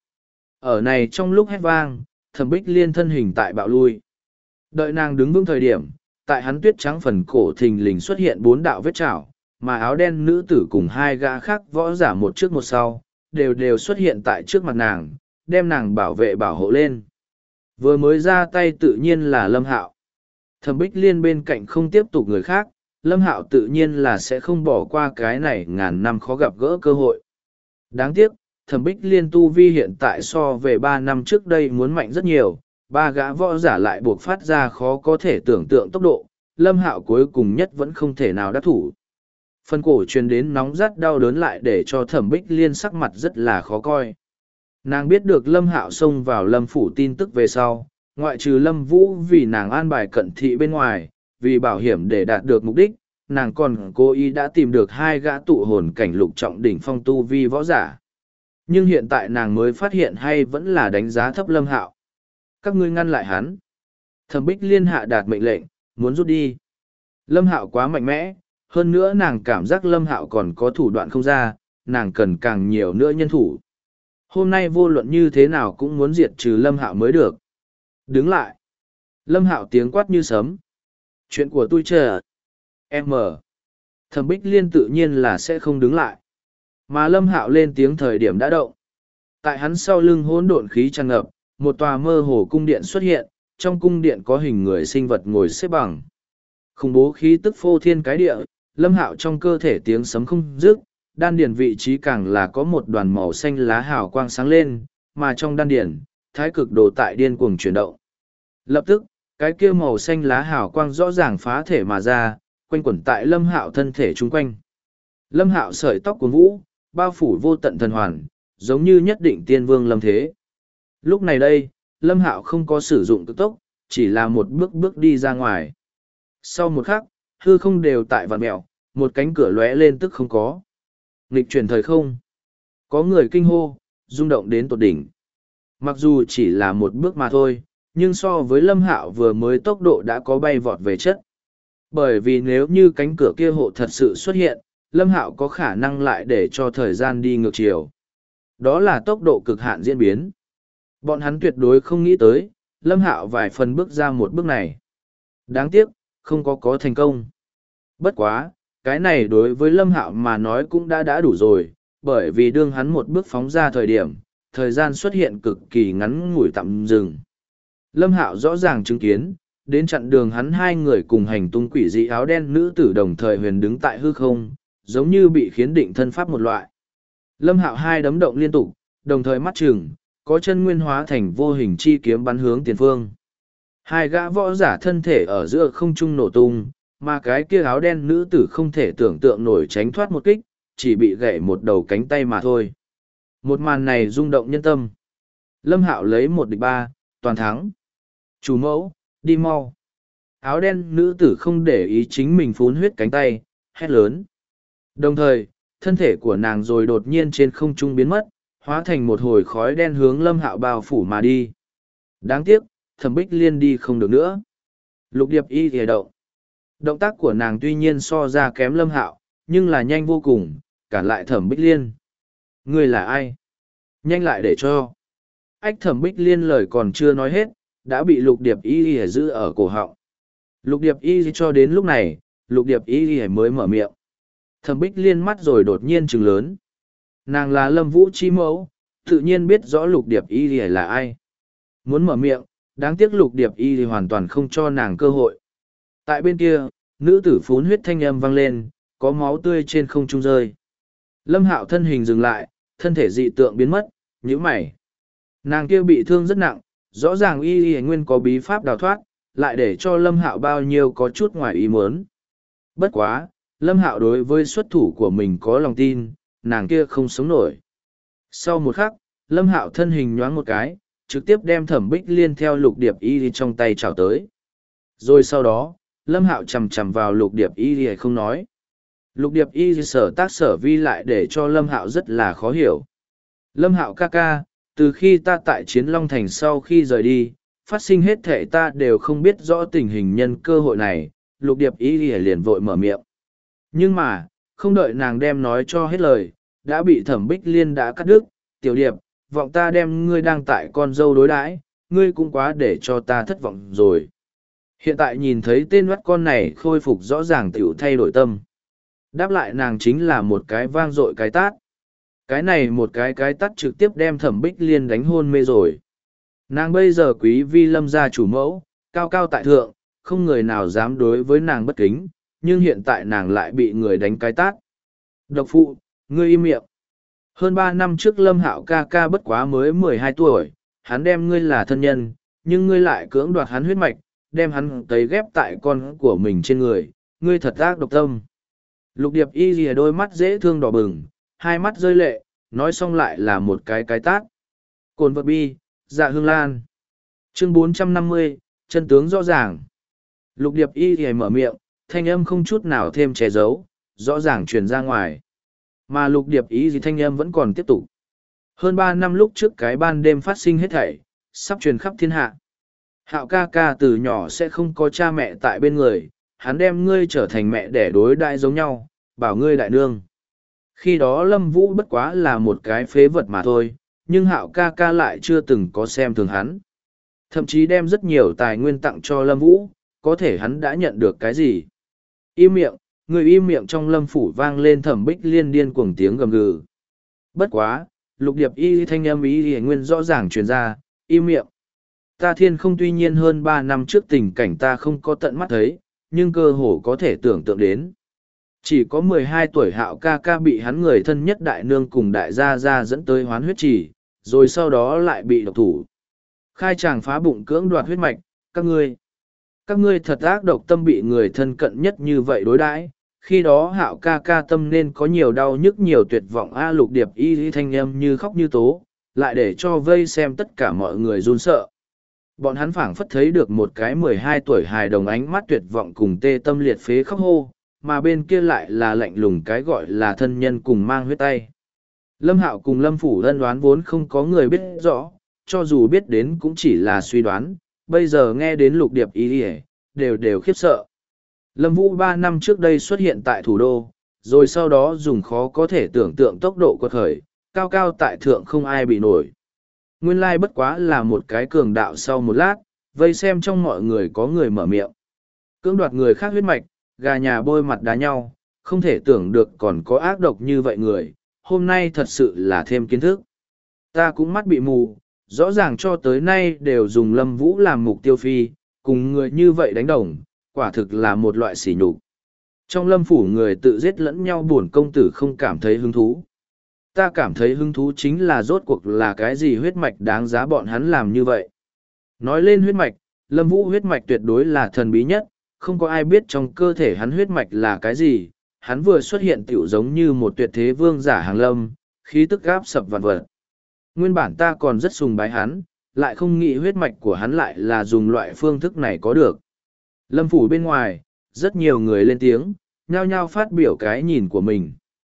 S1: Ở này trong lúc hét vang, Thẩm Bích Liên thân hình tại bạo lui. Đợi nàng đứng vững thời điểm, tại hắn tuyết trắng phần cổ thình lình xuất hiện 4 đạo vết chảo, mà áo đen nữ tử cùng hai gã khác võ giả một trước một sau, đều xuất hiện tại trước mặt nàng, đem nàng bảo vệ bảo hộ lên. Vừa mới ra tay tự nhiên là Lâm Hạo. Thẩm Bích Liên bên cạnh không tiếp tục người khác, Lâm Hạo tự nhiên là sẽ không bỏ qua cái này ngàn năm khó gặp gỡ cơ hội. Đáng tiếc, Thẩm Bích Liên tu vi hiện tại so về 3 năm trước đây muốn mạnh rất nhiều, ba gã võ giả lại buộc phát ra khó có thể tưởng tượng tốc độ, Lâm Hạo cuối cùng nhất vẫn không thể nào đắc thủ. Phần cổ truyền đến nóng rát đau đớn lại để cho Thẩm Bích Liên sắc mặt rất là khó coi. Nàng biết được Lâm Hạo xông vào Lâm phủ tin tức về sau, ngoại trừ Lâm Vũ vì nàng an bài cận thị bên ngoài, vì bảo hiểm để đạt được mục đích, nàng còn cố ý đã tìm được 2 gã tụ hồn cảnh lục trọng đỉnh phong tu vi võ giả. Nhưng hiện tại nàng mới phát hiện hay vẫn là đánh giá thấp Lâm Hạo. Các ngươi ngăn lại hắn. Thẩm Bích Liên hạ đạt mệnh lệnh, muốn rút đi. Lâm Hạo quá mạnh mẽ, hơn nữa nàng cảm giác Lâm Hạo còn có thủ đoạn không ra, nàng cần càng nhiều nữa nhân thủ. Hôm nay vô luận như thế nào cũng muốn diệt trừ Lâm Hạo mới được. Đứng lại. Lâm Hạo tiếng quát như sấm. Chuyện của tôi chờ. M. Thẩm Bích Liên tự nhiên là sẽ không đứng lại. Mà Lâm Hạo lên tiếng thời điểm đã động. Tại hắn sau lưng hỗn độn khí tràn ngập, một tòa mơ hồ cung điện xuất hiện, trong cung điện có hình người sinh vật ngồi xếp bằng. Khủng bố khí tức phô thiên cái địa, Lâm Hạo trong cơ thể tiếng sấm không dứt, đan điền vị trí càng là có một đoàn màu xanh lá hào quang sáng lên, mà trong đan điền, thái cực đồ tại điên cuồng chuyển động. Lập tức, cái kia màu xanh lá hào quang rõ ràng phá thể mà ra, quanh quẩn tại Lâm Hạo thân thể chung quanh. Lâm Hạo sợi tóc cuốn vũ, bao phủ vô tận thần hoàn, giống như nhất định tiên vương lâm thế. Lúc này đây, Lâm Hạo không có sử dụng cực tốc, chỉ là một bước bước đi ra ngoài. Sau một khắc, hư không đều tại vạn mẹo, một cánh cửa lóe lên tức không có. Nghịch chuyển thời không. Có người kinh hô, rung động đến tột đỉnh. Mặc dù chỉ là một bước mà thôi, nhưng so với Lâm Hạo vừa mới tốc độ đã có bay vọt về chất. Bởi vì nếu như cánh cửa kia hộ thật sự xuất hiện, Lâm Hạo có khả năng lại để cho thời gian đi ngược chiều. Đó là tốc độ cực hạn diễn biến. Bọn hắn tuyệt đối không nghĩ tới, Lâm Hạo vài phần bước ra một bước này. Đáng tiếc, không có thành công. Bất quá, cái này đối với Lâm Hạo mà nói cũng đã đủ rồi, bởi vì đương hắn một bước phóng ra thời điểm, thời gian xuất hiện cực kỳ ngắn ngủi tạm dừng. Lâm Hạo rõ ràng chứng kiến, đến chặn đường hắn 2 người cùng hành tung quỷ dị áo đen nữ tử đồng thời huyền đứng tại hư không, giống như bị khiến định thân pháp một loại. Lâm Hạo 2 đấm động liên tục, đồng thời mắt chừng, có chân nguyên hóa thành vô hình chi kiếm bắn hướng tiền phương. 2 gã võ giả thân thể ở giữa không trung nổ tung, mà cái kia áo đen nữ tử không thể tưởng tượng nổi tránh thoát một kích, chỉ bị gãy một đầu cánh tay mà thôi. Một màn này rung động nhân tâm. Lâm Hạo lấy 1-3, toàn thắng. Chủ mẫu, đi mau. Áo đen nữ tử không để ý chính mình phun huyết cánh tay, hét lớn. Đồng thời, thân thể của nàng rồi đột nhiên trên không trung biến mất, hóa thành một hồi khói đen hướng Lâm Hạo bao phủ mà đi. Đáng tiếc, Thẩm Bích Liên đi không được nữa. Lục Điệp Y thìa động. Động tác của nàng tuy nhiên so ra kém Lâm Hạo, nhưng là nhanh vô cùng, cản lại Thẩm Bích Liên. Ngươi là ai? Nhanh lại để cho. Ách Thẩm Bích Liên lời còn chưa nói hết, đã bị Lục Điệp Y giữ ở cổ họng. Lục Điệp Y cho đến lúc này, Lục Điệp Y mới mở miệng. Thẩm Bích Liên mắt rồi đột nhiên trừng lớn. Nàng là Lâm Vũ chi mẫu, tự nhiên biết rõ Lục Điệp Y là ai. Muốn mở miệng, đáng tiếc Lục Điệp Y hoàn toàn không cho nàng cơ hội. Tại bên kia, nữ tử phún huyết thanh âm vang lên, có máu tươi trên không trung rơi. Lâm Hạo thân hình dừng lại, thân thể dị tượng biến mất, nhíu mày. Nàng kia bị thương rất nặng, rõ ràng Y nguyên có bí pháp đào thoát, lại để cho Lâm Hạo bao nhiêu có chút ngoài ý muốn. Bất quá, Lâm Hạo đối với xuất thủ của mình có lòng tin, nàng kia không sống nổi. Sau một khắc, Lâm Hạo thân hình nhoáng một cái, trực tiếp đem Thẩm Bích Liên theo Lục Điệp Y trong tay chảo tới. Rồi sau đó, Lâm Hạo chầm chầm vào Lục Điệp Y không nói. Lục Điệp Y sở tác sở vi lại để cho Lâm Hạo rất là khó hiểu. Lâm Hạo ca ca, từ khi ta tại Chiến Long Thành sau khi rời đi, phát sinh hết thể ta đều không biết rõ tình hình nhân cơ hội này, Lục Điệp Y liền vội mở miệng. Nhưng mà, không đợi nàng đem nói cho hết lời, đã bị Thẩm Bích Liên đã cắt đứt. Tiểu Điệp, vọng ta đem ngươi đang tại con dâu đối đãi, ngươi cũng quá để cho ta thất vọng rồi. Hiện tại nhìn thấy tên mắt con này khôi phục rõ ràng tiểu thay đổi tâm. Đáp lại nàng chính là một cái vang dội cái tát. Cái này một cái tát trực tiếp đem Thẩm Bích Liên đánh hôn mê rồi. Nàng bây giờ quý vi Lâm gia chủ mẫu, cao cao tại thượng, không người nào dám đối với nàng bất kính, nhưng hiện tại nàng lại bị người đánh cái tát. Độc phụ, ngươi im miệng. Hơn 3 năm trước Lâm Hạo ca ca bất quá mới 12 tuổi, hắn đem ngươi là thân nhân, nhưng ngươi lại cưỡng đoạt hắn huyết mạch, đem hắn cấy ghép tại con của mình trên người, ngươi thật ác độc tâm. Lục Điệp Y lìa đôi mắt dễ thương đỏ bừng, hai mắt rơi lệ, nói xong lại là một cái tát. Cồn vật bi, dạ hương lan. Chương 450, chân tướng rõ ràng. Lục Điệp Y lìa mở miệng, thanh âm không chút nào thêm che giấu, rõ ràng truyền ra ngoài. Mà Lục Điệp Y gì thanh âm vẫn còn tiếp tục. Hơn 3 năm lúc trước cái ban đêm phát sinh hết thảy, sắp truyền khắp thiên hạ. Hạo ca ca từ nhỏ sẽ không có cha mẹ tại bên người, hắn đem ngươi trở thành mẹ để đối đại giống nhau, bảo ngươi đại nương. Khi đó Lâm Vũ bất quá là một cái phế vật mà thôi, nhưng Hạo ca ca lại chưa từng có xem thường hắn. Thậm chí đem rất nhiều tài nguyên tặng cho Lâm Vũ, có thể hắn đã nhận được cái gì? Im miệng, người im miệng trong Lâm phủ vang lên Thẩm Bích Liên điên cuồng tiếng gầm gừ. Bất quá, Lục Điệp Y thanh âm ý nguyên rõ ràng truyền ra, im miệng. Ta thiên không tuy nhiên hơn 3 năm trước tình cảnh ta không có tận mắt thấy, nhưng cơ hồ có thể tưởng tượng đến. Chỉ có 12 tuổi Hạo ca ca bị hắn người thân nhất đại nương cùng đại gia gia dẫn tới hoán huyết trì, rồi sau đó lại bị độc thủ. Khai tràng phá bụng cưỡng đoạt huyết mạch, các ngươi thật ác độc tâm bị người thân cận nhất như vậy đối đãi. Khi đó Hạo ca ca tâm nên có nhiều đau nhức nhiều tuyệt vọng. Lục Điệp Y thanh âm như khóc như tố, lại để cho vây xem tất cả mọi người run sợ. Bọn hắn phảng phất thấy được một cái 12 tuổi hài đồng ánh mắt tuyệt vọng cùng tê tâm liệt phế khóc hô, mà bên kia lại là lạnh lùng cái gọi là thân nhân cùng mang huyết tay. Lâm Hạo cùng Lâm Phủ ân đoán vốn không có người biết rõ, cho dù biết đến cũng chỉ là suy đoán, bây giờ nghe đến Lục Điệp Y đều khiếp sợ. Lâm Vũ 3 năm trước đây xuất hiện tại thủ đô, rồi sau đó dùng khó có thể tưởng tượng tốc độ quật khởi, cao cao tại thượng không ai bị nổi. Nguyên lai bất quá là một cái cường đạo. Sau một lát, vây xem trong mọi người có người mở miệng. Cưỡng đoạt người khác huyết mạch, gà nhà bôi mặt đá nhau, không thể tưởng được còn có ác độc như vậy người, hôm nay thật sự là thêm kiến thức. Ta cũng mắt bị mù, rõ ràng cho tới nay đều dùng Lâm Vũ làm mục tiêu phi, cùng người như vậy đánh đồng, quả thực là một loại sỉ nhục. Trong Lâm phủ người tự giết lẫn nhau buồn công tử không cảm thấy hứng thú. Ta cảm thấy hứng thú chính là rốt cuộc là cái gì huyết mạch đáng giá bọn hắn làm như vậy. Nói lên huyết mạch, Lâm Vũ huyết mạch tuyệt đối là thần bí nhất, không có ai biết trong cơ thể hắn huyết mạch là cái gì. Hắn vừa xuất hiện tiểu giống như một tuyệt thế vương giả hàng lâm, khí tức gáp sập vạn vật. Nguyên bản ta còn rất sùng bái hắn, lại không nghĩ huyết mạch của hắn lại là dùng loại phương thức này có được. Lâm phủ bên ngoài, rất nhiều người lên tiếng, nhao nhao phát biểu cái nhìn của mình.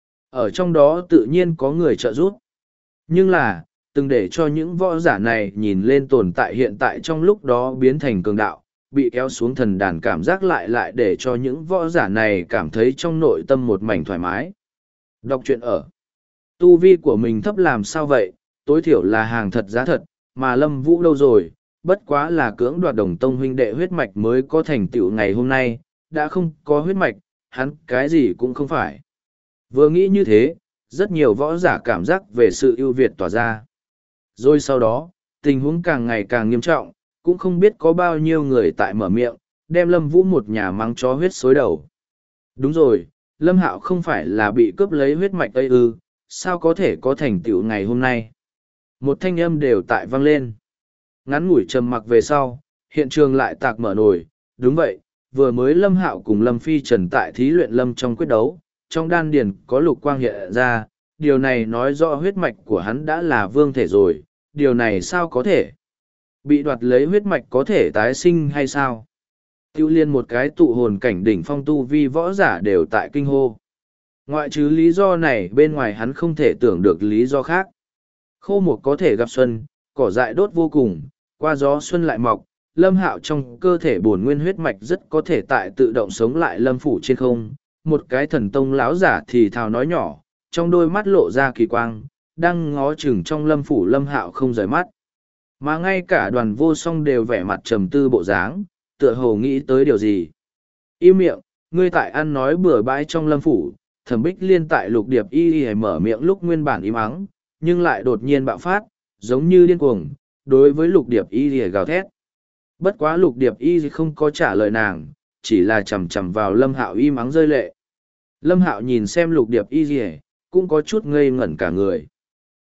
S1: Ở trong đó tự nhiên có người trợ giúp. Nhưng là, từng để cho những võ giả này nhìn lên tồn tại hiện tại trong lúc đó biến thành cường đạo, bị kéo xuống thần đàn cảm giác lại để cho những võ giả này cảm thấy trong nội tâm một mảnh thoải mái. Đọc truyện ở. Tu vi của mình thấp làm sao vậy, tối thiểu là hàng thật giá thật, mà Lâm Vũ đâu rồi, bất quá là cưỡng đoạt Đồng Tông huynh đệ huyết mạch mới có thành tựu ngày hôm nay, đã không có huyết mạch, hắn cái gì cũng không phải. Vừa nghĩ như thế, rất nhiều võ giả cảm giác về sự ưu việt tỏa ra. Rồi sau đó, tình huống càng ngày càng nghiêm trọng, cũng không biết có bao nhiêu người tại mở miệng, đem Lâm Vũ một nhà mắng chó huyết xối đầu. Đúng rồi, Lâm Hạo không phải là bị cướp lấy huyết mạch ấy ư, sao có thể có thành tựu ngày hôm nay. Một thanh âm đều tại vang lên. Ngắn ngủi trầm mặc về sau, hiện trường lại tạc mở nổi. Đúng vậy, vừa mới Lâm Hạo cùng Lâm Phi Trần tại thí luyện lâm trong quyết đấu, trong đan điền có lục quang hiện ra, điều này nói rõ huyết mạch của hắn đã là vương thể rồi, điều này sao có thể? Bị đoạt lấy huyết mạch có thể tái sinh hay sao? Tiêu liên một cái tụ hồn cảnh đỉnh phong tu vi võ giả đều tại kinh hô. Ngoại trừ lý do này bên ngoài hắn không thể tưởng được lý do khác. Khô một có thể gặp xuân, cỏ dại đốt vô cùng, qua gió xuân lại mọc, Lâm Hạo trong cơ thể bổn nguyên huyết mạch rất có thể tại tự động sống lại Lâm phủ trên không. Một cái thần tông lão giả thì thào nói nhỏ, trong đôi mắt lộ ra kỳ quang, đang ngó chừng trong Lâm phủ Lâm Hạo không rời mắt. Mà ngay cả đoàn vô song đều vẻ mặt trầm tư bộ dáng, tựa hồ nghĩ tới điều gì. Im miệng, ngươi tại ăn nói bừa bãi trong Lâm phủ. Thẩm Bích Liên tại Lục Điệp Y mở miệng lúc nguyên bản im ắng, nhưng lại đột nhiên bạo phát, giống như điên cuồng, đối với Lục Điệp Y gào thét. Bất quá Lục Điệp Y không có trả lời nàng, chỉ là chằm chằm vào Lâm Hạo im ắng rơi lệ. Lâm Hạo nhìn xem Lục Điệp Y cũng có chút ngây ngẩn cả người.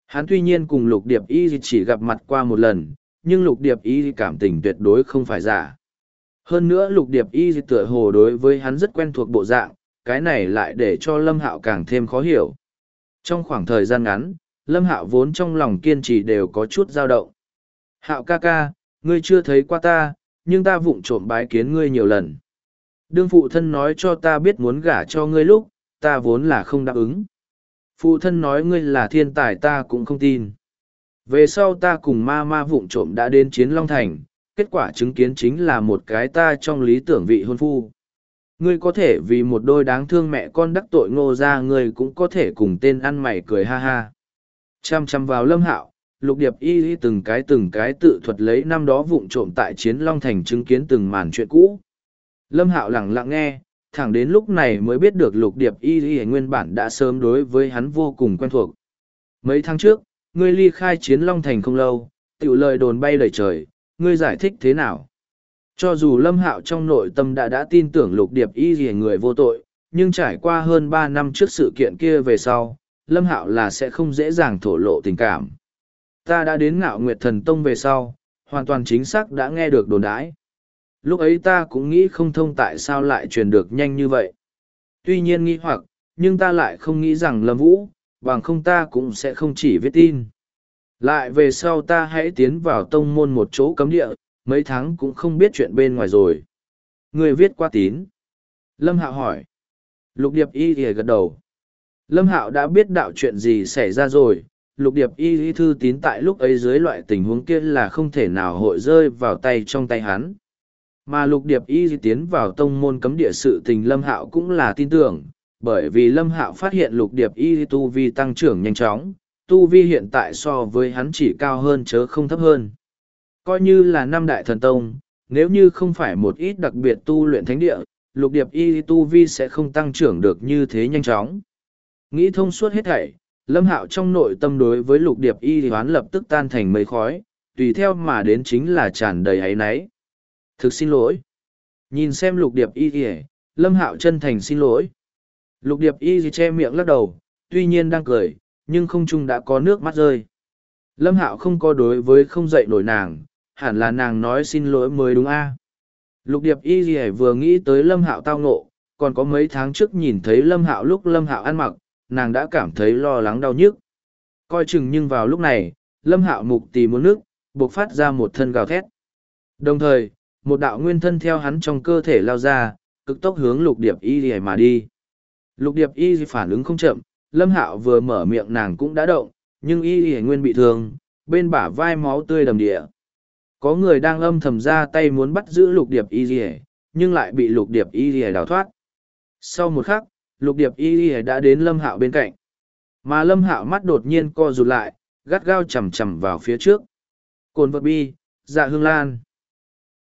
S1: Hắn tuy nhiên cùng Lục Điệp Y chỉ gặp mặt qua một lần, nhưng Lục Điệp Y cảm tình tuyệt đối không phải giả. Hơn nữa Lục Điệp Y tựa hồ đối với hắn rất quen thuộc bộ dạng, cái này lại để cho Lâm Hạo càng thêm khó hiểu. Trong khoảng thời gian ngắn, Lâm Hạo vốn trong lòng kiên trì đều có chút dao động. Hạo ca ca, ngươi chưa thấy qua ta, nhưng ta vụng trộm bái kiến ngươi nhiều lần. Đương phụ thân nói cho ta biết muốn gả cho ngươi lúc, ta vốn là không đáp ứng. Phụ thân nói ngươi là thiên tài ta cũng không tin. Về sau ta cùng ma ma vụng trộm đã đến Chiến Long Thành, kết quả chứng kiến chính là một cái ta trong lý tưởng vị hôn phu. Ngươi có thể vì một đôi đáng thương mẹ con đắc tội Ngô ra, ngươi cũng có thể cùng tên ăn mày cười ha ha. Chăm chăm vào Lâm Hạo, Lục Điệp Y từng cái tự thuật lấy năm đó vụng trộm tại Chiến Long Thành chứng kiến từng màn chuyện cũ. Lâm Hạo lặng lặng nghe, thẳng đến lúc này mới biết được Lục Điệp Y nguyên bản đã sớm đối với hắn vô cùng quen thuộc. Mấy tháng trước, ngươi ly khai Chiến Long Thành không lâu, tiểu lời đồn bay đầy trời, ngươi giải thích thế nào? Cho dù Lâm Hạo trong nội tâm đã tin tưởng Lục Điệp Y người vô tội, nhưng trải qua hơn 3 năm trước sự kiện kia về sau, Lâm Hạo là sẽ không dễ dàng thổ lộ tình cảm. Ta đã đến Ngạo Nguyệt Thần Tông về sau, hoàn toàn chính xác đã nghe được đồn đãi. Lúc ấy ta cũng nghĩ không thông tại sao lại truyền được nhanh như vậy. Tuy nhiên nghi hoặc, nhưng ta lại không nghĩ rằng Lâm Vũ, bằng không ta cũng sẽ không chỉ viết tin. Lại về sau ta hãy tiến vào tông môn một chỗ cấm địa, mấy tháng cũng không biết chuyện bên ngoài rồi. Người viết qua tín. Lâm Hạo hỏi. Lục Điệp Y thì gật đầu. Lâm Hạo đã biết đạo chuyện gì xảy ra rồi. Lục Điệp Y thư tín tại lúc ấy dưới loại tình huống kia là không thể nào hội rơi vào tay trong tay hắn. Mà Lục Điệp Y tiến vào tông môn cấm địa sự tình Lâm Hạo cũng là tin tưởng, bởi vì Lâm Hạo phát hiện Lục Điệp Y tu vi tăng trưởng nhanh chóng, tu vi hiện tại so với hắn chỉ cao hơn chớ không thấp hơn. Coi như là năm đại thần tông, nếu như không phải một ít đặc biệt tu luyện thánh địa, Lục Điệp Y tu vi sẽ không tăng trưởng được như thế nhanh chóng. Nghĩ thông suốt hết thảy, Lâm Hạo trong nội tâm đối với Lục Điệp Y hoán lập tức tan thành mây khói, tùy theo mà đến chính là tràn đầy áy náy. Thực xin lỗi. Nhìn xem Lục Điệp Y kìa, Lâm Hạo chân thành xin lỗi. Lục Điệp Y che miệng lắc đầu, tuy nhiên đang cười, nhưng không trung đã có nước mắt rơi. Lâm Hạo không có đối với không dậy nổi nàng, hẳn là nàng nói xin lỗi mới đúng a. Lục Điệp Y vừa nghĩ tới Lâm Hạo tao ngộ, còn có mấy tháng trước nhìn thấy Lâm Hạo lúc Lâm Hạo ăn mặc, nàng đã cảm thấy lo lắng đau nhức. Coi chừng nhưng vào lúc này, Lâm Hạo mục tì muốn nước, buộc phát ra một thân gào thét. Đồng thời, một đạo nguyên thân theo hắn trong cơ thể lao ra, cực tốc hướng Lục Điệp Y mà đi. Lục Điệp Y phản ứng không chậm, Lâm Hạo vừa mở miệng nàng cũng đã động, nhưng Y nguyên bị thương, bên bả vai máu tươi đầm địa. Có người đang âm thầm ra tay muốn bắt giữ Lục Điệp Y, nhưng lại bị Lục Điệp Y đào thoát. Sau một khắc, Lục Điệp Y đã đến Lâm Hạo bên cạnh. Mà Lâm Hạo mắt đột nhiên co rụt lại, gắt gao chầm chầm vào phía trước. Cồn vật bi, Dạ Hương Lan.